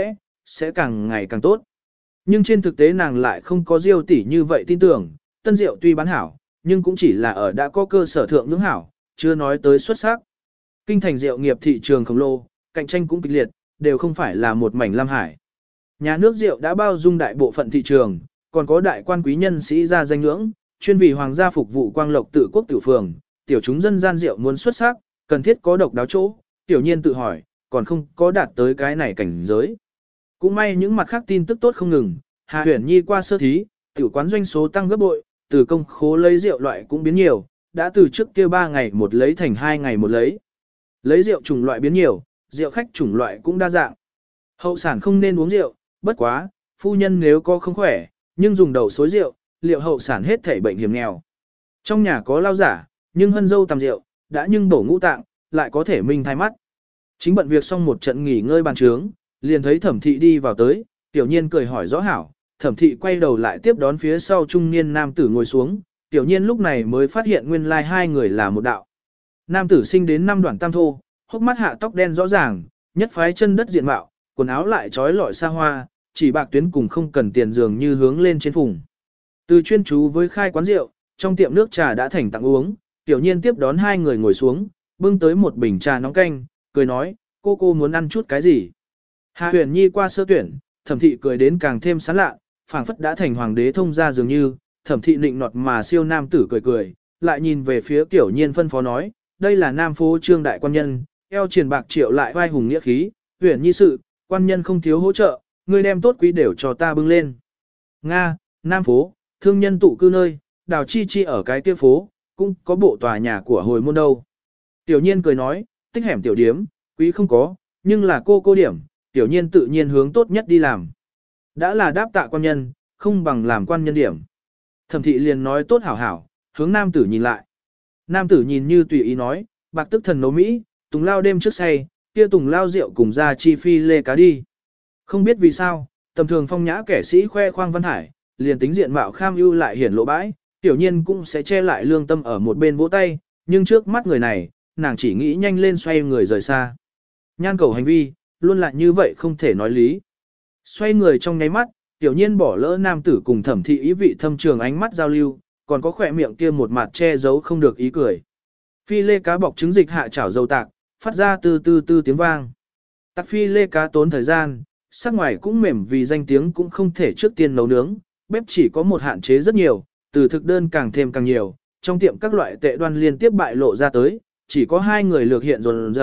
sẽ càng ngày càng tốt. Nhưng trên thực tế nàng lại không có Diêu tỷ như vậy tin tưởng, tân rượu tuy bán hảo, nhưng cũng chỉ là ở đã có cơ sở thượng nhưỡng hảo, chưa nói tới xuất sắc. Kinh thành rượu nghiệp thị trường khổng lồ, cạnh tranh cũng kịch liệt, đều không phải là một mảnh lam hải. Nhà nước rượu đã bao dung đại bộ phận thị trường, còn có đại quan quý nhân sĩ ra danh ngưỡng, chuyên vì hoàng gia phục vụ quang lộc tự quốc tiểu phường, tiểu chúng dân gian rượu muốn xuất sắc, cần thiết có độc đáo chỗ, tiểu nhiên tự hỏi, còn không có đạt tới cái này cảnh giới. Cũng may những mặt khác tin tức tốt không ngừng, Hà Huyền Nhi qua sơ thí, tiểu quán doanh số tăng gấp bội, từ công khố lấy rượu loại cũng biến nhiều, đã từ trước kia 3 ngày một lấy thành 2 ngày một lấy. Lấy rượu chủng loại biến nhiều, rượu khách chủng loại cũng đa dạng. Hậu sản không nên uống rượu, bất quá, phu nhân nếu có không khỏe, nhưng dùng đầu xối rượu, liệu hậu sản hết thể bệnh hiểm nghèo. Trong nhà có lao giả, nhưng hân dâu tầm rượu, đã nhưng bổ ngũ tạng, lại có thể minh thai mắt. Chính bận việc xong một trận nghỉ ngơi bàn trướng, liền thấy Thẩm thị đi vào tới, tiểu nhiên cười hỏi rõ hảo, Thẩm thị quay đầu lại tiếp đón phía sau trung niên nam tử ngồi xuống, tiểu nhiên lúc này mới phát hiện nguyên lai hai người là một đạo. Nam tử sinh đến năm đoạn tam thô, hốc mắt hạ tóc đen rõ ràng, nhất phái chân đất diện mạo, quần áo lại trói lọi xa hoa, chỉ bạc tuyến cùng không cần tiền dường như hướng lên trên phùng. Từ chuyên chú với khai quán rượu, trong tiệm nước trà đã thành tặng uống, tiểu nhiên tiếp đón hai người ngồi xuống, bưng tới một bình trà nóng canh, cười nói, cô muốn ăn chút cái gì. Hà Huyền Nhi qua sơ tuyển, Thẩm thị cười đến càng thêm sán lạ, phảng phất đã thành hoàng đế thông gia dường như, Thẩm thị nịnh nọt mà siêu nam tử cười, lại nhìn về phía tiểu nhiên phân phó nói, đây là nam phố trương đại quan nhân, eo triền bạc triệu lại vai hùng nghĩa khí, Huyền Nhi sự, quan nhân không thiếu hỗ trợ, người đem tốt quý đều cho ta bưng lên. Nga, nam phố, thương nhân tụ cư nơi, đào chi chi ở cái kia phố, cũng có bộ tòa nhà của hồi môn đâu. Tiểu nhiên cười nói, tích hẻm tiểu điếm, quý không có, nhưng là cô điểm, tiểu nhiên tự nhiên hướng tốt nhất đi làm. Đã là đáp tạ quan nhân, không bằng làm quan nhân điểm. Thẩm thị liền nói tốt hảo hảo, hướng nam tử nhìn lại. Nam tử nhìn như tùy ý nói, bạc tức thần nấu Mỹ, tùng lao đêm trước say, kia tùng lao rượu cùng ra chi phi lê cá đi. Không biết vì sao, tầm thường phong nhã kẻ sĩ khoe khoang văn hải, liền tính diện mạo kham ưu lại hiển lộ bãi, tiểu nhiên cũng sẽ che lại lương tâm ở một bên vỗ tay, nhưng trước mắt người này, nàng chỉ nghĩ nhanh lên xoay người rời xa. Nhan cầu hành vi, luôn lại như vậy không thể nói lý. Xoay người trong nháy mắt, tiểu nhiên bỏ lỡ nam tử cùng Thẩm thị ý vị thâm trường ánh mắt giao lưu, còn có khỏe miệng kia một mặt che giấu không được ý cười. Phi lê cá bọc trứng dịch hạ chảo dầu tạc, phát ra từ từ tiếng vang. Tạc phi lê cá tốn thời gian, sắc ngoài cũng mềm vì danh tiếng cũng không thể trước tiên nấu nướng, bếp chỉ có một hạn chế rất nhiều, từ thực đơn càng thêm càng nhiều, trong tiệm các loại tệ đoan liên tiếp bại lộ ra tới, chỉ có hai người lược hiện dồn dập,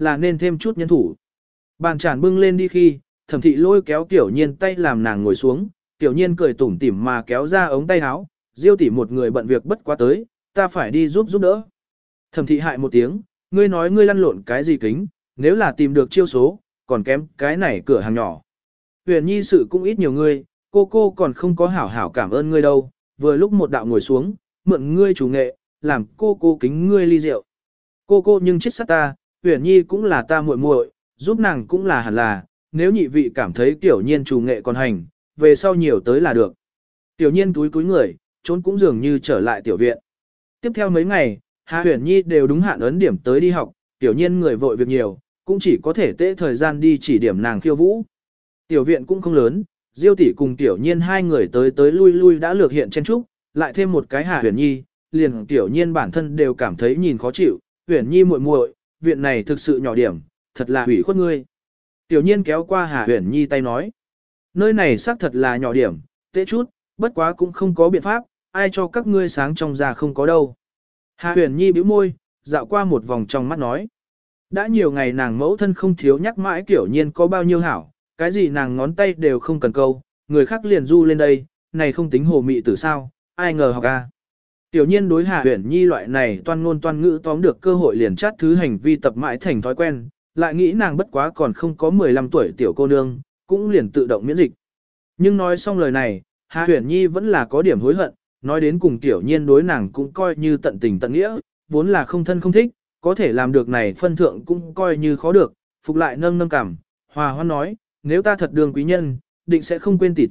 là nên thêm chút nhân thủ. Bàn tràn bưng lên đi khi, Thẩm thị lôi kéo Tiểu Nhiên tay làm nàng ngồi xuống, Tiểu Nhiên cười tủm tỉm mà kéo ra ống tay áo, Diêu tỷ một người bận việc bất quá tới, ta phải đi giúp đỡ. Thẩm thị hại một tiếng, ngươi nói ngươi lăn lộn cái gì kính, nếu là tìm được chiêu số, còn kém cái này cửa hàng nhỏ. Huyền Nhi sự cũng ít nhiều ngươi, cô còn không có hảo hảo cảm ơn ngươi đâu, vừa lúc một đạo ngồi xuống, mượn ngươi chủ nghệ, làm cô kính ngươi ly rượu. Cô nhưng chết sát ta, Huyền Nhi cũng là ta muội muội, giúp nàng cũng là hẳn là, nếu nhị vị cảm thấy Tiểu Nhiên chủ nghệ còn hành, về sau nhiều tới là được. Tiểu Nhiên túi người, trốn cũng dường như trở lại tiểu viện. Tiếp theo mấy ngày, Hà Huyền Nhi đều đúng hạn ấn điểm tới đi học, Tiểu Nhiên người vội việc nhiều, cũng chỉ có thể tễ thời gian đi chỉ điểm nàng khiêu vũ. Tiểu viện cũng không lớn, Diêu tỷ cùng Tiểu Nhiên hai người tới lui đã lược hiện chen trúc, lại thêm một cái Hà Huyền Nhi, liền Tiểu Nhiên bản thân đều cảm thấy nhìn khó chịu, Huyền Nhi muội muội, viện này thực sự nhỏ điểm, thật là hủy khuất ngươi. Tiểu Nhiên kéo qua Hà Huyền Nhi tay nói, nơi này xác thật là nhỏ điểm, tệ chút, bất quá cũng không có biện pháp, ai cho các ngươi sáng trong ra không có đâu. Hà Huyền Nhi bĩu môi, dạo qua một vòng trong mắt nói, đã nhiều ngày nàng mẫu thân không thiếu nhắc mãi Tiểu Nhiên có bao nhiêu hảo, cái gì nàng ngón tay đều không cần câu, người khác liền du lên đây, này không tính hồ mị tử sao, ai ngờ học a. Tiểu Nhiên đối Hà Huyền Nhi loại này toan ngôn toan ngữ tóm được cơ hội liền chát thứ hành vi tập mãi thành thói quen, lại nghĩ nàng bất quá còn không có 15 tuổi tiểu cô nương, cũng liền tự động miễn dịch. Nhưng nói xong lời này, Hà Huyền Nhi vẫn là có điểm hối hận, nói đến cùng Tiểu Nhiên đối nàng cũng coi như tận tình tận nghĩa, vốn là không thân không thích, có thể làm được này phân thượng cũng coi như khó được, phục lại nâng cảm, hòa hoan nói, nếu ta thật đường quý nhân, định sẽ không quên tỷ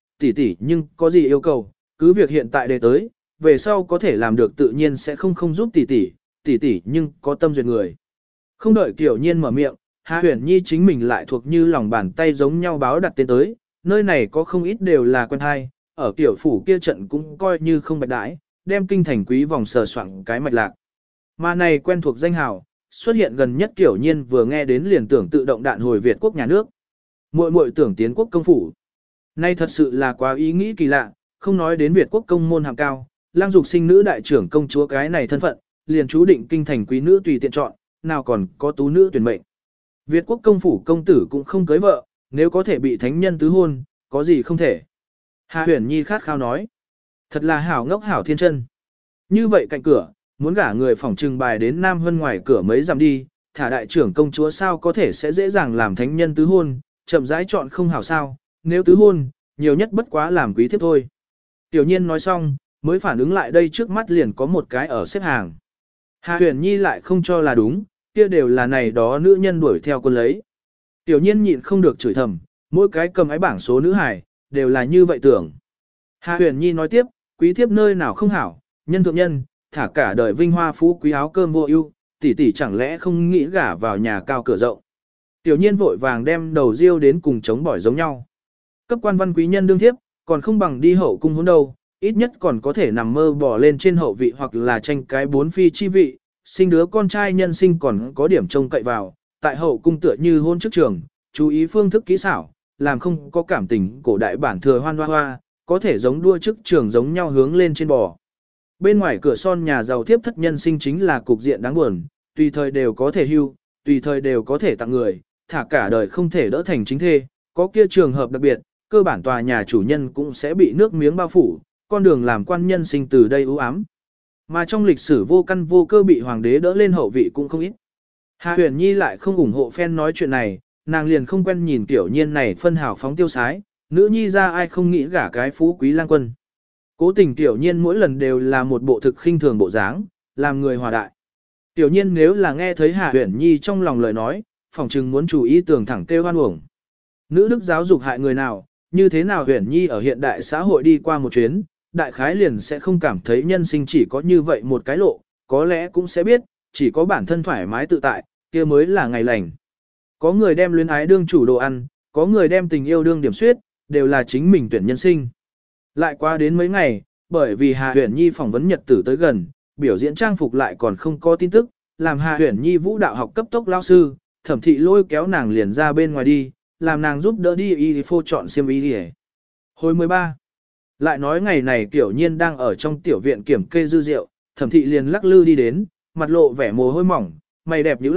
tỷ nhưng có gì yêu cầu, cứ việc hiện tại đề tới, về sau có thể làm được tự nhiên sẽ không giúp tỷ tỷ nhưng có tâm duyệt người. Không đợi Tiểu Nhiên mở miệng, Hà Huyền Nhi chính mình lại thuộc như lòng bàn tay giống nhau báo đặt tên tới, nơi này có không ít đều là quen hay, ở tiểu phủ kia trận cũng coi như không bạch đãi, đem kinh thành quý vòng sờ soạng cái mạch lạc. Mà này quen thuộc danh hào, xuất hiện gần nhất Tiểu Nhiên vừa nghe đến liền tưởng tự động đạn hồi Việt quốc nhà nước. Muội tưởng tiến quốc công phủ. Nay thật sự là quá ý nghĩ kỳ lạ, không nói đến Việt quốc công môn hàm cao, lang dục sinh nữ đại trưởng công chúa cái này thân phận, liền chú định kinh thành quý nữ tùy tiện chọn, nào còn có tú nữ tuyển mệnh. Việt quốc công phủ công tử cũng không cưới vợ, nếu có thể bị thánh nhân tứ hôn, có gì không thể. Hà Huyền Nhi khát khao nói, thật là hảo ngốc hảo thiên chân. Như vậy cạnh cửa, muốn gả người phỏng trừng bài đến Nam Hân ngoài cửa mấy dặm đi, thả đại trưởng công chúa sao có thể sẽ dễ dàng làm thánh nhân tứ hôn, chậm rãi chọn không hảo sao, nếu tứ hôn, nhiều nhất bất quá làm quý thiếp thôi. Tiểu Nhiên nói xong, mới phản ứng lại đây trước mắt liền có một cái ở xếp hàng. Hà Huyền Nhi lại không cho là đúng, kia đều là này đó nữ nhân đuổi theo quân lấy. Tiểu Nhiên nhịn không được chửi thầm, mỗi cái cầm ái bảng số nữ hải, đều là như vậy tưởng. Hà Huyền Nhi nói tiếp, quý thiếp nơi nào không hảo, nhân thượng nhân, thả cả đời vinh hoa phú quý áo cơm vô ưu, tỷ chẳng lẽ không nghĩ gả vào nhà cao cửa rộng. Tiểu Nhiên vội vàng đem đầu riêu đến cùng chống bỏi giống nhau. Cấp quan văn quý nhân đương thiếp, còn không bằng đi hậu cung hôn đâu, ít nhất còn có thể nằm mơ bỏ lên trên hậu vị hoặc là tranh cái bốn phi chi vị, sinh đứa con trai nhân sinh còn có điểm trông cậy vào, tại hậu cung tựa như hôn trước trường, chú ý phương thức kỹ xảo, làm không có cảm tình cổ đại bản thừa hoan hoa, có thể giống đua chức trường giống nhau hướng lên trên bò. Bên ngoài cửa son nhà giàu thiếp thất nhân sinh chính là cục diện đáng buồn, tùy thời đều có thể hưu, tùy thời đều có thể tặng người, thả cả đời không thể đỡ thành chính thê, có kia trường hợp đặc biệt, cơ bản tòa nhà chủ nhân cũng sẽ bị nước miếng bao phủ, con đường làm quan nhân sinh từ đây ưu ám. Mà trong lịch sử vô căn vô cơ bị hoàng đế đỡ lên hậu vị cũng không ít. Hà Huyền Nhi lại không ủng hộ phen nói chuyện này, nàng liền không quen nhìn Tiểu Nhiên này phân hào phóng tiêu sái, nữ nhi ra ai không nghĩ gả cái phú quý lang quân. Cố tình Tiểu Nhiên mỗi lần đều là một bộ thực khinh thường bộ dáng, làm người hòa đại. Tiểu Nhiên nếu là nghe thấy Hà Huyền Nhi trong lòng lời nói, phỏng chừng muốn chú ý tường thẳng kêu hoan uổng. Nữ đức giáo dục hại người nào, như thế nào Huyền Nhi ở hiện đại xã hội đi qua một chuyến, đại khái liền sẽ không cảm thấy nhân sinh chỉ có như vậy một cái lộ, có lẽ cũng sẽ biết, chỉ có bản thân thoải mái tự tại, kia mới là ngày lành. Có người đem luyến ái đương chủ đồ ăn, có người đem tình yêu đương điểm suyết, đều là chính mình tuyển nhân sinh. Lại qua đến mấy ngày, bởi vì Hà Huyền Nhi phỏng vấn nhật tử tới gần, biểu diễn trang phục lại còn không có tin tức, làm Hà Huyền Nhi vũ đạo học cấp tốc lao sư, Thẩm thị lôi kéo nàng liền ra bên ngoài đi, làm nàng giúp đỡ đi y phô chọn xiêm y đi. Hồi 13. Lại nói ngày này Tiểu Nhiên đang ở trong tiểu viện kiểm kê dư rượu, Thẩm thị liền lắc lư đi đến, mặt lộ vẻ mồ hôi mỏng, mày đẹp nhíu lại,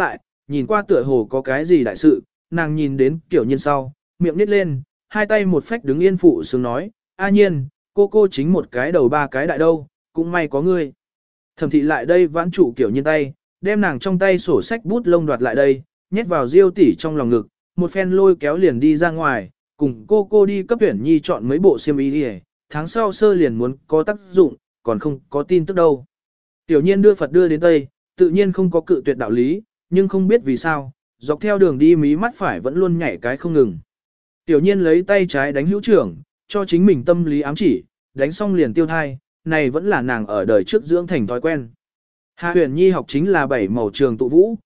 nhìn qua tựa hồ có cái gì đại sự, nàng nhìn đến Tiểu Nhiên sau, miệng nít lên, hai tay một phách đứng yên phụ sướng nói, A Nhiên, cô chính một cái đầu ba cái đại đâu, cũng may có ngươi. Thẩm thị lại đây vãn trụ Tiểu Nhiên tay, đem nàng trong tay sổ sách bút lông đoạt lại đây, nhét vào Diêu tỷ trong lòng ngực, một phen lôi kéo liền đi ra ngoài, cùng cô đi cấp Uyển Nhi chọn mấy bộ xiêm y đi, tháng sau sơ liền muốn có tác dụng, còn không có tin tức đâu. Tiểu Nhiên đưa Phật đưa đến Tây, tự nhiên không có cự tuyệt đạo lý, nhưng không biết vì sao, dọc theo đường đi mí mắt phải vẫn luôn nhảy cái không ngừng. Tiểu Nhiên lấy tay trái đánh hữu trưởng, cho chính mình tâm lý ám chỉ, đánh xong liền tiêu thai, này vẫn là nàng ở đời trước dưỡng thành thói quen. Hạ Huyền Nhi học chính là 7 màu trường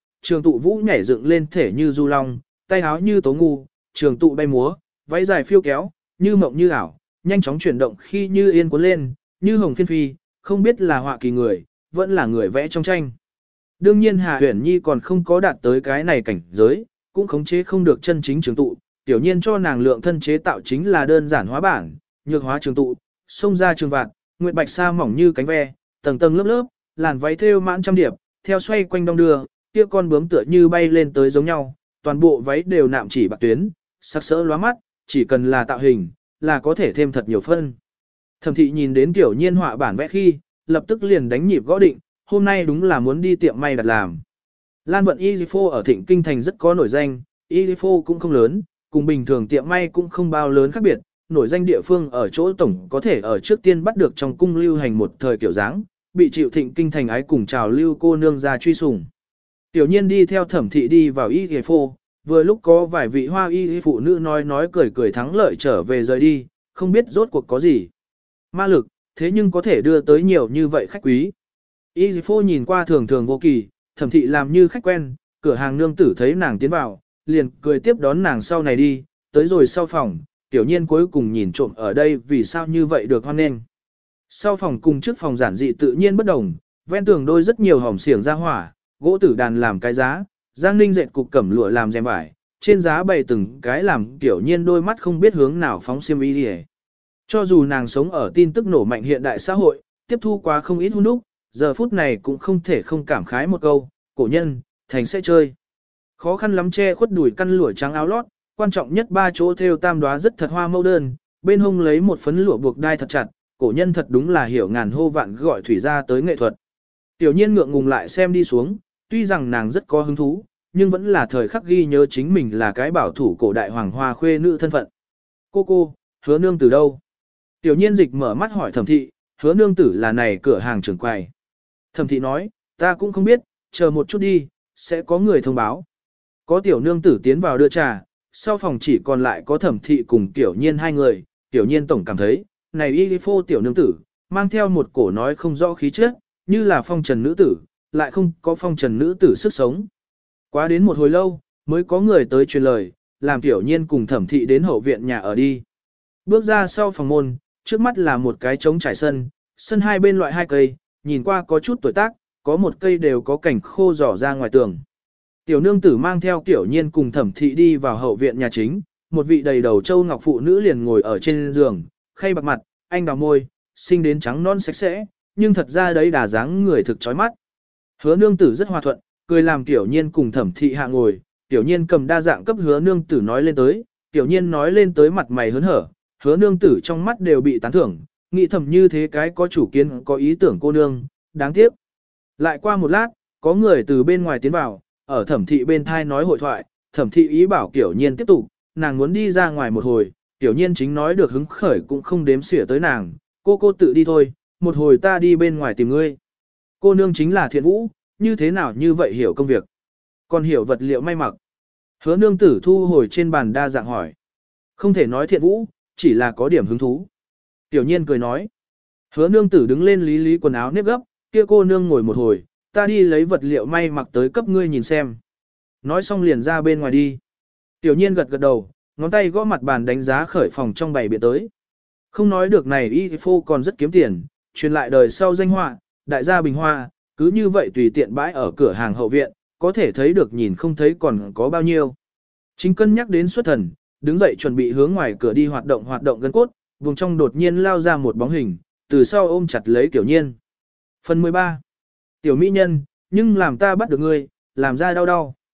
tụ vũ nhảy dựng lên thể như du long, tay háo như tố ngu, trường tụ bay múa, váy dài phiêu kéo, như mộng như ảo, nhanh chóng chuyển động khi như yên cuốn lên, như hồng phiên phi, không biết là họa kỳ người, vẫn là người vẽ trong tranh. Đương nhiên Hạ Huyền Nhi còn không có đạt tới cái này cảnh giới, cũng khống chế không được chân chính trường tụ, tiểu nhiên cho nàng lượng thân chế tạo chính là đơn giản hóa bản, nhược hóa trường tụ, xông ra trường vạt, nguyệt bạch sa mỏng như cánh ve, tầng tầng lớp lớp, làn váy thêu mãn trăm điệp, theo xoay quanh đong đưa, kia con bướm tựa như bay lên tới giống nhau, toàn bộ váy đều nạm chỉ bạc tuyến, sắc sỡ lóa mắt, chỉ cần là tạo hình, là có thể thêm thật nhiều phân. Thẩm thị nhìn đến tiểu nhiên họa bản vẽ khi, lập tức liền đánh nhịp gõ định, hôm nay đúng là muốn đi tiệm may đặt làm. Lan vận Yifo ở Thịnh Kinh Thành rất có nổi danh, Yifo cũng không lớn, cùng bình thường tiệm may cũng không bao lớn khác biệt, nổi danh địa phương ở chỗ tổng có thể ở trước tiên bắt được trong cung lưu hành một thời kiểu dáng, bị chịu Thịnh Kinh Thành ái cùng chào lưu cô nương ra truy sủng. Tiểu nhiên đi theo Thẩm thị đi vào Yifo, vừa lúc có vài vị hoa y phụ nữ nói cười thắng lợi trở về rời đi, không biết rốt cuộc có gì. Ma lực, thế nhưng có thể đưa tới nhiều như vậy khách quý. Yifo nhìn qua thường thường vô kỳ, Thẩm thị làm như khách quen, cửa hàng nương tử thấy nàng tiến vào, liền cười tiếp đón nàng sau này đi, tới rồi sau phòng, tiểu nhiên cuối cùng nhìn trộm ở đây vì sao như vậy được hoan nghênh. Sau phòng cùng trước phòng giản dị tự nhiên bất đồng, ven tường đôi rất nhiều hòm xiềng ra hỏa, gỗ tử đàn làm cái giá, Giang Ninh dệt cục cẩm lụa làm rèm vải, trên giá bày từng cái làm tiểu nhiên đôi mắt không biết hướng nào phóng xiêm y đi. Cho dù nàng sống ở tin tức nổ mạnh hiện đại xã hội, tiếp thu quá không ít hun đúc, giờ phút này cũng không thể không cảm khái một câu, cổ nhân, thành sẽ chơi. Khó khăn lắm che khuất đùi căn lụa trắng áo lót, quan trọng nhất ba chỗ thêu tam đóa rất thật hoa mẫu đơn, bên hông lấy một phấn lụa buộc đai thật chặt, cổ nhân thật đúng là hiểu ngàn hô vạn gọi thủy ra tới nghệ thuật. Tiểu nhiên ngượng ngùng lại xem đi xuống, tuy rằng nàng rất có hứng thú, nhưng vẫn là thời khắc ghi nhớ chính mình là cái bảo thủ cổ đại hoàng hoa khuê nữ thân phận. Cô, Hứa nương tử đâu? Tiểu nhiên dịch mở mắt hỏi Thẩm thị, Hứa nương tử là này cửa hàng trưởng quầy. Thẩm thị nói, ta cũng không biết, chờ một chút đi, sẽ có người thông báo. Có tiểu nương tử tiến vào đưa trà, sau phòng chỉ còn lại có Thẩm thị cùng tiểu nhiên hai người, tiểu nhiên tổng cảm thấy, này y phô tiểu nương tử, mang theo một cổ nói không rõ khí chất, như là phong trần nữ tử, lại không có phong trần nữ tử sức sống. Quá đến một hồi lâu, mới có người tới truyền lời, làm tiểu nhiên cùng Thẩm thị đến hậu viện nhà ở đi. Bước ra sau phòng môn, trước mắt là một cái trống trải sân, sân hai bên loại hai cây, nhìn qua có chút tuổi tác, có một cây đều có cảnh khô rỏ ra ngoài tường. Tiểu nương tử mang theo tiểu nhiên cùng Thẩm thị đi vào hậu viện nhà chính, một vị đầy đầu châu ngọc phụ nữ liền ngồi ở trên giường, khay bạc mặt, anh đào môi, xinh đến trắng non sạch sẽ, nhưng thật ra đấy đà dáng người thực chói mắt. Hứa nương tử rất hòa thuận, cười làm tiểu nhiên cùng Thẩm thị hạ ngồi, tiểu nhiên cầm đa dạng cấp hứa nương tử nói lên tới, tiểu nhiên nói lên tới mặt mày hớn hở, hứa nương tử trong mắt đều bị tán thưởng, nghĩ thầm như thế cái có chủ kiến có ý tưởng cô nương, đáng tiếc. Lại qua một lát, có người từ bên ngoài tiến vào, ở Thẩm thị bên thai nói hội thoại, Thẩm thị ý bảo tiểu nhiên tiếp tục, nàng muốn đi ra ngoài một hồi, tiểu nhiên chính nói được hứng khởi cũng không đếm xỉa tới nàng, cô tự đi thôi, một hồi ta đi bên ngoài tìm ngươi. Cô nương chính là Thiện Vũ, như thế nào như vậy hiểu công việc, còn hiểu vật liệu may mặc. Hứa nương tử thu hồi trên bàn đa dạng hỏi. Không thể nói Thiện Vũ, chỉ là có điểm hứng thú. Tiểu nhiên cười nói. Hứa nương tử đứng lên lý quần áo nếp gấp, kia cô nương ngồi một hồi, ta đi lấy vật liệu may mặc tới cấp ngươi nhìn xem. Nói xong liền ra bên ngoài đi. Tiểu nhiên gật đầu, ngón tay gõ mặt bàn đánh giá khởi phòng trong bày biện tới. Không nói được này y phô còn rất kiếm tiền, truyền lại đời sau danh họa, đại gia bình hoa, cứ như vậy tùy tiện bãi ở cửa hàng hậu viện, có thể thấy được nhìn không thấy còn có bao nhiêu. Chính cân nhắc đến xuất thần, đứng dậy chuẩn bị hướng ngoài cửa đi hoạt động gân cốt, vùng trong đột nhiên lao ra một bóng hình, từ sau ôm chặt lấy Tiểu Nhiên. Phần 13. Tiểu mỹ nhân, nhưng làm ta bắt được ngươi, làm ra đau.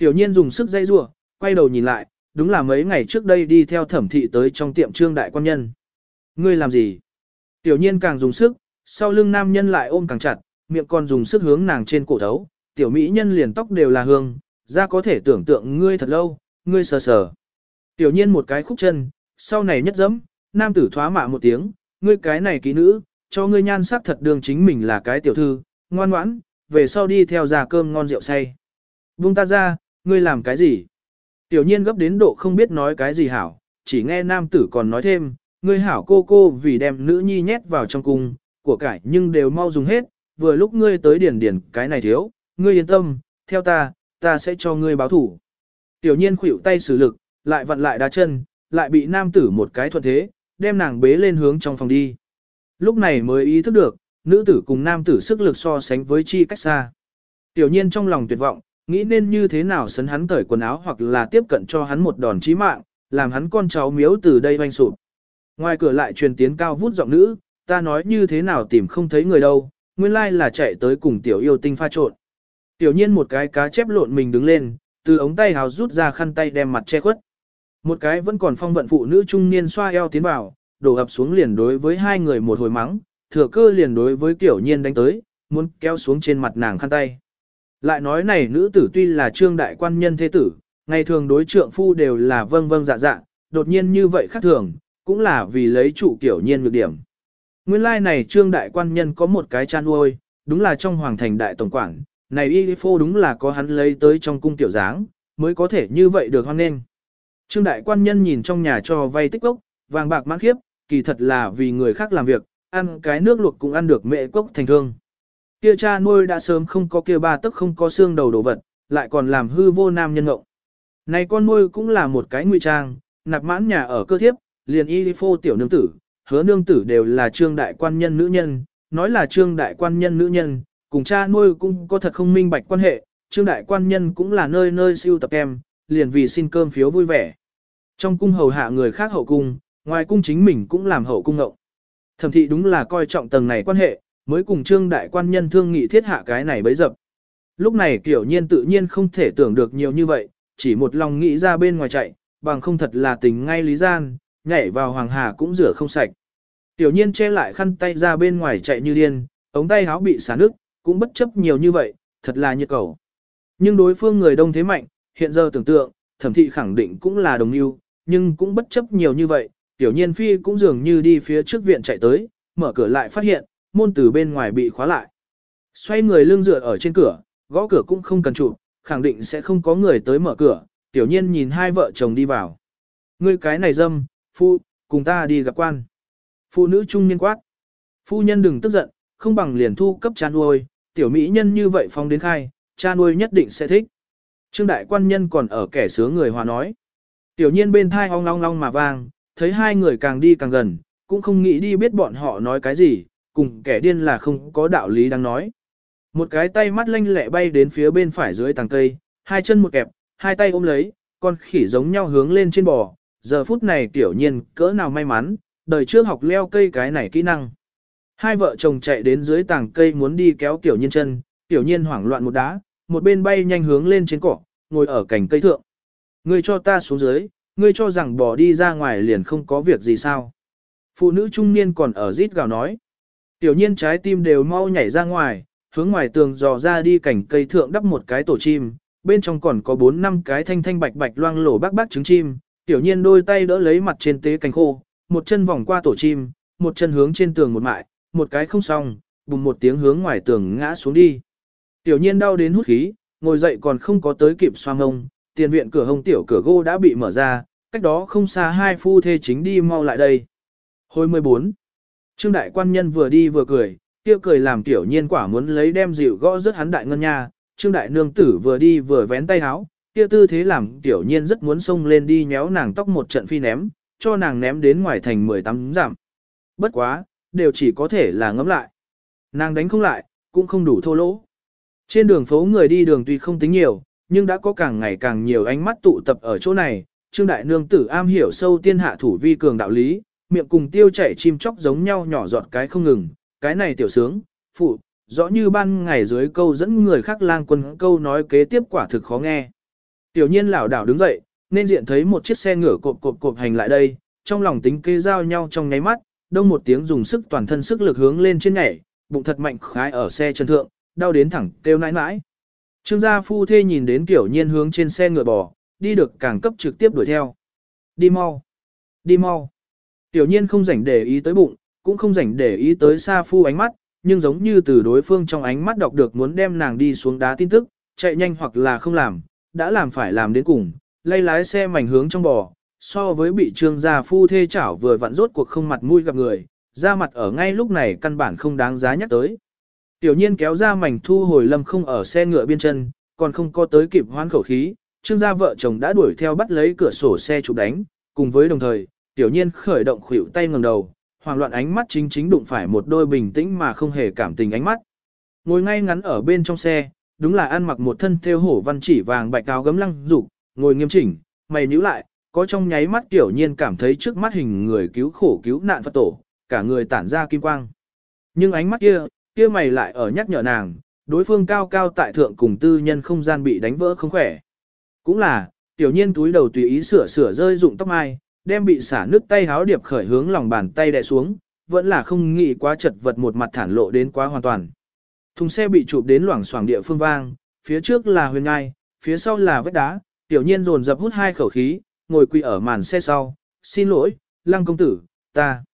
Tiểu nhiên dùng sức dây rủa, quay đầu nhìn lại, đúng là mấy ngày trước đây đi theo thẩm thị tới trong tiệm trương đại quan nhân. Ngươi làm gì? Tiểu nhiên càng dùng sức, sau lưng nam nhân lại ôm càng chặt, miệng còn dùng sức hướng nàng trên cổ thấu, tiểu mỹ nhân liền tóc đều là hương, ra có thể tưởng tượng ngươi thật lâu, ngươi sờ sờ. Tiểu nhiên một cái khúc chân, sau này nhất dẫm, nam tử thoá mạ một tiếng, ngươi cái này kỹ nữ, cho ngươi nhan sắc thật đường chính mình là cái tiểu thư, ngoan ngoãn, về sau đi theo già cơm ngon rượu say. Buông ta ra, ngươi làm cái gì? Tiểu nhiên gấp đến độ không biết nói cái gì hảo, chỉ nghe nam tử còn nói thêm, ngươi hảo cô vì đem nữ nhi nhét vào trong cung, của cải nhưng đều mau dùng hết, vừa lúc ngươi tới điển cái này thiếu, ngươi yên tâm, theo ta sẽ cho ngươi báo thủ. Tiểu nhiên khuỷu tay sử lực, lại vặn lại đá chân, lại bị nam tử một cái thuận thế, đem nàng bế lên hướng trong phòng đi. Lúc này mới ý thức được, nữ tử cùng nam tử sức lực so sánh với chi cách xa. Tiểu nhiên trong lòng tuyệt vọng, nghĩ nên như thế nào sấn hắn cởi quần áo hoặc là tiếp cận cho hắn một đòn chí mạng, làm hắn con cháu miếu từ đây hoanh sụp. Ngoài cửa lại truyền tiếng cao vút giọng nữ, ta nói như thế nào tìm không thấy người đâu, nguyên lai là chạy tới cùng tiểu yêu tinh pha trộn. Tiểu nhiên một cái cá chép lộn mình đứng lên, từ ống tay hào rút ra khăn tay đem mặt che khuất. Một cái vẫn còn phong vận phụ nữ trung niên xoa eo tiến vào, đổ ập xuống liền đối với hai người một hồi mắng, thừa cơ liền đối với Tiểu Nhiên đánh tới, muốn kéo xuống trên mặt nàng khăn tay. Lại nói này nữ tử tuy là trương đại quan nhân thế tử, ngày thường đối trượng phu đều là vâng vâng dạ dạ, đột nhiên như vậy khác thường, cũng là vì lấy trụ Tiểu Nhiên nhược điểm. Nguyên lai này trương đại quan nhân có một cái cha nuôi, đúng là trong hoàng thành đại tổng quản, này y phô đúng là có hắn lấy tới trong cung tiểu dáng, mới có thể như vậy được hoan nghênh. Trương đại quan nhân nhìn trong nhà cho vay tích cốc, vàng bạc mãn khiếp, kỳ thật là vì người khác làm việc, ăn cái nước luộc cũng ăn được mẹ cốc thành thương. Kia cha nuôi đã sớm không có kia ba tức không có xương đầu đồ vật, lại còn làm hư vô nam nhân ngộng. Này con nuôi cũng là một cái ngụy trang, nạp mãn nhà ở cơ thiếp, liền y phô tiểu nương tử, hứa nương tử đều là trương đại quan nhân nữ nhân, nói là trương đại quan nhân nữ nhân, cùng cha nuôi cũng có thật không minh bạch quan hệ, trương đại quan nhân cũng là nơi nơi siêu tập em, liền vì xin cơm phiếu vui vẻ. Trong cung hầu hạ người khác hậu cung, ngoài cung chính mình cũng làm hậu cung ngộng. Thẩm thị đúng là coi trọng tầng này quan hệ, mới cùng trương đại quan nhân thương nghị thiết hạ cái này bấy dập. Lúc này Tiểu Nhiên tự nhiên không thể tưởng được nhiều như vậy, chỉ một lòng nghĩ ra bên ngoài chạy, bằng không thật là tình ngay lý gian, nhảy vào hoàng hà cũng rửa không sạch. Tiểu Nhiên che lại khăn tay ra bên ngoài chạy như điên, ống tay áo bị xả nước, cũng bất chấp nhiều như vậy, thật là nhiệt cầu. Nhưng đối phương người đông thế mạnh, hiện giờ tưởng tượng, Thẩm thị khẳng định cũng là đồng ưu, nhưng cũng bất chấp nhiều như vậy, Tiểu Nhiên phi cũng dường như đi phía trước viện chạy tới, mở cửa lại phát hiện, môn từ bên ngoài bị khóa lại. Xoay người lưng dựa ở trên cửa, gõ cửa cũng không cần chụp, khẳng định sẽ không có người tới mở cửa, Tiểu Nhiên nhìn hai vợ chồng đi vào. Ngươi cái này dâm, phu, cùng ta đi gặp quan. Phụ nữ trung niên quát. Phu nhân đừng tức giận, không bằng liền thu cấp cha nuôi, tiểu mỹ nhân như vậy phong đến khai, cha nuôi nhất định sẽ thích. Trương đại quan nhân còn ở kẻ sướng người hòa nói. Tiểu Nhiên bên thai ong long long mà vang, thấy hai người càng đi càng gần, cũng không nghĩ đi biết bọn họ nói cái gì, cùng kẻ điên là không có đạo lý đang nói. Một cái tay mắt lanh lẹ bay đến phía bên phải dưới tàng cây, hai chân một kẹp, hai tay ôm lấy, con khỉ giống nhau hướng lên trên bò. Giờ phút này Tiểu Nhiên cỡ nào may mắn, đời trước học leo cây cái này kỹ năng. Hai vợ chồng chạy đến dưới tàng cây muốn đi kéo Tiểu Nhiên chân, Tiểu Nhiên hoảng loạn một đá, một bên bay nhanh hướng lên trên cỏ, ngồi ở cành cây thượng. Ngươi cho ta xuống dưới, ngươi cho rằng bỏ đi ra ngoài liền không có việc gì sao. Phụ nữ trung niên còn ở rít gào nói. Tiểu Nhiên trái tim đều mau nhảy ra ngoài, hướng ngoài tường dò ra đi cành cây thượng đắp một cái tổ chim, bên trong còn có 4-5 cái thanh thanh bạch bạch loang lổ bác trứng chim. Tiểu Nhiên đôi tay đỡ lấy mặt trên tế cành khô, một chân vòng qua tổ chim, một chân hướng trên tường một mại, một cái không xong, bùng một tiếng hướng ngoài tường ngã xuống đi. Tiểu Nhiên đau đến hút khí, ngồi dậy còn không có tới kịp xoa ngông, tiền viện cửa hông tiểu cửa gỗ đã bị mở ra, cách đó không xa hai phu thê chính đi mau lại đây. Hồi 14. Trương đại quan nhân vừa đi vừa cười, kia cười làm Tiểu Nhiên quả muốn lấy đem dịu gõ rất hắn đại ngân nha. Trương đại nương tử vừa đi vừa vén tay áo, kia tư thế làm Tiểu Nhiên rất muốn xông lên đi nhéo nàng tóc một trận phi ném, cho nàng ném đến ngoài thành 18 dặm. Bất quá, đều chỉ có thể là ngấm lại. Nàng đánh không lại, cũng không đủ thô lỗ. Trên đường phố người đi đường tuy không tính nhiều, nhưng đã có càng ngày càng nhiều ánh mắt tụ tập ở chỗ này. Trương đại nương tử am hiểu sâu tiên hạ thủ vi cường đạo lý, miệng cùng tiêu chảy chim chóc giống nhau nhỏ giọt cái không ngừng, cái này tiểu sướng, phụ, rõ như ban ngày dưới câu dẫn người khác lang quân câu nói kế tiếp quả thực khó nghe. Tiểu nhiên lảo đảo đứng dậy, nên diện thấy một chiếc xe ngựa cộp hành lại đây, trong lòng tính kê giao nhau trong nháy mắt, đông một tiếng dùng sức toàn thân sức lực hướng lên trên nhảy, bụng thật mạnh khái ở xe chân thượng, đau đến thẳng kêu nãi nãi. Trương gia phu thê nhìn đến Tiểu nhiên hướng trên xe ngựa bò, đi được càng cấp trực tiếp đuổi theo. Đi mau, đi mau. Tiểu nhiên không rảnh để ý tới bụng, cũng không rảnh để ý tới Sa Phu ánh mắt, nhưng giống như từ đối phương trong ánh mắt đọc được muốn đem nàng đi xuống đá tin tức, chạy nhanh hoặc là không làm, đã làm phải làm đến cùng, lay lái xe mảnh hướng trong bò, so với bị Trương gia phu thê chảo vừa vặn rốt cuộc không mặt mũi gặp người, ra mặt ở ngay lúc này căn bản không đáng giá nhắc tới. Tiểu nhiên kéo ra mảnh thu hồi Lâm không ở xe ngựa biên chân, còn không có tới kịp hoán khẩu khí, Trương gia vợ chồng đã đuổi theo bắt lấy cửa sổ xe chụp đánh, cùng với đồng thời, Tiểu nhiên khởi động khuỷu tay ngẩng đầu, hoảng loạn ánh mắt chính đụng phải một đôi bình tĩnh mà không hề cảm tình ánh mắt. Ngồi ngay ngắn ở bên trong xe, đúng là ăn mặc một thân thêu hổ văn chỉ vàng bạch áo gấm lăng dục, ngồi nghiêm chỉnh, mày nhíu lại, có trong nháy mắt Tiểu nhiên cảm thấy trước mắt hình người cứu khổ cứu nạn Phật tổ, cả người tản ra kim quang. Nhưng ánh mắt kia mày lại ở nhắc nhở nàng, đối phương cao cao tại thượng cùng tư nhân không gian bị đánh vỡ không khỏe. Cũng là, Tiểu nhiên túi đầu tùy ý sửa rơi dụng tóc mai, đem bị xả nước tay háo điệp khởi hướng lòng bàn tay đè xuống, vẫn là không nghĩ quá chật vật một mặt thản lộ đến quá hoàn toàn. Thùng xe bị chụp đến loảng xoảng địa phương vang, phía trước là huyền ngai, phía sau là vách đá, Tiểu nhiên dồn dập hút hai khẩu khí, ngồi quỳ ở màn xe sau, xin lỗi, Lăng công tử, ta